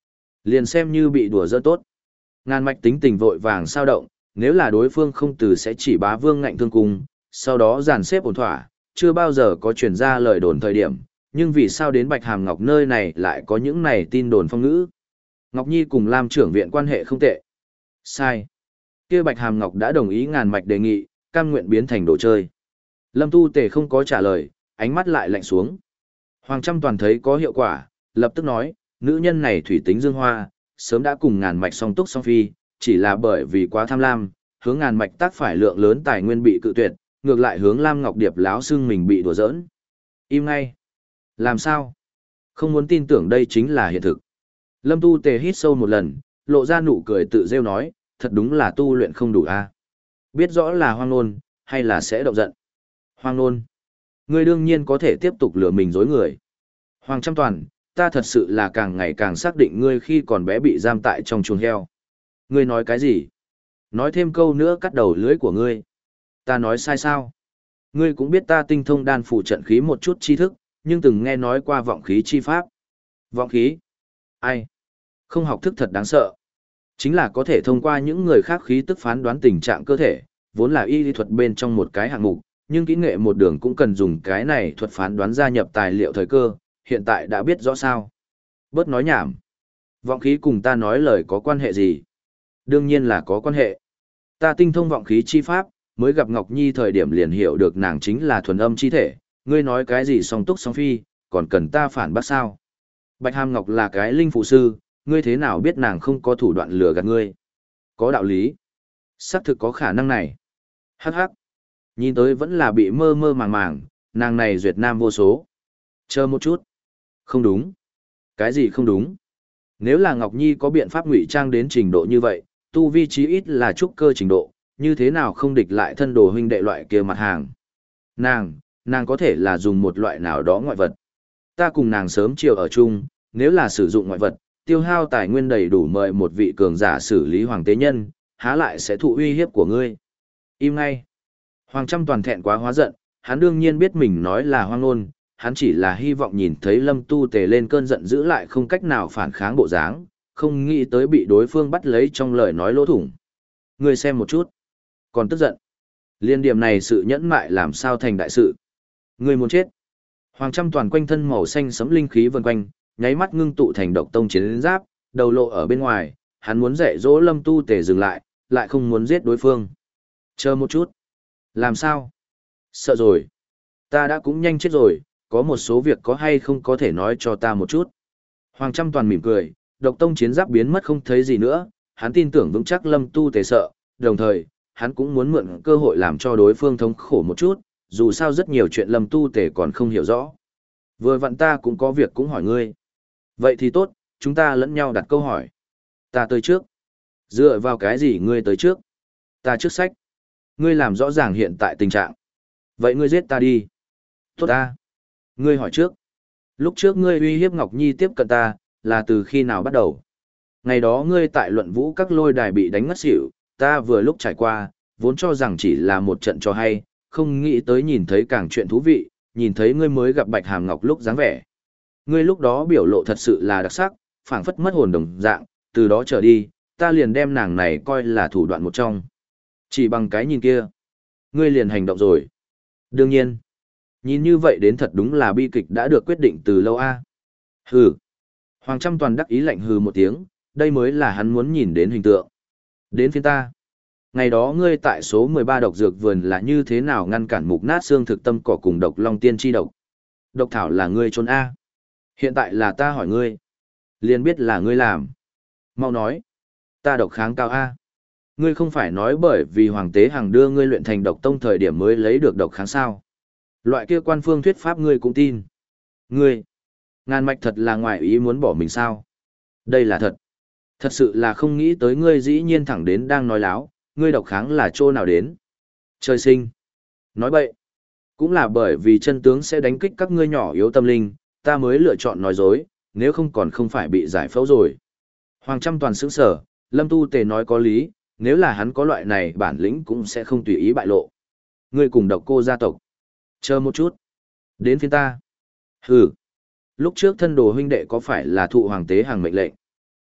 Liền xem như bị đùa giỡn tốt. Ngàn mạch tính tình vội vàng sao động, nếu là đối phương không từ sẽ chỉ bá vương ngạnh thương cung, sau đó dàn xếp ổn thỏa, chưa bao giờ có truyền ra lời đồn thời điểm, nhưng vì sao đến Bạch Hàm Ngọc nơi này lại có những này tin đồn phong ngữ. Ngọc Nhi cùng Lam trưởng viện quan hệ không tệ. Sai. Kia Bạch Hàm Ngọc đã đồng ý ngàn mạch đề nghị, cam nguyện biến thành đồ chơi. Lâm Tu Tề không có trả lời, ánh mắt lại lạnh xuống. Hoàng Trăm Toàn thấy có hiệu quả, lập tức nói, nữ nhân này thủy tính dương hoa, sớm đã cùng ngàn mạch song túc song phi, chỉ là bởi vì quá tham lam, hướng ngàn mạch tác phải lượng lớn tài nguyên bị cự tuyệt, ngược lại hướng Lam Ngọc Điệp láo xưng mình bị đùa giỡn. Im ngay. Làm sao? Không muốn tin tưởng đây chính là hiện thực. Lâm Tu Tề hít sâu một lần, lộ ra nụ cười tự rêu nói, thật đúng là tu luyện không đủ a. Biết rõ là hoang nôn, hay là sẽ động giận. Hoang nôn. Ngươi đương nhiên có thể tiếp tục lừa mình dối người. Hoàng Trăm Toàn, ta thật sự là càng ngày càng xác định ngươi khi còn bé bị giam tại trong chuồng heo. Ngươi nói cái gì? Nói thêm câu nữa cắt đầu lưỡi của ngươi. Ta nói sai sao? Ngươi cũng biết ta tinh thông đan phủ trận khí một chút tri thức, nhưng từng nghe nói qua vọng khí chi pháp. Vọng khí? Ai? Không học thức thật đáng sợ. Chính là có thể thông qua những người khác khí tức phán đoán tình trạng cơ thể, vốn là y lý thuật bên trong một cái hạng mục, nhưng kỹ nghệ một đường cũng cần dùng cái này thuật phán đoán gia nhập tài liệu thời cơ, hiện tại đã biết rõ sao. Bớt nói nhảm. Vọng khí cùng ta nói lời có quan hệ gì? Đương nhiên là có quan hệ. Ta tinh thông vọng khí chi pháp, mới gặp Ngọc Nhi thời điểm liền hiểu được nàng chính là thuần âm chi thể, ngươi nói cái gì song túc song phi, còn cần ta phản bác sao? Bạch Hàm Ngọc là cái linh phụ sư, ngươi thế nào biết nàng không có thủ đoạn lừa gạt ngươi? Có đạo lý. Xác thực có khả năng này. Hắc hắc. Nhìn tới vẫn là bị mơ mơ màng màng, nàng này duyệt nam vô số. Chờ một chút. Không đúng. Cái gì không đúng? Nếu là Ngọc Nhi có biện pháp ngụy trang đến trình độ như vậy, tu vi chí ít là trúc cơ trình độ, như thế nào không địch lại thân đồ huynh đệ loại kia mặt hàng? Nàng, nàng có thể là dùng một loại nào đó ngoại vật. Ta cùng nàng sớm chiều ở chung, nếu là sử dụng ngoại vật, tiêu hao tài nguyên đầy đủ mời một vị cường giả xử lý hoàng tế nhân, há lại sẽ thụ uy hiếp của ngươi. Im ngay. Hoàng Trăm Toàn thẹn quá hóa giận, hắn đương nhiên biết mình nói là hoang ngôn, hắn chỉ là hy vọng nhìn thấy Lâm Tu Tề lên cơn giận dữ lại không cách nào phản kháng bộ dáng, không nghĩ tới bị đối phương bắt lấy trong lời nói lỗ thủng. Ngươi xem một chút. Còn tức giận. Liên điểm này sự nhẫn mại làm sao thành đại sự. Ngươi muốn chết. Hoàng Trăm Toàn quanh thân màu xanh sẫm linh khí vần quanh, nháy mắt ngưng tụ thành độc tông chiến giáp, đầu lộ ở bên ngoài, hắn muốn dạy dỗ Lâm Tu Tề dừng lại, lại không muốn giết đối phương. Chờ một chút. Làm sao? Sợ rồi. Ta đã cũng nhanh chết rồi, có một số việc có hay không có thể nói cho ta một chút. Hoàng Trăm Toàn mỉm cười, độc tông chiến giáp biến mất không thấy gì nữa, hắn tin tưởng vững chắc Lâm Tu Tề sợ, đồng thời, hắn cũng muốn mượn cơ hội làm cho đối phương thống khổ một chút, dù sao rất nhiều chuyện Lâm Tu Tề còn không hiểu rõ. Vừa vặn ta cũng có việc cũng hỏi ngươi. Vậy thì tốt, chúng ta lẫn nhau đặt câu hỏi. Ta tới trước. Dựa vào cái gì ngươi tới trước? Ta trước sách. Ngươi làm rõ ràng hiện tại tình trạng. Vậy ngươi giết ta đi. Tốt ta. Ngươi hỏi trước. Lúc trước ngươi uy hiếp Ngọc Nhi tiếp cận ta, là từ khi nào bắt đầu? Ngày đó ngươi tại luận vũ các lôi đài bị đánh ngất xỉu, ta vừa lúc trải qua, vốn cho rằng chỉ là một trận cho hay, không nghĩ tới nhìn thấy càng chuyện thú vị, nhìn thấy ngươi mới gặp Bạch Hàm Ngọc lúc dáng vẻ. Ngươi lúc đó biểu lộ thật sự là đặc sắc, phảng phất mất hồn đồng dạng, từ đó trở đi, ta liền đem nàng này coi là thủ đoạn một trong. Chỉ bằng cái nhìn kia, ngươi liền hành động rồi. Đương nhiên, nhìn như vậy đến thật đúng là bi kịch đã được quyết định từ lâu a. Hừ. Hoàng Trăm Toàn đắc ý lạnh hừ một tiếng, đây mới là hắn muốn nhìn đến hình tượng. Đến phiên ta. Ngày đó ngươi tại số mười ba độc dược vườn là như thế nào ngăn cản mục nát xương thực tâm cỏ cùng độc long tiên chi độc? Độc thảo là ngươi trốn A. Hiện tại là ta hỏi ngươi. Liền biết là ngươi làm. Mau nói. Ta độc kháng cao A. Ngươi không phải nói bởi vì Hoàng tế Hằng đưa ngươi luyện thành độc tông thời điểm mới lấy được độc kháng sao. Loại kia quan phương thuyết pháp ngươi cũng tin. Ngươi. Ngàn mạch thật là ngoài ý muốn bỏ mình sao. Đây là thật. Thật sự là không nghĩ tới ngươi dĩ nhiên thẳng đến đang nói láo, ngươi độc kháng là chỗ nào đến. Trời sinh. Nói bậy. Cũng là bởi vì chân tướng sẽ đánh kích các ngươi nhỏ yếu tâm linh, ta mới lựa chọn nói dối, nếu không còn không phải bị giải phẫu rồi. Hoàng Trăm Toàn sững sở, Lâm Tu Tề nói có lý, nếu là hắn có loại này bản lĩnh cũng sẽ không tùy ý bại lộ. Ngươi cùng độc cô gia tộc. Chờ một chút. Đến phiên ta. Hừ. Lúc trước thân đồ huynh đệ có phải là thụ Hoàng tế Hằng mệnh lệnh?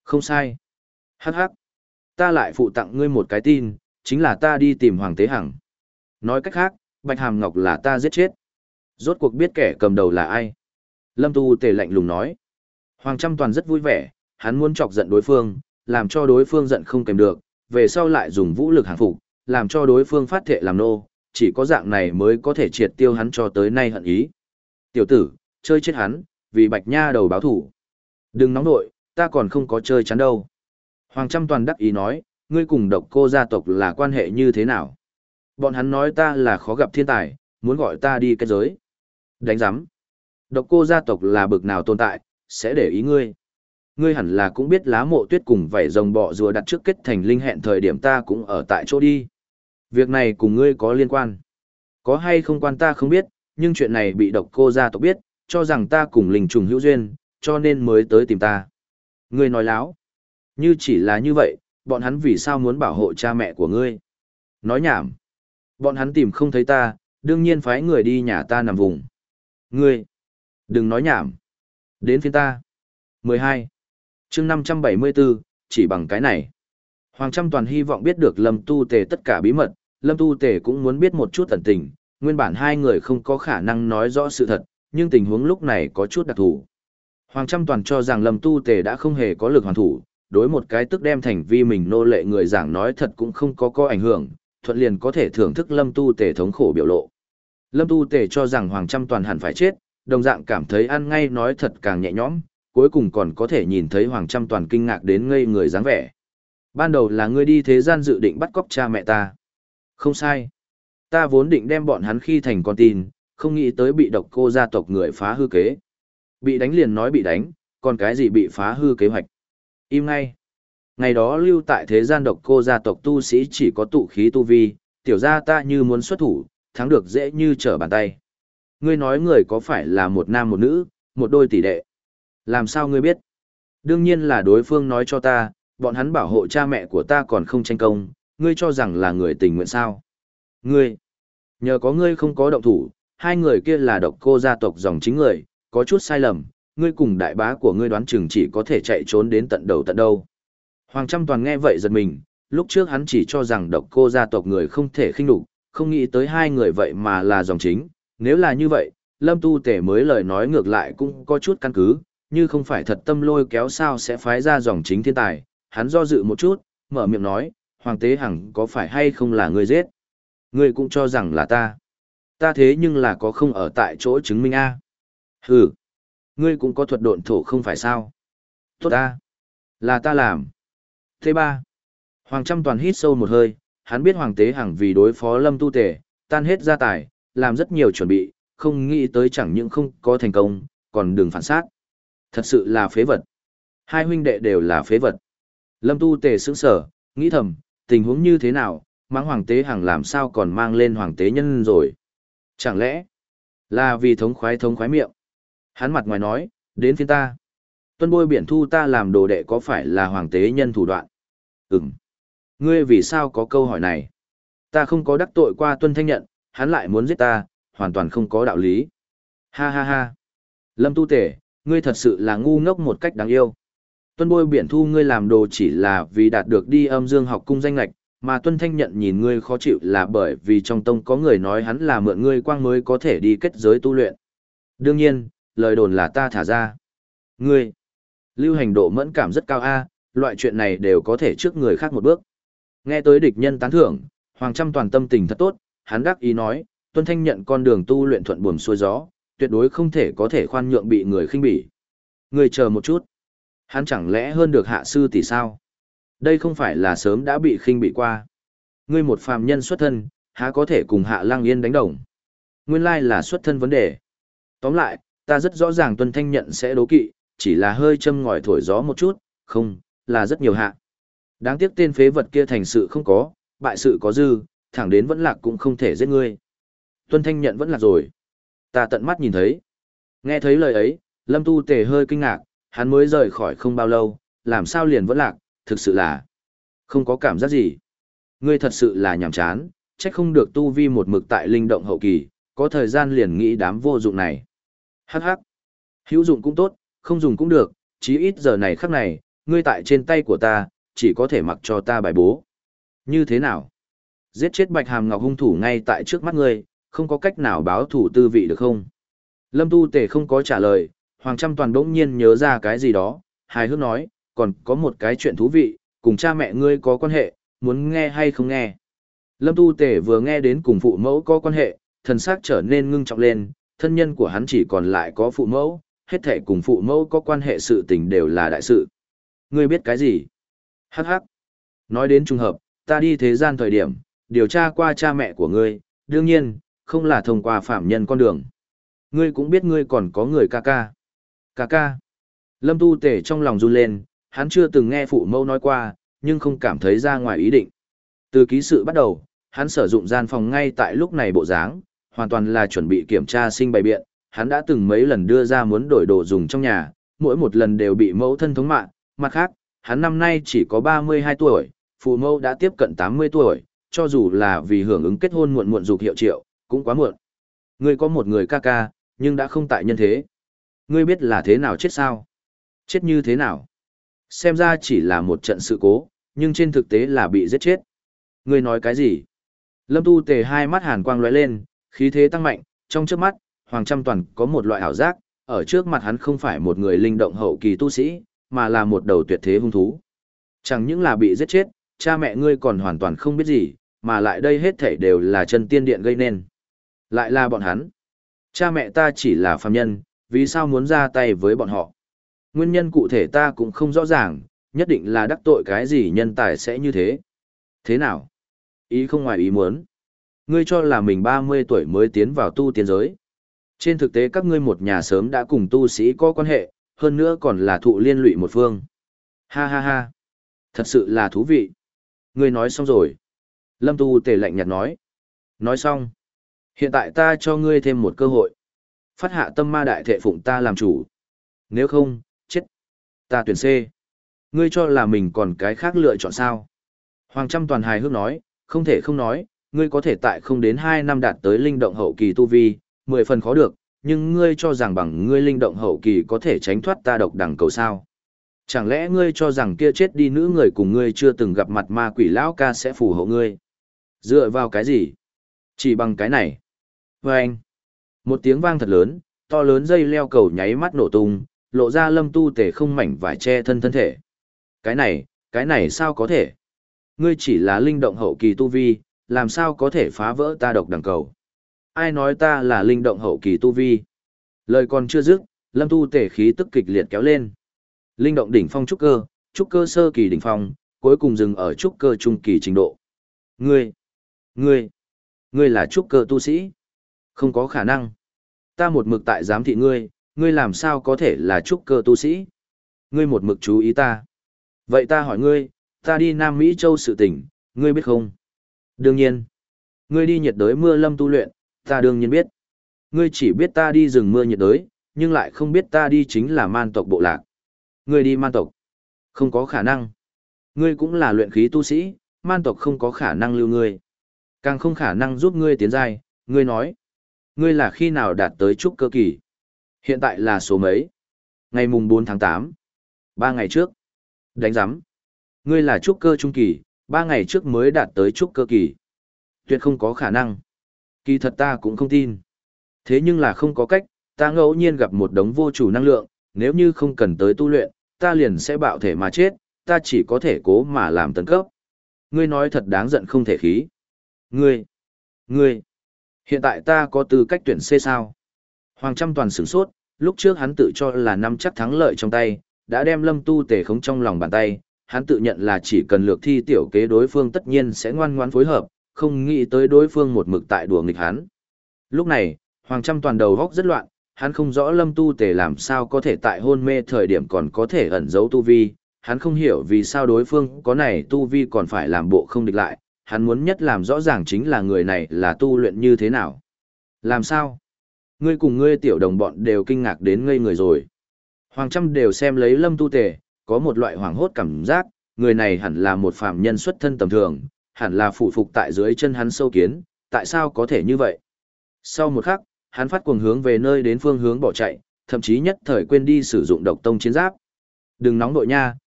Không sai. Hắc hắc. Ta lại phụ tặng ngươi một cái tin, chính là ta đi tìm Hoàng Tế Hằng. Nói cách khác, Bạch Hàm Ngọc là ta giết chết. Rốt cuộc biết kẻ cầm đầu là ai? Lâm Tu Tề lạnh lùng nói. Hoàng Trăm Toàn rất vui vẻ, hắn muốn chọc giận đối phương, làm cho đối phương giận không kèm được, về sau lại dùng vũ lực hàng phục, làm cho đối phương phát thệ làm nô, chỉ có dạng này mới có thể triệt tiêu hắn cho tới nay hận ý. Tiểu tử, chơi chết hắn, vì Bạch Nha đầu báo thủ. Đừng nóng nội, ta còn không có chơi chắn đâu. Hoàng Trăm Toàn đắc ý nói, ngươi cùng Độc Cô gia tộc là quan hệ như thế nào? Bọn hắn nói ta là khó gặp thiên tài, muốn gọi ta đi kết giới. Đánh giám. Độc Cô gia tộc là bực nào tồn tại, sẽ để ý ngươi. Ngươi hẳn là cũng biết Lá Mộ Tuyết cùng vảy rồng bọ rùa đặt trước kết thành linh hẹn thời điểm ta cũng ở tại chỗ đi. Việc này cùng ngươi có liên quan. Có hay không quan ta không biết, nhưng chuyện này bị Độc Cô gia tộc biết, cho rằng ta cùng linh trùng hữu duyên, cho nên mới tới tìm ta. Ngươi nói láo. Như chỉ là như vậy, bọn hắn vì sao muốn bảo hộ cha mẹ của ngươi? Nói nhảm. Bọn hắn tìm không thấy ta, đương nhiên phái người đi nhà ta nằm vùng. Ngươi, đừng nói nhảm. Đến phiên ta. mười hai. chương năm trăm bảy mươi bốn, chỉ bằng cái này. Hoàng Trăm Toàn hy vọng biết được Lâm Tu Tề tất cả bí mật, Lâm Tu Tề cũng muốn biết một chút ẩn tình, nguyên bản hai người không có khả năng nói rõ sự thật, nhưng tình huống lúc này có chút đặc thù. Hoàng Trăm Toàn cho rằng Lâm Tu Tề đã không hề có lực hoàn thủ, đối một cái tức đem thành vi mình nô lệ người giảng nói thật cũng không có có ảnh hưởng, thuận liền có thể thưởng thức Lâm Tu Tề thống khổ biểu lộ. Lâm Tu Tề cho rằng Hoàng Trăm Toàn hẳn phải chết, đồng dạng cảm thấy ăn ngay nói thật càng nhẹ nhõm, cuối cùng còn có thể nhìn thấy Hoàng Trăm Toàn kinh ngạc đến ngây người dáng vẻ. Ban đầu là ngươi đi thế gian dự định bắt cóc cha mẹ ta. Không sai. Ta vốn định đem bọn hắn khi thành con tin, không nghĩ tới bị Độc Cô gia tộc người phá hư kế. Bị đánh liền nói bị đánh, còn cái gì bị phá hư kế hoạch. Im ngay. Ngày đó lưu tại thế gian Độc Cô gia tộc tu sĩ chỉ có tụ khí tu vi, tiểu gia ta như muốn xuất thủ, thắng được dễ như trở bàn tay. Ngươi nói người có phải là một nam một nữ, một đôi tỷ đệ. Làm sao ngươi biết? Đương nhiên là đối phương nói cho ta, bọn hắn bảo hộ cha mẹ của ta còn không tranh công, ngươi cho rằng là người tình nguyện sao? Ngươi, nhờ có ngươi không có động thủ, hai người kia là Độc Cô gia tộc dòng chính người, có chút sai lầm, ngươi cùng đại bá của ngươi đoán chừng chỉ có thể chạy trốn đến tận đầu tận đâu. Hoàng Trăm Toàn nghe vậy giật mình, lúc trước hắn chỉ cho rằng Độc Cô gia tộc người không thể khinh đục, không nghĩ tới hai người vậy mà là dòng chính, nếu là như vậy, Lâm Tu Tể mới lời nói ngược lại cũng có chút căn cứ, như không phải thật tâm lôi kéo sao sẽ phái ra dòng chính thiên tài, hắn do dự một chút, mở miệng nói, Hoàng Tế Hằng có phải hay không là ngươi giết? Ngươi cũng cho rằng là ta. Ta thế nhưng là có không ở tại chỗ chứng minh A. Hừ, ngươi cũng có thuật độn thổ không phải sao? Tốt A, là ta làm. Thế ba, Hoàng Trăm Toàn hít sâu một hơi, hắn biết Hoàng Tế Hằng vì đối phó Lâm Tu Tể, tan hết gia tài, làm rất nhiều chuẩn bị, không nghĩ tới chẳng những không có thành công, còn đừng phản sát. Thật sự là phế vật. Hai huynh đệ đều là phế vật. Lâm Tu Tề sững sở, nghĩ thầm, tình huống như thế nào, mắng Hoàng Tế Hằng làm sao còn mang lên Hoàng Tế Nhân rồi. Chẳng lẽ là vì thống khoái thống khoái miệng. Hắn mặt ngoài nói, đến phiên ta. Tuân Bôi Biển thu ta làm đồ đệ có phải là Hoàng Tế Nhân thủ đoạn? Ừm. Ngươi vì sao có câu hỏi này? Ta không có đắc tội qua Tuân Thanh Nhận, hắn lại muốn giết ta, hoàn toàn không có đạo lý. Ha ha ha. Lâm Tu Tề, ngươi thật sự là ngu ngốc một cách đáng yêu. Tuân Bôi Biển thu ngươi làm đồ chỉ là vì đạt được đi âm dương học cung danh lệch, mà Tuân Thanh Nhận nhìn ngươi khó chịu là bởi vì trong tông có người nói hắn là mượn ngươi quang mới có thể đi kết giới tu luyện. Đương nhiên, lời đồn là ta thả ra. Ngươi, lưu hành độ mẫn cảm rất cao a, loại chuyện này đều có thể trước người khác một bước. Nghe tới địch nhân tán thưởng, Hoàng Trăm Toàn tâm tình thật tốt, hắn đắc ý nói, Tuân Thanh Nhận con đường tu luyện thuận buồm xuôi gió, tuyệt đối không thể có thể khoan nhượng bị người khinh bỉ. Ngươi chờ một chút. Hắn chẳng lẽ hơn được hạ sư tỷ sao? Đây không phải là sớm đã bị khinh bỉ qua. Ngươi một phàm nhân xuất thân, há có thể cùng Hạ Lang Yên đánh đồng. Nguyên lai là xuất thân vấn đề. Tóm lại, ta rất rõ ràng Tuân Thanh Nhận sẽ đố kỵ, chỉ là hơi châm ngòi thổi gió một chút, không, là rất nhiều hạ. Đáng tiếc tên phế vật kia thành sự không có, bại sự có dư, thẳng đến vẫn lạc cũng không thể giết ngươi. Tuân Thanh Nhận vẫn lạc rồi. Ta tận mắt nhìn thấy. Nghe thấy lời ấy, Lâm Tu Tề hơi kinh ngạc, hắn mới rời khỏi không bao lâu, làm sao liền vẫn lạc, thực sự là không có cảm giác gì. Ngươi thật sự là nhàm chán, trách không được tu vi một mực tại linh động hậu kỳ, có thời gian liền nghĩ đám vô dụng này. Hắc hắc. Hữu dụng cũng tốt, không dùng cũng được, chí ít giờ này khắc này, ngươi tại trên tay của ta, chỉ có thể mặc cho ta bài bố. Như thế nào? Giết chết Bạch Hàm Ngọc hung thủ ngay tại trước mắt ngươi, không có cách nào báo thủ tư vị được không? Lâm Tu Tề không có trả lời, Hoàng Trăm Toàn bỗng nhiên nhớ ra cái gì đó, hài hước nói, còn có một cái chuyện thú vị, cùng cha mẹ ngươi có quan hệ, muốn nghe hay không nghe? Lâm Tu Tề vừa nghe đến cùng phụ mẫu có quan hệ, thần sắc trở nên ngưng trọng lên, thân nhân của hắn chỉ còn lại có phụ mẫu, hết thảy cùng phụ mẫu có quan hệ sự tình đều là đại sự. Ngươi biết cái gì? Hắc hắc. Nói đến trùng hợp, ta đi thế gian thời điểm, điều tra qua cha mẹ của ngươi, đương nhiên, không là thông qua phạm nhân con đường. Ngươi cũng biết ngươi còn có người ca ca. Ca ca. Lâm Tu Tề trong lòng run lên, hắn chưa từng nghe phụ mẫu nói qua, nhưng không cảm thấy ra ngoài ý định. Từ ký sự bắt đầu, hắn sử dụng gian phòng ngay tại lúc này bộ dáng, hoàn toàn là chuẩn bị kiểm tra sinh bày biện, hắn đã từng mấy lần đưa ra muốn đổi đồ dùng trong nhà, mỗi một lần đều bị mẫu thân thống mạ, mặt khác, hắn năm nay chỉ có ba mươi hai tuổi, phụ mẫu đã tiếp cận tám mươi tuổi, cho dù là vì hưởng ứng kết hôn muộn muộn dục hiệu triệu, cũng quá muộn. Ngươi có một người ca ca, nhưng đã không tại nhân thế. Ngươi biết là thế nào chết sao? Chết như thế nào? Xem ra chỉ là một trận sự cố, nhưng trên thực tế là bị giết chết. Ngươi nói cái gì? Lâm Tu Tề hai mắt hàn quang lóe lên, khí thế tăng mạnh, trong trước mắt, Hoàng Trăm Toàn có một loại ảo giác, ở trước mặt hắn không phải một người linh động hậu kỳ tu sĩ, mà là một đầu tuyệt thế hung thú. Chẳng những là bị giết chết, cha mẹ ngươi còn hoàn toàn không biết gì, mà lại đây hết thảy đều là chân tiên điện gây nên. Lại là bọn hắn. Cha mẹ ta chỉ là phàm nhân, vì sao muốn ra tay với bọn họ? Nguyên nhân cụ thể ta cũng không rõ ràng, nhất định là đắc tội cái gì nhân tài sẽ như thế. Thế nào? Ý không ngoài ý muốn. Ngươi cho là mình ba mươi tuổi mới tiến vào tu tiên giới. Trên thực tế các ngươi một nhà sớm đã cùng tu sĩ có quan hệ, hơn nữa còn là thụ liên lụy một phương. Ha ha ha. Thật sự là thú vị. Ngươi nói xong rồi. Lâm Tu Tề lạnh nhạt nói. Nói xong. Hiện tại ta cho ngươi thêm một cơ hội. Phát hạ tâm ma đại thệ phụng ta làm chủ. Nếu không, chết. Ta tuyển C. Ngươi cho là mình còn cái khác lựa chọn sao? Hoàng Trăm Toàn hài hước nói, không thể không nói, ngươi có thể tại không đến hai năm đạt tới linh động hậu kỳ tu vi, mười phần khó được, nhưng ngươi cho rằng bằng ngươi linh động hậu kỳ có thể tránh thoát ta độc đẳng cầu sao? Chẳng lẽ ngươi cho rằng kia chết đi nữ người cùng ngươi chưa từng gặp mặt ma quỷ lão ca sẽ phù hộ ngươi? Dựa vào cái gì? Chỉ bằng cái này. Và anh, một tiếng vang thật lớn, to lớn dây leo cầu nháy mắt nổ tung, lộ ra Lâm Tu Tề không mảnh vải che thân thân thể. Cái này, cái này sao có thể? Ngươi chỉ là linh động hậu kỳ tu vi, làm sao có thể phá vỡ ta độc đẳng cầu? Ai nói ta là linh động hậu kỳ tu vi? Lời còn chưa dứt, Lâm Tu Tề khí tức kịch liệt kéo lên. Linh động đỉnh phong trúc cơ, trúc cơ sơ kỳ đỉnh phong, cuối cùng dừng ở trúc cơ trung kỳ trình độ. Ngươi, ngươi, ngươi là trúc cơ tu sĩ? Không có khả năng. Ta một mực tại giám thị ngươi, ngươi làm sao có thể là trúc cơ tu sĩ? Ngươi một mực chú ý ta. Vậy ta hỏi ngươi, ta đi Nam Mỹ Châu sự tình, ngươi biết không? Đương nhiên. Ngươi đi nhiệt đới mưa lâm tu luyện, ta đương nhiên biết. Ngươi chỉ biết ta đi rừng mưa nhiệt đới, nhưng lại không biết ta đi chính là man tộc bộ lạc. Ngươi đi man tộc. Không có khả năng. Ngươi cũng là luyện khí tu sĩ, man tộc không có khả năng lưu ngươi. Càng không khả năng giúp ngươi tiến giai, ngươi nói. Ngươi là khi nào đạt tới trúc cơ kỳ? Hiện tại là số mấy? Ngày mùng bốn tháng tám. Ba ngày trước. Đánh giám. Ngươi là trúc cơ trung kỳ, ba ngày trước mới đạt tới trúc cơ kỳ. Tuyệt không có khả năng. Kỳ thật ta cũng không tin. Thế nhưng là không có cách, ta ngẫu nhiên gặp một đống vô chủ năng lượng, nếu như không cần tới tu luyện, ta liền sẽ bạo thể mà chết, ta chỉ có thể cố mà làm tấn cấp. Ngươi nói thật đáng giận không thể khí. Ngươi, ngươi, hiện tại ta có tư cách tuyển C sao? Hoàng Trăm Toàn sửng sốt, lúc trước hắn tự cho là nắm chắc thắng lợi trong tay, đã đem Lâm Tu Tề khống trong lòng bàn tay, hắn tự nhận là chỉ cần lược thi tiểu kế đối phương tất nhiên sẽ ngoan ngoãn phối hợp, không nghĩ tới đối phương một mực tại đùa nghịch hắn. Lúc này, Hoàng Trăm Toàn đầu góc rất loạn, hắn không rõ Lâm Tu Tề làm sao có thể tại hôn mê thời điểm còn có thể ẩn giấu tu vi, hắn không hiểu vì sao đối phương có này tu vi còn phải làm bộ không địch lại, hắn muốn nhất làm rõ ràng chính là người này là tu luyện như thế nào. Làm sao? Ngươi cùng ngươi tiểu đồng bọn đều kinh ngạc đến ngây người rồi. Hoàng Trăm đều xem lấy Lâm Tu Tề, có một loại hoảng hốt cảm giác, người này hẳn là một phàm nhân xuất thân tầm thường, hẳn là phụ phục tại dưới chân hắn sâu kiến, tại sao có thể như vậy? Sau một khắc, hắn phát cuồng hướng về nơi đến phương hướng bỏ chạy, thậm chí nhất thời quên đi sử dụng độc tông chiến giáp. Đừng nóng đội nha,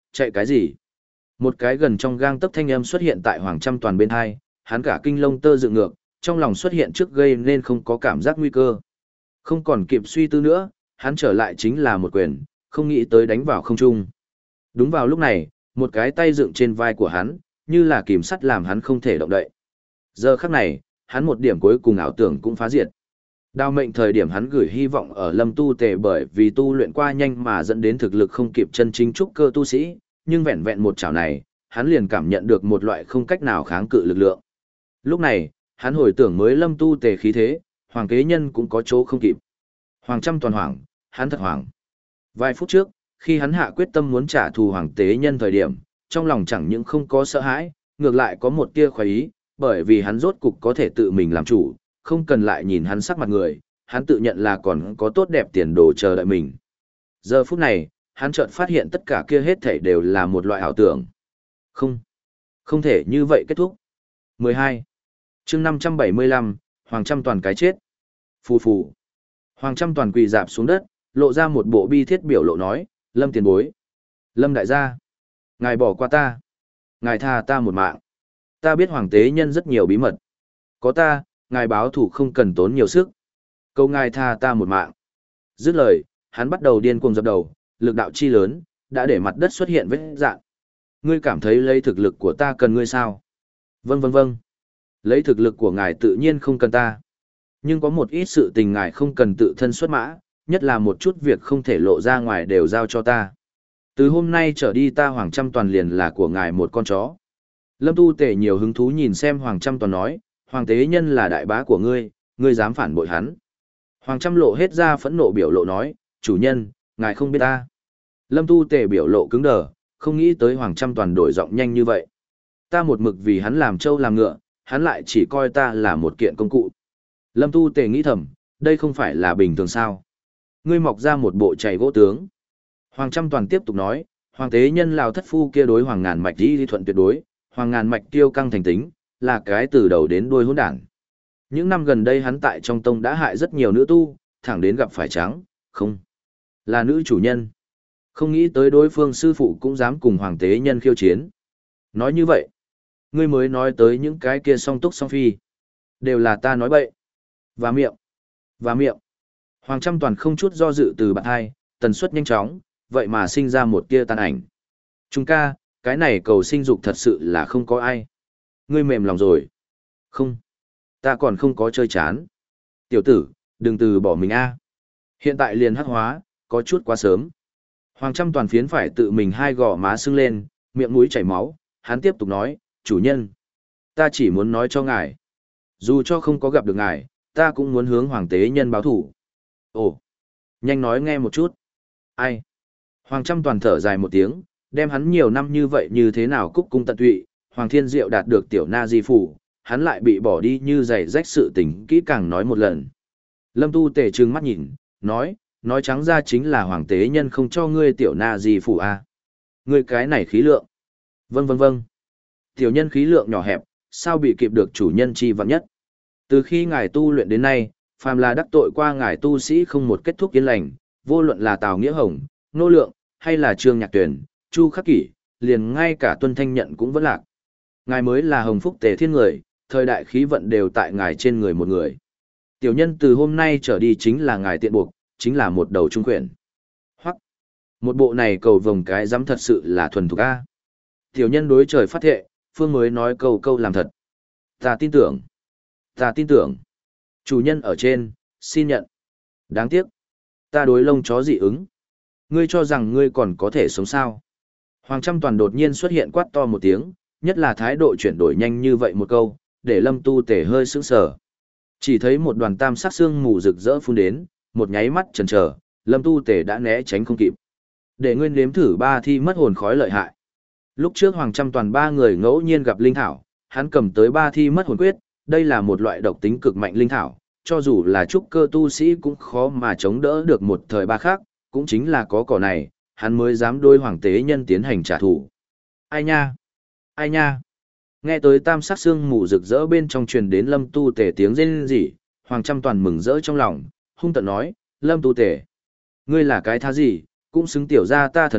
chạy cái gì? Một cái gần trong gang tấc thanh âm xuất hiện tại Hoàng Trăm Toàn bên hai, hắn cả kinh lông tơ dựng ngược, trong lòng xuất hiện trước gây nên không có cảm giác nguy cơ. Không còn kịp suy tư nữa, hắn trở lại chính là một quyền, không nghĩ tới đánh vào không trung. Đúng vào lúc này, một cái tay dựng trên vai của hắn, như là kìm sắt làm hắn không thể động đậy. Giờ khắc này, hắn một điểm cuối cùng ảo tưởng cũng phá diệt. Đao mệnh thời điểm hắn gửi hy vọng ở Lâm Tu Tề bởi vì tu luyện qua nhanh mà dẫn đến thực lực không kịp chân chính trúc cơ tu sĩ, nhưng vẹn vẹn một chảo này, hắn liền cảm nhận được một loại không cách nào kháng cự lực lượng. Lúc này, hắn hồi tưởng mới Lâm Tu Tề khí thế, Hoàng Kế Nhân cũng có chỗ không kịp. Hoàng Trăm Toàn hoảng, hắn thật hoảng. Vài phút trước, khi hắn hạ quyết tâm muốn trả thù Hoàng Tế Nhân thời điểm, trong lòng chẳng những không có sợ hãi, ngược lại có một tia khoái ý, bởi vì hắn rốt cục có thể tự mình làm chủ, không cần lại nhìn hắn sắc mặt người, hắn tự nhận là còn có tốt đẹp tiền đồ chờ đợi mình. Giờ phút này, hắn chợt phát hiện tất cả kia hết thảy đều là một loại ảo tưởng. Không, không thể như vậy kết thúc. mười hai. Chương năm trăm bảy mươi lăm, Hoàng Trăm Toàn cái chết. Phù phù. Hoàng Trăm Toàn quỳ rạp xuống đất, lộ ra một bộ bi thiết biểu lộ nói, Lâm tiền bối. Lâm đại gia. Ngài bỏ qua ta. Ngài tha ta một mạng. Ta biết Hoàng Tế Nhân rất nhiều bí mật. Có ta, ngài báo thủ không cần tốn nhiều sức. Cầu ngài tha ta một mạng. Dứt lời, hắn bắt đầu điên cuồng dập đầu, lực đạo chi lớn, đã để mặt đất xuất hiện vết dạn. Ngươi cảm thấy lấy thực lực của ta cần ngươi sao? Vâng vâng vâng. Lấy thực lực của ngài tự nhiên không cần ta. Nhưng có một ít sự tình ngài không cần tự thân xuất mã, nhất là một chút việc không thể lộ ra ngoài đều giao cho ta. Từ hôm nay trở đi ta Hoàng Trăm Toàn liền là của ngài một con chó. Lâm Tu Tể nhiều hứng thú nhìn xem Hoàng Trăm Toàn nói, Hoàng Tế Nhân là đại bá của ngươi, ngươi dám phản bội hắn. Hoàng Trăm lộ hết ra phẫn nộ biểu lộ nói, chủ nhân, ngài không biết ta. Lâm Tu Tể biểu lộ cứng đờ, không nghĩ tới Hoàng Trăm Toàn đổi giọng nhanh như vậy. Ta một mực vì hắn làm trâu làm ngựa, hắn lại chỉ coi ta là một kiện công cụ. Lâm Tu Tề nghĩ thầm, đây không phải là bình thường sao. Ngươi mọc ra một bộ chày gỗ tướng. Hoàng Trăm Toàn tiếp tục nói, Hoàng Tế Nhân Lào thất phu kia đối Hoàng Ngàn Mạch đi thuận tuyệt đối, Hoàng Ngàn Mạch tiêu căng thành tính, là cái từ đầu đến đuôi hỗn đản. Những năm gần đây hắn tại trong tông đã hại rất nhiều nữ tu, thẳng đến gặp phải trắng, không, là nữ chủ nhân. Không nghĩ tới đối phương sư phụ cũng dám cùng Hoàng Tế Nhân khiêu chiến. Nói như vậy, ngươi mới nói tới những cái kia song túc song phi. Đều là ta nói bậy. Và miệng. Và miệng. Hoàng Trăm Toàn không chút do dự từ bạn hai, tần suất nhanh chóng, vậy mà sinh ra một tia tàn ảnh. Trung ca, cái này cầu sinh dục thật sự là không có ai. Ngươi mềm lòng rồi. Không. Ta còn không có chơi chán. Tiểu tử, đừng từ bỏ mình a. Hiện tại liền hắc hóa, có chút quá sớm. Hoàng Trăm Toàn phiến phải tự mình hai gò má sưng lên, miệng mũi chảy máu, hắn tiếp tục nói, chủ nhân. Ta chỉ muốn nói cho ngài. Dù cho không có gặp được ngài, ta cũng muốn hướng Hoàng Tế Nhân báo thủ. Ồ, nhanh nói nghe một chút. Ai? Hoàng Trăm Toàn thở dài một tiếng, đem hắn nhiều năm như vậy như thế nào cúc cung tận tụy, Hoàng Thiên Diệu đạt được tiểu na di phủ, hắn lại bị bỏ đi như giày rách sự tình kỹ càng nói một lần. Lâm Tu Tề trừng mắt nhìn, nói, nói trắng ra chính là Hoàng Tế Nhân không cho ngươi tiểu na di phủ a. Ngươi cái này khí lượng. Vâng vâng vâng. Tiểu nhân khí lượng nhỏ hẹp, sao bị kịp được chủ nhân chi vạn nhất. Từ khi ngài tu luyện đến nay, phàm là đắc tội qua ngài tu sĩ không một kết thúc yên lành, vô luận là Tào Nghĩa Hồng, Nô Lượng, hay là Trương Nhạc Tuyển, Chu Khắc Kỷ, liền ngay cả Tuân Thanh Nhận cũng vẫn lạc. Ngài mới là hồng phúc tề thiên người, thời đại khí vận đều tại ngài trên người một người. Tiểu nhân từ hôm nay trở đi chính là ngài tiện buộc, chính là một đầu trung quyển. Hoặc, một bộ này cầu vồng cái dám thật sự là thuần thục a. Tiểu nhân đối trời phát thệ, phương mới nói câu câu làm thật. Ta tin tưởng. Ta tin tưởng. Chủ nhân ở trên, xin nhận. Đáng tiếc. Ta đối lông chó dị ứng. Ngươi cho rằng ngươi còn có thể sống sao. Hoàng Trăm Toàn đột nhiên xuất hiện quát to một tiếng, nhất là thái độ chuyển đổi nhanh như vậy một câu, để Lâm Tu Tể hơi sững sờ. Chỉ thấy một đoàn tam sắc xương mù rực rỡ phun đến, một nháy mắt chần chờ, Lâm Tu Tể đã né tránh không kịp. Để nguyên nếm thử ba thi mất hồn khói lợi hại. Lúc trước Hoàng Trăm Toàn ba người ngẫu nhiên gặp linh thảo, hắn cầm tới ba thi mất hồn quyết, đây là một loại độc tính cực mạnh linh thảo, cho dù là trúc cơ tu sĩ cũng khó mà chống đỡ được một thời ba khác, cũng chính là có cỏ này, hắn mới dám đôi Hoàng Tế Nhân tiến hành trả thù. Ai nha? Ai nha? Nghe tới tam sắc xương mù rực rỡ bên trong truyền đến Lâm Tu Tể tiếng rên rỉ, Hoàng Trăm Toàn mừng rỡ trong lòng, hung tợn nói, Lâm Tu Tể, ngươi là cái thá gì, cũng xứng tiểu ra ta thần phục,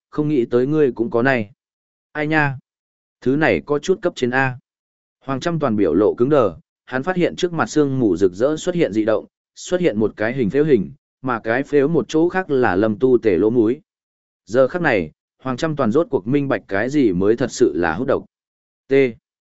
không nghĩ tới ngươi cũng có này. Ai nha? Thứ này có chút cấp trên A. Hoàng Trăm Toàn biểu lộ cứng đờ, hắn phát hiện trước mặt sương mù rực rỡ xuất hiện dị động, xuất hiện một cái hình phếu hình, mà cái phếu một chỗ khác là Lâm Tu Tể lỗ mũi. Giờ khắc này, Hoàng Trăm Toàn rốt cuộc minh bạch cái gì mới thật sự là hút độc. T.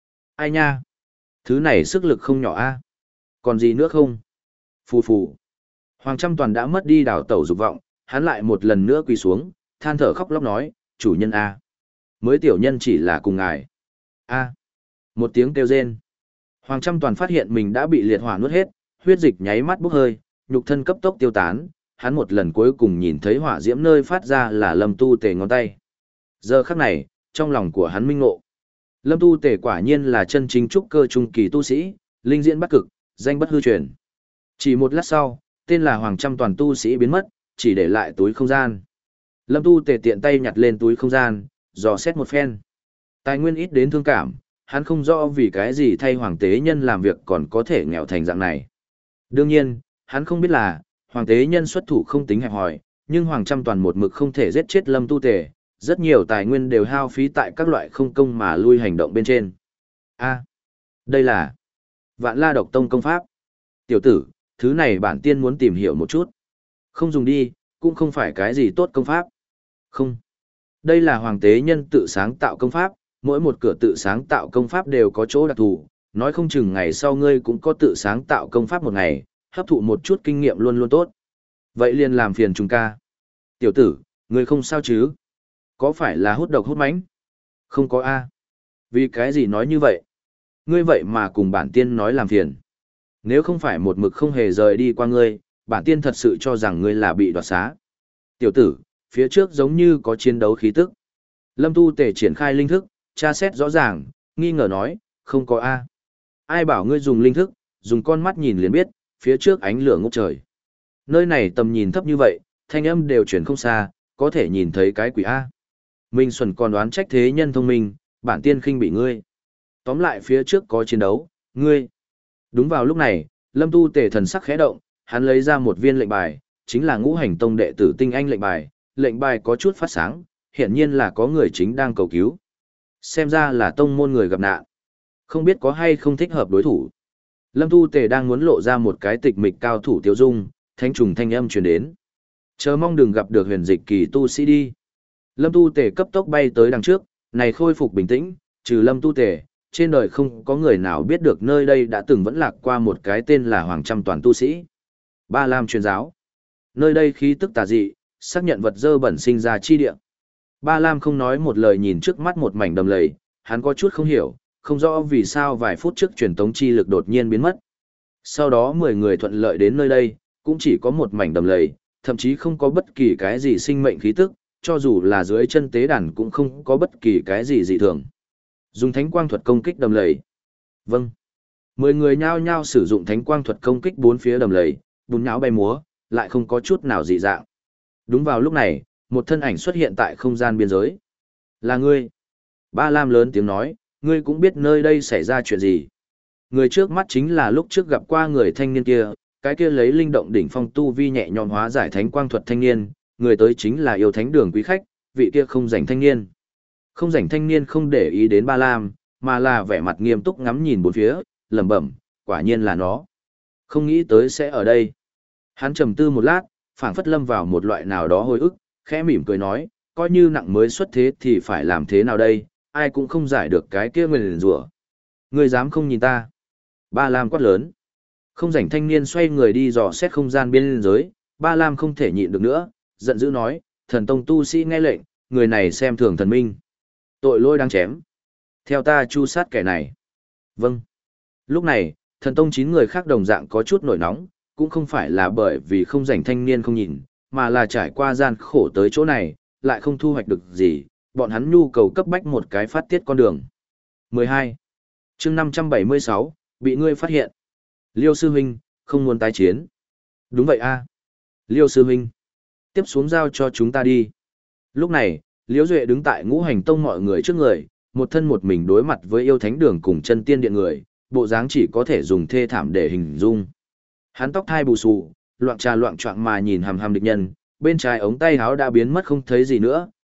Ai nha? Thứ này sức lực không nhỏ A. Còn gì nữa không? Phù phù. Hoàng Trăm Toàn đã mất đi đảo tẩu dục vọng, hắn lại một lần nữa quỳ xuống, than thở khóc lóc nói, chủ nhân A. Mới tiểu nhân chỉ là cùng ngài. A. Một tiếng kêu rên. Hoàng Trăm Toàn phát hiện mình đã bị liệt hỏa nuốt hết, huyết dịch nháy mắt bốc hơi, nhục thân cấp tốc tiêu tán, hắn một lần cuối cùng nhìn thấy hỏa diễm nơi phát ra là Lâm Tu Tề ngón tay. Giờ khắc này, trong lòng của hắn minh ngộ. Lâm Tu Tề quả nhiên là chân chính trúc cơ trung kỳ tu sĩ, linh diễn bắt cực, danh bất hư truyền. Chỉ một lát sau, tên là Hoàng Trăm Toàn tu sĩ biến mất, chỉ để lại túi không gian. Lâm Tu Tề tiện tay nhặt lên túi không gian, dò xét một phen. Tài nguyên ít đến thương cảm, hắn không rõ vì cái gì thay hoàng tế nhân làm việc còn có thể nghèo thành dạng này. Đương nhiên, hắn không biết là, hoàng tế nhân xuất thủ không tính hẹp hòi, nhưng Hoàng Trăm Toàn một mực không thể giết chết Lâm Tu Tề, rất nhiều tài nguyên đều hao phí tại các loại không công mà lui hành động bên trên. A, đây là Vạn La Độc Tông công pháp. Tiểu tử, thứ này bản tiên muốn tìm hiểu một chút. Không dùng đi, cũng không phải cái gì tốt công pháp. Không. Đây là hoàng tế nhân tự sáng tạo công pháp, mỗi một cửa tự sáng tạo công pháp đều có chỗ đặc thù, nói không chừng ngày sau ngươi cũng có tự sáng tạo công pháp một ngày, hấp thụ một chút kinh nghiệm luôn luôn tốt. Vậy liền làm phiền chúng ca. Tiểu tử, ngươi không sao chứ? Có phải là hút độc hút mãnh? Không có A. Vì cái gì nói như vậy? Ngươi vậy mà cùng bản tiên nói làm phiền. Nếu không phải một mực không hề rời đi qua ngươi, bản tiên thật sự cho rằng ngươi là bị đoạt xá. Tiểu tử, phía trước giống như có chiến đấu khí tức. Lâm Tu Tề triển khai linh thức, tra xét rõ ràng, nghi ngờ nói, không có A. Ai bảo ngươi dùng linh thức, dùng con mắt nhìn liền biết, phía trước ánh lửa ngút trời. Nơi này tầm nhìn thấp như vậy, thanh âm đều chuyển không xa, có thể nhìn thấy cái quỷ A. Minh Xuân còn đoán trách thế nhân thông minh, bản tiên khinh bị ngươi. Tóm lại phía trước có chiến đấu, ngươi. Đúng vào lúc này, Lâm Tu Tề thần sắc khẽ động, hắn lấy ra một viên lệnh bài, chính là Ngũ Hành Tông đệ tử Tinh Anh lệnh bài, lệnh bài có chút phát sáng, hiển nhiên là có người chính đang cầu cứu. Xem ra là tông môn người gặp nạn. Không biết có hay không thích hợp đối thủ. Lâm Tu Tề đang muốn lộ ra một cái tịch mịch cao thủ tiêu dung, thanh trùng thanh âm truyền đến. Chờ mong đừng gặp được huyền dịch kỳ tu sĩ đi. Lâm Tu Tề cấp tốc bay tới đằng trước, này khôi phục bình tĩnh, trừ Lâm Tu Tề, trên đời không có người nào biết được nơi đây đã từng vẫn lạc qua một cái tên là Hoàng Trăm Toàn tu sĩ. Ba Lam truyền giáo. Nơi đây khí tức tà dị, xác nhận vật dơ bẩn sinh ra chi địa. Ba Lam không nói một lời nhìn trước mắt một mảnh đầm lầy, hắn có chút không hiểu, không rõ vì sao vài phút trước truyền tống chi lực đột nhiên biến mất. Sau đó mười người thuận lợi đến nơi đây, cũng chỉ có một mảnh đầm lầy, thậm chí không có bất kỳ cái gì sinh mệnh khí tức, cho dù là dưới chân tế đàn cũng không có bất kỳ cái gì dị thường. Dùng thánh quang thuật công kích đầm lầy. Vâng. Mười người nhao nhao sử dụng thánh quang thuật công kích bốn phía đầm lầy, bùn nhão bay múa, lại không có chút nào dị dạng. Đúng vào lúc này, một thân ảnh xuất hiện tại không gian biên giới. Là ngươi. Ba Lam lớn tiếng nói, ngươi cũng biết nơi đây xảy ra chuyện gì. Người trước mắt chính là lúc trước gặp qua người thanh niên kia, cái kia lấy linh động đỉnh phong tu vi nhẹ nhõm hóa giải thánh quang thuật thanh niên, người tới chính là yêu thánh đường quý khách, vị kia không rảnh thanh niên. Không rảnh thanh niên không để ý đến Ba Lam, mà là vẻ mặt nghiêm túc ngắm nhìn bốn phía, lẩm bẩm, quả nhiên là nó. Không nghĩ tới sẽ ở đây. Hắn trầm tư một lát, phảng phất lâm vào một loại nào đó hồi ức, khẽ mỉm cười nói, coi như nặng mới xuất thế thì phải làm thế nào đây, ai cũng không giải được cái kia nguyền rủa. Ngươi dám không nhìn ta? Ba Lam quát lớn. Không rảnh thanh niên xoay người đi dò xét không gian biên giới, Ba Lam không thể nhịn được nữa, giận dữ nói, thần tông tu sĩ nghe lệnh, người này xem thường thần minh. Tội lỗi đáng chém. Theo ta chu sát kẻ này. Vâng. Lúc này, thần tông chín người khác đồng dạng có chút nổi nóng, cũng không phải là bởi vì không rảnh thanh niên không nhìn, mà là trải qua gian khổ tới chỗ này, lại không thu hoạch được gì, bọn hắn nhu cầu cấp bách một cái phát tiết con đường. mười hai. chương năm trăm bảy mươi sáu, bị ngươi phát hiện. Liêu sư huynh, không muốn tái chiến. Đúng vậy a. Liêu sư huynh. Tiếp xuống giao cho chúng ta đi. Lúc này, Liễu Duệ đứng tại Ngũ Hành Tông mọi người trước người, một thân một mình đối mặt với yêu thánh đường cùng chân tiên điện người, bộ dáng chỉ có thể dùng thê thảm để hình dung. Hắn tóc thai bù xù, loạn trà loạn choạng mà nhìn hằm hằm địch nhân, bên trái ống tay áo đã biến mất không thấy gì nữa,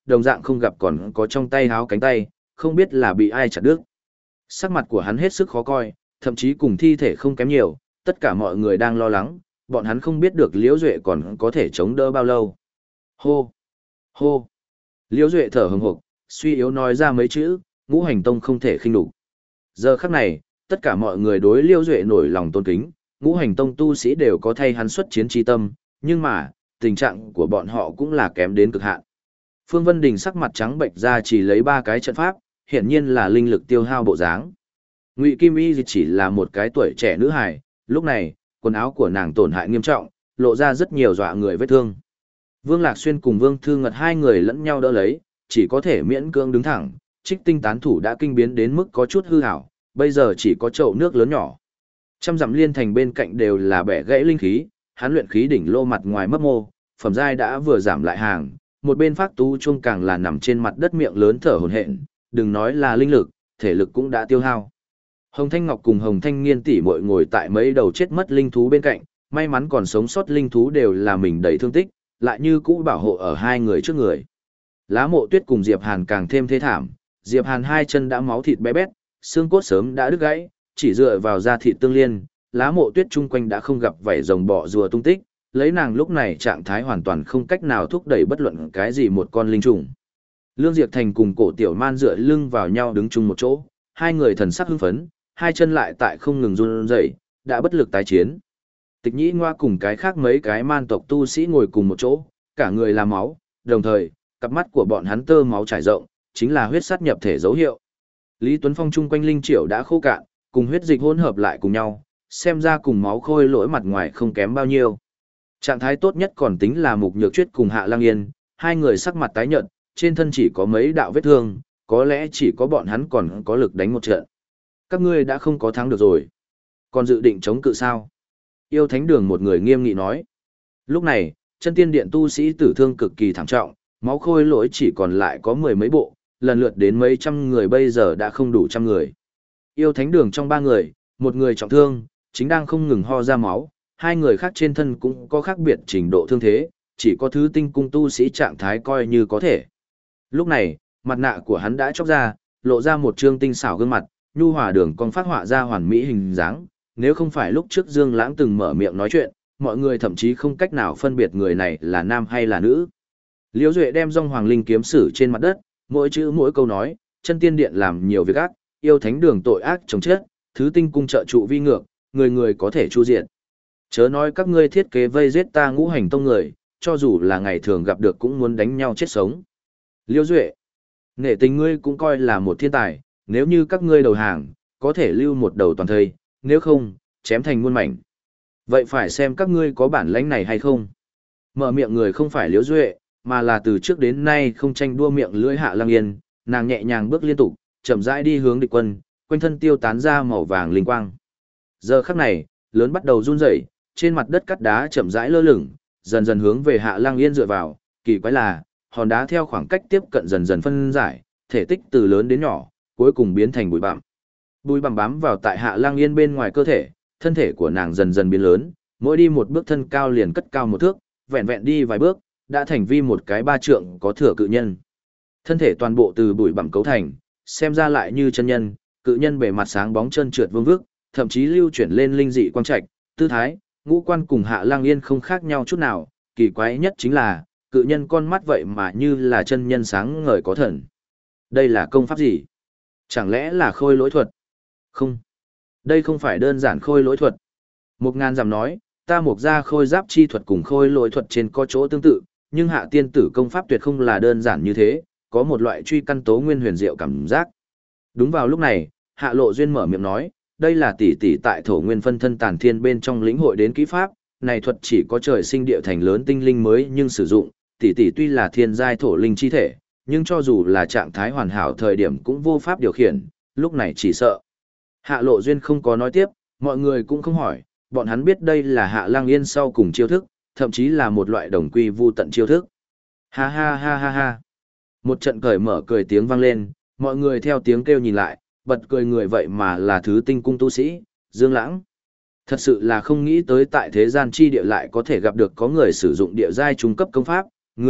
đồng dạng không gặp còn có trong tay háo cánh tay, không biết là bị ai chặt đứt. Sắc mặt của hắn hết sức khó coi, thậm chí cùng thi thể không kém nhiều, tất cả mọi người đang lo lắng, bọn hắn không biết được Liễu Duệ còn có thể chống đỡ bao lâu. Hô! Hô! Liễu Duệ thở hừng hực, suy yếu nói ra mấy chữ, Ngũ Hành Tông không thể khinh đục. Giờ khắc này, tất cả mọi người đối Liễu Duệ nổi lòng tôn kính, Ngũ Hành Tông tu sĩ đều có thay hắn xuất chiến chi tâm, nhưng mà, tình trạng của bọn họ cũng là kém đến cực hạn. Phương Vân Đình sắc mặt trắng bệch ra chỉ lấy ba cái trận pháp, hiển nhiên là linh lực tiêu hao bộ dáng. Ngụy Kim Y chỉ là một cái tuổi trẻ nữ hài, lúc này, quần áo của nàng tổn hại nghiêm trọng, lộ ra rất nhiều dọa người vết thương. Vương Lạc Xuyên cùng Vương Thư Ngật hai người lẫn nhau đỡ lấy, chỉ có thể miễn cưỡng đứng thẳng, Trích Tinh tán thủ đã kinh biến đến mức có chút hư hảo, bây giờ chỉ có chậu nước lớn nhỏ. Trăm dặm liên thành bên cạnh đều là bẻ gãy linh khí, hắn luyện khí đỉnh lô mặt ngoài mấp mô, phẩm giai đã vừa giảm lại hàng, một bên Phác Tú Trung càng là nằm trên mặt đất miệng lớn thở hổn hển, đừng nói là linh lực, thể lực cũng đã tiêu hao. Hồng Thanh Ngọc cùng Hồng Thanh Nghiên tỷ muội ngồi tại mấy đầu chết mất linh thú bên cạnh, may mắn còn sống sót linh thú đều là mình đầy thương tích, lại như cũ bảo hộ ở hai người trước người. Lá Mộ Tuyết cùng Diệp Hàn càng thêm thê thảm, Diệp Hàn hai chân đã máu thịt bé bét, xương cốt sớm đã đứt gãy, chỉ dựa vào da thịt tương liên, Lá Mộ Tuyết chung quanh đã không gặp vảy rồng bọ rùa tung tích, lấy nàng lúc này trạng thái hoàn toàn không cách nào thúc đẩy bất luận cái gì một con linh trùng. Lương Diệp Thành cùng Cổ Tiểu Man dựa lưng vào nhau đứng chung một chỗ, hai người thần sắc hưng phấn, hai chân lại tại không ngừng run rẩy, đã bất lực tái chiến. Tịch Nhĩ Ngoa cùng cái khác mấy cái man tộc tu sĩ ngồi cùng một chỗ, cả người là máu, đồng thời, cặp mắt của bọn hắn tơ máu trải rộng, chính là huyết sát nhập thể dấu hiệu. Lý Tuấn Phong chung quanh linh triểu đã khô cạn, cùng huyết dịch hỗn hợp lại cùng nhau, xem ra cùng máu khôi lỗi mặt ngoài không kém bao nhiêu. Trạng thái tốt nhất còn tính là Mục Nhược Chuyết cùng Hạ Lang Yên, hai người sắc mặt tái nhợt, trên thân chỉ có mấy đạo vết thương, có lẽ chỉ có bọn hắn còn có lực đánh một trận. Các ngươi đã không có thắng được rồi. Còn dự định chống cự sao? Yêu Thánh Đường một người nghiêm nghị nói. Lúc này, chân tiên điện tu sĩ tử thương cực kỳ thảm trọng, máu khôi lỗi chỉ còn lại có mười mấy bộ, lần lượt đến mấy trăm người bây giờ đã không đủ trăm người. Yêu Thánh Đường trong ba người, một người trọng thương, chính đang không ngừng ho ra máu, hai người khác trên thân cũng có khác biệt trình độ thương thế, chỉ có Thứ Tinh cung tu sĩ trạng thái coi như có thể. Lúc này, mặt nạ của hắn đã chóc ra, lộ ra một trương tinh xảo gương mặt, nhu hòa đường cong phát họa ra hoàn mỹ hình dáng, nếu không phải lúc trước Dương Lãng từng mở miệng nói chuyện, mọi người thậm chí không cách nào phân biệt người này là nam hay là nữ. Liễu Duệ đem Dung Hoàng Linh kiếm sử trên mặt đất, mỗi chữ mỗi câu nói, chân tiên điện làm nhiều việc ác, Yêu Thánh Đường tội ác chồng chết, Thứ Tinh cung trợ trụ vi ngược, người người có thể chu diện. Chớ nói các ngươi thiết kế vây giết ta Ngũ Hành Tông người, cho dù là ngày thường gặp được cũng muốn đánh nhau chết sống. Liễu Duệ, nể tình ngươi cũng coi là một thiên tài, nếu như các ngươi đầu hàng, có thể lưu một đầu toàn thây, nếu không, chém thành muôn mảnh. Vậy phải xem các ngươi có bản lãnh này hay không. Mở miệng người không phải Liễu Duệ, mà là từ trước đến nay không tranh đua miệng lưỡi Hạ Lang Yên, nàng nhẹ nhàng bước liên tục, chậm rãi đi hướng địch quân, quanh thân tiêu tán ra màu vàng linh quang. Giờ khắc này, lớn bắt đầu run rẩy, trên mặt đất cắt đá chậm rãi lơ lửng, dần dần hướng về Hạ Lang Yên dựa vào, kỳ quái là, hòn đá theo khoảng cách tiếp cận dần dần phân giải, thể tích từ lớn đến nhỏ, cuối cùng biến thành bụi bặm. Bụi bặm bám vào tại Hạ Lang Yên bên ngoài cơ thể, thân thể của nàng dần dần biến lớn, mỗi đi một bước thân cao liền cất cao một thước, vẹn vẹn đi vài bước, đã thành vi một cái ba trượng có thừa cự nhân. Thân thể toàn bộ từ bụi bặm cấu thành, xem ra lại như chân nhân, cự nhân bề mặt sáng bóng trơn trượt vương vước, thậm chí lưu chuyển lên linh dị quang trạch, tư thái, ngũ quan cùng Hạ Lang Yên không khác nhau chút nào, kỳ quái nhất chính là, cự nhân con mắt vậy mà như là chân nhân sáng ngời có thần. Đây là công pháp gì? Chẳng lẽ là khôi lỗi thuật? Không. Đây không phải đơn giản khôi lỗi thuật. Một ngàn dặm nói, ta mục ra khôi giáp chi thuật cùng khôi lỗi thuật trên có chỗ tương tự, nhưng Hạ tiên tử công pháp tuyệt không là đơn giản như thế, có một loại truy căn tố nguyên huyền diệu cảm giác. Đúng vào lúc này, Hạ Lộ Duyên mở miệng nói, đây là tỷ tỷ tại thổ nguyên phân thân tàn thiên bên trong lĩnh hội đến kỹ pháp, này thuật chỉ có trời sinh địa thành lớn tinh linh mới nhưng sử dụng, tỷ tỷ tuy là thiên giai thổ linh chi thể, nhưng cho dù là trạng thái hoàn hảo thời điểm cũng vô pháp điều khiển, lúc này chỉ sợ. Hạ Lộ Duyên không có nói tiếp, mọi người cũng không hỏi, bọn hắn biết đây là Hạ Lang Yên sau cùng chiêu thức, thậm chí là một loại đồng quy vu tận chiêu thức. Ha ha ha ha ha. Một trận cởi mở cười tiếng vang lên, mọi người theo tiếng kêu nhìn lại, bật cười người vậy mà là Thứ Tinh cung tu sĩ, Dương Lãng. Thật sự là không nghĩ tới tại thế gian chi địa lại có thể gặp được có người sử dụng địa giai trung cấp công pháp, người,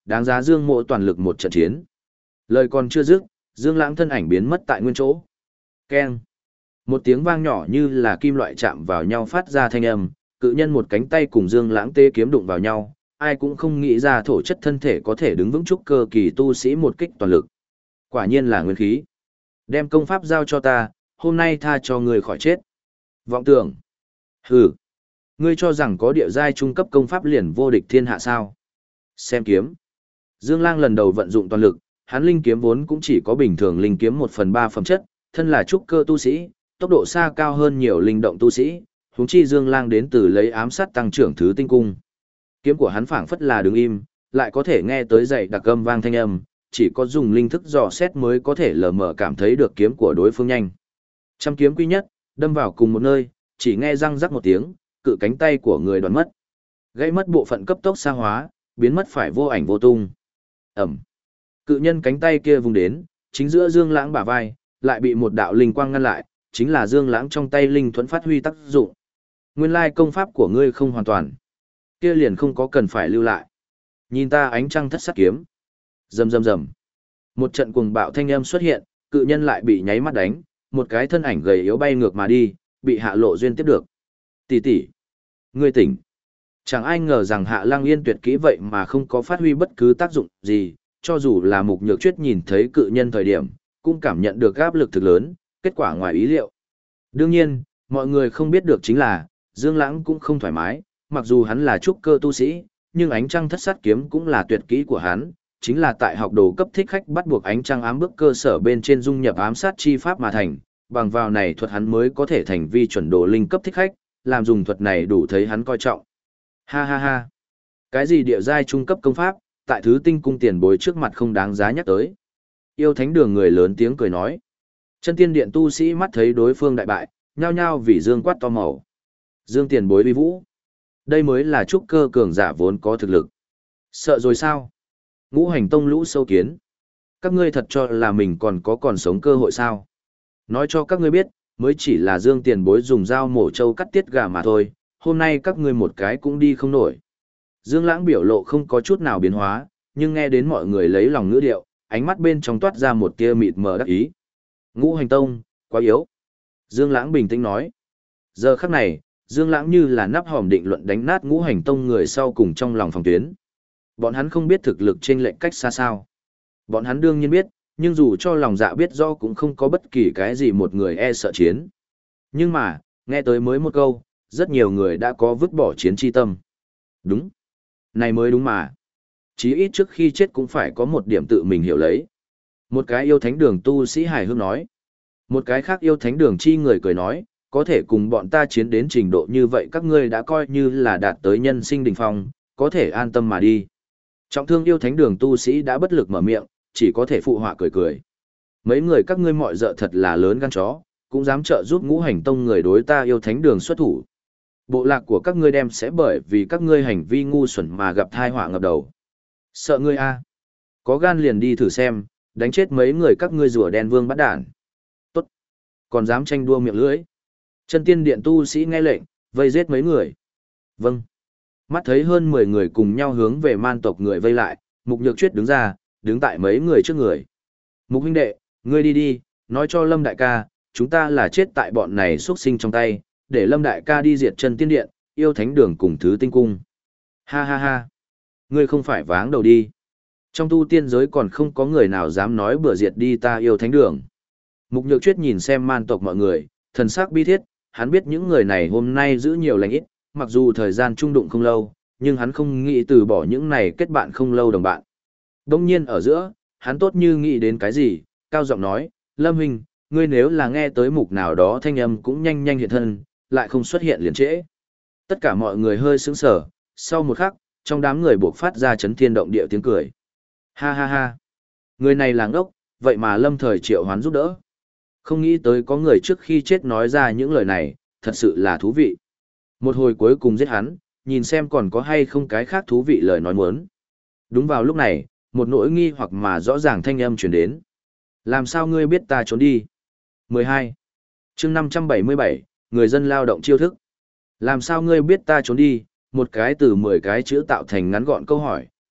đáng giá Dương Mộ toàn lực một trận chiến. Lời còn chưa dứt, Dương Lãng thân ảnh biến mất tại nguyên chỗ. Keng. Một tiếng vang nhỏ như là kim loại chạm vào nhau phát ra thanh âm, cự nhân một cánh tay cùng Dương Lãng tê kiếm đụng vào nhau, ai cũng không nghĩ ra thổ chất thân thể có thể đứng vững trúc cơ kỳ tu sĩ một kích toàn lực. Quả nhiên là nguyên khí. Đem công pháp giao cho ta, hôm nay tha cho người khỏi chết. Vọng tưởng. Hừ. Ngươi cho rằng có địa giai trung cấp công pháp liền vô địch thiên hạ sao? Xem kiếm. Dương Lang lần đầu vận dụng toàn lực, hắn linh kiếm vốn cũng chỉ có bình thường linh kiếm một phần ba phẩm chất, thân là trúc cơ tu sĩ, tốc độ xa cao hơn nhiều linh động tu sĩ, huống chi Dương Lang đến từ lấy ám sát tăng trưởng thứ tinh cung. Kiếm của hắn phảng phất là đứng im, lại có thể nghe tới dậy đặc âm vang thanh âm, chỉ có dùng linh thức dò xét mới có thể lờ mờ cảm thấy được kiếm của đối phương nhanh. Trăm kiếm quy nhất, đâm vào cùng một nơi, chỉ nghe răng rắc một tiếng, cự cánh tay của người đoạn mất. Gãy mất bộ phận cấp tốc xa hóa, biến mất phải vô ảnh vô tung. Ẩm. Cự nhân cánh tay kia vùng đến, chính giữa Dương Lãng bả vai, lại bị một đạo linh quang ngăn lại, chính là Dương Lãng trong tay linh thuẫn phát huy tác dụng. Nguyên lai công pháp của ngươi không hoàn toàn, kia liền không có cần phải lưu lại. Nhìn ta ánh trăng thất sát kiếm. Rầm rầm rầm. Một trận cuồng bạo thanh âm xuất hiện, cự nhân lại bị nháy mắt đánh, một cái thân ảnh gầy yếu bay ngược mà đi, bị Hạ Lộ Duyên tiếp được. Tỷ tỷ, ngươi tỉnh. Chẳng ai ngờ rằng Hạ Lăng Yên tuyệt kỹ vậy mà không có phát huy bất cứ tác dụng gì, cho dù là Mục Nhược Chuyết nhìn thấy cự nhân thời điểm, cũng cảm nhận được áp lực thực lớn, kết quả ngoài ý liệu. Đương nhiên, mọi người không biết được chính là, Dương Lãng cũng không thoải mái, mặc dù hắn là trúc cơ tu sĩ, nhưng ánh trăng thất sát kiếm cũng là tuyệt kỹ của hắn, chính là tại học đồ cấp thích khách bắt buộc ánh trăng ám bước cơ sở bên trên dung nhập ám sát chi pháp mà thành, bằng vào này thuật hắn mới có thể thành vi chuẩn đồ linh cấp thích khách, làm dùng thuật này đủ thấy hắn coi trọng. Ha ha ha. Cái gì địa giai trung cấp công pháp, tại thứ tinh cung tiền bối trước mặt không đáng giá nhắc tới. Yêu thánh đường người lớn tiếng cười nói. Chân tiên điện tu sĩ mắt thấy đối phương đại bại, nhao nhao vì Dương quát to màu. Dương tiền bối uy vũ. Đây mới là trúc cơ cường giả vốn có thực lực. Sợ rồi sao? Ngũ hành tông lũ sâu kiến. Các ngươi thật cho là mình còn có còn sống cơ hội sao? Nói cho các ngươi biết, mới chỉ là Dương tiền bối dùng dao mổ trâu cắt tiết gà mà thôi, hôm nay các ngươi một cái cũng đi không nổi. Dương Lãng biểu lộ không có chút nào biến hóa, nhưng nghe đến mọi người lấy lòng ngữ điệu, ánh mắt bên trong toát ra một tia mịt mờ đắc ý. Ngũ hành tông, quá yếu. Dương Lãng bình tĩnh nói. Giờ khắc này, Dương Lãng như là nắp hòm định luận đánh nát ngũ hành tông người sau cùng trong lòng phòng tuyến. Bọn hắn không biết thực lực trên lệnh cách xa sao. Bọn hắn đương nhiên biết, nhưng dù cho lòng dạ biết do cũng không có bất kỳ cái gì một người e sợ chiến. Nhưng mà, nghe tới mới một câu, rất nhiều người đã có vứt bỏ chiến chi tâm. Đúng. Này mới đúng mà. Chí ít trước khi chết cũng phải có một điểm tự mình hiểu lấy. Một cái yêu thánh đường tu sĩ hài hước nói. Một cái khác yêu thánh đường chi người cười nói, có thể cùng bọn ta chiến đến trình độ như vậy các ngươi đã coi như là đạt tới nhân sinh đỉnh phong, có thể an tâm mà đi. Trọng thương yêu thánh đường tu sĩ đã bất lực mở miệng, chỉ có thể phụ họa cười cười. Mấy người các ngươi mọi dợ thật là lớn gan chó, cũng dám trợ giúp ngũ hành tông người đối ta yêu thánh đường xuất thủ. Bộ lạc của các ngươi đem sẽ bởi vì các ngươi hành vi ngu xuẩn mà gặp tai họa ngập đầu. Sợ ngươi a? Có gan liền đi thử xem, đánh chết mấy người các ngươi rùa đen vương bắt đản. Tốt. Còn dám tranh đua miệng lưỡi. Chân tiên điện tu sĩ nghe lệnh, vây giết mấy người. Vâng. Mắt thấy hơn mười người cùng nhau hướng về man tộc người vây lại, Mục Nhược Chuyết đứng ra, đứng tại mấy người trước người. Mục huynh đệ, ngươi đi đi, nói cho Lâm đại ca, chúng ta là chết tại bọn này xuất sinh trong tay, để Lâm đại ca đi diệt chân tiên điện, yêu thánh đường cùng thứ tinh cung. Ha ha ha. Ngươi không phải váng đầu đi. Trong tu tiên giới còn không có người nào dám nói bừa diệt đi ta yêu thánh đường. Mục Nhược Chuyết nhìn xem man tộc mọi người, thần sắc bi thiết, hắn biết những người này hôm nay giữ nhiều lành ít, mặc dù thời gian trung đụng không lâu, nhưng hắn không nghĩ từ bỏ những này kết bạn không lâu đồng bạn. Đông nhiên ở giữa, hắn tốt như nghĩ đến cái gì, cao giọng nói, Lâm Hình, ngươi nếu là nghe tới mục nào đó thanh âm cũng nhanh nhanh hiện thân, lại không xuất hiện liền trễ. Tất cả mọi người hơi sững sờ, sau một khắc, trong đám người buộc phát ra chấn thiên động địa tiếng cười. Ha ha ha, người này làng ốc, vậy mà Lâm thời triệu hoán giúp đỡ. Không nghĩ tới có người trước khi chết nói ra những lời này, thật sự là thú vị. Một hồi cuối cùng giết hắn, nhìn xem còn có hay không cái khác thú vị lời nói muốn. Đúng vào lúc này, một nỗi nghi hoặc mà rõ ràng thanh âm truyền đến. Làm sao ngươi biết ta trốn đi? mười hai. chương năm trăm bảy mươi bảy, người dân lao động chiêu thức. Làm sao ngươi biết ta trốn đi? Một cái từ mười cái chữ tạo thành ngắn gọn câu hỏi,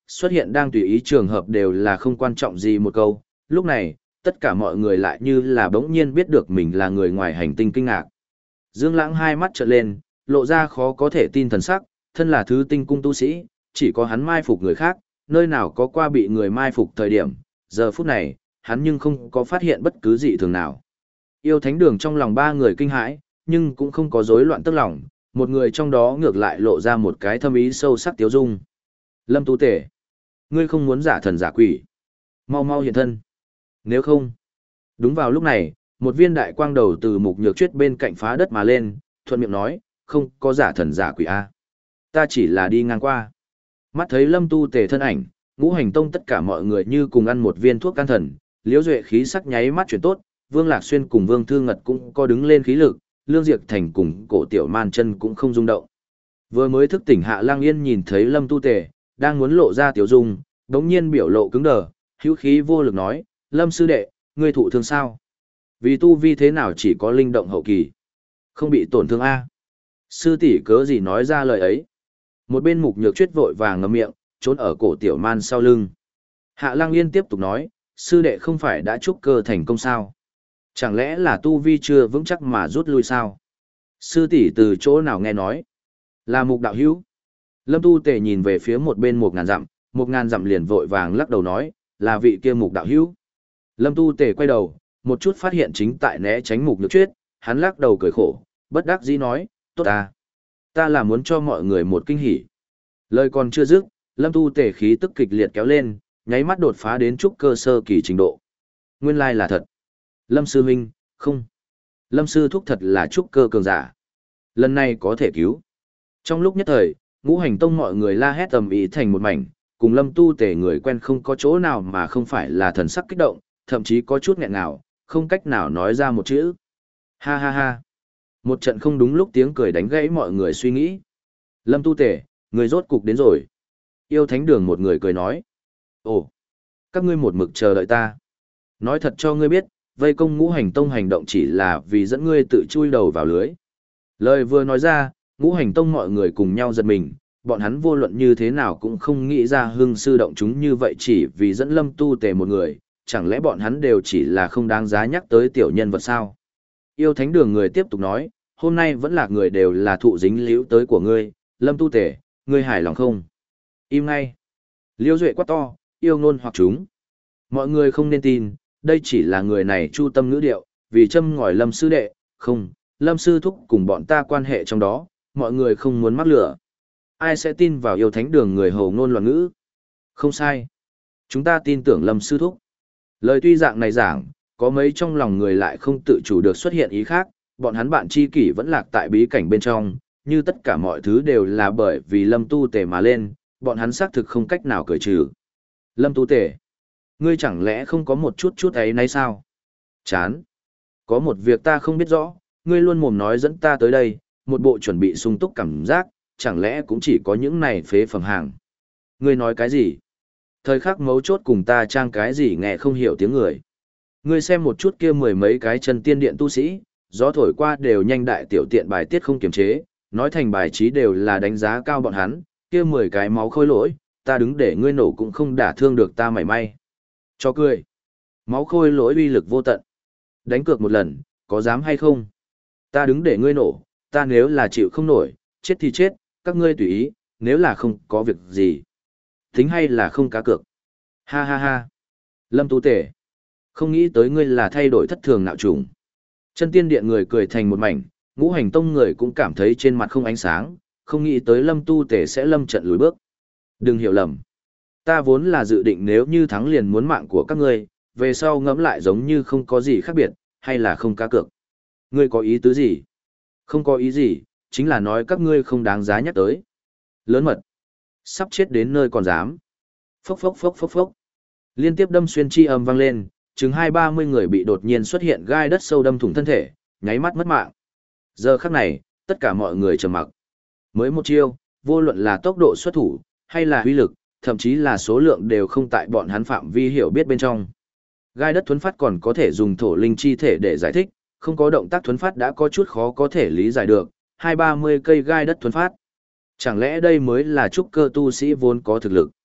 xuất hiện đang tùy ý trường hợp đều là không quan trọng gì một câu, lúc này, tất cả mọi người lại như là bỗng nhiên biết được mình là người ngoài hành tinh kinh ngạc. Dương Lãng hai mắt trợn lên, lộ ra khó có thể tin thần sắc, thân là thứ tinh cung tu sĩ, chỉ có hắn mai phục người khác, nơi nào có qua bị người mai phục thời điểm, giờ phút này, hắn nhưng không có phát hiện bất cứ gì thường nào. Yêu thánh đường trong lòng ba người kinh hãi, nhưng cũng không có rối loạn tức lòng, một người trong đó ngược lại lộ ra một cái thâm ý sâu sắc tiếu dung. Lâm Tu Tể, ngươi không muốn giả thần giả quỷ, mau mau hiện thân. Nếu không, đúng vào lúc này, một viên đại quang đầu từ Mục Nhược Chuyết bên cạnh phá đất mà lên, thuận miệng nói, không có giả thần giả quỷ a, ta chỉ là đi ngang qua. Mắt thấy Lâm Tu Tể thân ảnh, Ngũ Hành Tông tất cả mọi người như cùng ăn một viên thuốc can thần, Liễu Duệ khí sắc nháy mắt chuyển tốt, Vương Lạc Xuyên cùng Vương Thư Ngật cũng có đứng lên khí lực, Lương Diệp Thành cùng Cổ Tiểu Man chân cũng không rung động. Vừa mới thức tỉnh Hạ Lang Yên nhìn thấy Lâm Tu Tể đang muốn lộ ra tiểu dung, đống nhiên biểu lộ cứng đờ, hữu khí vô lực nói, Lâm sư đệ, ngươi thụ thương sao? Vì tu vi thế nào chỉ có linh động hậu kỳ, không bị tổn thương a? Sư tỷ cớ gì nói ra lời ấy? Một bên Mục Nhược Chuyết vội vàng ngậm miệng, trốn ở Cổ Tiểu Man sau lưng. Hạ Lang Yên tiếp tục nói, sư đệ không phải đã trúc cơ thành công sao? Chẳng lẽ là tu vi chưa vững chắc mà rút lui sao? Sư tỷ từ chỗ nào nghe nói? Là Mục đạo hữu. Lâm Tu Tể nhìn về phía một bên một ngàn dặm, một ngàn dặm liền vội vàng lắc đầu nói, là vị kia Mục đạo hữu. Lâm Tu Tể quay đầu, một chút phát hiện chính tại né tránh Mục Nhược Chuyết, hắn lắc đầu cười khổ, bất đắc dĩ nói, tốt à, ta là muốn cho mọi người một kinh hỉ. Lời còn chưa dứt, Lâm Tu Tể khí tức kịch liệt kéo lên, nháy mắt đột phá đến trúc cơ sơ kỳ trình độ. Nguyên lai là thật. Lâm sư huynh, không. Lâm sư thúc thật là trúc cơ cường giả. Lần này có thể cứu. Trong lúc nhất thời, Ngũ Hành Tông mọi người la hét ầm ĩ thành một mảnh, cùng Lâm Tu Tể người quen không có chỗ nào mà không phải là thần sắc kích động, thậm chí có chút nghẹn ngào, không cách nào nói ra một chữ. Ha ha ha. Một trận không đúng lúc tiếng cười đánh gãy mọi người suy nghĩ. Lâm Tu Tể, người rốt cục đến rồi. Yêu Thánh Đường một người cười nói. Ồ, các ngươi một mực chờ đợi ta. Nói thật cho ngươi biết, vây công Ngũ Hành Tông hành động chỉ là vì dẫn ngươi tự chui đầu vào lưới. Lời vừa nói ra, Ngũ Hành Tông mọi người cùng nhau giật mình, bọn hắn vô luận như thế nào cũng không nghĩ ra hưng sư động chúng như vậy chỉ vì dẫn Lâm Tu Tể một người, chẳng lẽ bọn hắn đều chỉ là không đáng giá nhắc tới tiểu nhân vật sao? Yêu Thánh Đường người tiếp tục nói, hôm nay vẫn là người đều là thụ dính liễu tới của ngươi, Lâm Tu Tể, ngươi hài lòng không? Im ngay. Liêu Duệ quát to, yêu ngôn hoặc chúng. Mọi người không nên tin, đây chỉ là người này chu tâm ngữ điệu, vì châm ngòi Lâm sư đệ, không, Lâm sư thúc cùng bọn ta quan hệ trong đó, mọi người không muốn mắc lửa. Ai sẽ tin vào Yêu Thánh Đường người hầu ngôn loạn ngữ? Không sai. Chúng ta tin tưởng Lâm sư thúc. Lời tuy dạng này giảng, có mấy trong lòng người lại không tự chủ được xuất hiện ý khác, bọn hắn bạn tri kỷ vẫn lạc tại bí cảnh bên trong, như tất cả mọi thứ đều là bởi vì Lâm Tu Tể mà lên, bọn hắn xác thực không cách nào cởi trừ. Lâm Tu Tể, ngươi chẳng lẽ không có một chút chút ấy nấy sao? Chán. Có một việc ta không biết rõ, ngươi luôn mồm nói dẫn ta tới đây, một bộ chuẩn bị sung túc cảm giác, chẳng lẽ cũng chỉ có những này phế phẩm hàng. Ngươi nói cái gì? Thời khắc mấu chốt cùng ta trang cái gì nghe không hiểu tiếng người. Ngươi xem một chút kia mười mấy cái chân tiên điện tu sĩ, gió thổi qua đều nhanh đại tiểu tiện bài tiết không kiềm chế, nói thành bài trí đều là đánh giá cao bọn hắn, kia mười cái máu khôi lỗi, ta đứng để ngươi nổ cũng không đả thương được ta mảy may. Cho cười. Máu khôi lỗi uy lực vô tận. Đánh cược một lần, có dám hay không? Ta đứng để ngươi nổ, ta nếu là chịu không nổi, chết thì chết, các ngươi tùy ý, nếu là không có việc gì. Tính hay là không cá cược. Ha ha ha. Lâm Tu Tể. Không nghĩ tới ngươi là thay đổi thất thường nạo trùng. Chân tiên điện người cười thành một mảnh, Ngũ Hành Tông người cũng cảm thấy trên mặt không ánh sáng, không nghĩ tới Lâm Tu Tể sẽ lâm trận lùi bước. Đừng hiểu lầm. Ta vốn là dự định nếu như thắng liền muốn mạng của các ngươi, về sau ngẫm lại giống như không có gì khác biệt, hay là không cá cược. Ngươi có ý tứ gì? Không có ý gì, chính là nói các ngươi không đáng giá nhắc tới. Lớn mật. Sắp chết đến nơi còn dám. Phốc phốc phốc phốc phốc. Liên tiếp đâm xuyên chi âm vang lên, chừng hai ba mươi người bị đột nhiên xuất hiện gai đất sâu đâm thủng thân thể, nháy mắt mất mạng. Giờ khắc này, tất cả mọi người trầm mặc. Mới một chiêu, vô luận là tốc độ xuất thủ, hay là uy lực, thậm chí là số lượng đều không tại bọn hắn phạm vi hiểu biết bên trong. Gai đất thuấn phát còn có thể dùng thổ linh chi thể để giải thích, không có động tác thuấn phát đã có chút khó có thể lý giải được, hai ba mươi cây gai đất thuấn phát. Chẳng lẽ đây mới là trúc cơ tu sĩ vốn có thực lực?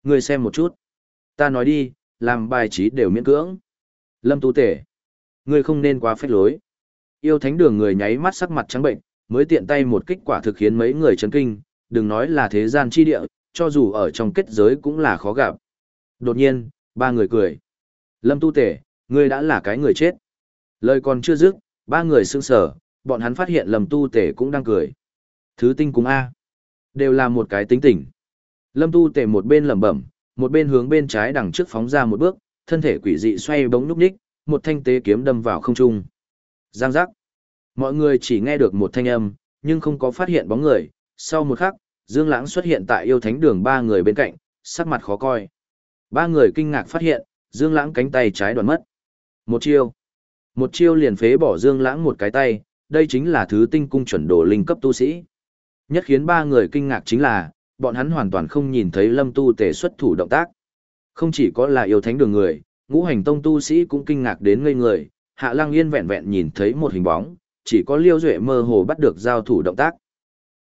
Ngươi xem một chút. Ta nói đi, làm bài trí đều miễn cưỡng. Lâm Tu Tể, ngươi không nên quá phách lối. Yêu thánh đường người nháy mắt sắc mặt trắng bệnh, mới tiện tay một kích quả thực khiến mấy người chấn kinh, đừng nói là thế gian chi địa, cho dù ở trong kết giới cũng là khó gặp. Đột nhiên, ba người cười. Lâm Tu Tể, ngươi đã là cái người chết. Lời còn chưa dứt, ba người sững sờ, bọn hắn phát hiện Lâm Tu Tể cũng đang cười. Thứ tinh cung A. Đều là một cái tính tình. Lâm Tu Tể một bên lẩm bẩm, một bên hướng bên trái đằng trước phóng ra một bước, thân thể quỷ dị xoay bóng núp ních, một thanh tế kiếm đâm vào không trung. Giang giác. Mọi người chỉ nghe được một thanh âm, nhưng không có phát hiện bóng người. Sau một khắc, Dương Lãng xuất hiện tại yêu thánh đường ba người bên cạnh, sắc mặt khó coi. Ba người kinh ngạc phát hiện, Dương Lãng cánh tay trái đoạn mất. Một chiêu. Một chiêu liền phế bỏ Dương Lãng một cái tay, đây chính là thứ tinh cung chuẩn đồ linh cấp tu sĩ. Nhất khiến ba người kinh ngạc chính là, bọn hắn hoàn toàn không nhìn thấy Lâm Tu Tể xuất thủ động tác. Không chỉ có là yêu thánh đường người, ngũ hành tông tu sĩ cũng kinh ngạc đến ngây người, Hạ Lăng Yên vẹn vẹn nhìn thấy một hình bóng, chỉ có Liêu Duệ mơ hồ bắt được giao thủ động tác.